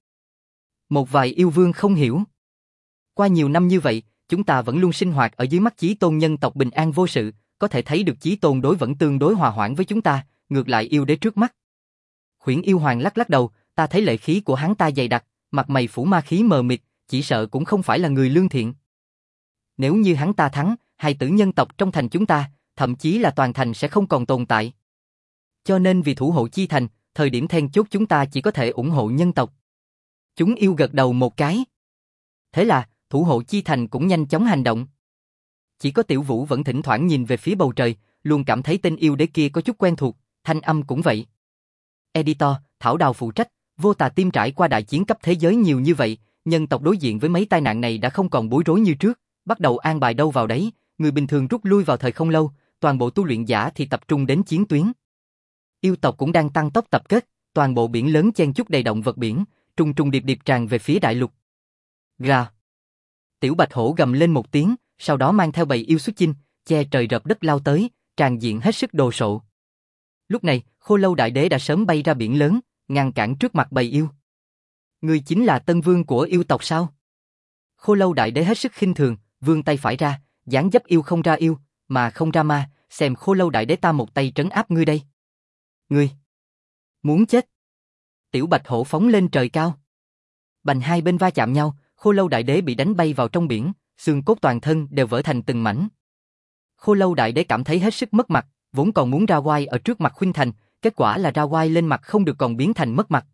Một vài yêu vương không hiểu. Qua nhiều năm như vậy, chúng ta vẫn luôn sinh hoạt ở dưới mắt chí tôn nhân tộc bình an vô sự, có thể thấy được chí tôn đối vẫn tương đối hòa hoãn với chúng ta, ngược lại yêu đế trước mắt. Khuyển yêu hoàng lắc lắc đầu, ta thấy lệ khí của hắn ta dày đặc, mặt mày phủ ma khí mờ mịt, chỉ sợ cũng không phải là người lương thiện. Nếu như hắn ta thắng, hài tử nhân tộc trong thành chúng ta, thậm chí là toàn thành sẽ không còn tồn tại. Cho nên vì thủ hộ chi thành, thời điểm then chốt chúng ta chỉ có thể ủng hộ nhân tộc. Chúng yêu gật đầu một cái. Thế là, thủ hộ chi thành cũng nhanh chóng hành động. Chỉ có Tiểu Vũ vẫn thỉnh thoảng nhìn về phía bầu trời, luôn cảm thấy tên yêu đế kia có chút quen thuộc, thanh âm cũng vậy. Editor, Thảo Đào phụ trách, Vô Tà Tim trải qua đại chiến cấp thế giới nhiều như vậy, nhân tộc đối diện với mấy tai nạn này đã không còn bối rối như trước, bắt đầu an bài đâu vào đấy, người bình thường rút lui vào thời không lâu, toàn bộ tu luyện giả thì tập trung đến chiến tuyến. Yêu tộc cũng đang tăng tốc tập kết, toàn bộ biển lớn chen chúc đầy động vật biển, trùng trùng điệp điệp tràn về phía đại lục. Gà. Tiểu Bạch Hổ gầm lên một tiếng, sau đó mang theo bầy yêu xuất chinh, che trời rập đất lao tới, tràn diện hết sức đồ sộ. Lúc này, Khô Lâu Đại Đế đã sớm bay ra biển lớn, ngăn cản trước mặt bầy yêu. Ngươi chính là tân vương của yêu tộc sao? Khô Lâu Đại Đế hết sức khinh thường, vươn tay phải ra, dáng dấp yêu không ra yêu, mà không ra ma, xem Khô Lâu Đại Đế ta một tay trấn áp ngươi đây. Ngươi muốn chết? Tiểu Bạch Hổ phóng lên trời cao. Bành hai bên va chạm nhau, Khô Lâu Đại Đế bị đánh bay vào trong biển, xương cốt toàn thân đều vỡ thành từng mảnh. Khô Lâu Đại Đế cảm thấy hết sức mất mặt, vốn còn muốn ra oai ở trước mặt Khuynh Thành, kết quả là ra oai lên mặt không được còn biến thành mất mặt.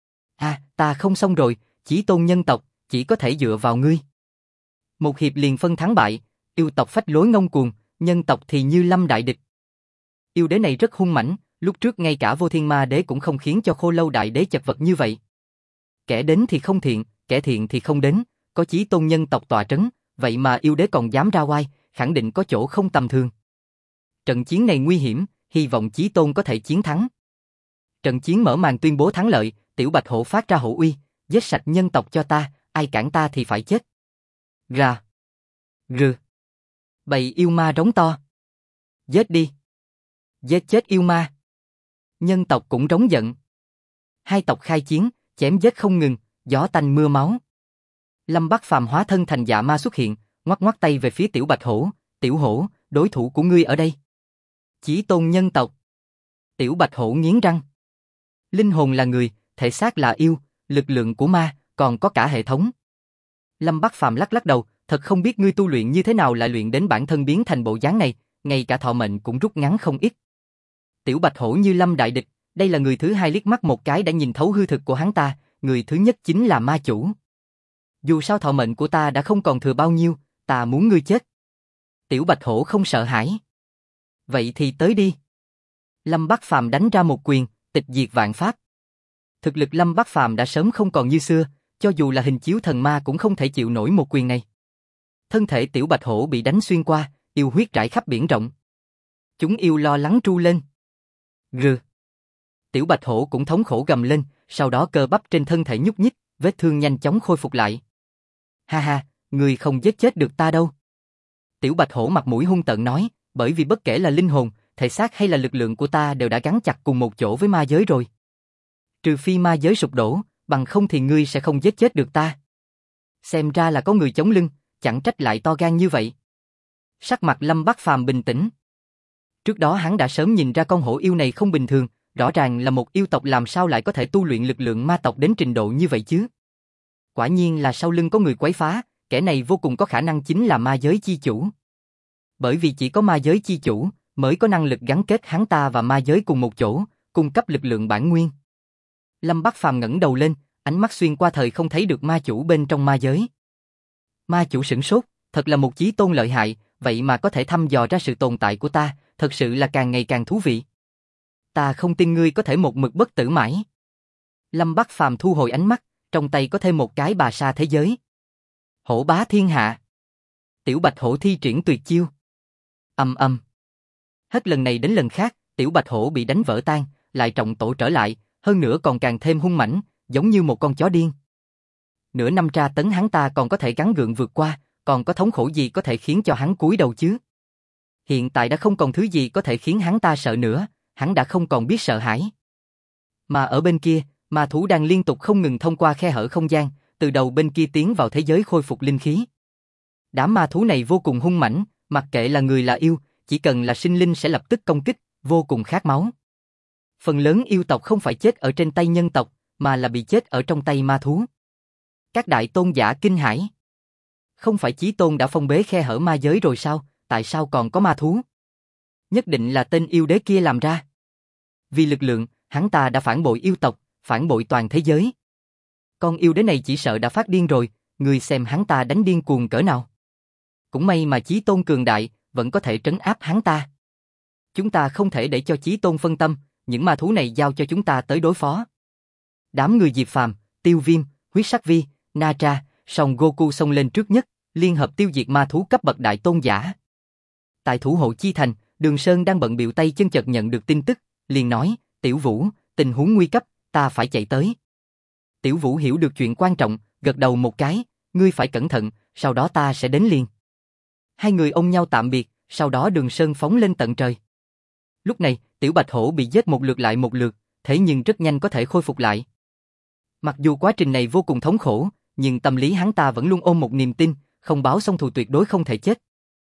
Ta không xong rồi, chí tôn nhân tộc, chỉ có thể dựa vào ngươi. Một hiệp liền phân thắng bại, yêu tộc phách lối ngông cuồng, nhân tộc thì như lâm đại địch. Yêu đế này rất hung mãnh, lúc trước ngay cả Vô Thiên Ma Đế cũng không khiến cho Khô Lâu Đại Đế chật vật như vậy. Kẻ đến thì không thiện, kẻ thiện thì không đến, có chí tôn nhân tộc tọa trấn, vậy mà yêu đế còn dám ra oai, khẳng định có chỗ không tầm thường. Trận chiến này nguy hiểm, hy vọng chí tôn có thể chiến thắng. Trận chiến mở màn tuyên bố thắng lợi, Tiểu Bạch Hổ phát ra hổ uy, giết sạch nhân tộc cho ta, ai cản ta thì phải chết. Gà. Rừ. Bầy yêu ma rống to. Giết đi. Giết chết yêu ma. Nhân tộc cũng rống giận. Hai tộc khai chiến, chém giết không ngừng, gió tanh mưa máu. Lâm Bắc Phàm hóa thân thành dạ ma xuất hiện, ngoắc ngoắc tay về phía Tiểu Bạch Hổ, Tiểu Hổ, đối thủ của ngươi ở đây. Chí tôn nhân tộc. Tiểu Bạch Hổ nghiến răng. Linh hồn là người, thể xác là yêu, lực lượng của ma, còn có cả hệ thống. Lâm Bắc Phàm lắc lắc đầu, thật không biết ngươi tu luyện như thế nào lại luyện đến bản thân biến thành bộ dáng này, ngay cả thọ mệnh cũng rút ngắn không ít. Tiểu Bạch Hổ như lâm đại địch, đây là người thứ hai liếc mắt một cái đã nhìn thấu hư thực của hắn ta, người thứ nhất chính là ma chủ. Dù sao thọ mệnh của ta đã không còn thừa bao nhiêu, ta muốn ngươi chết. Tiểu Bạch Hổ không sợ hãi. Vậy thì tới đi. Lâm Bắc Phàm đánh ra một quyền, tịch diệt vạn pháp. Thực lực Lâm Bắc Phàm đã sớm không còn như xưa, cho dù là hình chiếu thần ma cũng không thể chịu nổi một quyền này. Thân thể Tiểu Bạch Hổ bị đánh xuyên qua, yêu huyết rải khắp biển rộng. Chúng yêu lo lắng tru lên. Gừ. Tiểu Bạch Hổ cũng thống khổ gầm lên, sau đó cơ bắp trên thân thể nhúc nhích, vết thương nhanh chóng khôi phục lại. Ha ha, ngươi không giết chết được ta đâu. Tiểu Bạch Hổ mặt mũi hung tợn nói, bởi vì bất kể là linh hồn, thể xác hay là lực lượng của ta đều đã gắn chặt cùng một chỗ với ma giới rồi. Trừ phi ma giới sụp đổ, bằng không thì ngươi sẽ không giết chết được ta. Xem ra là có người chống lưng, chẳng trách lại to gan như vậy. Sắc mặt Lâm Bắc Phàm bình tĩnh. Trước đó hắn đã sớm nhìn ra con hổ yêu này không bình thường, rõ ràng là một yêu tộc làm sao lại có thể tu luyện lực lượng ma tộc đến trình độ như vậy chứ. Quả nhiên là sau lưng có người quấy phá, kẻ này vô cùng có khả năng chính là ma giới chi chủ. Bởi vì chỉ có ma giới chi chủ mới có năng lực gắn kết hắn ta và ma giới cùng một chỗ, cung cấp lực lượng bản nguyên. Lâm Bắc Phàm ngẩng đầu lên, ánh mắt xuyên qua thời không thấy được ma chủ bên trong ma giới. Ma chủ sửng sốt, thật là một chí tôn lợi hại, vậy mà có thể thăm dò ra sự tồn tại của ta, thật sự là càng ngày càng thú vị. Ta không tin ngươi có thể một mực bất tử mãi. Lâm Bắc Phàm thu hồi ánh mắt, trong tay có thêm một cái bà sa thế giới. Hổ bá thiên hạ. Tiểu Bạch Hổ thi triển tuyệt chiêu. Ầm ầm. Hết lần này đến lần khác, Tiểu Bạch Hổ bị đánh vỡ tan, lại trọng tổ trở lại, hơn nữa còn càng thêm hung mãnh, giống như một con chó điên. Nửa năm tra tấn hắn ta còn có thể gắng gượng vượt qua, còn có thống khổ gì có thể khiến cho hắn cúi đầu chứ? Hiện tại đã không còn thứ gì có thể khiến hắn ta sợ nữa, hắn đã không còn biết sợ hãi. Mà ở bên kia, ma thú đang liên tục không ngừng thông qua khe hở không gian, từ đầu bên kia tiến vào thế giới khôi phục linh khí. Đám ma thú này vô cùng hung mãnh, mặc kệ là người là yêu, chỉ cần là sinh linh sẽ lập tức công kích, vô cùng khát máu. Phần lớn yêu tộc không phải chết ở trên tay nhân tộc, mà là bị chết ở trong tay ma thú. Các đại tôn giả kinh hãi. Không phải Chí Tôn đã phong bế khe hở ma giới rồi sao, tại sao còn có ma thú? Nhất định là tên yêu đế kia làm ra. Vì lực lượng, hắn ta đã phản bội yêu tộc, phản bội toàn thế giới. Con yêu đế này chỉ sợ đã phát điên rồi, người xem hắn ta đánh điên cuồng cỡ nào. Cũng may mà Chí Tôn cường đại, vẫn có thể trấn áp hắn ta. Chúng ta không thể để cho Chí Tôn phân tâm, những ma thú này giao cho chúng ta tới đối phó. Đám người Diệp Phàm, Tiêu Viêm, Huyết Sắc Vi, Na Tra, Son Goku xông lên trước nhất, liên hợp tiêu diệt ma thú cấp bậc đại tôn giả. Tại thủ hộ chi thành, Đường Sơn đang bận bịu tay chân chợt nhận được tin tức, liền nói, Tiểu Vũ, tình huống nguy cấp, ta phải chạy tới. Tiểu Vũ hiểu được chuyện quan trọng, gật đầu một cái, ngươi phải cẩn thận, sau đó ta sẽ đến liền. Hai người ôm nhau tạm biệt, sau đó Đường Sơn phóng lên tận trời. Lúc này, Tiểu Bạch Hổ bị giết một lượt lại một lượt, thế nhưng rất nhanh có thể khôi phục lại. Mặc dù quá trình này vô cùng thống khổ, nhưng tâm lý hắn ta vẫn luôn ôm một niềm tin, không báo xong thù tuyệt đối không thể chết.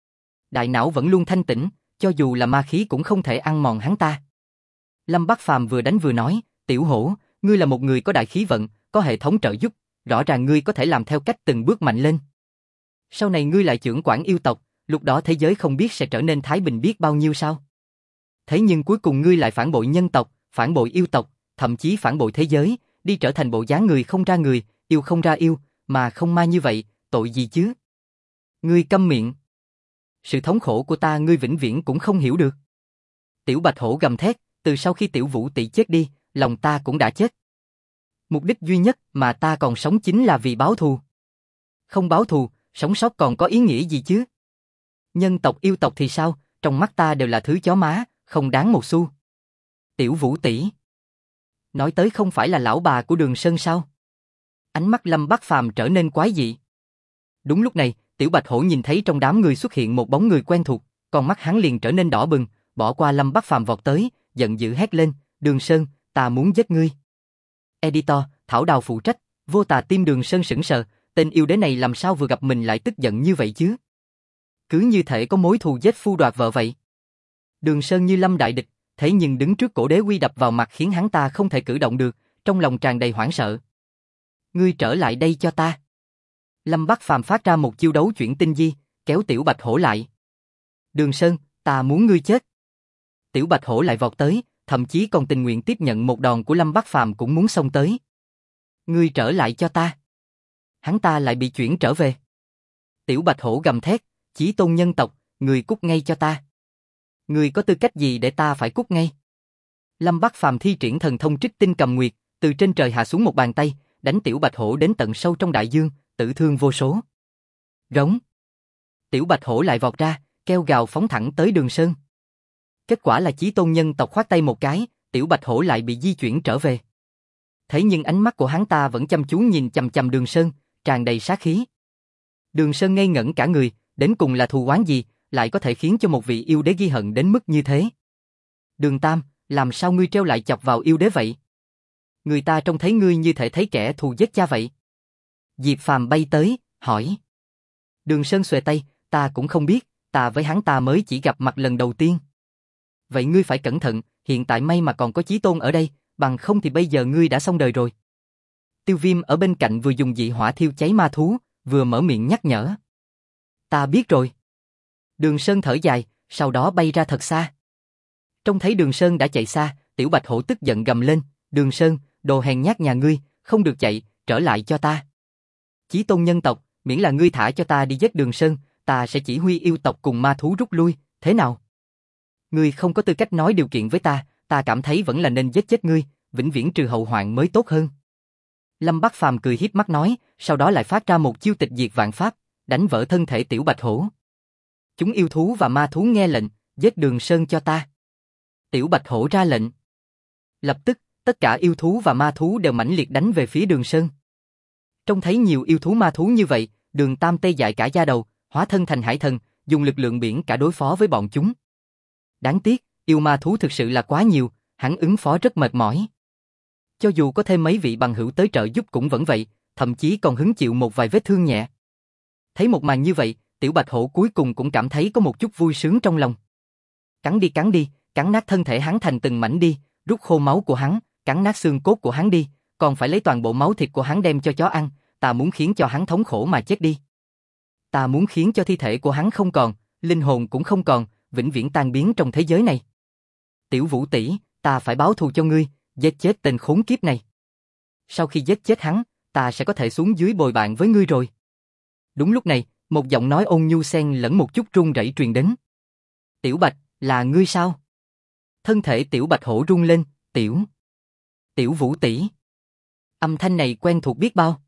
Đại não vẫn luôn thanh tĩnh, cho dù là ma khí cũng không thể ăn mòn hắn ta. Lâm Bắc Phàm vừa đánh vừa nói, Tiểu Hổ, ngươi là một người có đại khí vận, có hệ thống trợ giúp, rõ ràng ngươi có thể làm theo cách từng bước mạnh lên. Sau này ngươi lại chưởng quản yêu tộc, lúc đó thế giới không biết sẽ trở nên thái bình biết bao nhiêu sao. Thế nhưng cuối cùng ngươi lại phản bội nhân tộc, phản bội yêu tộc, thậm chí phản bội thế giới, đi trở thành bộ dáng người không ra người, yêu không ra yêu, mà không ma như vậy, tội gì chứ? Ngươi câm miệng. Sự thống khổ của ta ngươi vĩnh viễn cũng không hiểu được. Tiểu Bạch Hổ gầm thét, từ sau khi Tiểu Vũ tỷ chết đi, lòng ta cũng đã chết. Mục đích duy nhất mà ta còn sống chính là vì báo thù. Không báo thù, sống sót còn có ý nghĩa gì chứ? Nhân tộc yêu tộc thì sao, trong mắt ta đều là thứ chó má, không đáng một xu. Tiểu Vũ tỷ. Nói tới không phải là lão bà của Đường Sơn sao? Ánh mắt Lâm Bắc Phàm trở nên quái dị. Đúng lúc này, Tiểu Bạch Hổ nhìn thấy trong đám người xuất hiện một bóng người quen thuộc, con mắt hắn liền trở nên đỏ bừng, bỏ qua Lâm Bắc Phàm vọt tới, giận dữ hét lên, Đường Sơn, ta muốn giết ngươi. Editor, Thảo Đào phụ trách, Vô Tà tim Đường Sơn sững sờ, tên yêu đế này làm sao vừa gặp mình lại tức giận như vậy chứ? Cứ như thể có mối thù giết phu đoạt vợ vậy. Đường Sơn như lâm đại địch, thế nhưng đứng trước cổ đế uy đập vào mặt khiến hắn ta không thể cử động được, trong lòng tràn đầy hoảng sợ. Ngươi trở lại đây cho ta. Lâm Bắc Phàm phát ra một chiêu đấu chuyển tinh di, kéo Tiểu Bạch Hổ lại. Đường Sơn, ta muốn ngươi chết. Tiểu Bạch Hổ lại vọt tới, thậm chí còn tình nguyện tiếp nhận một đòn của Lâm Bắc Phàm cũng muốn xông tới. Ngươi trở lại cho ta. Hắn ta lại bị chuyển trở về. Tiểu Bạch Hổ gầm thét, Chí Tôn nhân tộc, ngươi cút ngay cho ta. Ngươi có tư cách gì để ta phải cút ngay? Lâm Bắc Phàm thi triển thần thông Trích Tinh Cầm Nguyệt, từ trên trời hạ xuống một bàn tay, đánh Tiểu Bạch Hổ đến tận sâu trong đại dương, tử thương vô số. Rống. Tiểu Bạch Hổ lại vọt ra, kêu gào phóng thẳng tới Đường Sơn. Kết quả là Chí Tôn nhân tộc khoát tay một cái, Tiểu Bạch Hổ lại bị di chuyển trở về. Thế nhưng ánh mắt của hắn ta vẫn chăm chú nhìn chằm chằm Đường Sơn, tràn đầy sát khí. Đường Sơn ngây ngẩn cả người, đến cùng là thù oán gì, lại có thể khiến cho một vị yêu đế ghi hận đến mức như thế. Đường Tam, làm sao ngươi treo lại chọc vào yêu đế vậy? Người ta trông thấy ngươi như thể thấy kẻ thù giết cha vậy. Diệp Phàm bay tới, hỏi. Đường Sơn xuề tay, ta cũng không biết, ta với hắn ta mới chỉ gặp mặt lần đầu tiên. Vậy ngươi phải cẩn thận, hiện tại may mà còn có Chí Tôn ở đây, bằng không thì bây giờ ngươi đã xong đời rồi. Tiêu Viêm ở bên cạnh vừa dùng dị hỏa thiêu cháy ma thú, vừa mở miệng nhắc nhở. Ta biết rồi. Đường Sơn thở dài, sau đó bay ra thật xa. Trông thấy Đường Sơn đã chạy xa, Tiểu Bạch Hổ tức giận gầm lên, Đường Sơn, đồ hèn nhát nhà ngươi, không được chạy, trở lại cho ta. Chí Tôn nhân tộc, miễn là ngươi thả cho ta đi giết Đường Sơn, ta sẽ chỉ huy yêu tộc cùng ma thú rút lui, thế nào? Ngươi không có tư cách nói điều kiện với ta cảm thấy vẫn là nên giết chết ngươi, vĩnh viễn trừ hậu hoạn mới tốt hơn. Lâm Bắc Phàm cười hiếp mắt nói, sau đó lại phát ra một chiêu tịch diệt vạn pháp, đánh vỡ thân thể Tiểu Bạch Hổ. Chúng yêu thú và ma thú nghe lệnh, giết Đường Sơn cho ta. Tiểu Bạch Hổ ra lệnh. Lập tức, tất cả yêu thú và ma thú đều mãnh liệt đánh về phía Đường Sơn. Trông thấy nhiều yêu thú ma thú như vậy, Đường Tam tê dại cả da đầu, hóa thân thành hải thần, dùng lực lượng biển cả đối phó với bọn chúng. Đáng tiếc, yêu ma thú thực sự là quá nhiều, hắn ứng phó rất mệt mỏi. Cho dù có thêm mấy vị bằng hữu tới trợ giúp cũng vẫn vậy, thậm chí còn hứng chịu một vài vết thương nhẹ. Thấy một màn như vậy, Tiểu Bạch Hổ cuối cùng cũng cảm thấy có một chút vui sướng trong lòng. Cắn đi, cắn nát thân thể hắn thành từng mảnh đi, rút khô máu của hắn, cắn nát xương cốt của hắn đi, còn phải lấy toàn bộ máu thịt của hắn đem cho chó ăn, ta muốn khiến cho hắn thống khổ mà chết đi. Ta muốn khiến cho thi thể của hắn không còn, linh hồn cũng không còn, vĩnh viễn tan biến trong thế giới này. Tiểu Vũ tỷ, ta phải báo thù cho ngươi, giết chết tên khốn kiếp này. Sau khi giết chết hắn, ta sẽ có thể xuống dưới bồi bạn với ngươi rồi. Đúng lúc này, một giọng nói ôn nhu xen lẫn một chút run rẩy truyền đến. Tiểu Bạch, là ngươi sao? Thân thể Tiểu Bạch Hổ rung lên, Tiểu Vũ tỷ. Âm thanh này quen thuộc biết bao.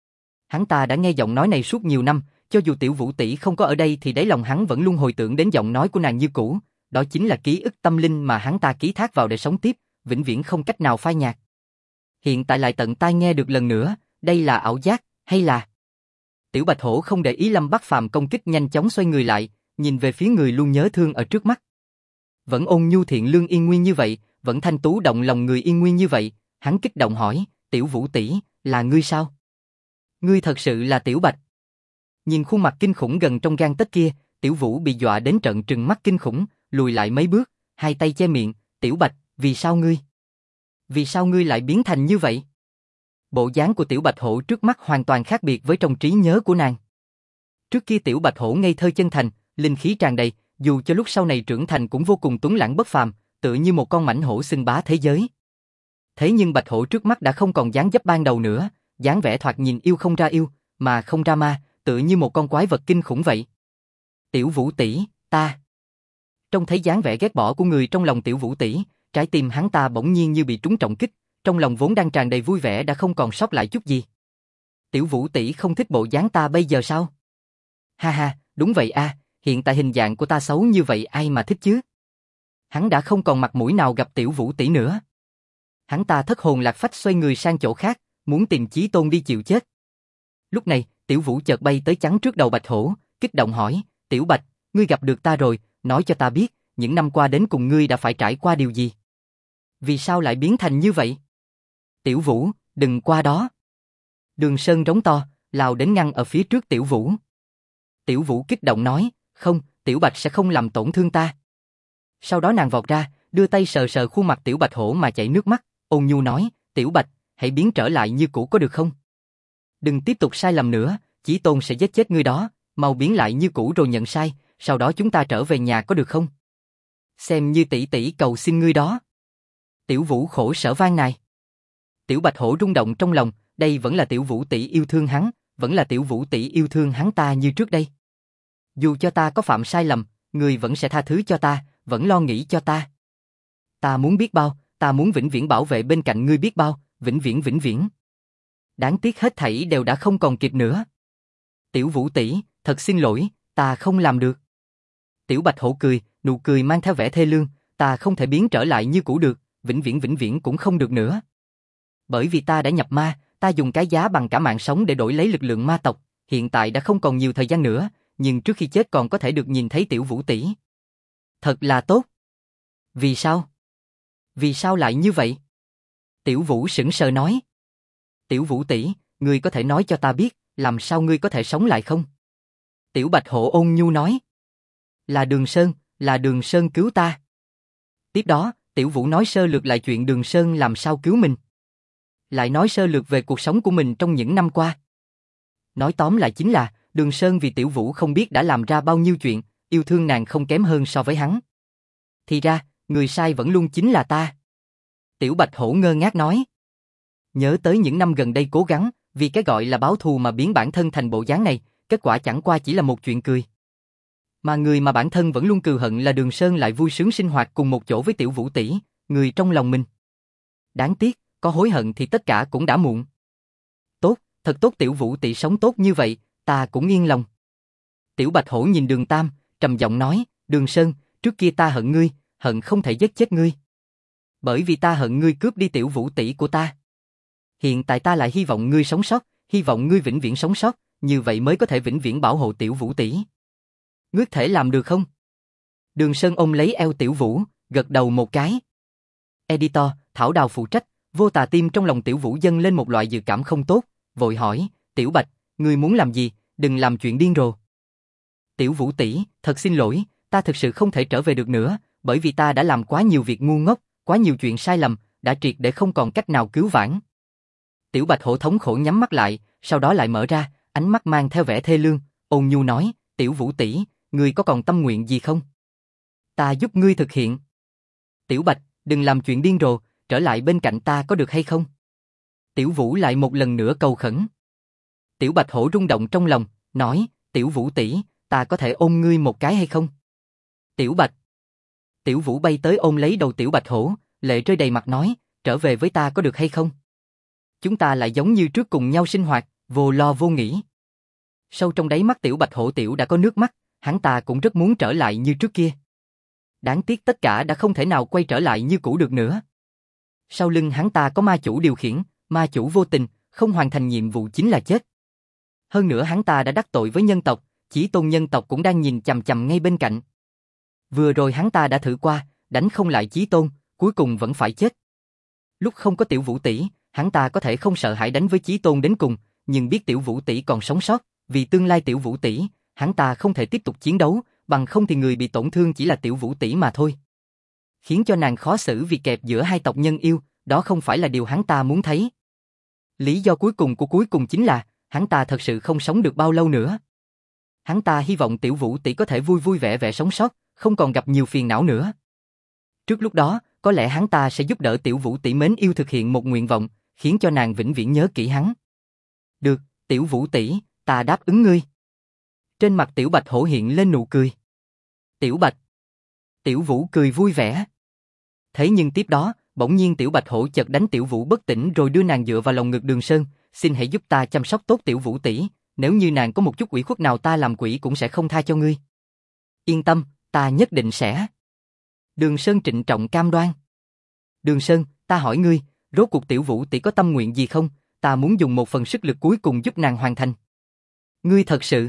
Hắn ta đã nghe giọng nói này suốt nhiều năm, cho dù Tiểu Vũ tỷ không có ở đây thì đáy lòng hắn vẫn luôn hồi tưởng đến giọng nói của nàng như cũ, đó chính là ký ức tâm linh mà hắn ta ký thác vào để sống tiếp, vĩnh viễn không cách nào phai nhạt. Hiện tại lại tận tai nghe được lần nữa, đây là ảo giác, hay là... Tiểu Bạch Hổ không để ý Lâm Bắc Phàm công kích, nhanh chóng xoay người lại, nhìn về phía người luôn nhớ thương ở trước mắt. Vẫn ôn nhu thiện lương Yên Nguyên như vậy, vẫn thanh tú động lòng người Yên Nguyên như vậy, hắn kích động hỏi, Tiểu Vũ tỷ, là ngươi sao? Ngươi thật sự là Tiểu Bạch. Nhìn khuôn mặt kinh khủng gần trong gang tấc kia, Tiểu Vũ bị dọa đến trợn trừng mắt kinh khủng, lùi lại mấy bước, hai tay che miệng, Tiểu Bạch, vì sao ngươi? Vì sao ngươi lại biến thành như vậy? Bộ dáng của Tiểu Bạch Hổ trước mắt hoàn toàn khác biệt với trong trí nhớ của nàng. Trước kia Tiểu Bạch Hổ ngây thơ chân thành, linh khí tràn đầy, dù cho lúc sau này trưởng thành cũng vô cùng tuấn lãng bất phàm, tựa như một con mãnh hổ xưng bá thế giới. Thế nhưng Bạch Hổ trước mắt đã không còn dáng dấp ban đầu nữa, dáng vẻ thoạt nhìn yêu không ra yêu, mà không ra ma, tựa như một con quái vật kinh khủng vậy. Tiểu Vũ tỷ, ta. Trông thấy dáng vẻ ghét bỏ của người trong lòng Tiểu Vũ tỷ, trái tim hắn ta bỗng nhiên như bị trúng trọng kích, trong lòng vốn đang tràn đầy vui vẻ đã không còn sót lại chút gì. Tiểu Vũ tỷ không thích bộ dáng ta bây giờ sao? Ha ha, đúng vậy a, hiện tại hình dạng của ta xấu như vậy ai mà thích chứ? Hắn đã không còn mặt mũi nào gặp Tiểu Vũ tỷ nữa. Hắn ta thất hồn lạc phách xoay người sang chỗ khác, muốn tìm Chí Tôn đi chịu chết. Lúc này, Tiểu Vũ chợt bay tới chắn trước đầu Bạch Hổ, kích động hỏi, Tiểu Bạch, ngươi gặp được ta rồi, nói cho ta biết, những năm qua đến cùng ngươi đã phải trải qua điều gì? Vì sao lại biến thành như vậy? Tiểu Vũ, đừng qua đó. Đường Sơn rống to, lao đến ngăn ở phía trước Tiểu Vũ. Tiểu Vũ kích động nói, không, Tiểu Bạch sẽ không làm tổn thương ta. Sau đó nàng vọt ra, đưa tay sờ sờ khuôn mặt Tiểu Bạch Hổ mà chảy nước mắt, ôn nhu nói, Tiểu Bạch, hãy biến trở lại như cũ có được không? Đừng tiếp tục sai lầm nữa, Chí Tôn sẽ giết chết ngươi đó, mau biến lại như cũ rồi nhận sai, sau đó chúng ta trở về nhà có được không? Xem như tỷ tỷ cầu xin ngươi đó. Tiểu Vũ khổ sở van nài. Tiểu Bạch Hổ rung động trong lòng, đây vẫn là Tiểu Vũ tỷ yêu thương hắn, vẫn là Tiểu Vũ tỷ yêu thương hắn ta như trước đây. Dù cho ta có phạm sai lầm, ngươi vẫn sẽ tha thứ cho ta, vẫn lo nghĩ cho ta. Ta muốn biết bao, ta muốn vĩnh viễn bảo vệ bên cạnh ngươi biết bao, vĩnh viễn vĩnh viễn. Đáng tiếc hết thảy đều đã không còn kịp nữa. Tiểu Vũ tỷ, thật xin lỗi, ta không làm được. Tiểu Bạch Hổ cười, nụ cười mang theo vẻ thê lương, ta không thể biến trở lại như cũ được, vĩnh viễn cũng không được nữa. Bởi vì ta đã nhập ma, ta dùng cái giá bằng cả mạng sống để đổi lấy lực lượng ma tộc, hiện tại đã không còn nhiều thời gian nữa, nhưng trước khi chết còn có thể được nhìn thấy Tiểu Vũ tỷ. Thật là tốt. Vì sao? Vì sao lại như vậy? Tiểu Vũ sững sờ nói. Tiểu Vũ tỷ, ngươi có thể nói cho ta biết, làm sao ngươi có thể sống lại không? Tiểu Bạch Hổ ôn nhu nói. Là Đường Sơn cứu ta. Tiếp đó, Tiểu Vũ nói sơ lược lại chuyện Đường Sơn làm sao cứu mình. Lại nói sơ lược về cuộc sống của mình trong những năm qua. Nói tóm lại chính là, Đường Sơn vì Tiểu Vũ không biết đã làm ra bao nhiêu chuyện, yêu thương nàng không kém hơn so với hắn. Thì ra, người sai vẫn luôn chính là ta. Tiểu Bạch Hổ ngơ ngác nói. Nhớ tới những năm gần đây cố gắng, vì cái gọi là báo thù mà biến bản thân thành bộ dáng này, kết quả chẳng qua chỉ là một chuyện cười. Mà người mà bản thân vẫn luôn cừu hận là Đường Sơn lại vui sướng sinh hoạt cùng một chỗ với Tiểu Vũ tỷ, người trong lòng mình. Đáng tiếc, có hối hận thì tất cả cũng đã muộn. Tốt, thật tốt Tiểu Vũ tỷ sống tốt như vậy, ta cũng yên lòng. Tiểu Bạch Hổ nhìn Đường Tam, trầm giọng nói, Đường Sơn, trước kia ta hận ngươi, hận không thể giết chết ngươi. Bởi vì ta hận ngươi cướp đi Tiểu Vũ tỷ của ta. Hiện tại ta lại hy vọng ngươi sống sót, hy vọng ngươi vĩnh viễn sống sót, như vậy mới có thể vĩnh viễn bảo hộ Tiểu Vũ tỷ. Ngươi thể làm được không? Đường Sơn ôm lấy eo Tiểu Vũ, gật đầu một cái. Editor, Thảo Đào phụ trách, vô tà tim trong lòng Tiểu Vũ dâng lên một loại dự cảm không tốt, vội hỏi, Tiểu Bạch, ngươi muốn làm gì, đừng làm chuyện điên rồ. Tiểu Vũ tỷ, thật xin lỗi, ta thực sự không thể trở về được nữa, bởi vì ta đã làm quá nhiều việc ngu ngốc, quá nhiều chuyện sai lầm, đã triệt để không còn cách nào cứu vãn. Tiểu Bạch Hổ thống khổ nhắm mắt lại, sau đó lại mở ra, ánh mắt mang theo vẻ thê lương, ôn nhu nói, Tiểu Vũ tỷ, ngươi có còn tâm nguyện gì không? Ta giúp ngươi thực hiện. Tiểu Bạch, đừng làm chuyện điên rồ, trở lại bên cạnh ta có được hay không? Tiểu Vũ lại một lần nữa cầu khẩn. Tiểu Bạch Hổ rung động trong lòng, nói, Tiểu Vũ tỷ, ta có thể ôm ngươi một cái hay không? Tiểu Bạch. Tiểu Vũ bay tới ôm lấy đầu Tiểu Bạch Hổ, lệ rơi đầy mặt nói, trở về với ta có được hay không? Chúng ta lại giống như trước cùng nhau sinh hoạt, vô lo vô nghĩ. Sâu trong đáy mắt Tiểu Bạch Hổ Tiểu đã có nước mắt, hắn ta cũng rất muốn trở lại như trước kia. Đáng tiếc tất cả đã không thể nào quay trở lại như cũ được nữa. Sau lưng hắn ta có ma chủ điều khiển, ma chủ vô tình, không hoàn thành nhiệm vụ chính là chết. Hơn nữa hắn ta đã đắc tội với nhân tộc, Chí Tôn nhân tộc cũng đang nhìn chằm chằm ngay bên cạnh. Vừa rồi hắn ta đã thử qua, đánh không lại Chí Tôn, cuối cùng vẫn phải chết. Lúc không có Tiểu Vũ tỷ, hắn ta có thể không sợ hãi đánh với Chí Tôn đến cùng, nhưng biết Tiểu Vũ tỷ còn sống sót, vì tương lai Tiểu Vũ tỷ, hắn ta không thể tiếp tục chiến đấu, bằng không thì người bị tổn thương chỉ là Tiểu Vũ tỷ mà thôi. Khiến cho nàng khó xử vì kẹp giữa hai tộc nhân yêu, đó không phải là điều hắn ta muốn thấy. Lý do cuối cùng chính là, hắn ta thật sự không sống được bao lâu nữa. Hắn ta hy vọng Tiểu Vũ tỷ có thể vui vui vẻ vẻ sống sót, không còn gặp nhiều phiền não nữa. Trước lúc đó, có lẽ hắn ta sẽ giúp đỡ Tiểu Vũ tỷ mến yêu thực hiện một nguyện vọng, khiến cho nàng vĩnh viễn nhớ kỹ hắn. Được, Tiểu Vũ tỷ, ta đáp ứng ngươi. Trên mặt Tiểu Bạch Hổ hiện lên nụ cười. Tiểu Bạch. Tiểu Vũ cười vui vẻ. Thế nhưng tiếp đó, bỗng nhiên Tiểu Bạch Hổ chợt đánh Tiểu Vũ bất tỉnh rồi đưa nàng dựa vào lòng ngực Đường Sơn, xin hãy giúp ta chăm sóc tốt Tiểu Vũ tỷ, nếu như nàng có một chút ủy khuất nào ta làm quỷ cũng sẽ không tha cho ngươi. Yên tâm, ta nhất định sẽ. Đường Sơn trịnh trọng cam đoan. Đường Sơn, ta hỏi ngươi, rốt cuộc Tiểu Vũ tỷ có tâm nguyện gì không? Ta muốn dùng một phần sức lực cuối cùng giúp nàng hoàn thành. Ngươi thật sự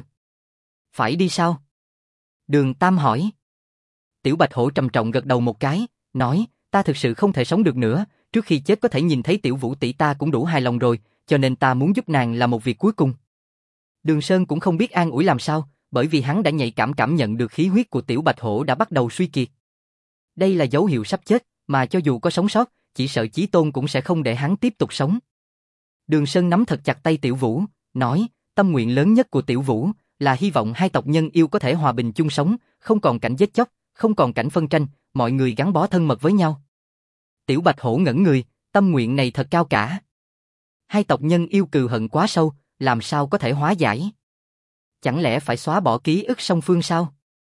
phải đi sao? Đường Tam hỏi. Tiểu Bạch Hổ trầm trọng gật đầu một cái, nói, ta thực sự không thể sống được nữa, trước khi chết có thể nhìn thấy Tiểu Vũ tỷ ta cũng đủ hài lòng rồi, cho nên ta muốn giúp nàng làm một việc cuối cùng. Đường Sơn cũng không biết an ủi làm sao, bởi vì hắn đã nhạy cảm nhận được khí huyết của Tiểu Bạch Hổ đã bắt đầu suy kiệt. Đây là dấu hiệu sắp chết, mà cho dù có sống sót, chỉ sợ Chí Tôn cũng sẽ không để hắn tiếp tục sống. Đường Sơn nắm thật chặt tay Tiểu Vũ, nói, tâm nguyện lớn nhất của Tiểu Vũ là hy vọng hai tộc nhân yêu có thể hòa bình chung sống, không còn cảnh giết chóc, không còn cảnh phân tranh, mọi người gắn bó thân mật với nhau. Tiểu Bạch Hổ ngẩn người, tâm nguyện này thật cao cả. Hai tộc nhân yêu cừu hận quá sâu, làm sao có thể hóa giải? Chẳng lẽ phải xóa bỏ ký ức song phương sao?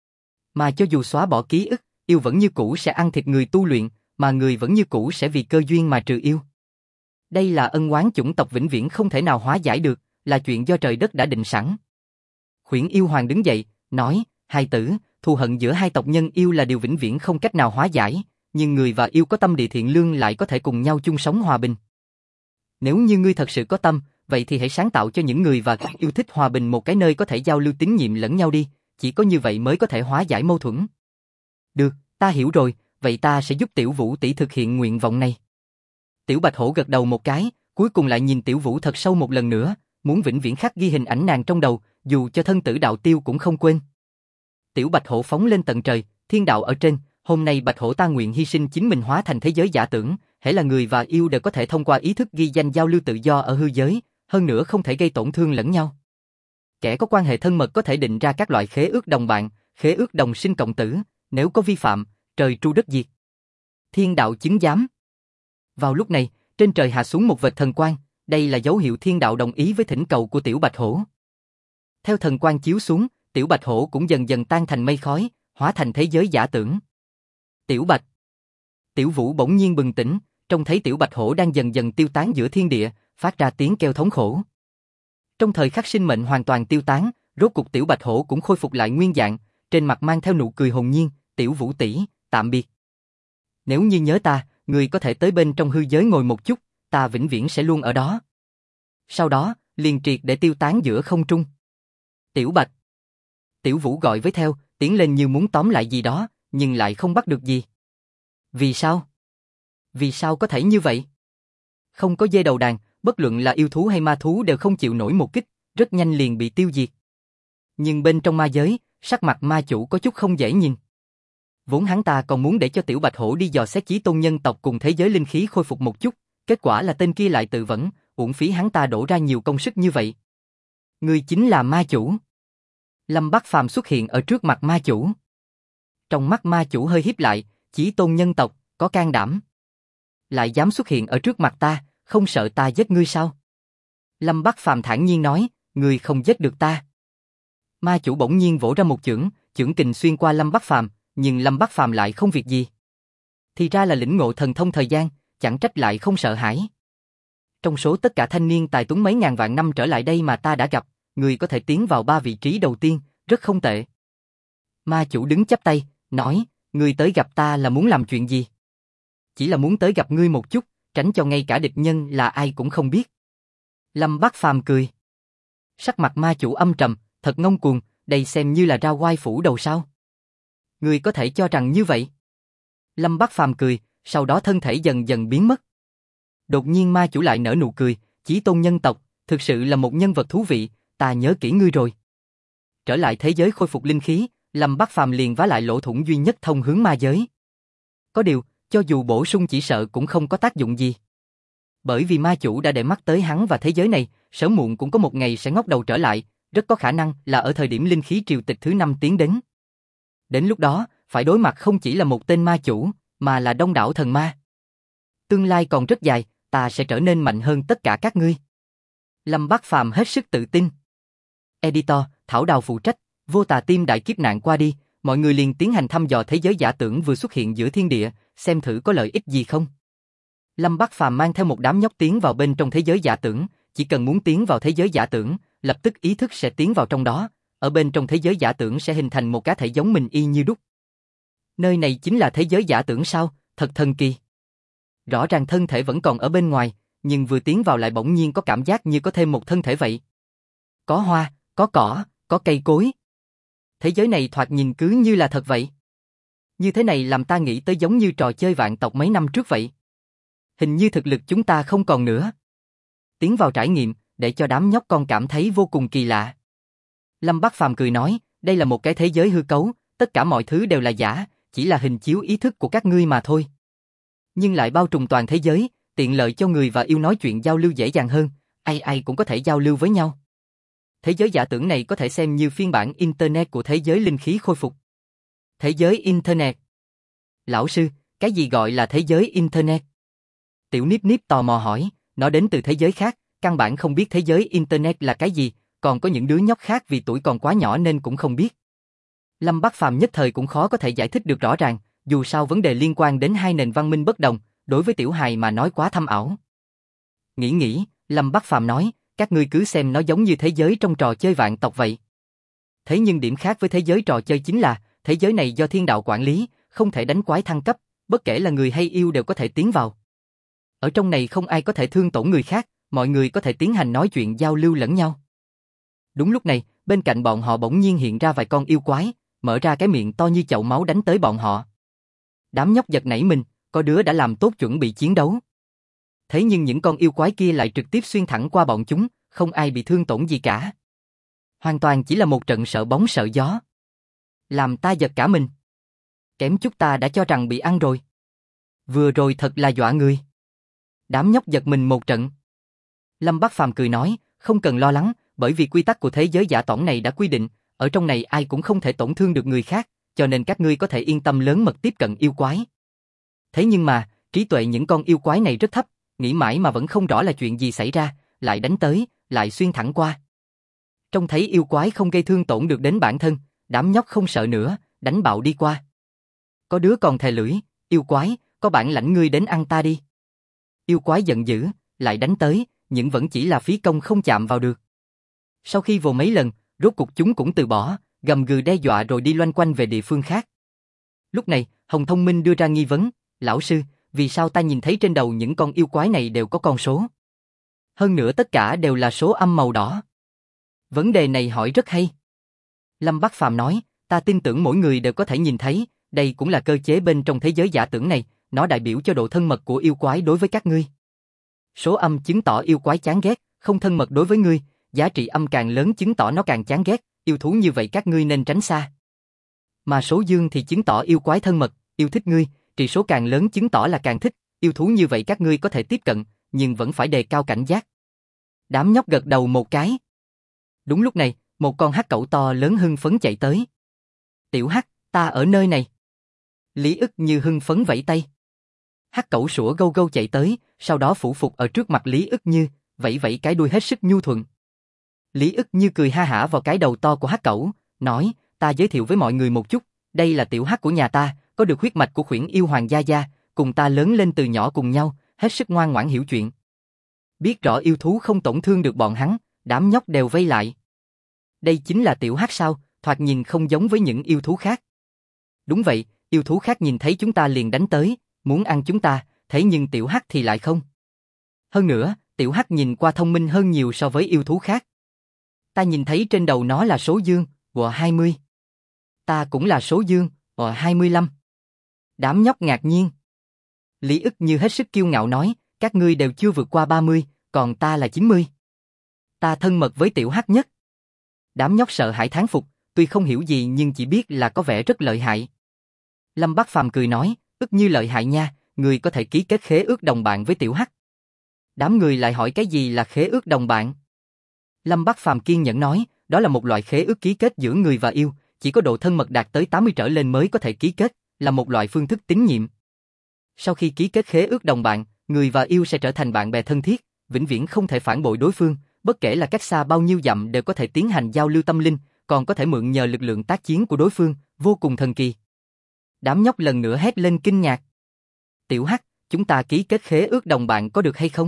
Mà cho dù xóa bỏ ký ức, yêu vẫn như cũ sẽ ăn thịt người tu luyện, mà người vẫn như cũ sẽ vì cơ duyên mà trừ yêu. Đây là ân oán chủng tộc vĩnh viễn không thể nào hóa giải được, là chuyện do trời đất đã định sẵn. Khuyển yêu hoàng đứng dậy, nói, hai tử, thù hận giữa hai tộc nhân yêu là điều vĩnh viễn không cách nào hóa giải, nhưng người và yêu có tâm địa thiện lương lại có thể cùng nhau chung sống hòa bình. Nếu như ngươi thật sự có tâm, vậy thì hãy sáng tạo cho những người và yêu thích hòa bình một cái nơi có thể giao lưu tín nhiệm lẫn nhau đi, chỉ có như vậy mới có thể hóa giải mâu thuẫn. Được, ta hiểu rồi, vậy ta sẽ giúp Tiểu Vũ tỷ thực hiện nguyện vọng này. Tiểu Bạch Hổ gật đầu một cái, cuối cùng lại nhìn Tiểu Vũ thật sâu một lần nữa, muốn vĩnh viễn khắc ghi hình ảnh nàng trong đầu, dù cho thân tử đạo tiêu cũng không quên. Tiểu Bạch Hổ phóng lên tận trời, thiên đạo ở trên, hôm nay Bạch Hổ ta nguyện hy sinh chính mình hóa thành thế giới giả tưởng, hễ là người và yêu đều có thể thông qua ý thức ghi danh giao lưu tự do ở hư giới, hơn nữa không thể gây tổn thương lẫn nhau. Kẻ có quan hệ thân mật có thể định ra các loại khế ước đồng bạn, khế ước đồng sinh cộng tử, nếu có vi phạm, trời tru đất diệt. Thiên đạo chứng giám. Vào lúc này, trên trời hạ xuống một vệt thần quang, đây là dấu hiệu thiên đạo đồng ý với thỉnh cầu của Tiểu Bạch Hổ. Theo thần quang chiếu xuống, Tiểu Bạch Hổ cũng dần dần tan thành mây khói, hóa thành thế giới giả tưởng. Tiểu Bạch. Tiểu Vũ bỗng nhiên bừng tỉnh, trông thấy Tiểu Bạch Hổ đang dần dần tiêu tán giữa thiên địa, phát ra tiếng kêu thống khổ. Trong thời khắc sinh mệnh hoàn toàn tiêu tán, rốt cục Tiểu Bạch Hổ cũng khôi phục lại nguyên dạng, trên mặt mang theo nụ cười hồn nhiên, Tiểu Vũ tỷ, tạm biệt. Nếu như nhớ ta, người có thể tới bên trong hư giới ngồi một chút, ta vĩnh viễn sẽ luôn ở đó. Sau đó, liền triệt để tiêu tán giữa không trung. Tiểu Bạch. Tiểu Vũ gọi với theo, tiến lên như muốn tóm lại gì đó, nhưng lại không bắt được gì. Vì sao? Vì sao có thể như vậy? Không có dê đầu đàn, bất luận là yêu thú hay ma thú đều không chịu nổi một kích, rất nhanh liền bị tiêu diệt. Nhưng bên trong ma giới, sắc mặt ma chủ có chút không dễ nhìn. Vốn hắn ta còn muốn để cho Tiểu Bạch Hổ đi dò xét chí tôn nhân tộc cùng thế giới linh khí khôi phục một chút, kết quả là tên kia lại tự vẫn, uổng phí hắn ta đổ ra nhiều công sức như vậy. Người chính là ma chủ. Lâm Bắc Phàm xuất hiện ở trước mặt ma chủ. Trong mắt ma chủ hơi híp lại, chí tôn nhân tộc, có can đảm. Lại dám xuất hiện ở trước mặt ta, không sợ ta giết ngươi sao? Lâm Bắc Phàm thản nhiên nói, ngươi không giết được ta. Ma chủ bỗng nhiên vỗ ra một chưởng, chưởng kình xuyên qua Lâm Bắc Phàm, nhưng Lâm Bắc Phàm lại không việc gì. Thì ra là lĩnh ngộ thần thông thời gian, chẳng trách lại không sợ hãi. Trong số tất cả thanh niên tài tuấn mấy ngàn vạn năm trở lại đây mà ta đã gặp, người có thể tiến vào 3 vị trí đầu tiên, rất không tệ. Ma chủ đứng chắp tay, nói, ngươi tới gặp ta là muốn làm chuyện gì? Chỉ là muốn tới gặp ngươi một chút, tránh cho ngay cả địch nhân là ai cũng không biết. Lâm Bắc Phàm cười. Sắc mặt ma chủ âm trầm, thật ngông cuồng, đây xem như là ra oai phủ đầu sao? Ngươi có thể cho rằng như vậy? Lâm Bắc Phàm cười, sau đó thân thể dần dần biến mất. Đột nhiên ma chủ lại nở nụ cười, chí tôn nhân tộc, thực sự là một nhân vật thú vị, ta nhớ kỹ ngươi rồi. Trở lại thế giới khôi phục linh khí, Lâm Bắc Phàm liền vá lại lỗ thủng duy nhất thông hướng ma giới. Có điều, cho dù bổ sung chỉ sợ cũng không có tác dụng gì. Bởi vì ma chủ đã để mắt tới hắn và thế giới này, sớm muộn cũng có một ngày sẽ ngóc đầu trở lại, rất có khả năng là ở thời điểm linh khí triều tịch thứ 5 tiến đến. Đến lúc đó, phải đối mặt không chỉ là một tên ma chủ, mà là đông đảo thần ma. Tương lai còn rất dài, ta sẽ trở nên mạnh hơn tất cả các ngươi. Lâm Bắc Phàm hết sức tự tin. Editor, Thảo Đào phụ trách, Vô Tà Tim đại kiếp nạn qua đi, mọi người liền tiến hành thăm dò thế giới giả tưởng vừa xuất hiện giữa thiên địa, xem thử có lợi ích gì không. Lâm Bắc Phàm mang theo một đám nhóc tiến vào bên trong thế giới giả tưởng, chỉ cần muốn tiến vào thế giới giả tưởng, lập tức ý thức sẽ tiến vào trong đó, ở bên trong thế giới giả tưởng sẽ hình thành một cá thể giống mình y như đúc. Nơi này chính là thế giới giả tưởng sao, thật thần kỳ. Rõ ràng thân thể vẫn còn ở bên ngoài, nhưng vừa tiến vào lại bỗng nhiên có cảm giác như có thêm một thân thể vậy. Có hoa, có cỏ, có cây cối. Thế giới này thoạt nhìn cứ như là thật vậy. Như thế này làm ta nghĩ tới giống như trò chơi vạn tộc mấy năm trước vậy. Hình như thực lực chúng ta không còn nữa. Tiến vào trải nghiệm, để cho đám nhóc con cảm thấy vô cùng kỳ lạ. Lâm Bắc Phàm cười nói, đây là một cái thế giới hư cấu, tất cả mọi thứ đều là giả, chỉ là hình chiếu ý thức của các ngươi mà thôi. Nhưng lại bao trùm toàn thế giới, tiện lợi cho người và yêu nói chuyện giao lưu dễ dàng hơn, ai ai cũng có thể giao lưu với nhau. Thế giới giả tưởng này có thể xem như phiên bản Internet của thế giới linh khí khôi phục. Thế giới Internet. Lão sư, cái gì gọi là thế giới Internet? Tiểu Niếp Niếp tò mò hỏi, nó đến từ thế giới khác, căn bản không biết thế giới Internet là cái gì, còn có những đứa nhóc khác vì tuổi còn quá nhỏ nên cũng không biết. Lâm Bắc Phàm nhất thời cũng khó có thể giải thích được rõ ràng, dù sao vấn đề liên quan đến hai nền văn minh bất đồng, đối với tiểu hài mà nói quá thâm ảo. Nghĩ, Lâm Bắc Phàm nói, các ngươi cứ xem nó giống như thế giới trong trò chơi vạn tộc vậy. Thế nhưng điểm khác với thế giới trò chơi chính là, thế giới này do thiên đạo quản lý, không thể đánh quái thăng cấp, bất kể là người hay yêu đều có thể tiến vào. Ở trong này không ai có thể thương tổn người khác, mọi người có thể tiến hành nói chuyện giao lưu lẫn nhau. Đúng lúc này, bên cạnh bọn họ bỗng nhiên hiện ra vài con yêu quái, mở ra cái miệng to như chậu máu đánh tới bọn họ. Đám nhóc giật nảy mình, có đứa đã làm tốt chuẩn bị chiến đấu. thế nhưng những con yêu quái kia lại trực tiếp xuyên thẳng qua bọn chúng, không ai bị thương tổn gì cả. Hoàn toàn chỉ là một trận sợ bóng sợ gió. Làm ta giật cả mình. Kém chút ta đã cho rằng bị ăn rồi. Vừa rồi thật là dọa người. Đám nhóc giật mình một trận. Lâm Bắc Phàm cười nói, không cần lo lắng, bởi vì quy tắc của thế giới giả tỏng này đã quy định, ở trong này ai cũng không thể tổn thương được người khác, cho nên các ngươi có thể yên tâm lớn mật tiếp cận yêu quái. Thế nhưng mà, trí tuệ những con yêu quái này rất thấp, nghĩ mãi mà vẫn không rõ là chuyện gì xảy ra, lại đánh tới, lại xuyên thẳng qua. Trông thấy yêu quái không gây thương tổn được đến bản thân, đám nhóc không sợ nữa, đánh bạo đi qua. Có đứa còn thè lưỡi, yêu quái, có bản lãnh ngươi đến ăn ta đi. Yêu quái giận dữ, lại đánh tới, nhưng vẫn chỉ là phí công không chạm vào được. Sau khi vồ mấy lần, rốt cục chúng cũng từ bỏ, gầm gừ đe dọa rồi đi loanh quanh về địa phương khác. Lúc này, Hồng Thông Minh đưa ra nghi vấn, lão sư, vì sao ta nhìn thấy trên đầu những con yêu quái này đều có con số? Hơn nữa tất cả đều là số âm màu đỏ. Vấn đề này hỏi rất hay. Lâm Bắc Phàm nói, ta tin tưởng mỗi người đều có thể nhìn thấy, đây cũng là cơ chế bên trong thế giới giả tưởng này, nó đại biểu cho độ thân mật của yêu quái đối với các ngươi. Số âm chứng tỏ yêu quái chán ghét, không thân mật đối với ngươi, giá trị âm càng lớn chứng tỏ nó càng chán ghét, yêu thú như vậy các ngươi nên tránh xa. Mà số dương thì chứng tỏ yêu quái thân mật, yêu thích ngươi, trị số càng lớn chứng tỏ là càng thích, yêu thú như vậy các ngươi có thể tiếp cận, nhưng vẫn phải đề cao cảnh giác. Đám nhóc gật đầu một cái. Đúng lúc này, một con hắc cẩu to lớn hưng phấn chạy tới. Tiểu hắc, ta ở nơi này. Lý ức như hưng phấn vẫy tay. Hắc cẩu sủa gâu gâu chạy tới, sau đó phủ phục ở trước mặt Lý ức như, vẫy vẫy cái đuôi hết sức nhu thuận. Lý ức như cười ha hả vào cái đầu to của hắc cẩu, nói, ta giới thiệu với mọi người một chút, đây là tiểu hắc của nhà ta, có được huyết mạch của Khuyển yêu hoàng gia gia, cùng ta lớn lên từ nhỏ cùng nhau, hết sức ngoan ngoãn hiểu chuyện. Biết rõ yêu thú không tổn thương được bọn hắn, đám nhóc đều vây lại. Đây chính là tiểu hắc sao, thoạt nhìn không giống với những yêu thú khác. Đúng vậy, yêu thú khác nhìn thấy chúng ta liền đánh tới, muốn ăn chúng ta, thế nhưng tiểu hắc thì lại không. Hơn nữa, tiểu hắc nhìn qua thông minh hơn nhiều so với yêu thú khác. Ta nhìn thấy trên đầu nó là số dương, 20. Ta cũng là số dương, 25. Đám nhóc ngạc nhiên. Lý ức như hết sức kiêu ngạo nói, các ngươi đều chưa vượt qua 30, còn ta là 90. Ta thân mật với tiểu hắc nhất. Đám nhóc sợ hãi thán phục, tuy không hiểu gì nhưng chỉ biết là có vẻ rất lợi hại. Lâm Bắc Phàm cười nói, ức như lợi hại nha, người có thể ký kết khế ước đồng bạn với tiểu hắc. Đám người lại hỏi cái gì là khế ước đồng bạn. Lâm Bắc Phàm kiên nhẫn nói, đó là một loại khế ước ký kết giữa người và yêu, chỉ có độ thân mật đạt tới 80 trở lên mới có thể ký kết, là một loại phương thức tín nhiệm. Sau khi ký kết khế ước đồng bạn, người và yêu sẽ trở thành bạn bè thân thiết, vĩnh viễn không thể phản bội đối phương, bất kể là cách xa bao nhiêu dặm đều có thể tiến hành giao lưu tâm linh, còn có thể mượn nhờ lực lượng tác chiến của đối phương, vô cùng thần kỳ. Đám nhóc lần nữa hét lên kinh ngạc. Tiểu hắc, chúng ta ký kết khế ước đồng bạn có được hay không?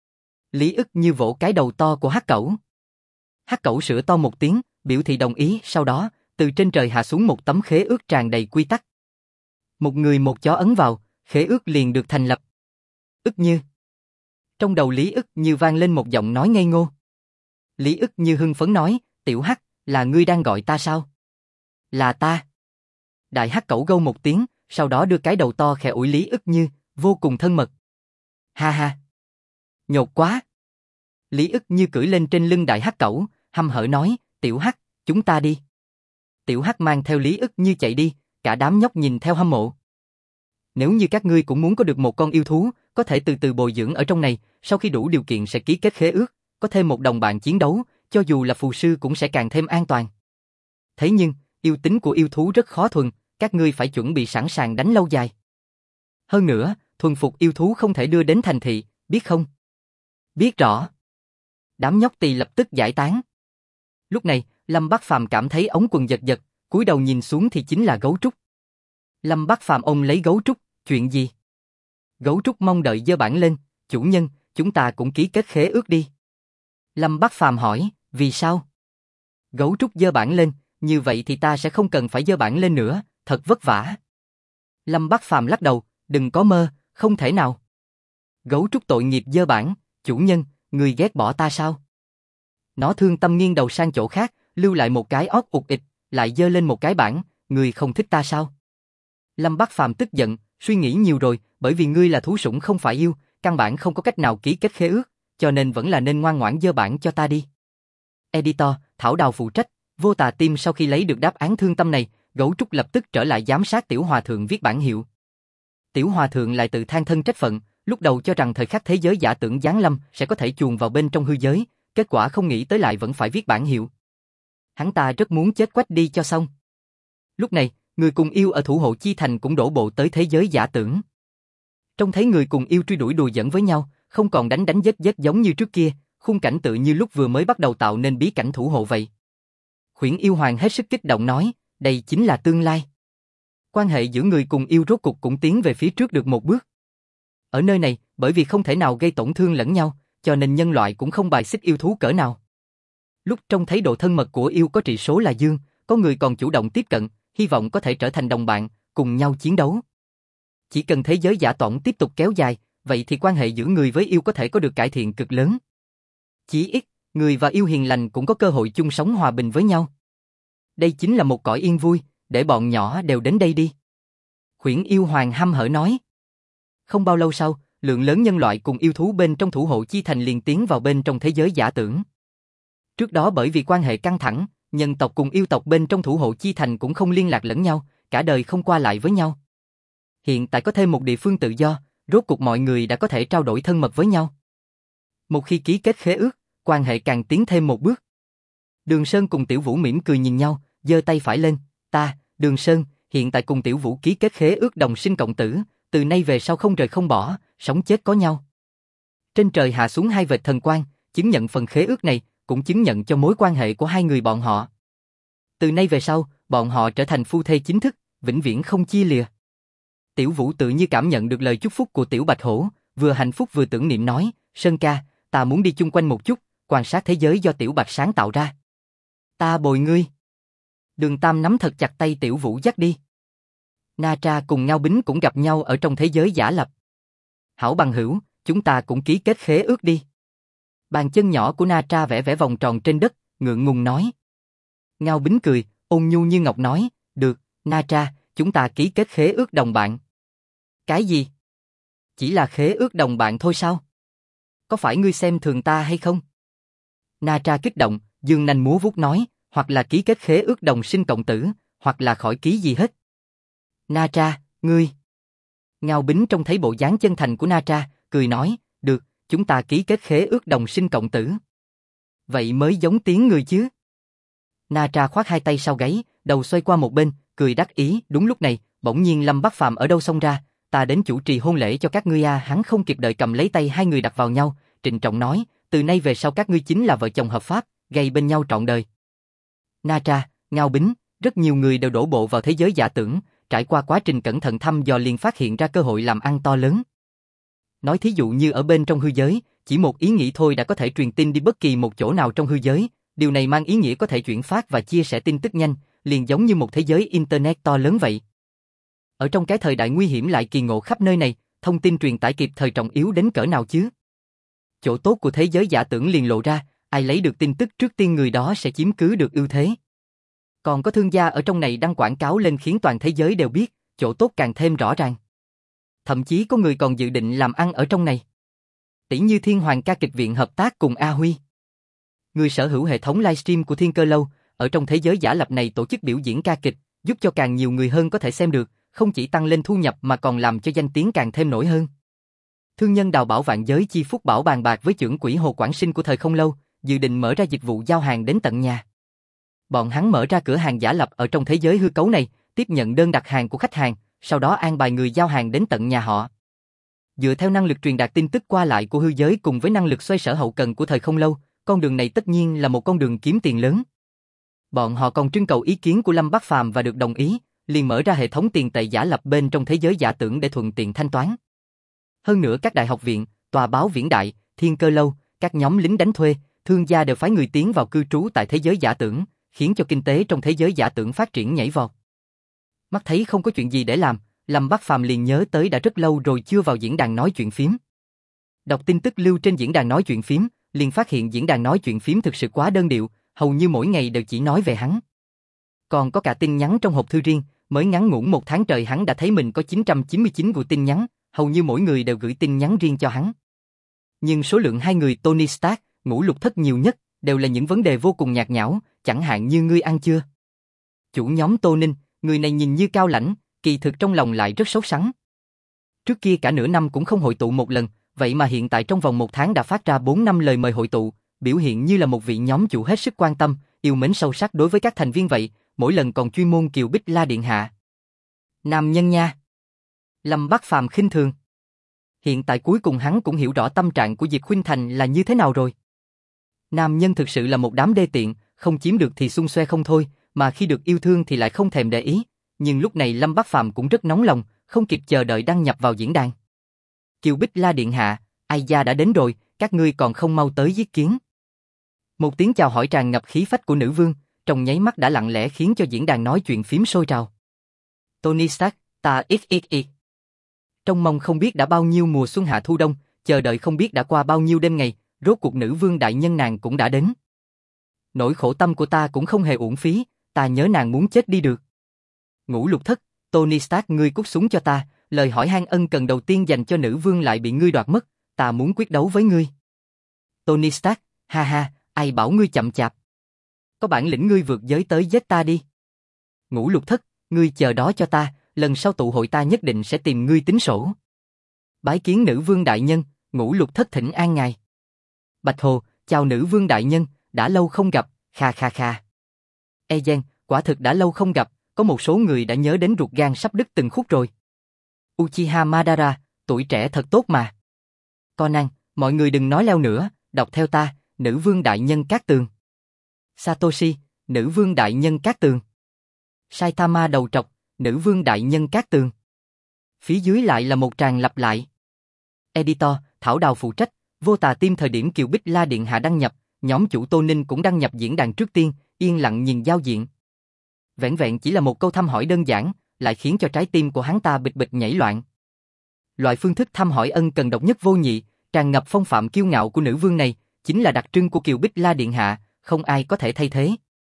Lý ức như vỗ cái đầu to của hắc cẩu. Hắc cẩu sửa to một tiếng, biểu thị đồng ý, sau đó, từ trên trời hạ xuống một tấm khế ước tràn đầy quy tắc. Một người một chó ấn vào, khế ước liền được thành lập. Ức như. Trong đầu Lý ức như vang lên một giọng nói ngây ngô. Lý ức như hưng phấn nói, tiểu hắc, là ngươi đang gọi ta sao? Là ta. Đại hắc cẩu gâu một tiếng, sau đó đưa cái đầu to khẽ ủi Lý ức như, vô cùng thân mật. Ha ha. Nhột quá. Lý ức như cưỡi lên trên lưng đại hắc cẩu, hăm hở nói, tiểu hắc, chúng ta đi. Tiểu hắc mang theo Lý ức như chạy đi, cả đám nhóc nhìn theo hâm mộ. Nếu như các ngươi cũng muốn có được một con yêu thú, có thể từ từ bồi dưỡng ở trong này, sau khi đủ điều kiện sẽ ký kết khế ước, có thêm một đồng bạn chiến đấu, cho dù là phù sư cũng sẽ càng thêm an toàn. Thế nhưng, yêu tính của yêu thú rất khó thuần, các ngươi phải chuẩn bị sẵn sàng đánh lâu dài. Hơn nữa, thuần phục yêu thú không thể đưa đến thành thị, biết không? Biết rõ. Đám nhóc tỳ lập tức giải tán. Lúc này, Lâm Bắc Phàm cảm thấy ống quần giật giật, cúi đầu nhìn xuống thì chính là gấu trúc. Lâm Bắc Phàm ôm lấy gấu trúc, chuyện gì? Gấu trúc mong đợi giơ bản lên, chủ nhân, chúng ta cũng ký kết khế ước đi. Lâm Bắc Phàm hỏi, vì sao? Gấu trúc giơ bản lên, như vậy thì ta sẽ không cần phải giơ bản lên nữa, thật vất vả. Lâm Bắc Phàm lắc đầu, đừng có mơ, không thể nào. Gấu trúc tội nghiệp giơ bản, chủ nhân, người ghét bỏ ta sao? Nó thương tâm nghiêng đầu sang chỗ khác, lưu lại một cái ót ụt ịch, lại giơ lên một cái bản, người không thích ta sao? Lâm Bắc Phàm tức giận, suy nghĩ nhiều rồi, bởi vì ngươi là thú sủng không phải yêu, căn bản không có cách nào ký kết khế ước, cho nên vẫn là nên ngoan ngoãn dơ bản cho ta đi. Editor, Thảo Đào phụ trách, Vô Tà Tim sau khi lấy được đáp án thương tâm này, Gấu Trúc lập tức trở lại giám sát Tiểu Hòa Thượng viết bản hiệu. Tiểu Hòa Thượng lại tự than thân trách phận, lúc đầu cho rằng thời khắc thế giới giả tưởng giáng lâm sẽ có thể chuồn vào bên trong hư giới, kết quả không nghĩ tới lại vẫn phải viết bản hiệu. Hắn ta rất muốn chết quách đi cho xong. Lúc này, người cùng yêu ở thủ hộ chi thành cũng đổ bộ tới thế giới giả tưởng. Trông thấy người cùng yêu truy đuổi đùa giỡn với nhau, không còn đánh đánh giết giết giống như trước kia, khung cảnh tự như lúc vừa mới bắt đầu tạo nên bí cảnh thủ hộ vậy. Khuyển yêu hoàng hết sức kích động nói, đây chính là tương lai. Quan hệ giữa người cùng yêu rốt cục cũng tiến về phía trước được một bước. Ở nơi này, bởi vì không thể nào gây tổn thương lẫn nhau, cho nên nhân loại cũng không bài xích yêu thú cỡ nào. Lúc trông thấy độ thân mật của yêu có trị số là dương, có người còn chủ động tiếp cận, hy vọng có thể trở thành đồng bạn, cùng nhau chiến đấu. Chỉ cần thế giới giả tổng tiếp tục kéo dài, vậy thì quan hệ giữa người với yêu có thể có được cải thiện cực lớn. Chỉ ít, người và yêu hiền lành cũng có cơ hội chung sống hòa bình với nhau. Đây chính là một cõi yên vui, để bọn nhỏ đều đến đây đi. Khuyển yêu hoàng hăm hở nói. Không bao lâu sau, lượng lớn nhân loại cùng yêu thú bên trong thủ hộ chi thành liền tiến vào bên trong thế giới giả tưởng. Trước đó bởi vì quan hệ căng thẳng, nhân tộc cùng yêu tộc bên trong thủ hộ chi thành cũng không liên lạc lẫn nhau, cả đời không qua lại với nhau. Hiện tại có thêm một địa phương tự do, rốt cuộc mọi người đã có thể trao đổi thân mật với nhau. Một khi ký kết khế ước, quan hệ càng tiến thêm một bước. Đường Sơn cùng Tiểu Vũ mỉm cười nhìn nhau, giơ tay phải lên, ta, Đường Sơn, hiện tại cùng Tiểu Vũ ký kết khế ước đồng sinh cộng tử, từ nay về sau không rời không bỏ, sống chết có nhau. Trên trời hạ xuống hai vệt thần quang, chứng nhận phần khế ước này, cũng chứng nhận cho mối quan hệ của hai người bọn họ. Từ nay về sau, bọn họ trở thành phu thê chính thức, vĩnh viễn không chia lìa. Tiểu Vũ tự như cảm nhận được lời chúc phúc của Tiểu Bạch Hổ, vừa hạnh phúc vừa tưởng niệm nói, Sơn ca, ta muốn đi chung quanh một chút, quan sát thế giới do Tiểu Bạch sáng tạo ra. Ta bồi ngươi. Đường Tam nắm thật chặt tay Tiểu Vũ dắt đi. Na Tra cùng Ngao Bính cũng gặp nhau ở trong thế giới giả lập. Hảo bằng hữu, chúng ta cũng ký kết khế ước đi. Bàn chân nhỏ của Na Tra vẽ vẽ vòng tròn trên đất, ngượng ngùng nói. Ngao Bính cười, ôn nhu như ngọc nói, được, Na Tra, chúng ta ký kết khế ước đồng bạn. Cái gì? Chỉ là khế ước đồng bạn thôi sao? Có phải ngươi xem thường ta hay không? Na Tra kích động, dương nanh múa vuốt nói, hoặc là ký kết khế ước đồng sinh cộng tử, hoặc là khỏi ký gì hết. Na Tra, ngươi. Ngao Bính trông thấy bộ dáng chân thành của Na Tra, cười nói, được, chúng ta ký kết khế ước đồng sinh cộng tử. Vậy mới giống tiếng người chứ. Na Tra khoác hai tay sau gáy, đầu xoay qua một bên, cười đắc ý. Đúng lúc này, bỗng nhiên Lâm Bắc Phàm ở đâu xông ra, ta đến chủ trì hôn lễ cho các ngươi à. Hắn không kịp đợi cầm lấy tay hai người đặt vào nhau, trịnh trọng nói, từ nay về sau các ngươi chính là vợ chồng hợp pháp, gây bên nhau trọn đời. Na Tra, Ngao Bính, rất nhiều người đều đổ bộ vào thế giới giả tưởng, trải qua quá trình cẩn thận thăm dò liền phát hiện ra cơ hội làm ăn to lớn. Nói thí dụ như ở bên trong hư giới, chỉ một ý nghĩ thôi đã có thể truyền tin đi bất kỳ một chỗ nào trong hư giới, điều này mang ý nghĩa có thể chuyển phát và chia sẻ tin tức nhanh, liền giống như một thế giới internet to lớn vậy. Ở trong cái thời đại nguy hiểm lại kỳ ngộ khắp nơi này, thông tin truyền tải kịp thời trọng yếu đến cỡ nào chứ? Chỗ tốt của thế giới giả tưởng liền lộ ra, ai lấy được tin tức trước tiên người đó sẽ chiếm cứ được ưu thế. Còn có thương gia ở trong này đăng quảng cáo lên khiến toàn thế giới đều biết, chỗ tốt càng thêm rõ ràng. Thậm chí có người còn dự định làm ăn ở trong này. Tỷ như Thiên Hoàng ca kịch viện hợp tác cùng A Huy. Người sở hữu hệ thống livestream của Thiên Cơ Lâu, ở trong thế giới giả lập này tổ chức biểu diễn ca kịch, giúp cho càng nhiều người hơn có thể xem được, không chỉ tăng lên thu nhập mà còn làm cho danh tiếng càng thêm nổi hơn. Thương nhân Đào Bảo Vạn Giới Chi Phúc Bảo bàn bạc với trưởng quỹ Hồ Quảng Sinh của Thời Không Lâu, dự định mở ra dịch vụ giao hàng đến tận nhà. Bọn hắn mở ra cửa hàng giả lập ở trong thế giới hư cấu này, tiếp nhận đơn đặt hàng của khách hàng, sau đó an bài người giao hàng đến tận nhà họ. Dựa theo năng lực truyền đạt tin tức qua lại của hư giới cùng với năng lực xoay sở hậu cần của Thời Không Lâu, con đường này tất nhiên là một con đường kiếm tiền lớn. Bọn họ còn trưng cầu ý kiến của Lâm Bắc Phàm và được đồng ý, liền mở ra hệ thống tiền tệ giả lập bên trong thế giới giả tưởng để thuận tiện thanh toán. Hơn nữa các đại học viện, tòa báo Viễn Đại, Thiên Cơ Lâu, các nhóm lính đánh thuê, thương gia đều phái người tiến vào cư trú tại thế giới giả tưởng, khiến cho kinh tế trong thế giới giả tưởng phát triển nhảy vọt. Mắt thấy không có chuyện gì để làm, Lâm Bắc Phàm liền nhớ tới đã rất lâu rồi chưa vào diễn đàn nói chuyện phím. Đọc tin tức lưu trên diễn đàn nói chuyện phím, liền phát hiện diễn đàn nói chuyện phím thực sự quá đơn điệu, hầu như mỗi ngày đều chỉ nói về hắn. Còn có cả tin nhắn trong hộp thư riêng, mới ngắn ngủn một tháng trời hắn đã thấy mình có 999 vụ tin nhắn, hầu như mỗi người đều gửi tin nhắn riêng cho hắn. Nhưng số lượng hai người Tony Stark, Ngũ Lục Thất nhiều nhất, đều là những vấn đề vô cùng nhạt nhẽo, chẳng hạn như ngươi ăn chưa? Chủ nhóm Tô Ninh, người này nhìn như cao lãnh, kỳ thực trong lòng lại rất sốt sắng. Trước kia cả nửa năm cũng không hội tụ một lần, vậy mà hiện tại trong vòng một tháng đã phát ra 4 năm lời mời hội tụ, biểu hiện như là một vị nhóm chủ hết sức quan tâm, yêu mến sâu sắc đối với các thành viên vậy, mỗi lần còn chuyên môn kiều Bích La điện hạ. Nam nhân nha. Lâm Bắc Phàm khinh thường. Hiện tại cuối cùng hắn cũng hiểu rõ tâm trạng của Diệp Khuynh Thành là như thế nào rồi. Nam nhân thực sự là một đám đê tiện, không chiếm được thì xung xoe không thôi, mà khi được yêu thương thì lại không thèm để ý. Nhưng lúc này Lâm Bắc Phàm cũng rất nóng lòng, không kịp chờ đợi đăng nhập vào diễn đàn. Kiều Bích La điện hạ, ai gia đã đến rồi, các ngươi còn không mau tới giết kiến. Một tiếng chào hỏi tràn ngập khí phách của nữ vương, trong nháy mắt đã lặng lẽ khiến cho diễn đàn nói chuyện phím sôi trào. Tony Stark, ta xxx. Trong mong không biết đã bao nhiêu mùa xuân hạ thu đông, chờ đợi không biết đã qua bao nhiêu đêm ngày, rốt cuộc nữ vương đại nhân nàng cũng đã đến. Nỗi khổ tâm của ta cũng không hề uổng phí, ta nhớ nàng muốn chết đi được. Ngũ Lục Thất, Tony Stark ngươi cút súng cho ta, lời hỏi han ân cần đầu tiên dành cho nữ vương lại bị ngươi đoạt mất, ta muốn quyết đấu với ngươi. Tony Stark, ha ha, ai bảo ngươi chậm chạp. Có bản lĩnh ngươi vượt giới tới giết ta đi. Ngũ Lục Thất, ngươi chờ đó cho ta, lần sau tụ hội ta nhất định sẽ tìm ngươi tính sổ. Bái kiến nữ vương đại nhân, Ngũ Lục Thất thỉnh an ngài. Bạch Hồ, chào nữ vương đại nhân, đã lâu không gặp, kha kha kha. Ezen, quả thực đã lâu không gặp, có một số người đã nhớ đến ruột gan sắp đứt từng khúc rồi. Uchiha Madara, tuổi trẻ thật tốt mà. Conan, mọi người đừng nói leo nữa, đọc theo ta, nữ vương đại nhân Cát Tường. Satoshi, nữ vương đại nhân Cát Tường. Saitama đầu trọc, nữ vương đại nhân Cát Tường. Phía dưới lại là một tràng lặp lại. Editor, Thảo Đào phụ trách, Vô Tà Team thời điểm Kiều Bích La điện hạ đăng nhập, nhóm chủ Tô Ninh cũng đăng nhập diễn đàn trước tiên, yên lặng nhìn giao diện. Vẻn vẹn chỉ là một câu thăm hỏi đơn giản, lại khiến cho trái tim của hắn ta bịch bịch nhảy loạn. Loại phương thức thăm hỏi ân cần độc nhất vô nhị, tràn ngập phong phạm kiêu ngạo của nữ vương này, chính là đặc trưng của Kiều Bích La điện hạ, không ai có thể thay thế.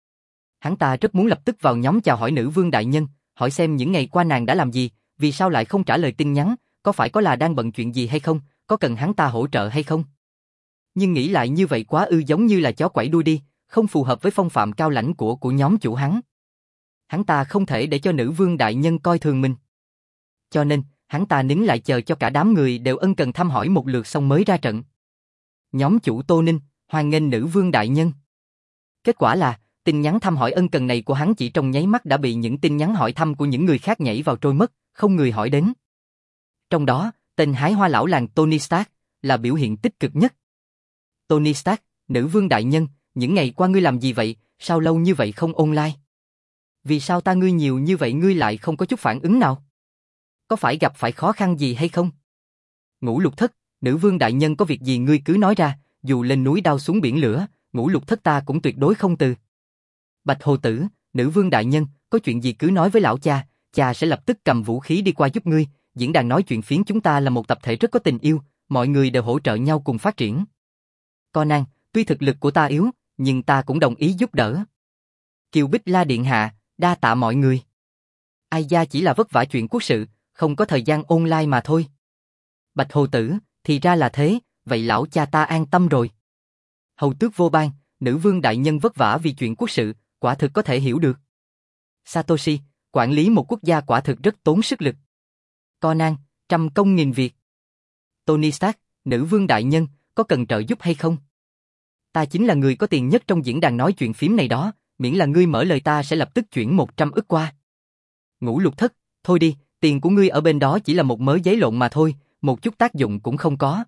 Hắn ta rất muốn lập tức vào nhóm chào hỏi nữ vương đại nhân, hỏi xem những ngày qua nàng đã làm gì, vì sao lại không trả lời tin nhắn, có phải có là đang bận chuyện gì hay không, có cần hắn ta hỗ trợ hay không. Nhưng nghĩ lại như vậy quá giống như là chó quẩy đuôi đi, không phù hợp với phong phạm cao lãnh của nhóm chủ hắn. Hắn ta không thể để cho nữ vương đại nhân coi thường mình. Cho nên, hắn ta nín lại chờ cho cả đám người đều ân cần thăm hỏi một lượt xong mới ra trận. Nhóm chủ Tô Ninh, hoan nghênh nữ vương đại nhân. Kết quả là, tin nhắn thăm hỏi ân cần này của hắn chỉ trong nháy mắt đã bị những tin nhắn hỏi thăm của những người khác nhảy vào trôi mất, không người hỏi đến. Trong đó, tên hái hoa lão làng Tony Stark là biểu hiện tích cực nhất. Tony Stark, nữ vương đại nhân, những ngày qua ngươi làm gì vậy, sao lâu như vậy không online? Vì sao ta ngươi nhiều như vậy ngươi lại không có chút phản ứng nào? Có phải gặp phải khó khăn gì hay không? Ngũ Lục Thất, nữ vương đại nhân có việc gì ngươi cứ nói ra, dù lên núi đao xuống biển lửa, Ngũ Lục Thất ta cũng tuyệt đối không từ. Bạch Hồ Tử, nữ vương đại nhân, có chuyện gì cứ nói với lão cha, cha sẽ lập tức cầm vũ khí đi qua giúp ngươi, diễn đàn nói chuyện phiếm chúng ta là một tập thể rất có tình yêu, mọi người đều hỗ trợ nhau cùng phát triển. Conan, tuy thực lực của ta yếu, nhưng ta cũng đồng ý giúp đỡ. Kiều Bích La điện hạ, đa tạ mọi người. Ai gia chỉ là vất vả chuyện quốc sự, không có thời gian online mà thôi. Bạch Hồ Tử, thì ra là thế, vậy lão cha ta an tâm rồi. Hầu Tước Vô Bang, nữ vương đại nhân vất vả vì chuyện quốc sự, quả thực có thể hiểu được. Satoshi, quản lý một quốc gia quả thực rất tốn sức lực. Conan, trăm công nghìn việc. Tony Stark, nữ vương đại nhân, có cần trợ giúp hay không? Ta chính là người có tiền nhất trong diễn đàn nói chuyện phím này đó, miễn là ngươi mở lời ta sẽ lập tức chuyển 100 ức qua. Ngũ Lục Thất, thôi đi, tiền của ngươi ở bên đó chỉ là một mớ giấy lộn mà thôi, một chút tác dụng cũng không có.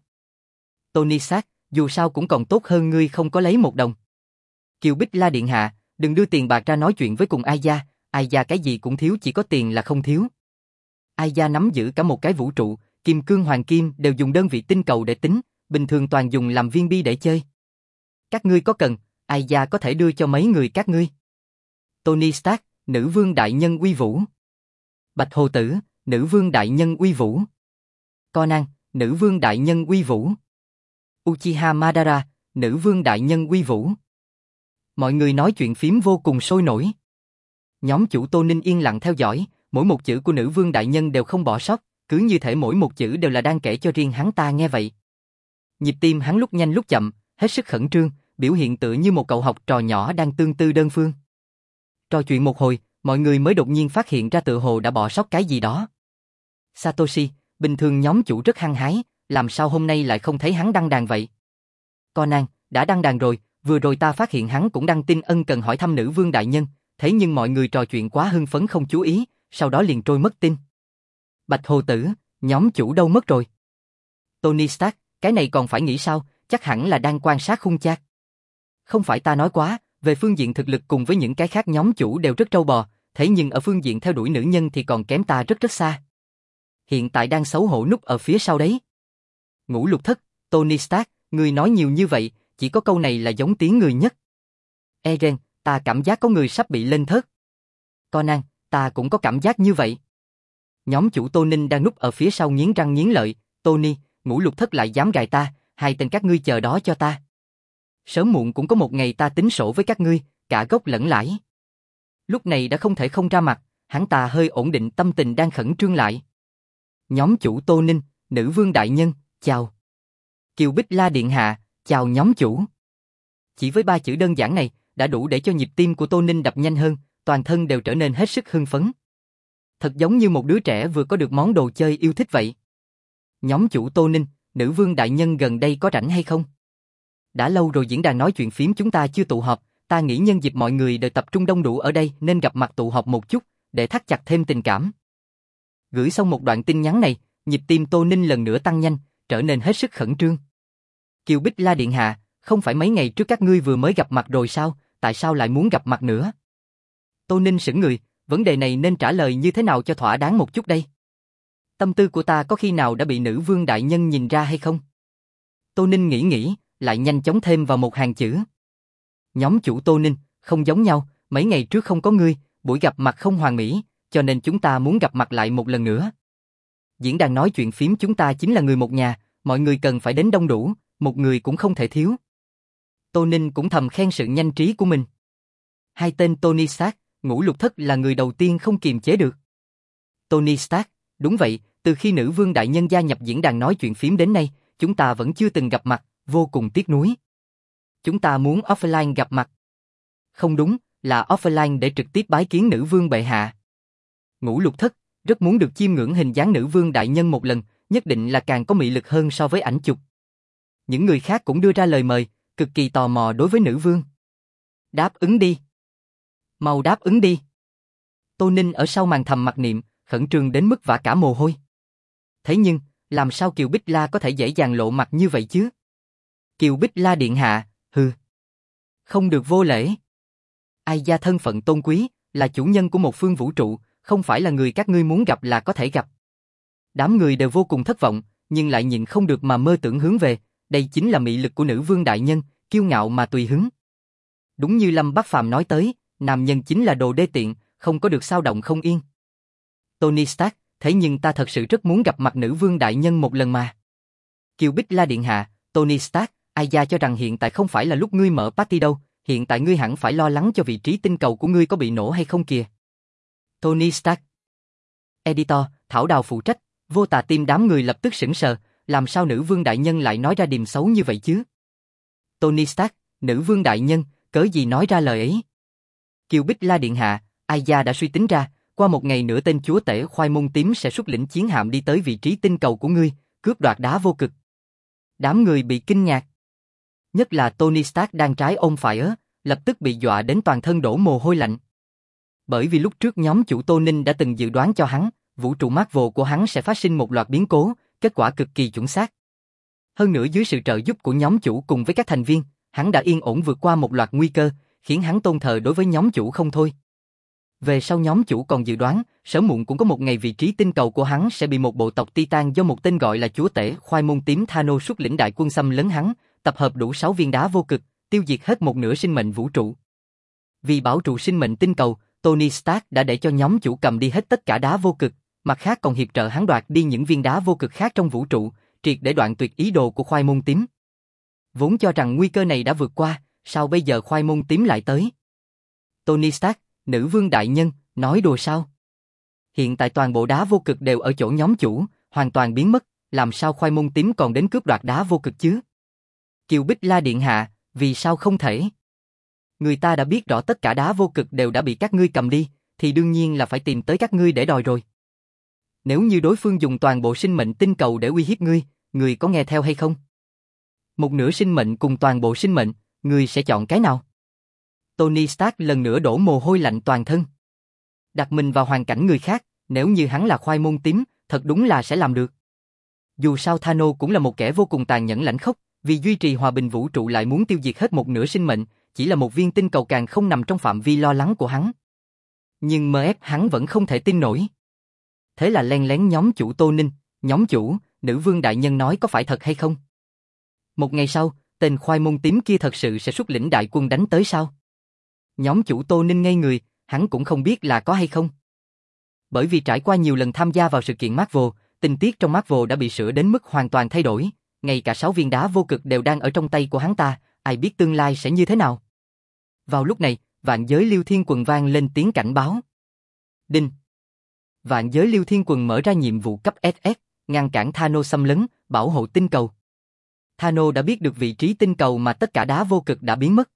Tony Stark, dù sao cũng còn tốt hơn ngươi không có lấy một đồng. Kiều Bích La điện hạ, đừng đưa tiền bạc ra nói chuyện với cùng Ai gia cái gì cũng thiếu chỉ có tiền là không thiếu. Ai gia nắm giữ cả một cái vũ trụ, kim cương hoàng kim đều dùng đơn vị tinh cầu để tính, bình thường toàn dùng làm viên bi để chơi. Các ngươi có cần, Ai gia có thể đưa cho mấy người các ngươi. Tony Stark, nữ vương đại nhân uy vũ. Bạch Hồ Tử, nữ vương đại nhân uy vũ. Conan, nữ vương đại nhân uy vũ. Uchiha Madara, nữ vương đại nhân uy vũ. Mọi người nói chuyện phím vô cùng sôi nổi. Nhóm chủ Tô Ninh yên lặng theo dõi, mỗi một chữ của nữ vương đại nhân đều không bỏ sót, cứ như thể mỗi một chữ đều là đang kể cho riêng hắn ta nghe vậy. Nhịp tim hắn lúc nhanh lúc chậm, hết sức khẩn trương, biểu hiện tựa như một cậu học trò nhỏ đang tương tư đơn phương. Trò chuyện một hồi, mọi người mới đột nhiên phát hiện ra tựa hồ đã bỏ sót cái gì đó. Satoshi, bình thường nhóm chủ rất hăng hái, làm sao hôm nay lại không thấy hắn đăng đàn vậy? Conan, đã đăng đàn rồi, vừa rồi ta phát hiện hắn cũng đăng tin ân cần hỏi thăm nữ vương đại nhân, thế nhưng mọi người trò chuyện quá hưng phấn không chú ý, sau đó liền trôi mất tin. Bạch Hồ Tử, nhóm chủ đâu mất rồi? Tony Stark, cái này còn phải nghĩ sao, chắc hẳn là đang quan sát khung chát. Không phải ta nói quá, về phương diện thực lực cùng với những cái khác nhóm chủ đều rất trâu bò, thế nhưng ở phương diện theo đuổi nữ nhân thì còn kém ta rất rất xa. Hiện tại đang xấu hổ núp ở phía sau đấy. Ngũ Lục Thất, Tony Stark, ngươi nói nhiều như vậy, chỉ có câu này là giống tiếng người nhất. Eren, ta cảm giác có người sắp bị lên thớt. Conan, ta cũng có cảm giác như vậy. Nhóm chủ Tô Ninh đang núp ở phía sau nghiến răng nghiến lợi, Tony, Ngũ Lục Thất lại dám gài ta, hai tên các ngươi chờ đó cho ta. Sớm muộn cũng có một ngày ta tính sổ với các ngươi, cả gốc lẫn lãi. Lúc này đã không thể không ra mặt, hắn ta hơi ổn định tâm tình đang khẩn trương lại. Nhóm chủ Tô Ninh, nữ vương đại nhân, chào. Kiều Bích La điện hạ, chào nhóm chủ. Chỉ với 3 chữ đơn giản này, đã đủ để cho nhịp tim của Tô Ninh đập nhanh hơn, toàn thân đều trở nên hết sức hưng phấn. Thật giống như một đứa trẻ vừa có được món đồ chơi yêu thích vậy. Nhóm chủ Tô Ninh, nữ vương đại nhân gần đây có rảnh hay không? Đã lâu rồi diễn đàn nói chuyện phím chúng ta chưa tụ họp, ta nghĩ nhân dịp mọi người đều tập trung đông đủ ở đây nên gặp mặt tụ họp một chút, để thắt chặt thêm tình cảm. Gửi xong một đoạn tin nhắn này, nhịp tim Tô Ninh lần nữa tăng nhanh, trở nên hết sức khẩn trương. Kiều Bích La điện hạ, không phải mấy ngày trước các ngươi vừa mới gặp mặt rồi sao, tại sao lại muốn gặp mặt nữa? Tô Ninh sững người, vấn đề này nên trả lời như thế nào cho thỏa đáng một chút đây? Tâm tư của ta có khi nào đã bị nữ vương đại nhân nhìn ra hay không? Tô Ninh nghĩ, lại nhanh chóng thêm vào một hàng chữ. Nhóm chủ Tô Ninh, không giống nhau, mấy ngày trước không có ngươi, buổi gặp mặt không hoàn mỹ, cho nên chúng ta muốn gặp mặt lại một lần nữa. Diễn đàn nói chuyện phím chúng ta chính là người một nhà, mọi người cần phải đến đông đủ, một người cũng không thể thiếu. Tô Ninh cũng thầm khen sự nhanh trí của mình. Hai tên Tony Stark, Ngũ Lục Thất là người đầu tiên không kiềm chế được. Tony Stark, đúng vậy, từ khi nữ vương đại nhân gia nhập diễn đàn nói chuyện phím đến nay, chúng ta vẫn chưa từng gặp mặt, vô cùng tiếc nuối. Chúng ta muốn offline gặp mặt. Không đúng, là offline để trực tiếp bái kiến nữ vương bệ hạ. Ngũ Lục Thất, rất muốn được chiêm ngưỡng hình dáng nữ vương đại nhân một lần, nhất định là càng có mị lực hơn so với ảnh chụp. Những người khác cũng đưa ra lời mời, cực kỳ tò mò đối với nữ vương. Đáp ứng đi. Mau đáp ứng đi. Tô Ninh ở sau màn thầm mặc niệm, khẩn trương đến mức vã cả mồ hôi. Thế nhưng, làm sao Kiều Bích La có thể dễ dàng lộ mặt như vậy chứ? Kiều Bích La điện hạ, hừ. Không được vô lễ. Ai gia thân phận tôn quý, là chủ nhân của một phương vũ trụ, không phải là người các ngươi muốn gặp là có thể gặp. Đám người đều vô cùng thất vọng, nhưng lại nhịn không được mà mơ tưởng hướng về, đây chính là mị lực của nữ vương đại nhân, kiêu ngạo mà tùy hứng. Đúng như Lâm Bác Phàm nói tới, nam nhân chính là đồ đê tiện, không có được sao động không yên. Tony Stark, thế nhưng ta thật sự rất muốn gặp mặt nữ vương đại nhân một lần mà. Kiều Bích La điện hạ, Tony Stark, ai gia cho rằng hiện tại không phải là lúc ngươi mở party đâu, hiện tại ngươi hẳn phải lo lắng cho vị trí tinh cầu của ngươi có bị nổ hay không kìa. Tony Stark. Editor, Thảo Đào phụ trách, vô tà tim đám người lập tức sững sờ, làm sao nữ vương đại nhân lại nói ra điềm xấu như vậy chứ? Tony Stark, nữ vương đại nhân, cớ gì nói ra lời ấy? Kiều Bích La điện hạ, ai gia đã suy tính ra, qua một ngày nữa tên chúa tể khoai môn tím sẽ xuất lĩnh chiến hạm đi tới vị trí tinh cầu của ngươi, cướp đoạt đá vô cực. Đám người bị kinh ngạc. Nhất là Tony Stark đang trái ôm phải lập tức bị dọa đến toàn thân đổ mồ hôi lạnh. Bởi vì lúc trước nhóm chủ Tô Ninh đã từng dự đoán cho hắn, vũ trụ Marvel của hắn sẽ phát sinh một loạt biến cố, kết quả cực kỳ chuẩn xác. Hơn nữa dưới sự trợ giúp của nhóm chủ cùng với các thành viên, hắn đã yên ổn vượt qua một loạt nguy cơ, khiến hắn tôn thờ đối với nhóm chủ không thôi. Về sau nhóm chủ còn dự đoán, sớm muộn cũng có một ngày vị trí tinh cầu của hắn sẽ bị một bộ tộc Titan do một tên gọi là chúa tể khoai môn tím Thanos xuất lĩnh đại quân xâm lấn hắn, tập hợp đủ 6 viên đá vô cực, tiêu diệt hết một nửa sinh mệnh vũ trụ. Vì bảo trụ sinh mệnh tinh cầu, Tony Stark đã để cho nhóm chủ cầm đi hết tất cả đá vô cực, mặt khác còn hiệp trợ hắn đoạt đi những viên đá vô cực khác trong vũ trụ, triệt để đoạn tuyệt ý đồ của khoai môn tím. Vốn cho rằng nguy cơ này đã vượt qua, sao bây giờ khoai môn tím lại tới? Tony Stark, nữ vương đại nhân, nói đùa sao? Hiện tại toàn bộ đá vô cực đều ở chỗ nhóm chủ, hoàn toàn biến mất, làm sao khoai môn tím còn đến cướp đoạt đá vô cực chứ? Kiều Bích La điện hạ, vì sao không thể? Người ta đã biết rõ tất cả đá vô cực đều đã bị các ngươi cầm đi, thì đương nhiên là phải tìm tới các ngươi để đòi rồi. Nếu như đối phương dùng toàn bộ sinh mệnh tinh cầu để uy hiếp ngươi, ngươi có nghe theo hay không? Một nửa sinh mệnh cùng toàn bộ sinh mệnh, ngươi sẽ chọn cái nào? Tony Stark lần nữa đổ mồ hôi lạnh toàn thân. Đặt mình vào hoàn cảnh người khác, nếu như hắn là khoai môn tím, thật đúng là sẽ làm được. Dù sao Thanos cũng là một kẻ vô cùng tàn nhẫn lãnh khốc, vì duy trì hòa bình vũ trụ lại muốn tiêu diệt hết một nửa sinh mệnh, chỉ là một viên tinh cầu càng không nằm trong phạm vi lo lắng của hắn. Nhưng MF hắn vẫn không thể tin nổi. Thế là len lén nhóm chủ Tô Ninh, nhóm chủ, nữ vương đại nhân nói có phải thật hay không? Một ngày sau, tên khoai môn tím kia thật sự sẽ xuất lĩnh đại quân đánh tới sao? Nhóm chủ Tô Ninh ngây người, hắn cũng không biết là có hay không. Bởi vì trải qua nhiều lần tham gia vào sự kiện Marvel, tình tiết trong Marvel đã bị sửa đến mức hoàn toàn thay đổi, ngay cả 6 viên đá vô cực đều đang ở trong tay của hắn ta, ai biết tương lai sẽ như thế nào. Vào lúc này, vạn giới Liêu Thiên Quần vang lên tiếng cảnh báo. Đinh. Vạn giới Liêu Thiên Quần mở ra nhiệm vụ cấp SS, ngăn cản Thanos xâm lấn, bảo hộ tinh cầu. Thanos đã biết được vị trí tinh cầu mà tất cả đá vô cực đã biến mất.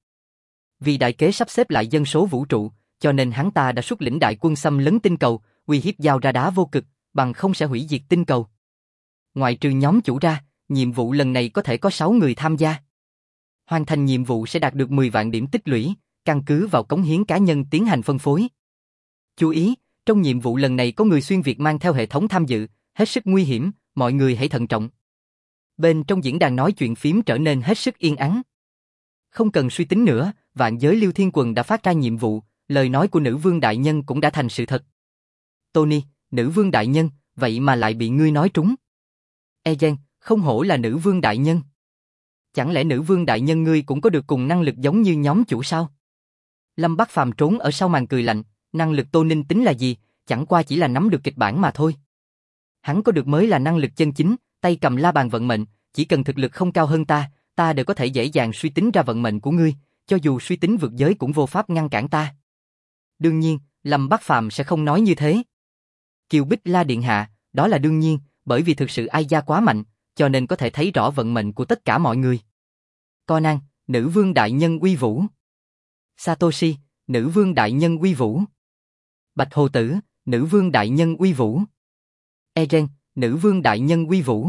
Vì đại kế sắp xếp lại dân số vũ trụ, cho nên hắn ta đã xuất lĩnh đại quân xâm lấn tinh cầu, uy hiếp giao ra đá vô cực, bằng không sẽ hủy diệt tinh cầu. Ngoại trừ nhóm chủ ra, nhiệm vụ lần này có thể có 6 người tham gia. Hoàn thành nhiệm vụ sẽ đạt được 10 vạn điểm tích lũy, căn cứ vào cống hiến cá nhân tiến hành phân phối. Chú ý, trong nhiệm vụ lần này có người xuyên Việt mang theo hệ thống tham dự, hết sức nguy hiểm, mọi người hãy thận trọng. Bên trong diễn đàn nói chuyện phím trở nên hết sức yên ắng. Không cần suy tính nữa, vạn giới Liêu Thiên Quần đã phát ra nhiệm vụ, lời nói của nữ vương đại nhân cũng đã thành sự thật. Tony, nữ vương đại nhân, vậy mà lại bị ngươi nói trúng. Ejen, không hổ là nữ vương đại nhân. Chẳng lẽ nữ vương đại nhân ngươi cũng có được cùng năng lực giống như nhóm chủ sao? Lâm Bắc Phàm trốn ở sau màn cười lạnh, năng lực Tô Ninh tính là gì, chẳng qua chỉ là nắm được kịch bản mà thôi. Hắn có được mới là năng lực chân chính, tay cầm la bàn vận mệnh, chỉ cần thực lực không cao hơn ta đều có thể dễ dàng suy tính ra vận mệnh của ngươi, cho dù suy tính vượt giới cũng vô pháp ngăn cản ta. Đương nhiên, Lâm Bắc Phàm sẽ không nói như thế. Kiều Bích La điện hạ, đó là đương nhiên, bởi vì thực sự ai gia quá mạnh, cho nên có thể thấy rõ vận mệnh của tất cả mọi người. Conan, nữ vương đại nhân uy vũ. Satoshi, nữ vương đại nhân uy vũ. Bạch Hồ Tử, nữ vương đại nhân uy vũ. Eren, nữ vương đại nhân uy vũ.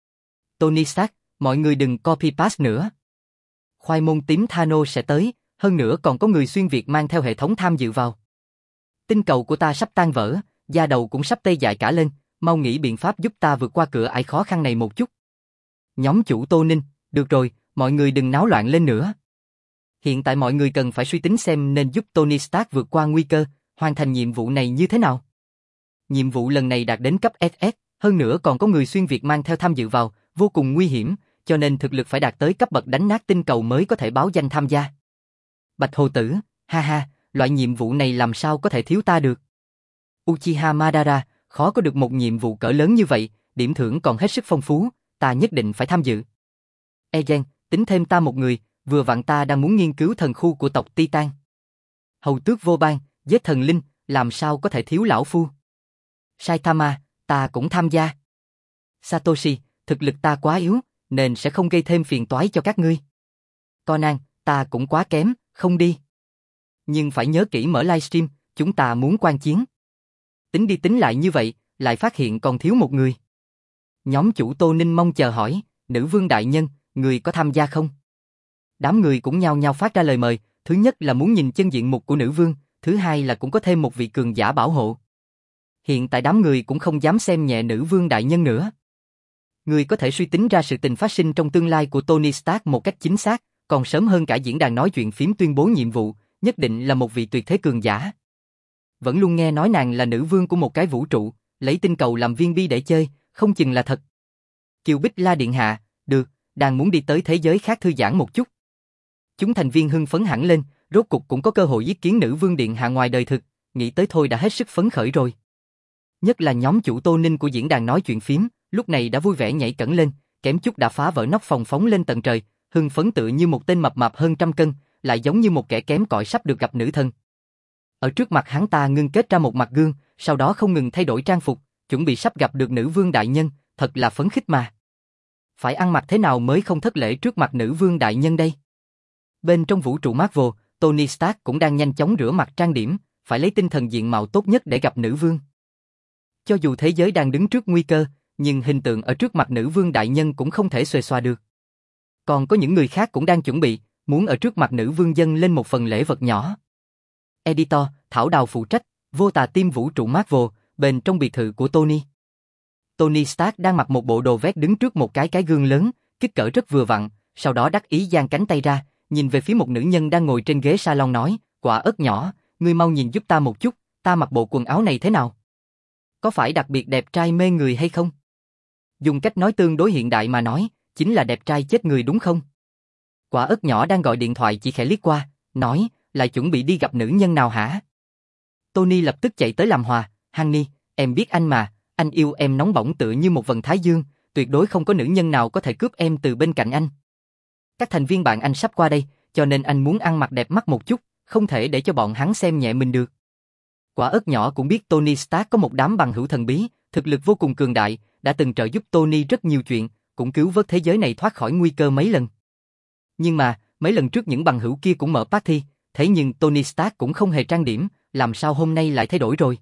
Tony Stark, mọi người đừng copy paste nữa. Khoai môn tím Thanos sẽ tới, hơn nữa còn có người xuyên Việt mang theo hệ thống tham dự vào. Tinh cầu của ta sắp tan vỡ, da đầu cũng sắp tê dại cả lên, mau nghĩ biện pháp giúp ta vượt qua cửa ải khó khăn này một chút. Nhóm chủ Tô Ninh, được rồi, mọi người đừng náo loạn lên nữa. Hiện tại mọi người cần phải suy tính xem nên giúp Tony Stark vượt qua nguy cơ, hoàn thành nhiệm vụ này như thế nào. Nhiệm vụ lần này đạt đến cấp SS, hơn nữa còn có người xuyên Việt mang theo tham dự vào, vô cùng nguy hiểm, cho nên thực lực phải đạt tới cấp bậc đánh nát tinh cầu mới có thể báo danh tham gia. Bạch Hồ Tử, ha ha, loại nhiệm vụ này làm sao có thể thiếu ta được. Uchiha Madara, khó có được một nhiệm vụ cỡ lớn như vậy, điểm thưởng còn hết sức phong phú, ta nhất định phải tham dự. Ejen, tính thêm ta một người, vừa vặn ta đang muốn nghiên cứu thần khu của tộc Titan. Hầu tước vô ban, giết thần linh, làm sao có thể thiếu lão phu. Saitama, ta cũng tham gia. Satoshi, thực lực ta quá yếu, nên sẽ không gây thêm phiền toái cho các ngươi. Conan, ta cũng quá kém, không đi. Nhưng phải nhớ kỹ mở livestream, chúng ta muốn quan chiến. Tính đi tính lại như vậy, lại phát hiện còn thiếu một người. Nhóm chủ Tô Ninh mong chờ hỏi, nữ vương đại nhân, người có tham gia không? Đám người cũng nhao nhao phát ra lời mời, thứ nhất là muốn nhìn chân diện mục của nữ vương, thứ hai là cũng có thêm một vị cường giả bảo hộ. Hiện tại đám người cũng không dám xem nhẹ nữ vương đại nhân nữa. Người có thể suy tính ra sự tình phát sinh trong tương lai của Tony Stark một cách chính xác, còn sớm hơn cả diễn đàn nói chuyện phím tuyên bố nhiệm vụ, nhất định là một vị tuyệt thế cường giả. Vẫn luôn nghe nói nàng là nữ vương của một cái vũ trụ, lấy tinh cầu làm viên bi để chơi, không chừng là thật. Kiều Bích La điện hạ, được, đang muốn đi tới thế giới khác thư giãn một chút. Chúng thành viên hưng phấn hẳn lên, rốt cục cũng có cơ hội yết kiến nữ vương điện hạ ngoài đời thực, nghĩ tới thôi đã hết sức phấn khởi rồi. Nhất là nhóm chủ Tô Ninh của diễn đàn nói chuyện phím, lúc này đã vui vẻ nhảy cẫng lên, kém chút đã phá vỡ nóc phòng phóng lên tận trời, hưng phấn tự như một tên mập mạp hơn 100 cân, lại giống như một kẻ kém cỏi sắp được gặp nữ thần. Ở trước mặt hắn ta ngưng kết ra một mặt gương, sau đó không ngừng thay đổi trang phục, chuẩn bị sắp gặp được nữ vương đại nhân, thật là phấn khích mà. Phải ăn mặc thế nào mới không thất lễ trước mặt nữ vương đại nhân đây? Bên trong vũ trụ Marvel, Tony Stark cũng đang nhanh chóng rửa mặt trang điểm, phải lấy tinh thần diện mạo tốt nhất để gặp nữ vương. Cho dù thế giới đang đứng trước nguy cơ, nhưng hình tượng ở trước mặt nữ vương đại nhân cũng không thể xuề xoa được. Còn có những người khác cũng đang chuẩn bị, muốn ở trước mặt nữ vương dâng lên một phần lễ vật nhỏ. Editor, Thảo Đào phụ trách, Vô Tà Team vũ trụ Marvel, bên trong biệt thự của Tony. Tony Stark đang mặc một bộ đồ vest đứng trước một cái gương lớn, kích cỡ rất vừa vặn, sau đó đắc ý giang cánh tay ra, nhìn về phía một nữ nhân đang ngồi trên ghế salon nói, quả ớt nhỏ, ngươi mau nhìn giúp ta một chút, ta mặc bộ quần áo này thế nào? Có phải đặc biệt đẹp trai mê người hay không? Dùng cách nói tương đối hiện đại mà nói, chính là đẹp trai chết người đúng không? Quả ớt nhỏ đang gọi điện thoại chỉ khẽ liếc qua, nói, lại chuẩn bị đi gặp nữ nhân nào hả? Tony lập tức chạy tới làm hòa, Honey, em biết anh mà, anh yêu em nóng bỏng tựa như một vầng thái dương, tuyệt đối không có nữ nhân nào có thể cướp em từ bên cạnh anh. Các thành viên bạn anh sắp qua đây, cho nên anh muốn ăn mặc đẹp mắt một chút, không thể để cho bọn hắn xem nhẹ mình được. Quả ớt nhỏ cũng biết Tony Stark có một đám bằng hữu thần bí, thực lực vô cùng cường đại, đã từng trợ giúp Tony rất nhiều chuyện, cũng cứu vớt thế giới này thoát khỏi nguy cơ mấy lần. Nhưng mà, mấy lần trước những bằng hữu kia cũng mở party, thế nhưng Tony Stark cũng không hề trang điểm, làm sao hôm nay lại thay đổi rồi?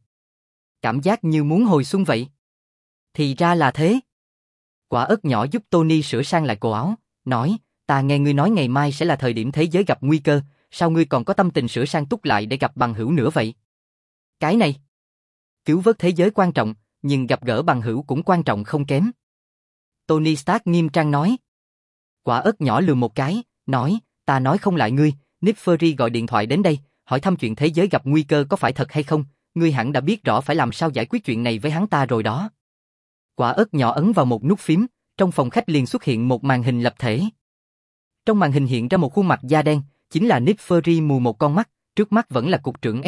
Cảm giác như muốn hồi xuân vậy. Thì ra là thế. Quả ớt nhỏ giúp Tony sửa sang lại cổ áo, nói, ta nghe ngươi nói ngày mai sẽ là thời điểm thế giới gặp nguy cơ, sao ngươi còn có tâm tình sửa sang túc lại để gặp bằng hữu nữa vậy? Cái này, cứu vớt thế giới quan trọng, nhưng gặp gỡ bằng hữu cũng quan trọng không kém. Tony Stark nghiêm trang nói. Quả ớt nhỏ lườm một cái, nói, ta nói không lại ngươi, Nick Fury gọi điện thoại đến đây, hỏi thăm chuyện thế giới gặp nguy cơ có phải thật hay không, ngươi hẳn đã biết rõ phải làm sao giải quyết chuyện này với hắn ta rồi đó. Quả ớt nhỏ ấn vào một nút phím, trong phòng khách liền xuất hiện một màn hình lập thể. Trong màn hình hiện ra một khuôn mặt da đen, chính là Nick Fury mù một con mắt, trước mắt vẫn là cục trưởng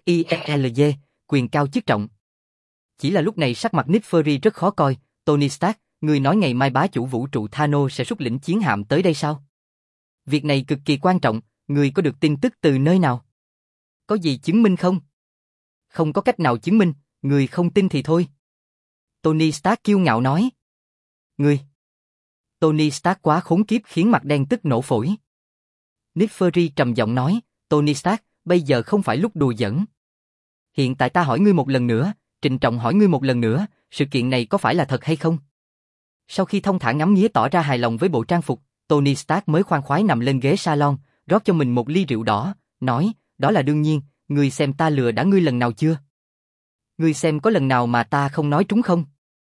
SHIELD, quyền cao chức trọng. Chỉ là lúc này sắc mặt Nick Fury rất khó coi, Tony Stark, ngươi nói ngày mai bá chủ vũ trụ Thanos sẽ xuất lĩnh chiến hạm tới đây sao? Việc này cực kỳ quan trọng, ngươi có được tin tức từ nơi nào? Có gì chứng minh không? Không có cách nào chứng minh, ngươi không tin thì thôi. Tony Stark kiêu ngạo nói. Ngươi. Tony Stark quá khốn kiếp khiến mặt đen tức nổ phổi. Nick Fury trầm giọng nói, Tony Stark, bây giờ không phải lúc đùa giỡn. Hiện tại ta hỏi ngươi một lần nữa, trịnh trọng hỏi ngươi một lần nữa, sự kiện này có phải là thật hay không? Sau khi thông thả ngắm nghía tỏ ra hài lòng với bộ trang phục, Tony Stark mới khoan khoái nằm lên ghế salon, rót cho mình một ly rượu đỏ, nói, đó là đương nhiên, ngươi xem ta lừa đã ngươi lần nào chưa? Ngươi xem có lần nào mà ta không nói trúng không?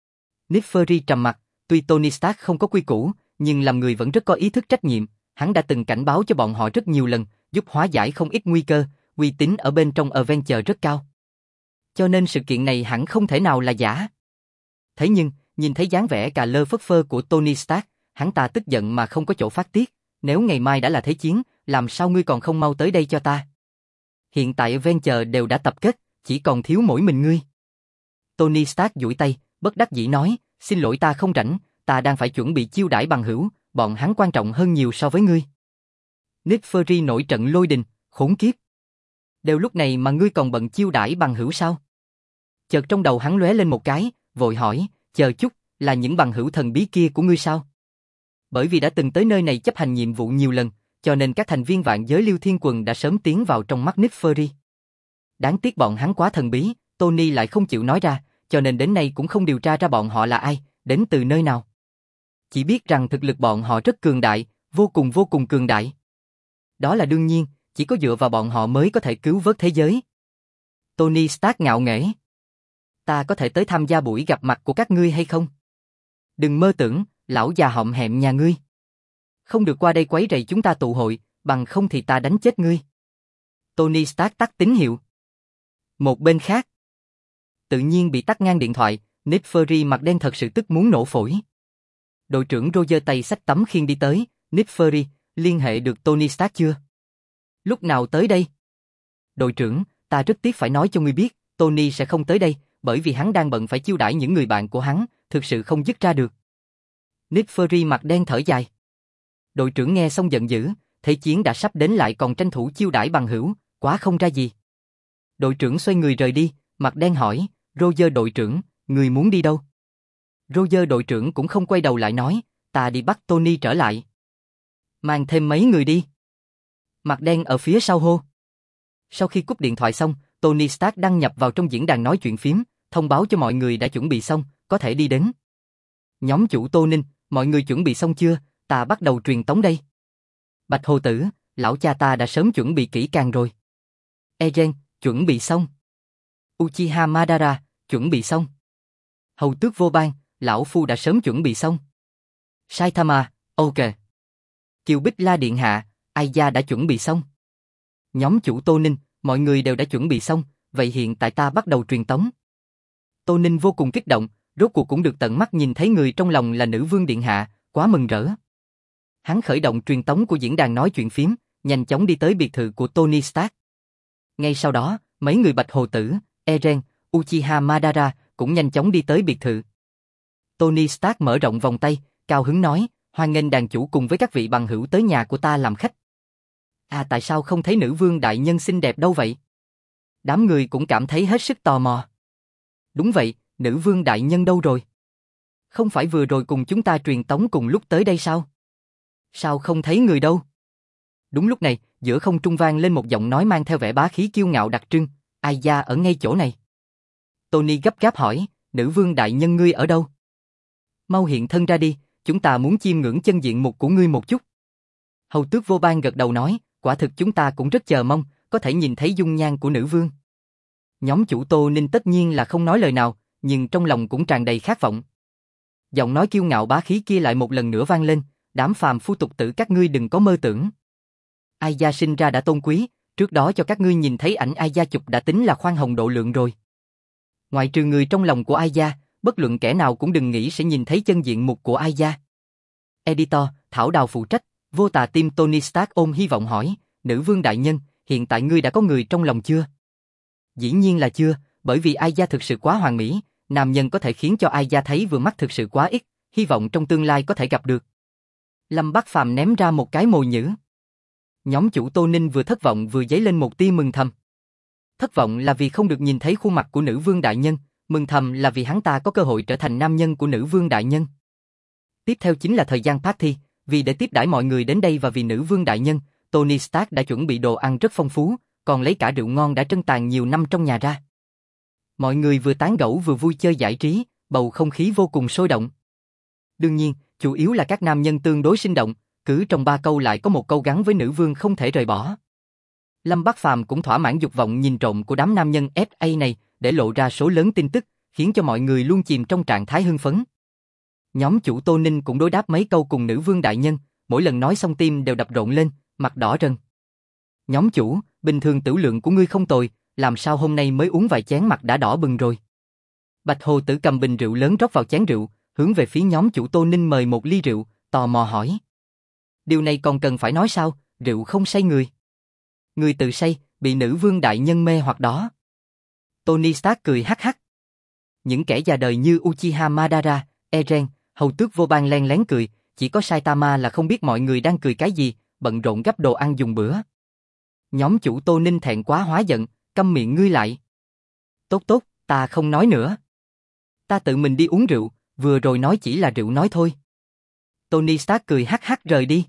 Nick Fury trầm mặt, tuy Tony Stark không có quy củ, nhưng làm người vẫn rất có ý thức trách nhiệm, hắn đã từng cảnh báo cho bọn họ rất nhiều lần, giúp hóa giải không ít nguy cơ, uy tín ở bên trong Avengers rất cao. Cho nên sự kiện này hẳn không thể nào là giả. Thế nhưng, nhìn thấy dáng vẻ cà lơ phất phơ của Tony Stark, hắn ta tức giận mà không có chỗ phát tiết, nếu ngày mai đã là thế chiến, làm sao ngươi còn không mau tới đây cho ta? Hiện tại Avengers đều đã tập kết, chỉ còn thiếu mỗi mình ngươi. Tony Stark duỗi tay, bất đắc dĩ nói, xin lỗi ta không rảnh, ta đang phải chuẩn bị chiêu đãi bằng hữu, bọn hắn quan trọng hơn nhiều so với ngươi. Nick Fury nổi trận lôi đình, khốn kiếp. Đều lúc này mà ngươi còn bận chiêu đãi bằng hữu sao? Chợt trong đầu hắn lóe lên một cái, vội hỏi, chờ chút, là những bằng hữu thần bí kia của ngươi sao? Bởi vì đã từng tới nơi này chấp hành nhiệm vụ nhiều lần, cho nên các thành viên vạn giới Lưu Thiên Quần đã sớm tiến vào trong mắt Nick Fury. Đáng tiếc bọn hắn quá thần bí, Tony lại không chịu nói ra, cho nên đến nay cũng không điều tra ra bọn họ là ai, đến từ nơi nào. Chỉ biết rằng thực lực bọn họ rất cường đại, vô cùng cường đại. Đó là đương nhiên, chỉ có dựa vào bọn họ mới có thể cứu vớt thế giới. Tony Stark ngạo nghễ. Ta có thể tới tham gia buổi gặp mặt của các ngươi hay không? Đừng mơ tưởng, lão già hõm hẹm nhà ngươi. Không được qua đây quấy rầy chúng ta tụ hội, bằng không thì ta đánh chết ngươi. Tony Stark tắt tín hiệu. Một bên khác, tự nhiên bị tắt ngang điện thoại, Nick Fury mặt đen thật sự tức muốn nổ phổi. Đội trưởng Roger tay xách tấm khiên đi tới, Nick Fury, liên hệ được Tony Stark chưa? Lúc nào tới đây? Đội trưởng, ta rất tiếc phải nói cho ngươi biết, Tony sẽ không tới đây, bởi vì hắn đang bận phải chiêu đãi những người bạn của hắn, thực sự không dứt ra được. Nick Fury mặt đen thở dài. Đội trưởng nghe xong giận dữ, thế chiến đã sắp đến lại còn tranh thủ chiêu đãi bằng hữu, quá không ra gì. Đội trưởng xoay người rời đi, mặt đen hỏi, Roger đội trưởng, Người muốn đi đâu? Roger đội trưởng cũng không quay đầu lại nói, ta đi bắt Tony trở lại. Mang thêm mấy người đi. Mặt đen ở phía sau hô. Sau khi cúp điện thoại xong, Tony Stark đăng nhập vào trong diễn đàn nói chuyện phím, thông báo cho mọi người đã chuẩn bị xong, có thể đi đến. Nhóm chủ Tô Ninh, mọi người chuẩn bị xong chưa? Ta bắt đầu truyền tống đây. Bạch Hồ Tử, lão cha ta đã sớm chuẩn bị kỹ càng rồi. Eren, chuẩn bị xong. Uchiha Madara, chuẩn bị xong. Hầu tước vô ban, lão phu đã sớm chuẩn bị xong. Saitama, ok. Kiều Bích La điện hạ, Aiya đã chuẩn bị xong. Nhóm chủ Tô Ninh, mọi người đều đã chuẩn bị xong, vậy hiện tại ta bắt đầu truyền tống. Tô Ninh vô cùng kích động, rốt cuộc cũng được tận mắt nhìn thấy người trong lòng là nữ vương điện hạ, quá mừng rỡ. Hắn khởi động truyền tống của diễn đàn nói chuyện phím, nhanh chóng đi tới biệt thự của Tony Stark. Ngay sau đó, mấy người Bạch Hồ Tử, Eren, Uchiha Madara cũng nhanh chóng đi tới biệt thự. Tony Stark mở rộng vòng tay, cao hứng nói, hoan nghênh đàn chủ cùng với các vị bằng hữu tới nhà của ta làm khách. À, tại sao không thấy nữ vương đại nhân xinh đẹp đâu vậy? Đám người cũng cảm thấy hết sức tò mò. Đúng vậy, nữ vương đại nhân đâu rồi? Không phải vừa rồi cùng chúng ta truyền tống cùng lúc tới đây sao? Sao không thấy người đâu? Đúng lúc này, giữa không trung vang lên một giọng nói mang theo vẻ bá khí kiêu ngạo đặc trưng, Aiya ở ngay chỗ này. Tony gấp gáp hỏi, nữ vương đại nhân ngươi ở đâu? Mau hiện thân ra đi, chúng ta muốn chiêm ngưỡng chân diện mục của ngươi một chút. Hầu tước vô ban gật đầu nói, quả thực chúng ta cũng rất chờ mong, có thể nhìn thấy dung nhan của nữ vương. Nhóm chủ Tô Ninh tất nhiên là không nói lời nào, nhưng trong lòng cũng tràn đầy khát vọng. Giọng nói kiêu ngạo bá khí kia lại một lần nữa vang lên, đám phàm phu tục tử các ngươi đừng có mơ tưởng. Aiya sinh ra đã tôn quý, trước đó cho các ngươi nhìn thấy ảnh Aiya chụp đã tính là khoan hồng độ lượng rồi. Ngoại trừ người trong lòng của Aiya, bất luận kẻ nào cũng đừng nghĩ sẽ nhìn thấy chân diện mục của Aiya. Editor, Thảo Đào phụ trách, vô tà tim Tony Stark ôm hy vọng hỏi, nữ vương đại nhân, hiện tại ngươi đã có người trong lòng chưa? Dĩ nhiên là chưa, bởi vì Aiya thực sự quá hoàn mỹ, nam nhân có thể khiến cho Aiya thấy vừa mắt thực sự quá ít, hy vọng trong tương lai có thể gặp được. Lâm Bắc Phàm ném ra một cái mồi nhử. Nhóm chủ Tô Ninh vừa thất vọng vừa dấy lên một tia mừng thầm. Thất vọng là vì không được nhìn thấy khuôn mặt của nữ vương đại nhân, mừng thầm là vì hắn ta có cơ hội trở thành nam nhân của nữ vương đại nhân. Tiếp theo chính là thời gian party, vì để tiếp đãi mọi người đến đây và vì nữ vương đại nhân, Tony Stark đã chuẩn bị đồ ăn rất phong phú, còn lấy cả rượu ngon đã trân tàn nhiều năm trong nhà ra. Mọi người vừa tán gẫu vừa vui chơi giải trí, bầu không khí vô cùng sôi động. Đương nhiên, chủ yếu là các nam nhân tương đối sinh động, cứ trong 3 câu lại có một câu gắn với nữ vương không thể rời bỏ. Lâm Bắc Phàm cũng thỏa mãn dục vọng nhìn trộm của đám nam nhân FA này, để lộ ra số lớn tin tức, khiến cho mọi người luôn chìm trong trạng thái hưng phấn. Nhóm chủ Tô Ninh cũng đối đáp mấy câu cùng nữ vương đại nhân, mỗi lần nói xong tim đều đập rộn lên, mặt đỏ rần. Nhóm chủ, bình thường tửu lượng của ngươi không tồi, làm sao hôm nay mới uống vài chén mặt đã đỏ bừng rồi? Bạch Hồ Tử cầm bình rượu lớn rót vào chén rượu, hướng về phía nhóm chủ Tô Ninh mời một ly rượu, tò mò hỏi. Điều này còn cần phải nói sao, rượu không say người. Người tự say, bị nữ vương đại nhân mê hoặc đó. Tony Stark cười hắc hắc. Những kẻ già đời như Uchiha Madara, Eren, hầu tước vô ban len lén cười, chỉ có Saitama là không biết mọi người đang cười cái gì, bận rộn gấp đồ ăn dùng bữa. Nhóm chủ Tô Ninh thẹn quá hóa giận, câm miệng ngươi lại. Tốt tốt, ta không nói nữa. Ta tự mình đi uống rượu, vừa rồi nói chỉ là rượu nói thôi. Tony Stark cười hắc hắc rời đi.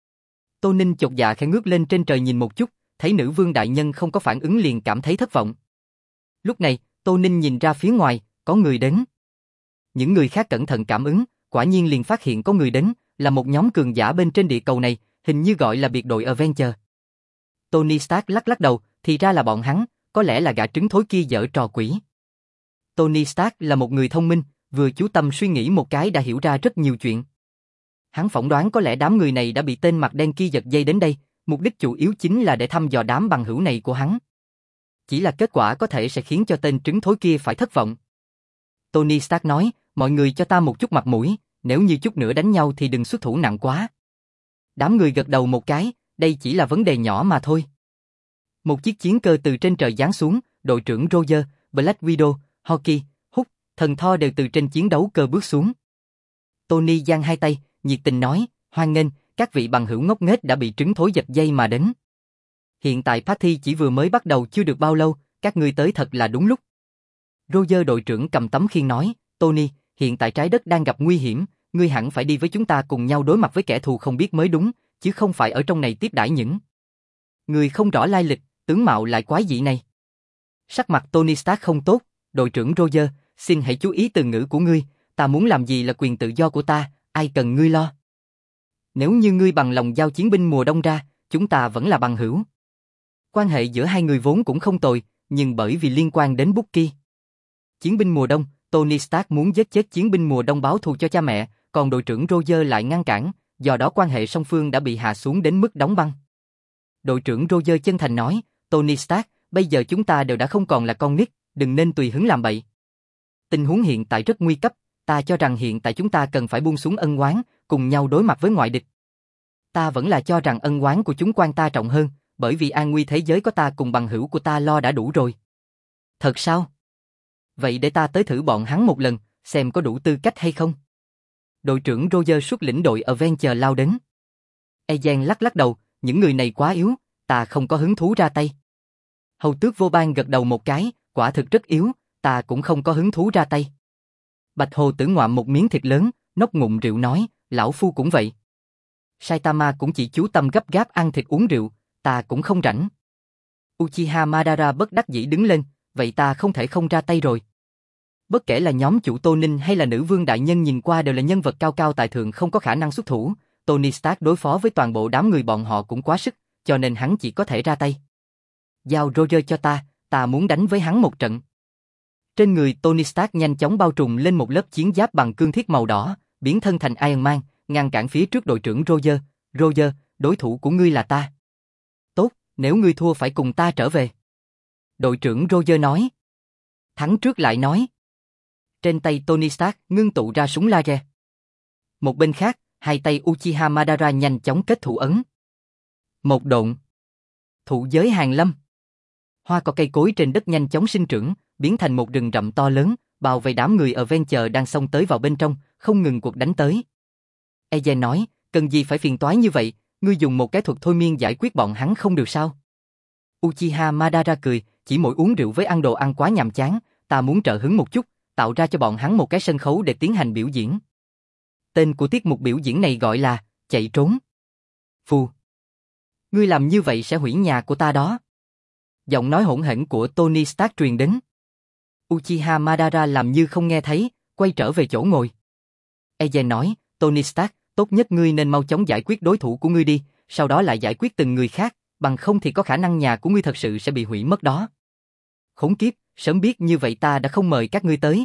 Tô Ninh chột dạ khẽ ngước lên trên trời nhìn một chút, thấy nữ vương đại nhân không có phản ứng liền cảm thấy thất vọng. Lúc này, Tô Ninh nhìn ra phía ngoài, có người đến. Những người khác cẩn thận cảm ứng, quả nhiên liền phát hiện có người đến, là một nhóm cường giả bên trên địa cầu này, hình như gọi là biệt đội Avenger. Tony Stark lắc lắc đầu, thì ra là bọn hắn, có lẽ là gã trứng thối kia giở trò quỷ. Tony Stark là một người thông minh, vừa chú tâm suy nghĩ một cái đã hiểu ra rất nhiều chuyện. Hắn phỏng đoán có lẽ đám người này đã bị tên mặt đen kia giật dây đến đây, mục đích chủ yếu chính là để thăm dò đám bằng hữu này của hắn. Chỉ là kết quả có thể sẽ khiến cho tên trứng thối kia phải thất vọng. Tony Stark nói, mọi người cho ta một chút mặt mũi, nếu như chút nữa đánh nhau thì đừng xuất thủ nặng quá. Đám người gật đầu một cái, đây chỉ là vấn đề nhỏ mà thôi. Một chiếc chiến cơ từ trên trời giáng xuống, đội trưởng Roger, Black Widow, Hawkeye, Hulk, thần Thor đều từ trên chiến đấu cơ bước xuống. Tony giang hai tay, nhiệt tình nói, hoan nghênh, các vị bằng hữu ngốc nghếch đã bị trứng thối giật dây mà đến. Hiện tại party chỉ vừa mới bắt đầu chưa được bao lâu, các ngươi tới thật là đúng lúc. Roger đội trưởng cầm tấm khiên nói, Tony, hiện tại trái đất đang gặp nguy hiểm, ngươi hẳn phải đi với chúng ta cùng nhau đối mặt với kẻ thù không biết mới đúng, chứ không phải ở trong này tiếp đãi những người không rõ lai lịch, tướng mạo lại quái dị này. Sắc mặt Tony Stark không tốt, đội trưởng Roger, xin hãy chú ý từ ngữ của ngươi, ta muốn làm gì là quyền tự do của ta, ai cần ngươi lo. Nếu như ngươi bằng lòng giao chiến binh mùa đông ra, chúng ta vẫn là bằng hữu. Quan hệ giữa hai người vốn cũng không tồi, nhưng bởi vì liên quan đến Bucky. Chiến binh mùa đông, Tony Stark muốn giết chết chiến binh mùa đông báo thù cho cha mẹ, còn đội trưởng Roger lại ngăn cản, do đó quan hệ song phương đã bị hạ xuống đến mức đóng băng. Đội trưởng Roger chân thành nói, Tony Stark, bây giờ chúng ta đều đã không còn là con nít, đừng nên tùy hứng làm bậy. Tình huống hiện tại rất nguy cấp, ta cho rằng hiện tại chúng ta cần phải buông xuống ân oán, cùng nhau đối mặt với ngoại địch. Ta vẫn là cho rằng ân oán của chúng quan ta trọng hơn, bởi vì an nguy thế giới có ta cùng bằng hữu của ta lo đã đủ rồi. Thật sao? Vậy để ta tới thử bọn hắn một lần, xem có đủ tư cách hay không. Đội trưởng Roger xuất lĩnh đội Avenger lao đến. Ejen lắc lắc đầu, những người này quá yếu, ta không có hứng thú ra tay. Hầu tước vô ban gật đầu một cái, quả thực rất yếu, ta cũng không có hứng thú ra tay. Bạch Hồ Tử ngoạm một miếng thịt lớn, nốc ngụm rượu nói, lão phu cũng vậy. Saitama cũng chỉ chú tâm gấp gáp ăn thịt uống rượu, ta cũng không rảnh. Uchiha Madara bất đắc dĩ đứng lên, vậy ta không thể không ra tay rồi. Bất kể là nhóm chủ Tô Ninh hay là nữ vương đại nhân nhìn qua đều là nhân vật cao cao tại thượng không có khả năng xuất thủ, Tony Stark đối phó với toàn bộ đám người bọn họ cũng quá sức, cho nên hắn chỉ có thể ra tay. Giao Roger cho ta muốn đánh với hắn một trận. Trên người Tony Stark nhanh chóng bao trùm lên một lớp chiến giáp bằng cương thiết màu đỏ, biến thân thành Iron Man, ngăn cản phía trước đội trưởng Roger. Roger, đối thủ của ngươi là ta. Tốt, nếu ngươi thua phải cùng ta trở về. Đội trưởng Roger nói. Thắng trước lại nói. Trên tay Tony Stark ngưng tụ ra súng laser. Một bên khác, hai tay Uchiha Madara nhanh chóng kết thủ ấn. Một độn. Thụ giới hàng lâm. Hoa cỏ cây cối trên đất nhanh chóng sinh trưởng, biến thành một rừng rậm to lớn, bao vây đám người Avenger đang xông tới vào bên trong, không ngừng cuộc đánh tới. Ejen nói, cần gì phải phiền toái như vậy, ngươi dùng một cái thuật thôi miên giải quyết bọn hắn không được sao? Uchiha Madara cười, chỉ mỗi uống rượu với ăn đồ ăn quá nhàm chán, ta muốn trợ hứng một chút, tạo ra cho bọn hắn một cái sân khấu để tiến hành biểu diễn. Tên của tiết mục biểu diễn này gọi là chạy trốn. Phù. Ngươi làm như vậy sẽ hủy nhà của ta đó. Giọng nói hỗn hển của Tony Stark truyền đến. Uchiha Madara làm như không nghe thấy, quay trở về chỗ ngồi. Ejen nói, Tony Stark, tốt nhất ngươi nên mau chóng giải quyết đối thủ của ngươi đi, sau đó lại giải quyết từng người khác, bằng không thì có khả năng nhà của ngươi thật sự sẽ bị hủy mất đó. Khốn kiếp, sớm biết như vậy ta đã không mời các ngươi tới.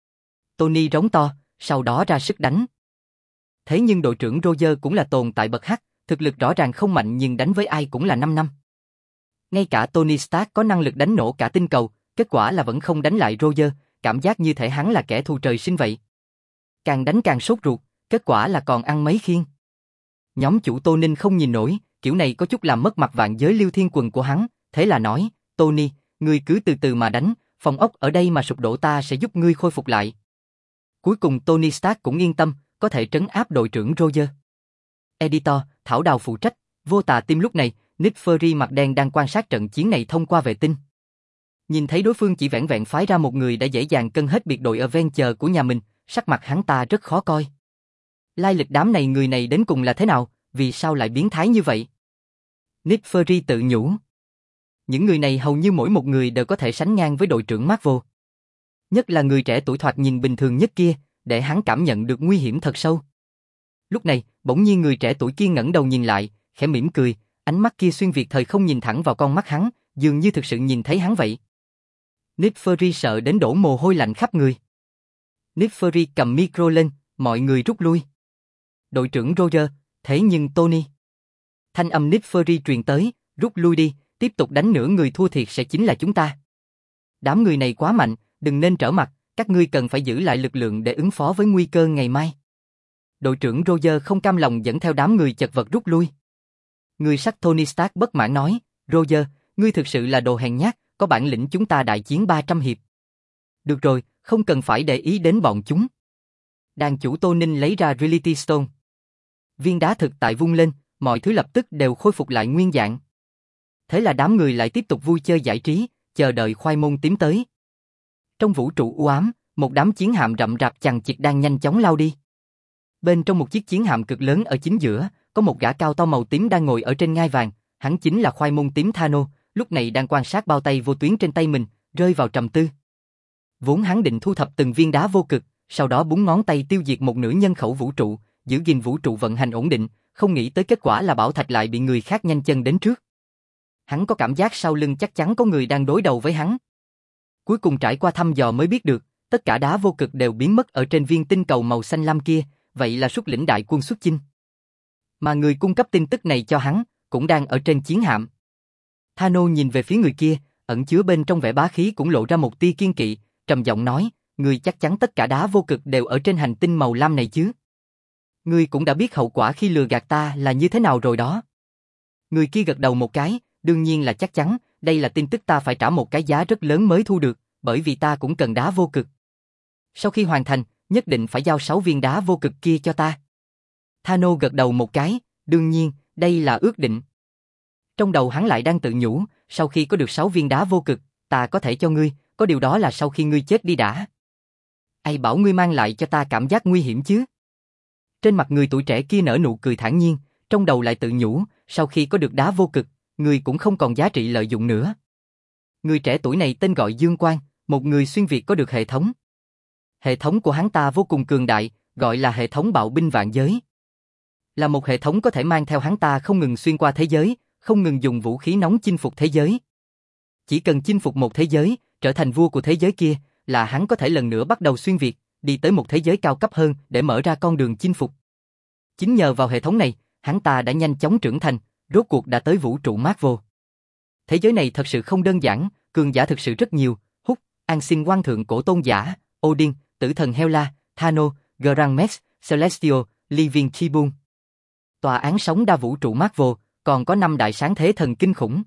Tony rống to, sau đó ra sức đánh. Thế nhưng đội trưởng Roger cũng là tồn tại bậc hắc, thực lực rõ ràng không mạnh nhưng đánh với ai cũng là 5 năm. Ngay cả Tony Stark có năng lực đánh nổ cả tinh cầu, kết quả là vẫn không đánh lại Roger, cảm giác như thể hắn là kẻ thù trời sinh vậy. Càng đánh càng sốt ruột, kết quả là còn ăn mấy khiên. Nhóm chủ Tô Ninh không nhìn nổi, kiểu này có chút làm mất mặt vạn giới Liêu Thiên Quần của hắn, thế là nói, Tony, ngươi cứ từ từ mà đánh, phòng ốc ở đây mà sụp đổ ta sẽ giúp ngươi khôi phục lại. Cuối cùng Tony Stark cũng yên tâm, có thể trấn áp đội trưởng Roger. Editor, Thảo Đào phụ trách, Vô Tà Tim lúc này, Nick Fury mặt đen đang quan sát trận chiến này thông qua vệ tinh. Nhìn thấy đối phương chỉ vẻn vẹn phái ra một người đã dễ dàng cân hết biệt đội Avenger của nhà mình, sắc mặt hắn ta rất khó coi. Lai lịch đám này người này đến cùng là thế nào, vì sao lại biến thái như vậy? Nick Fury tự nhủ. Những người này hầu như mỗi một người đều có thể sánh ngang với đội trưởng Marvel. Nhất là người trẻ tuổi thoạt nhìn bình thường nhất kia, để hắn cảm nhận được nguy hiểm thật sâu. Lúc này, bỗng nhiên người trẻ tuổi kia ngẩng đầu nhìn lại, khẽ mỉm cười, ánh mắt kia xuyên việt thời không nhìn thẳng vào con mắt hắn, dường như thực sự nhìn thấy hắn vậy. Nick Fury sợ đến đổ mồ hôi lạnh khắp người. Nick Fury cầm micro lên, mọi người rút lui. Đội trưởng Roger, thế nhưng Tony. Thanh âm Nick Fury truyền tới, rút lui đi, tiếp tục đánh nữa người thua thiệt sẽ chính là chúng ta. Đám người này quá mạnh, đừng nên trở mặt, các ngươi cần phải giữ lại lực lượng để ứng phó với nguy cơ ngày mai. Đội trưởng Roger không cam lòng dẫn theo đám người chật vật rút lui. Người sắt Tony Stark bất mãn nói, Roger, ngươi thực sự là đồ hèn nhát, có bản lĩnh chúng ta đại chiến 300 hiệp. Được rồi, không cần phải để ý đến bọn chúng. Đàn chủ Tô Ninh lấy ra Reality Stone. Viên đá thực tại vung lên, mọi thứ lập tức đều khôi phục lại nguyên dạng. Thế là đám người lại tiếp tục vui chơi giải trí, chờ đợi khoai môn tím tới. Trong vũ trụ u ám, một đám chiến hạm rậm rạp chằng chịt đang nhanh chóng lao đi. Bên trong một chiếc chiến hạm cực lớn ở chính giữa, có một gã cao to màu tím đang ngồi ở trên ngai vàng, hắn chính là khoai môn tím Thano, lúc này đang quan sát bao tay vô tuyến trên tay mình, rơi vào trầm tư. Vốn hắn định thu thập từng viên đá vô cực, sau đó búng ngón tay tiêu diệt một nửa nhân khẩu vũ trụ, giữ gìn vũ trụ vận hành ổn định, không nghĩ tới kết quả là bảo thạch lại bị người khác nhanh chân đến trước. Hắn có cảm giác sau lưng chắc chắn có người đang đối đầu với hắn. Cuối cùng trải qua thăm dò mới biết được, tất cả đá vô cực đều biến mất ở trên viên tinh cầu màu xanh lam kia, vậy là xuất lĩnh đại quân xuất chinh. Mà người cung cấp tin tức này cho hắn, cũng đang ở trên chiến hạm. Thano nhìn về phía người kia, ẩn chứa bên trong vẻ bá khí cũng lộ ra một tia kiên kỵ, trầm giọng nói, người chắc chắn tất cả đá vô cực đều ở trên hành tinh màu lam này chứ? Ngươi cũng đã biết hậu quả khi lừa gạt ta là như thế nào rồi đó. Người kia gật đầu một cái, đương nhiên là chắc chắn, đây là tin tức ta phải trả một cái giá rất lớn mới thu được, bởi vì ta cũng cần đá vô cực. Sau khi hoàn thành, nhất định phải giao 6 viên đá vô cực kia cho ta. Thano gật đầu một cái, đương nhiên, đây là ước định. Trong đầu hắn lại đang tự nhủ, sau khi có được 6 viên đá vô cực, ta có thể cho ngươi, có điều đó là sau khi ngươi chết đi đã. Ai bảo ngươi mang lại cho ta cảm giác nguy hiểm chứ? Trên mặt người tuổi trẻ kia nở nụ cười thản nhiên, trong đầu lại tự nhủ, sau khi có được đá vô cực, ngươi cũng không còn giá trị lợi dụng nữa. Người trẻ tuổi này tên gọi Dương Quang, một người xuyên Việt có được hệ thống. Hệ thống của hắn ta vô cùng cường đại, gọi là hệ thống bạo binh vạn giới. Là một hệ thống có thể mang theo hắn ta không ngừng xuyên qua thế giới, không ngừng dùng vũ khí nóng chinh phục thế giới. Chỉ cần chinh phục một thế giới, trở thành vua của thế giới kia, là hắn có thể lần nữa bắt đầu xuyên Việt, đi tới một thế giới cao cấp hơn để mở ra con đường chinh phục. Chính nhờ vào hệ thống này, hắn ta đã nhanh chóng trưởng thành, rốt cuộc đã tới vũ trụ Marvel. Thế giới này thật sự không đơn giản, cường giả thực sự rất nhiều, Húc, An Sinh Quang Thượng Cổ Tôn Giả, Odin, Tử Thần Hela, Thano, Granmex, Celestial, Living Tribune. Tòa án sống đa vũ trụ Marvel, còn có 5 đại sáng thế thần kinh khủng.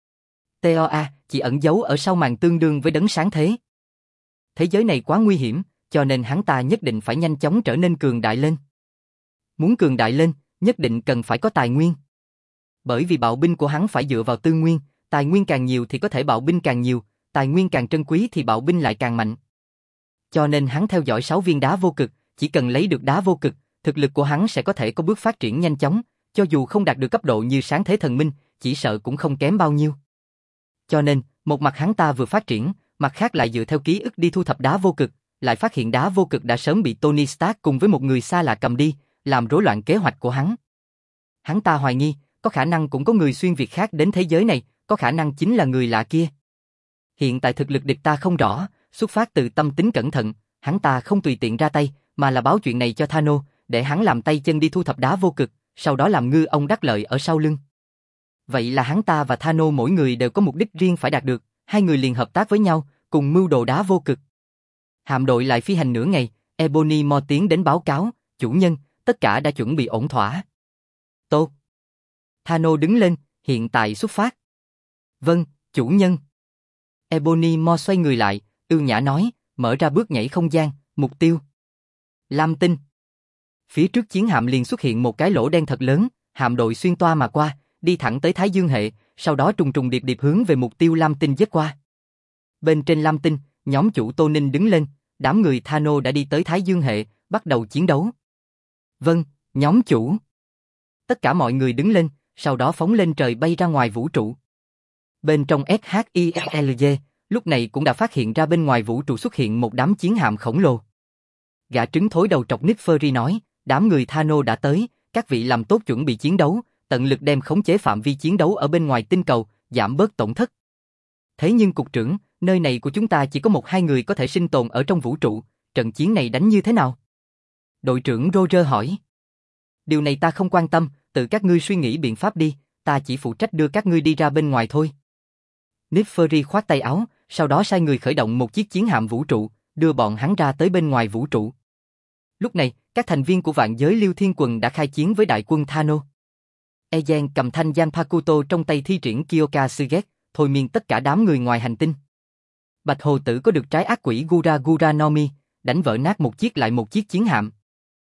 TOA chỉ ẩn giấu ở sau màn tương đương với đấng sáng thế. Thế giới này quá nguy hiểm, cho nên hắn ta nhất định phải nhanh chóng trở nên cường đại lên. Muốn cường đại lên, nhất định cần phải có tài nguyên. Bởi vì bạo binh của hắn phải dựa vào tư nguyên, tài nguyên càng nhiều thì có thể bạo binh càng nhiều, tài nguyên càng trân quý thì bạo binh lại càng mạnh. Cho nên hắn theo dõi 6 viên đá vô cực, chỉ cần lấy được đá vô cực, thực lực của hắn sẽ có thể có bước phát triển nhanh chóng, cho dù không đạt được cấp độ như sáng thế thần minh, chỉ sợ cũng không kém bao nhiêu. Cho nên, một mặt hắn ta vừa phát triển, mặt khác lại dựa theo ký ức đi thu thập đá vô cực, lại phát hiện đá vô cực đã sớm bị Tony Stark cùng với một người xa lạ cầm đi, làm rối loạn kế hoạch của hắn. Hắn ta hoài nghi, có khả năng cũng có người xuyên Việt khác đến thế giới này, có khả năng chính là người lạ kia. Hiện tại thực lực địch ta không rõ, xuất phát từ tâm tính cẩn thận, hắn ta không tùy tiện ra tay, mà là báo chuyện này cho Thano, để hắn làm tay chân đi thu thập đá vô cực, sau đó làm ngư ông đắc lợi ở sau lưng. Vậy là hắn ta và Thano mỗi người đều có mục đích riêng phải đạt được, hai người liền hợp tác với nhau, cùng mưu đồ đá vô cực. Hạm đội lại phi hành nửa ngày, Ebony Mo tiến đến báo cáo, chủ nhân, tất cả đã chuẩn bị ổn thỏa. Tốt. Thano đứng lên, hiện tại xuất phát. Vâng, chủ nhân. Ebony Mo xoay người lại, ưu nhã nói, mở ra bước nhảy không gian, mục tiêu. Lam tinh. Phía trước chiến hạm liền xuất hiện một cái lỗ đen thật lớn, hạm đội xuyên toa mà qua, đi thẳng tới Thái Dương hệ, sau đó trùng trùng điệp điệp hướng về mục tiêu Lam tinh giết qua. Bên trên Lam tinh, nhóm chủ Tô Ninh đứng lên, đám người Thano đã đi tới Thái Dương hệ, bắt đầu chiến đấu. Vâng, nhóm chủ. Tất cả mọi người đứng lên, sau đó phóng lên trời bay ra ngoài vũ trụ. Bên trong SHIELZ, lúc này cũng đã phát hiện ra bên ngoài vũ trụ xuất hiện một đám chiến hạm khổng lồ. Gã trứng thối đầu trọc Nick Fury nói, đám người Thano đã tới, các vị làm tốt chuẩn bị chiến đấu, tận lực đem khống chế phạm vi chiến đấu ở bên ngoài tinh cầu, giảm bớt tổn thất. Thế nhưng cục trưởng, nơi này của chúng ta chỉ có 1-2 người có thể sinh tồn ở trong vũ trụ, trận chiến này đánh như thế nào? Đội trưởng Roger hỏi. Điều này ta không quan tâm, tự các ngươi suy nghĩ biện pháp đi, ta chỉ phụ trách đưa các ngươi đi ra bên ngoài thôi. Nick Fury khoát tay áo, sau đó sai người khởi động một chiếc chiến hạm vũ trụ, đưa bọn hắn ra tới bên ngoài vũ trụ. Lúc này, các thành viên của vạn giới Liêu Thiên Quần đã khai chiến với đại quân Thano. Ezen cầm thanh Zanpakuto trong tay thi triển Kyoka Suget, thôi miên tất cả đám người ngoài hành tinh. Bạch Hồ Tử có được trái ác quỷ Gura Gura no Mi, đánh vỡ nát một chiếc lại một chiếc chiến hạm.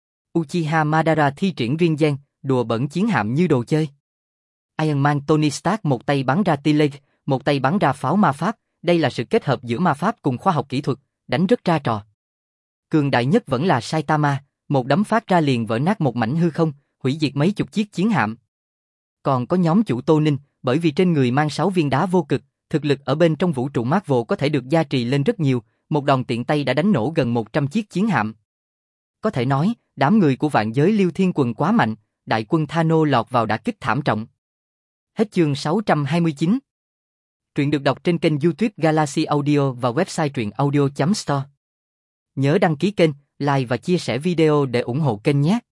Uchiha Madara thi triển riêng gen, đùa bẩn chiến hạm như đồ chơi. Iron Man Tony Stark một tay bắn ra tia laser, một tay bắn ra pháo ma pháp, đây là sự kết hợp giữa ma pháp cùng khoa học kỹ thuật, đánh rất ra trò. Cường đại nhất vẫn là Saitama, một đấm phát ra liền vỡ nát một mảnh hư không, hủy diệt mấy chục chiếc chiến hạm. Còn có nhóm chủ Tô Ninh, bởi vì trên người mang 6 viên đá vô cực, thực lực ở bên trong vũ trụ Marvel có thể được gia trì lên rất nhiều, một đòn tiện tay đã đánh nổ gần 100 chiếc chiến hạm. Có thể nói, đám người của vạn giới Liêu Thiên Quần quá mạnh, đại quân Thanos lọt vào đả kích thảm trọng. Hết chương 629. Truyện được đọc trên kênh YouTube Galaxy Audio và website truyện audio.store. Nhớ đăng ký kênh, like và chia sẻ video để ủng hộ kênh nhé.